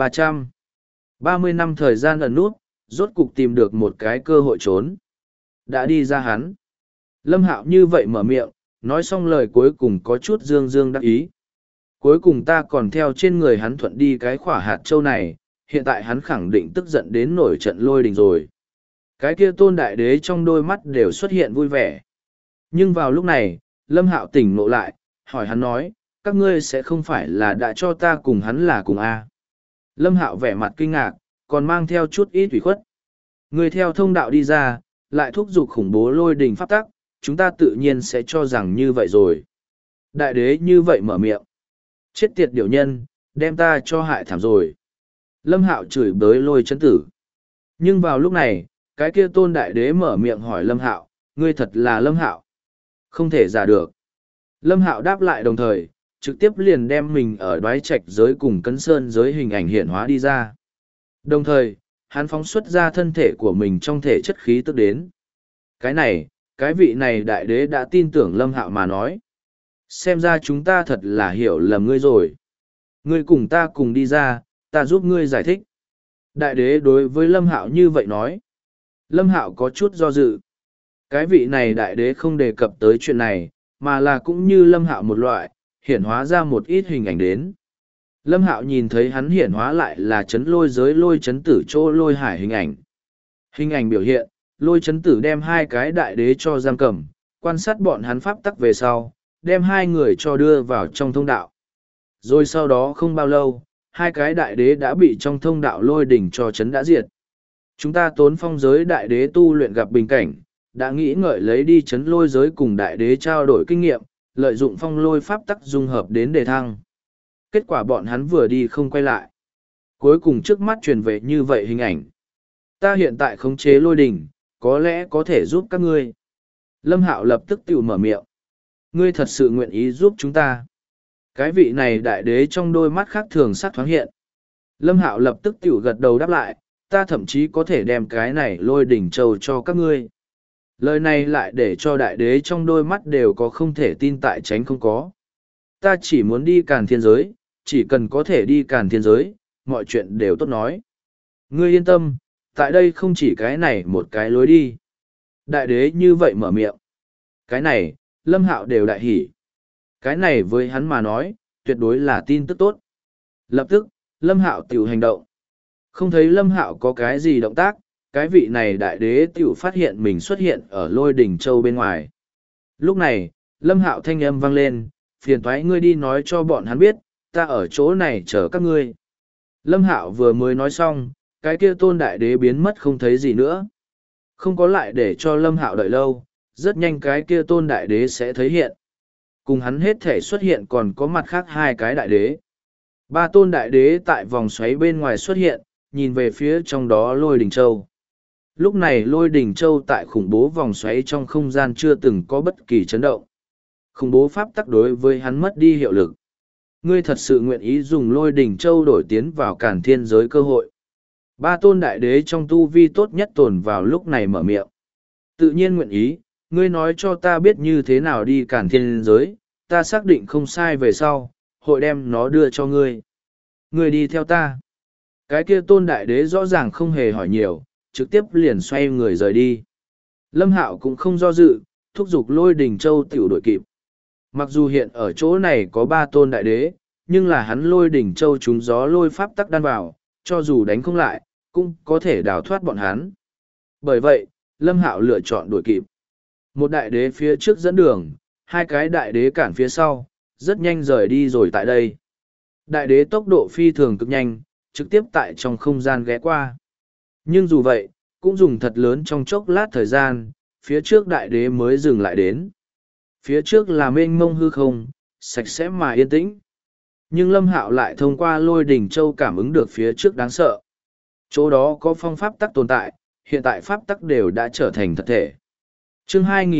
330 năm thời gian ẩn nút, rốt cục tìm được một cái cơ hội trốn. Đã đi ra hắn. Lâm Hạo như vậy mở miệng, nói xong lời cuối cùng có chút dương dương đắc ý. Cuối cùng ta còn theo trên người hắn thuận đi cái khỏa hạt châu này, hiện tại hắn khẳng định tức giận đến nổi trận lôi đình rồi. Cái kia Tôn Đại Đế trong đôi mắt đều xuất hiện vui vẻ. Nhưng vào lúc này, Lâm Hạo tỉnh ngộ lại, hỏi hắn nói, các ngươi sẽ không phải là đã cho ta cùng hắn là cùng A. Lâm Hạo vẻ mặt kinh ngạc, còn mang theo chút ít ủy khuất. Người theo thông đạo đi ra, lại thúc giục khủng bố lôi đình pháp tắc, chúng ta tự nhiên sẽ cho rằng như vậy rồi. Đại Đế như vậy mở miệng. Chết tiệt điểu nhân, đem ta cho hại thảm rồi. Lâm Hạo chửi bới lôi chấn tử. Nhưng vào lúc này, cái kia Tôn Đại Đế mở miệng hỏi Lâm Hạo, ngươi thật là Lâm Hạo. Không thể giả được. Lâm Hạo đáp lại đồng thời, trực tiếp liền đem mình ở đoái trạch giới cùng cấn sơn giới hình ảnh hiện hóa đi ra. Đồng thời, hắn phóng xuất ra thân thể của mình trong thể chất khí tức đến. Cái này, cái vị này Đại Đế đã tin tưởng Lâm Hạo mà nói. Xem ra chúng ta thật là hiểu lầm ngươi rồi. Ngươi cùng ta cùng đi ra, ta giúp ngươi giải thích. Đại đế đối với Lâm Hạo như vậy nói. Lâm Hạo có chút do dự. Cái vị này đại đế không đề cập tới chuyện này, mà là cũng như Lâm Hạo một loại, hiển hóa ra một ít hình ảnh đến. Lâm Hạo nhìn thấy hắn hiển hóa lại là chấn lôi giới lôi chấn tử chỗ lôi hải hình ảnh. Hình ảnh biểu hiện, lôi chấn tử đem hai cái đại đế cho giam cầm, quan sát bọn hắn pháp tắc về sau, đem hai người cho đưa vào trong thông đạo. Rồi sau đó không bao lâu, hai cái đại đế đã bị trong thông đạo lôi đỉnh cho chấn đã diệt. Chúng ta tốn phong giới đại đế tu luyện gặp bình cảnh, đã nghĩ ngợi lấy đi chấn lôi giới cùng đại đế trao đổi kinh nghiệm, lợi dụng phong lôi pháp tắc dung hợp đến đề thăng. Kết quả bọn hắn vừa đi không quay lại. Cuối cùng trước mắt truyền về như vậy hình ảnh. Ta hiện tại khống chế lôi đỉnh, có lẽ có thể giúp các ngươi. Lâm Hạo lập tức tự mở miệng. Ngươi thật sự nguyện ý giúp chúng ta. Cái vị này đại đế trong đôi mắt khác thường sắc thoáng hiện. Lâm Hạo lập tức tự gật đầu đáp lại, ta thậm chí có thể đem cái này lôi đỉnh châu cho các ngươi. Lời này lại để cho đại đế trong đôi mắt đều có không thể tin tại tránh không có. Ta chỉ muốn đi càn thiên giới, chỉ cần có thể đi càn thiên giới, mọi chuyện đều tốt nói. Ngươi yên tâm, tại đây không chỉ cái này một cái lối đi. Đại đế như vậy mở miệng. Cái này, Lâm Hạo đều đại hỉ. Cái này với hắn mà nói, tuyệt đối là tin tức tốt. Lập tức, Lâm Hạo tiểu hành động. Không thấy Lâm Hạo có cái gì động tác, cái vị này đại đế tiểu phát hiện mình xuất hiện ở lôi đỉnh châu bên ngoài. Lúc này, Lâm Hạo thanh âm vang lên, phiền toái ngươi đi nói cho bọn hắn biết, ta ở chỗ này chờ các ngươi. Lâm Hạo vừa mới nói xong, cái kia tôn đại đế biến mất không thấy gì nữa. Không có lại để cho Lâm Hạo đợi lâu, rất nhanh cái kia tôn đại đế sẽ thấy hiện. Cùng hắn hết thể xuất hiện còn có mặt khác hai cái đại đế. Ba tôn đại đế tại vòng xoáy bên ngoài xuất hiện, nhìn về phía trong đó lôi đỉnh châu. Lúc này lôi đỉnh châu tại khủng bố vòng xoáy trong không gian chưa từng có bất kỳ chấn động. Khủng bố pháp tắc đối với hắn mất đi hiệu lực. Ngươi thật sự nguyện ý dùng lôi đỉnh châu đổi tiến vào càn thiên giới cơ hội. Ba tôn đại đế trong tu vi tốt nhất tồn vào lúc này mở miệng. Tự nhiên nguyện ý, ngươi nói cho ta biết như thế nào đi càn thiên giới, ta xác định không sai về sau, hội đem nó đưa cho ngươi. Ngươi đi theo ta. Cái kia tôn đại đế rõ ràng không hề hỏi nhiều, trực tiếp liền xoay người rời đi. Lâm Hạo cũng không do dự, thúc giục lôi đỉnh châu tiểu đội kịp. Mặc dù hiện ở chỗ này có ba tôn đại đế, nhưng là hắn lôi đỉnh châu trúng gió lôi pháp tắc đan vào, cho dù đánh không lại, cũng có thể đào thoát bọn hắn. Bởi vậy, Lâm Hạo lựa chọn đuổi kịp. Một đại đế phía trước dẫn đường, hai cái đại đế cản phía sau, rất nhanh rời đi rồi tại đây. Đại đế tốc độ phi thường cực nhanh, trực tiếp tại trong không gian ghé qua. Nhưng dù vậy, cũng dùng thật lớn trong chốc lát thời gian, phía trước đại đế mới dừng lại đến. Phía trước là mênh mông hư không, sạch sẽ mà yên tĩnh. Nhưng Lâm Hạo lại thông qua lôi đỉnh châu cảm ứng được phía trước đáng sợ. Chỗ đó có phong pháp tắc tồn tại, hiện tại pháp tắc đều đã trở thành thật thể. Chương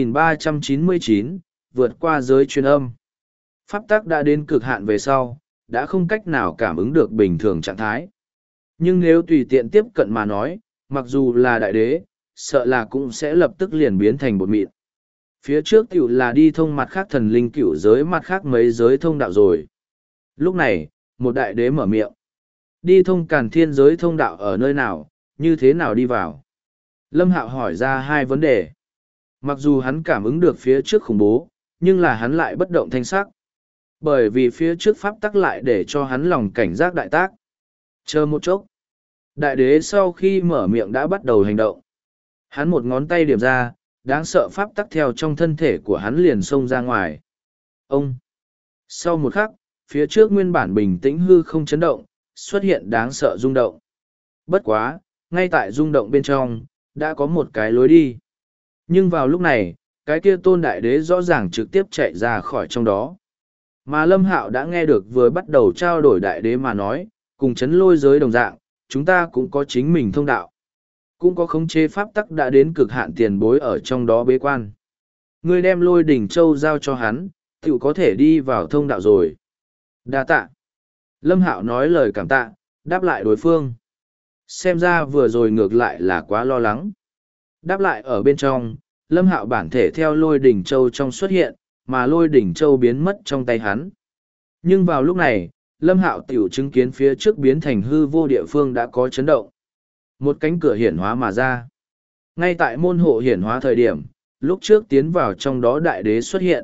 2399, vượt qua giới truyền âm. Pháp tắc đã đến cực hạn về sau, đã không cách nào cảm ứng được bình thường trạng thái. Nhưng nếu tùy tiện tiếp cận mà nói, mặc dù là đại đế, sợ là cũng sẽ lập tức liền biến thành bột mịn. Phía trước tiểu là đi thông mặt khác thần linh cửu giới mặt khác mấy giới thông đạo rồi. Lúc này, một đại đế mở miệng. Đi thông càn thiên giới thông đạo ở nơi nào, như thế nào đi vào? Lâm Hạo hỏi ra hai vấn đề. Mặc dù hắn cảm ứng được phía trước khủng bố, nhưng là hắn lại bất động thanh sắc. Bởi vì phía trước pháp tắc lại để cho hắn lòng cảnh giác đại tác. Chờ một chốc. Đại đế sau khi mở miệng đã bắt đầu hành động. Hắn một ngón tay điểm ra, đáng sợ pháp tắc theo trong thân thể của hắn liền xông ra ngoài. Ông! Sau một khắc, phía trước nguyên bản bình tĩnh hư không chấn động, xuất hiện đáng sợ rung động. Bất quá, ngay tại rung động bên trong, đã có một cái lối đi. Nhưng vào lúc này, cái kia tôn đại đế rõ ràng trực tiếp chạy ra khỏi trong đó. Mà Lâm Hạo đã nghe được vừa bắt đầu trao đổi đại đế mà nói, cùng chấn lôi giới đồng dạng, chúng ta cũng có chính mình thông đạo. Cũng có khống chế pháp tắc đã đến cực hạn tiền bối ở trong đó bế quan. Ngươi đem lôi đỉnh châu giao cho hắn, tự có thể đi vào thông đạo rồi. Đa tạ. Lâm Hạo nói lời cảm tạ, đáp lại đối phương. Xem ra vừa rồi ngược lại là quá lo lắng. Đáp lại ở bên trong, Lâm Hạo bản thể theo lôi đỉnh châu trong xuất hiện, mà lôi đỉnh châu biến mất trong tay hắn. Nhưng vào lúc này, Lâm Hạo tiểu chứng kiến phía trước biến thành hư vô địa phương đã có chấn động. Một cánh cửa hiển hóa mà ra. Ngay tại môn hộ hiển hóa thời điểm, lúc trước tiến vào trong đó đại đế xuất hiện.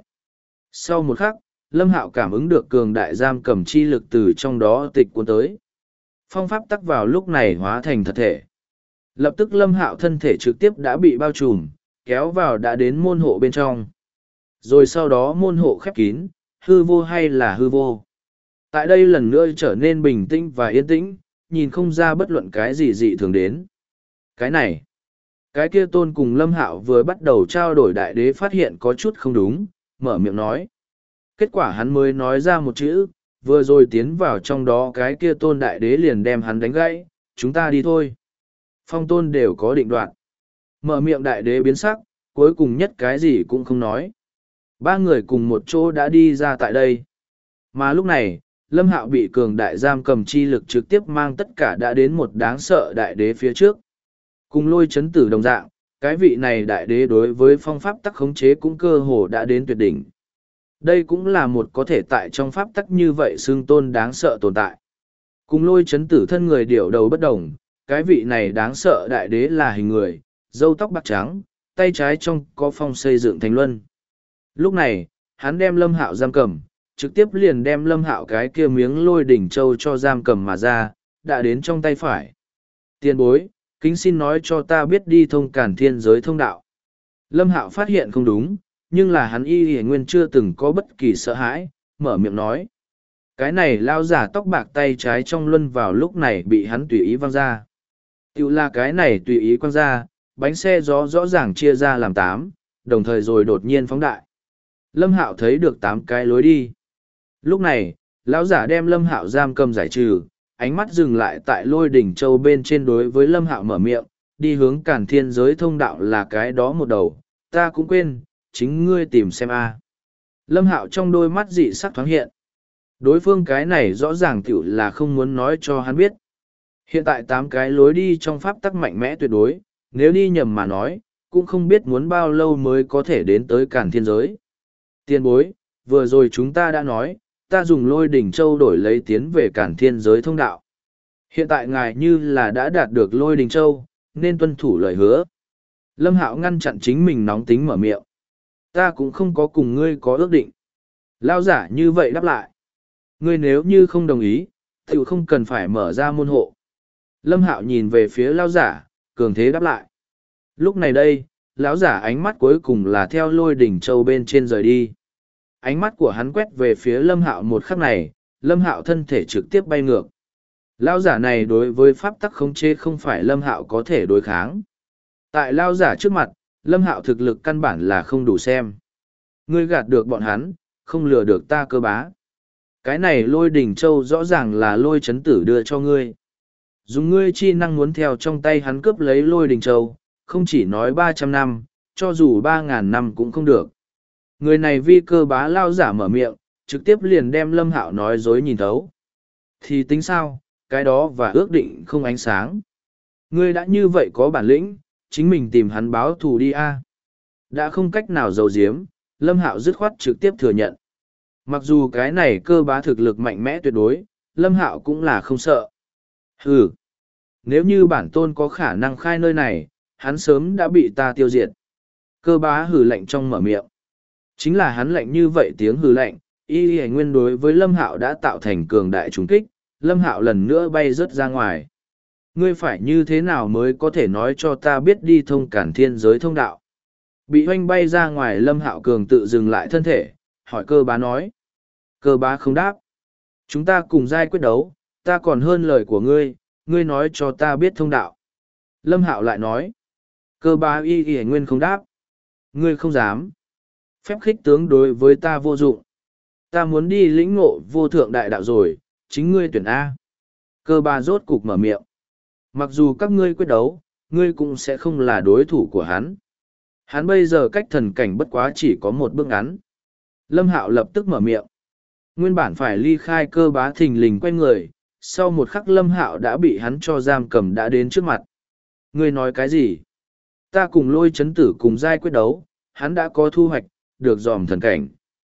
Sau một khắc, Lâm Hạo cảm ứng được cường đại giam cầm chi lực từ trong đó tịch cuốn tới. Phong pháp tắc vào lúc này hóa thành thật thể. Lập tức Lâm Hạo thân thể trực tiếp đã bị bao trùm, kéo vào đã đến môn hộ bên trong. Rồi sau đó môn hộ khép kín, hư vô hay là hư vô. Tại đây lần nữa trở nên bình tĩnh và yên tĩnh, nhìn không ra bất luận cái gì dị thường đến. Cái này, cái kia tôn cùng Lâm Hạo vừa bắt đầu trao đổi đại đế phát hiện có chút không đúng, mở miệng nói. Kết quả hắn mới nói ra một chữ, vừa rồi tiến vào trong đó cái kia tôn đại đế liền đem hắn đánh gãy, chúng ta đi thôi. Phong tôn đều có định đoạt. Mở miệng đại đế biến sắc, cuối cùng nhất cái gì cũng không nói. Ba người cùng một chỗ đã đi ra tại đây. Mà lúc này, Lâm Hạo bị cường đại giam cầm chi lực trực tiếp mang tất cả đã đến một đáng sợ đại đế phía trước. Cùng lôi chấn tử đồng dạng, cái vị này đại đế đối với phong pháp tắc khống chế cũng cơ hồ đã đến tuyệt đỉnh. Đây cũng là một có thể tại trong pháp tắc như vậy xương tôn đáng sợ tồn tại. Cùng lôi chấn tử thân người điệu đầu bất đồng, cái vị này đáng sợ đại đế là hình người, râu tóc bạc trắng, tay trái trong có phong xây dựng thành luân. Lúc này, hắn đem Lâm Hạo giam cầm, trực tiếp liền đem Lâm Hạo cái kia miếng lôi đỉnh châu cho giam cầm mà ra, đã đến trong tay phải. Tiền bối, kính xin nói cho ta biết đi thông cản thiên giới thông đạo. Lâm Hạo phát hiện không đúng, nhưng là hắn y nguyên chưa từng có bất kỳ sợ hãi, mở miệng nói. Cái này lao giả tóc bạc tay trái trong luân vào lúc này bị hắn tùy ý văng ra. Tiểu là cái này tùy ý quăng ra, bánh xe gió rõ ràng chia ra làm 8, đồng thời rồi đột nhiên phóng đại. Lâm Hạo thấy được 8 cái lối đi. Lúc này, lão giả đem Lâm Hạo giam cầm giải trừ, ánh mắt dừng lại tại lôi đỉnh châu bên trên đối với Lâm Hạo mở miệng, đi hướng cản thiên giới thông đạo là cái đó một đầu, ta cũng quên, chính ngươi tìm xem a. Lâm Hạo trong đôi mắt dị sắc thoáng hiện. Đối phương cái này rõ ràng tiểu là không muốn nói cho hắn biết. Hiện tại 8 cái lối đi trong pháp tắc mạnh mẽ tuyệt đối, nếu đi nhầm mà nói, cũng không biết muốn bao lâu mới có thể đến tới cản thiên giới. Tiền bối, vừa rồi chúng ta đã nói, ta dùng lôi đỉnh châu đổi lấy tiến về cản thiên giới thông đạo. Hiện tại ngài như là đã đạt được lôi đỉnh châu, nên tuân thủ lời hứa. Lâm Hạo ngăn chặn chính mình nóng tính mở miệng. Ta cũng không có cùng ngươi có ước định. Lao giả như vậy đáp lại. Ngươi nếu như không đồng ý, thì không cần phải mở ra môn hộ. Lâm Hạo nhìn về phía Lao giả, cường thế đáp lại. Lúc này đây, lão giả ánh mắt cuối cùng là theo lôi đỉnh châu bên trên rời đi. Ánh mắt của hắn quét về phía Lâm Hạo một khắc này, Lâm Hạo thân thể trực tiếp bay ngược. Lão giả này đối với pháp tắc khống chế không phải Lâm Hạo có thể đối kháng. Tại lão giả trước mặt, Lâm Hạo thực lực căn bản là không đủ xem. Ngươi gạt được bọn hắn, không lừa được ta cơ bá. Cái này lôi đỉnh châu rõ ràng là lôi chấn tử đưa cho ngươi. Dùng ngươi chi năng muốn theo trong tay hắn cướp lấy lôi đỉnh châu, không chỉ nói 300 năm, cho dù 3.000 năm cũng không được. Người này vi cơ bá lao giả mở miệng, trực tiếp liền đem Lâm Hạo nói dối nhìn thấu. Thì tính sao, cái đó và ước định không ánh sáng. Ngươi đã như vậy có bản lĩnh, chính mình tìm hắn báo thù đi a. Đã không cách nào giấu giếm, Lâm Hạo dứt khoát trực tiếp thừa nhận. Mặc dù cái này cơ bá thực lực mạnh mẽ tuyệt đối, Lâm Hạo cũng là không sợ. Hừ, nếu như bản tôn có khả năng khai nơi này, hắn sớm đã bị ta tiêu diệt. Cơ bá hừ lạnh trong mở miệng. Chính là hắn lạnh như vậy tiếng hừ lạnh, y nguyên đối với Lâm Hạo đã tạo thành cường đại trùng kích, Lâm Hạo lần nữa bay rớt ra ngoài. Ngươi phải như thế nào mới có thể nói cho ta biết đi thông cản thiên giới thông đạo? Bị hoanh bay ra ngoài Lâm Hạo cường tự dừng lại thân thể, hỏi cơ bá nói. Cơ bá không đáp. Chúng ta cùng giai quyết đấu, ta còn hơn lời của ngươi, ngươi nói cho ta biết thông đạo. Lâm Hạo lại nói. Cơ bá y nguyên không đáp. Ngươi không dám. Phép khích tướng đối với ta vô dụng. Ta muốn đi lĩnh ngộ vô thượng đại đạo rồi, chính ngươi tuyển A. Cơ bá rốt cục mở miệng. Mặc dù các ngươi quyết đấu, ngươi cũng sẽ không là đối thủ của hắn. Hắn bây giờ cách thần cảnh bất quá chỉ có một bước ngắn. Lâm Hạo lập tức mở miệng. Nguyên bản phải ly khai cơ bá thình lình quay người, sau một khắc Lâm Hạo đã bị hắn cho giam cầm đã đến trước mặt. Ngươi nói cái gì? Ta cùng lôi chấn tử cùng giai quyết đấu, hắn đã có thu hoạch, được dòm thần cảnh.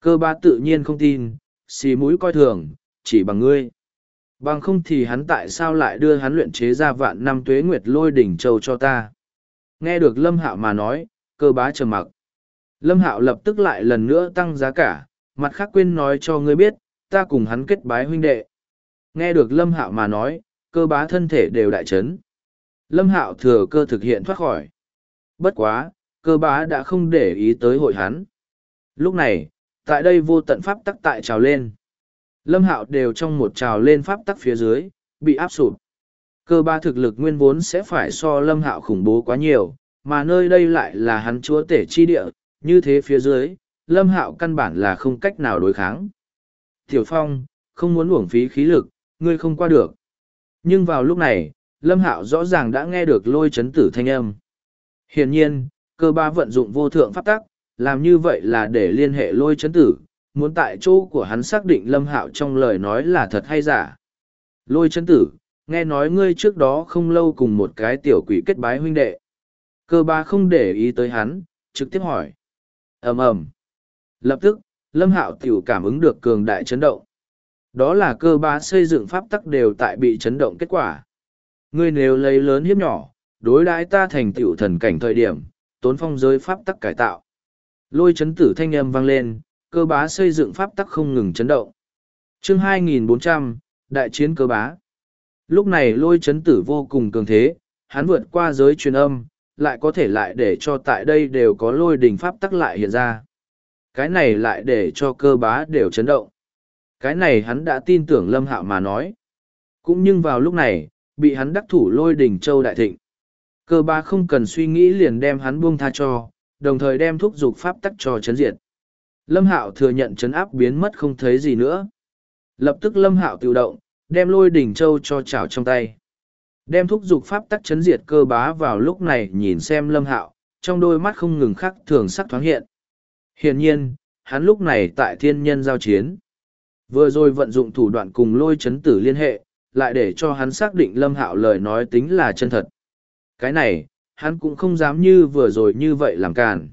Cơ bá tự nhiên không tin, xì mũi coi thường, chỉ bằng ngươi. Bằng không thì hắn tại sao lại đưa hắn luyện chế ra vạn năm tuế nguyệt lôi đỉnh châu cho ta. Nghe được Lâm Hạo mà nói, cơ bá trầm mặc. Lâm Hạo lập tức lại lần nữa tăng giá cả, mặt khác quên nói cho ngươi biết, ta cùng hắn kết bái huynh đệ. Nghe được Lâm Hạo mà nói, cơ bá thân thể đều đại chấn. Lâm Hạo thừa cơ thực hiện thoát khỏi. Bất quá, cơ bá đã không để ý tới hội hắn. Lúc này, tại đây vô tận pháp tắc tại trào lên. Lâm Hạo đều trong một trào lên pháp tắc phía dưới, bị áp sụp. Cơ bá thực lực nguyên vốn sẽ phải so Lâm Hạo khủng bố quá nhiều, mà nơi đây lại là hắn chúa tể chi địa, như thế phía dưới, Lâm Hạo căn bản là không cách nào đối kháng. Tiểu Phong, không muốn uổng phí khí lực, ngươi không qua được. Nhưng vào lúc này, Lâm Hạo rõ ràng đã nghe được lôi chấn tử thanh âm. Hiển nhiên, cơ bá vận dụng vô thượng pháp tắc, làm như vậy là để liên hệ lôi chấn tử, muốn tại chỗ của hắn xác định Lâm Hạo trong lời nói là thật hay giả. Lôi chấn tử, nghe nói ngươi trước đó không lâu cùng một cái tiểu quỷ kết bái huynh đệ. Cơ bá không để ý tới hắn, trực tiếp hỏi. Ầm ầm. Lập tức, Lâm Hạo tiểu cảm ứng được cường đại chấn động. Đó là cơ bá xây dựng pháp tắc đều tại bị chấn động kết quả. Ngươi nếu lấy lớn hiếp nhỏ, đối đãi ta thành tiểu thần cảnh thời điểm, tốn phong giới pháp tắc cải tạo. Lôi chấn tử thanh âm vang lên, cơ bá xây dựng pháp tắc không ngừng chấn động. Chương 2400, Đại chiến cơ bá. Lúc này lôi chấn tử vô cùng cường thế, hắn vượt qua giới truyền âm, lại có thể lại để cho tại đây đều có lôi đỉnh pháp tắc lại hiện ra. Cái này lại để cho cơ bá đều chấn động. Cái này hắn đã tin tưởng Lâm Hạo mà nói. Cũng nhưng vào lúc này, bị hắn đắc thủ lôi đỉnh châu đại thịnh. Cơ bá không cần suy nghĩ liền đem hắn buông tha cho, đồng thời đem thúc giục pháp tắc cho chấn diệt. Lâm Hạo thừa nhận chấn áp biến mất không thấy gì nữa. Lập tức Lâm Hạo tự động, đem lôi đỉnh châu cho chảo trong tay. Đem thúc giục pháp tắc chấn diệt cơ bá vào lúc này nhìn xem Lâm Hạo, trong đôi mắt không ngừng khắc thường sắc thoáng hiện. Hiển nhiên, hắn lúc này tại thiên nhân giao chiến. Vừa rồi vận dụng thủ đoạn cùng lôi chấn tử liên hệ, lại để cho hắn xác định Lâm Hạo lời nói tính là chân thật. Cái này, hắn cũng không dám như vừa rồi như vậy làm càn.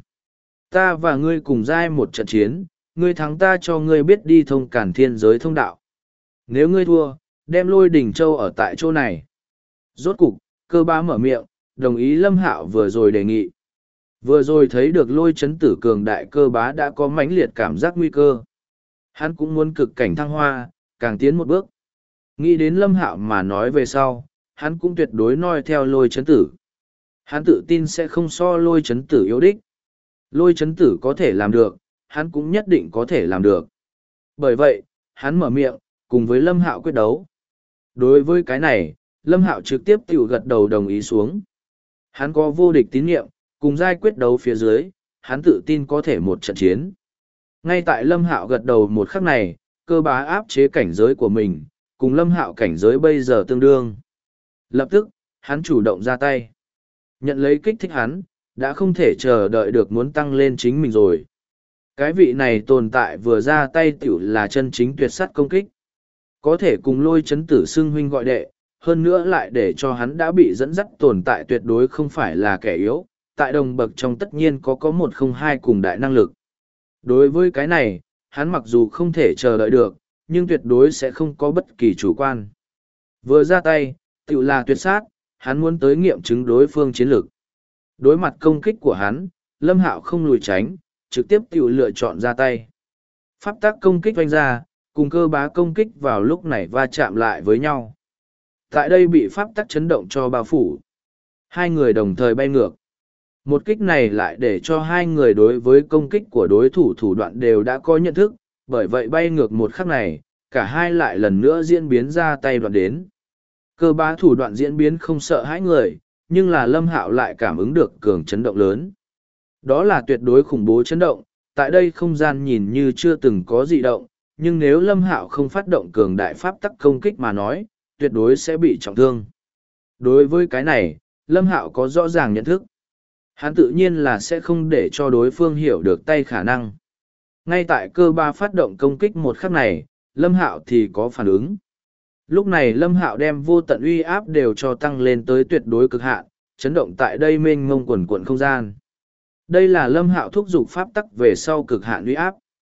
Ta và ngươi cùng giai một trận chiến, ngươi thắng ta cho ngươi biết đi thông càn thiên giới thông đạo. Nếu ngươi thua, đem lôi đỉnh châu ở tại chỗ này. Rốt cục, cơ bá mở miệng, đồng ý Lâm Hạo vừa rồi đề nghị. Vừa rồi thấy được lôi chấn tử cường đại cơ bá đã có mãnh liệt cảm giác nguy cơ. Hắn cũng muốn cực cảnh thăng hoa, càng tiến một bước. Nghĩ đến Lâm Hạo mà nói về sau, hắn cũng tuyệt đối noi theo lôi chấn tử. Hắn tự tin sẽ không so lôi chấn tử yếu đích. Lôi chấn tử có thể làm được, hắn cũng nhất định có thể làm được. Bởi vậy, hắn mở miệng, cùng với Lâm Hạo quyết đấu. Đối với cái này, Lâm Hạo trực tiếp tiểu gật đầu đồng ý xuống. Hắn có vô địch tín nhiệm, cùng giai quyết đấu phía dưới, hắn tự tin có thể một trận chiến. Ngay tại Lâm Hạo gật đầu một khắc này, cơ bá áp chế cảnh giới của mình, cùng Lâm Hạo cảnh giới bây giờ tương đương. Lập tức, hắn chủ động ra tay. Nhận lấy kích thích hắn, đã không thể chờ đợi được muốn tăng lên chính mình rồi. Cái vị này tồn tại vừa ra tay tiểu là chân chính tuyệt sắt công kích. Có thể cùng lôi chấn tử xưng huynh gọi đệ, hơn nữa lại để cho hắn đã bị dẫn dắt tồn tại tuyệt đối không phải là kẻ yếu, tại đồng bậc trong tất nhiên có một không hai cùng đại năng lực. Đối với cái này, hắn mặc dù không thể chờ đợi được, nhưng tuyệt đối sẽ không có bất kỳ chủ quan. Vừa ra tay, tiểu là tuyệt sát, hắn muốn tới nghiệm chứng đối phương chiến lược. Đối mặt công kích của hắn, Lâm Hạo không lùi tránh, trực tiếp tiểu lựa chọn ra tay. Pháp tắc công kích vanh ra, cùng cơ bá công kích vào lúc này va chạm lại với nhau. Tại đây bị pháp tắc chấn động cho bao phủ. Hai người đồng thời bay ngược. Một kích này lại để cho hai người đối với công kích của đối thủ thủ đoạn đều đã có nhận thức, bởi vậy bay ngược một khắc này, cả hai lại lần nữa diễn biến ra tay đoạn đến. Cơ bá thủ đoạn diễn biến không sợ hãi người, nhưng là Lâm Hạo lại cảm ứng được cường chấn động lớn. Đó là tuyệt đối khủng bố chấn động, tại đây không gian nhìn như chưa từng có dị động, nhưng nếu Lâm Hạo không phát động cường đại pháp tắc công kích mà nói, tuyệt đối sẽ bị trọng thương. Đối với cái này, Lâm Hạo có rõ ràng nhận thức. Hắn tự nhiên là sẽ không để cho đối phương hiểu được tay khả năng. Ngay tại cơ ba phát động công kích một khắc này, Lâm Hạo thì có phản ứng. Lúc này Lâm Hạo đem vô tận uy áp đều cho tăng lên tới tuyệt đối cực hạn, chấn động tại đây mênh mông quần quận không gian. Đây là Lâm Hạo thúc giục pháp tắc về sau cực hạn uy áp.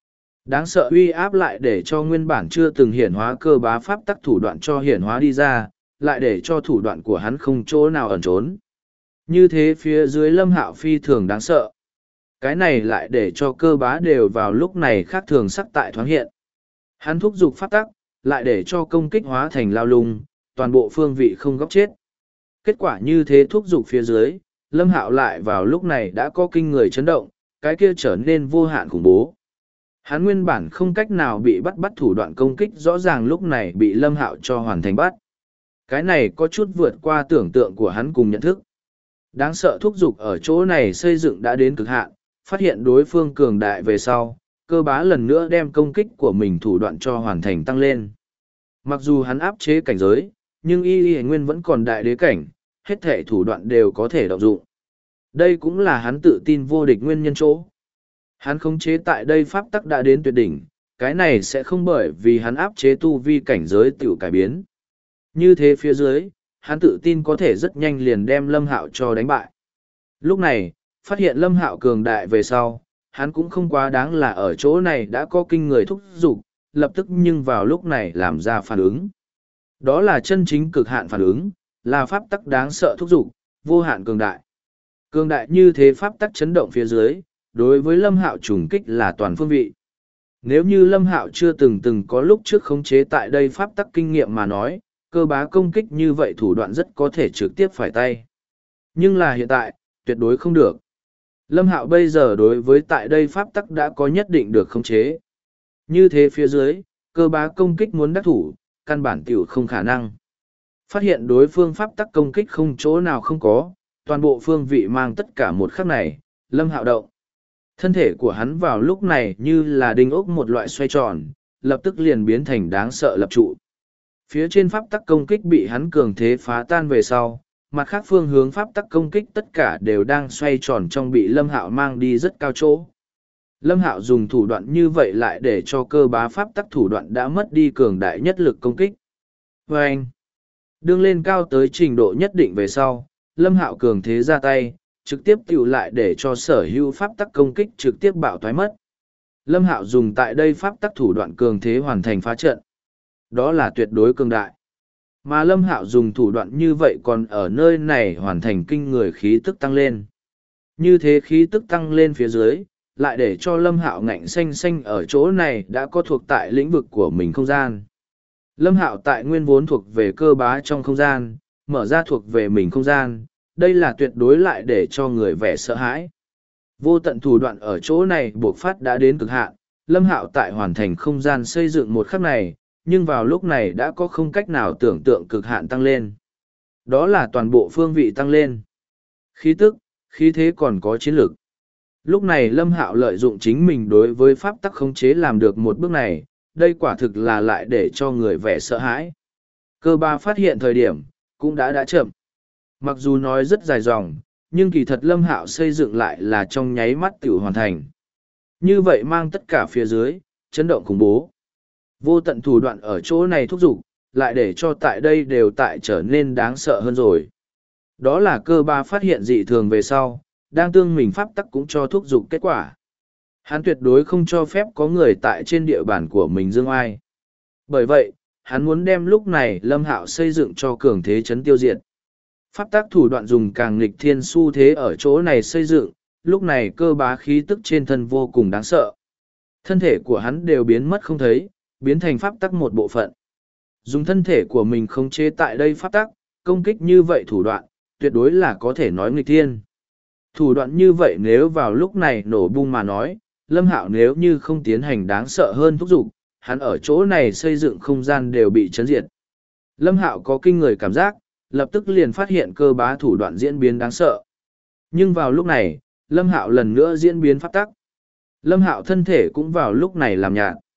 Đáng sợ uy áp lại để cho nguyên bản chưa từng hiển hóa cơ bá pháp tắc thủ đoạn cho hiển hóa đi ra, lại để cho thủ đoạn của hắn không chỗ nào ẩn trốn. Như thế phía dưới Lâm Hạo phi thường đáng sợ. Cái này lại để cho cơ bá đều vào lúc này khác thường sắc tại thoáng hiện. Hắn thúc giục pháp tắc, lại để cho công kích hóa thành lao lung, toàn bộ phương vị không góc chết. Kết quả như thế thúc giục phía dưới, Lâm Hạo lại vào lúc này đã có kinh người chấn động, cái kia trở nên vô hạn khủng bố. Hắn nguyên bản không cách nào bị bắt thủ đoạn công kích rõ ràng lúc này bị Lâm Hạo cho hoàn thành bắt. Cái này có chút vượt qua tưởng tượng của hắn cùng nhận thức. Đáng sợ thúc giục ở chỗ này xây dựng đã đến cực hạn, phát hiện đối phương cường đại về sau, cơ bá lần nữa đem công kích của mình thủ đoạn cho hoàn thành tăng lên. Mặc dù hắn áp chế cảnh giới, nhưng y nguyên vẫn còn đại đế cảnh, hết thể thủ đoạn đều có thể động dụng. Đây cũng là hắn tự tin vô địch nguyên nhân chỗ. Hắn khống chế tại đây pháp tắc đã đến tuyệt đỉnh, cái này sẽ không bởi vì hắn áp chế tu vi cảnh giới tiểu cải biến. Như thế phía dưới, hắn tự tin có thể rất nhanh liền đem Lâm Hạo cho đánh bại. Lúc này, phát hiện Lâm Hạo cường đại về sau, hắn cũng không quá đáng là ở chỗ này đã có kinh người thúc giục, lập tức nhưng vào lúc này làm ra phản ứng. Đó là chân chính cực hạn phản ứng, là pháp tắc đáng sợ thúc giục, vô hạn cường đại. Cường đại như thế pháp tắc chấn động phía dưới, đối với Lâm Hạo trùng kích là toàn phương vị. Nếu như Lâm Hạo chưa từng có lúc trước khống chế tại đây pháp tắc kinh nghiệm mà nói, cơ bá công kích như vậy thủ đoạn rất có thể trực tiếp phải tay. Nhưng là hiện tại, tuyệt đối không được. Lâm Hạo bây giờ đối với tại đây pháp tắc đã có nhất định được khống chế. Như thế phía dưới, cơ bá công kích muốn đắc thủ, căn bản tiểu không khả năng. Phát hiện đối phương pháp tắc công kích không chỗ nào không có, toàn bộ phương vị mang tất cả một khắc này, Lâm Hạo động. Thân thể của hắn vào lúc này như là đinh ốc một loại xoay tròn, lập tức liền biến thành đáng sợ lập trụ. Phía trên pháp tắc công kích bị hắn cường thế phá tan về sau, mặt khác phương hướng pháp tắc công kích tất cả đều đang xoay tròn trong bị Lâm Hạo mang đi rất cao chỗ. Lâm Hạo dùng thủ đoạn như vậy lại để cho cơ bá pháp tắc thủ đoạn đã mất đi cường đại nhất lực công kích. Và anh, đương lên cao tới trình độ nhất định về sau, Lâm Hạo cường thế ra tay, trực tiếp tiểu lại để cho sở hữu pháp tắc công kích trực tiếp bạo thoái mất. Lâm Hạo dùng tại đây pháp tắc thủ đoạn cường thế hoàn thành phá trận. Đó là tuyệt đối cường đại. Mà Lâm Hạo dùng thủ đoạn như vậy còn ở nơi này hoàn thành kinh người khí tức tăng lên. Như thế khí tức tăng lên phía dưới, lại để cho Lâm Hạo ngạnh xanh xanh ở chỗ này đã có thuộc tại lĩnh vực của mình không gian. Lâm Hạo tại nguyên vốn thuộc về cơ bá trong không gian, mở ra thuộc về mình không gian, đây là tuyệt đối lại để cho người vẻ sợ hãi. Vô tận thủ đoạn ở chỗ này buộc phát đã đến cực hạn, Lâm Hạo tại hoàn thành không gian xây dựng một khắc này, nhưng vào lúc này đã có không cách nào tưởng tượng cực hạn tăng lên. Đó là toàn bộ phương vị tăng lên. Khí tức, khí thế còn có chiến lược. Lúc này Lâm Hạo lợi dụng chính mình đối với pháp tắc khống chế làm được một bước này, đây quả thực là lại để cho người vẻ sợ hãi. Cơ ba phát hiện thời điểm, cũng đã chậm. Mặc dù nói rất dài dòng, nhưng kỳ thật Lâm Hạo xây dựng lại là trong nháy mắt tiểu hoàn thành. Như vậy mang tất cả phía dưới, chấn động khủng bố. Vô tận thủ đoạn ở chỗ này thúc giục, lại để cho tại đây đều tại trở nên đáng sợ hơn rồi. Đó là cơ ba phát hiện dị thường về sau, đang tương mình pháp tắc cũng cho thúc giục kết quả. Hắn tuyệt đối không cho phép có người tại trên địa bàn của mình dương ai. Bởi vậy, hắn muốn đem lúc này Lâm Hạo xây dựng cho cường thế chấn tiêu diệt. Pháp tắc thủ đoạn dùng càng nghịch thiên xu thế ở chỗ này xây dựng, lúc này cơ bá khí tức trên thân vô cùng đáng sợ. Thân thể của hắn đều biến mất không thấy, biến thành pháp tắc một bộ phận. Dùng thân thể của mình khống chế tại đây pháp tắc, công kích như vậy thủ đoạn, tuyệt đối là có thể nói nghịch thiên. Thủ đoạn như vậy nếu vào lúc này nổ bung mà nói, Lâm Hạo nếu như không tiến hành đáng sợ hơn thúc giục, hắn ở chỗ này xây dựng không gian đều bị chấn diệt. Lâm Hạo có kinh người cảm giác, lập tức liền phát hiện cơ bá thủ đoạn diễn biến đáng sợ. Nhưng vào lúc này, Lâm Hạo lần nữa diễn biến pháp tắc. Lâm Hạo thân thể cũng vào lúc này làm nhạt.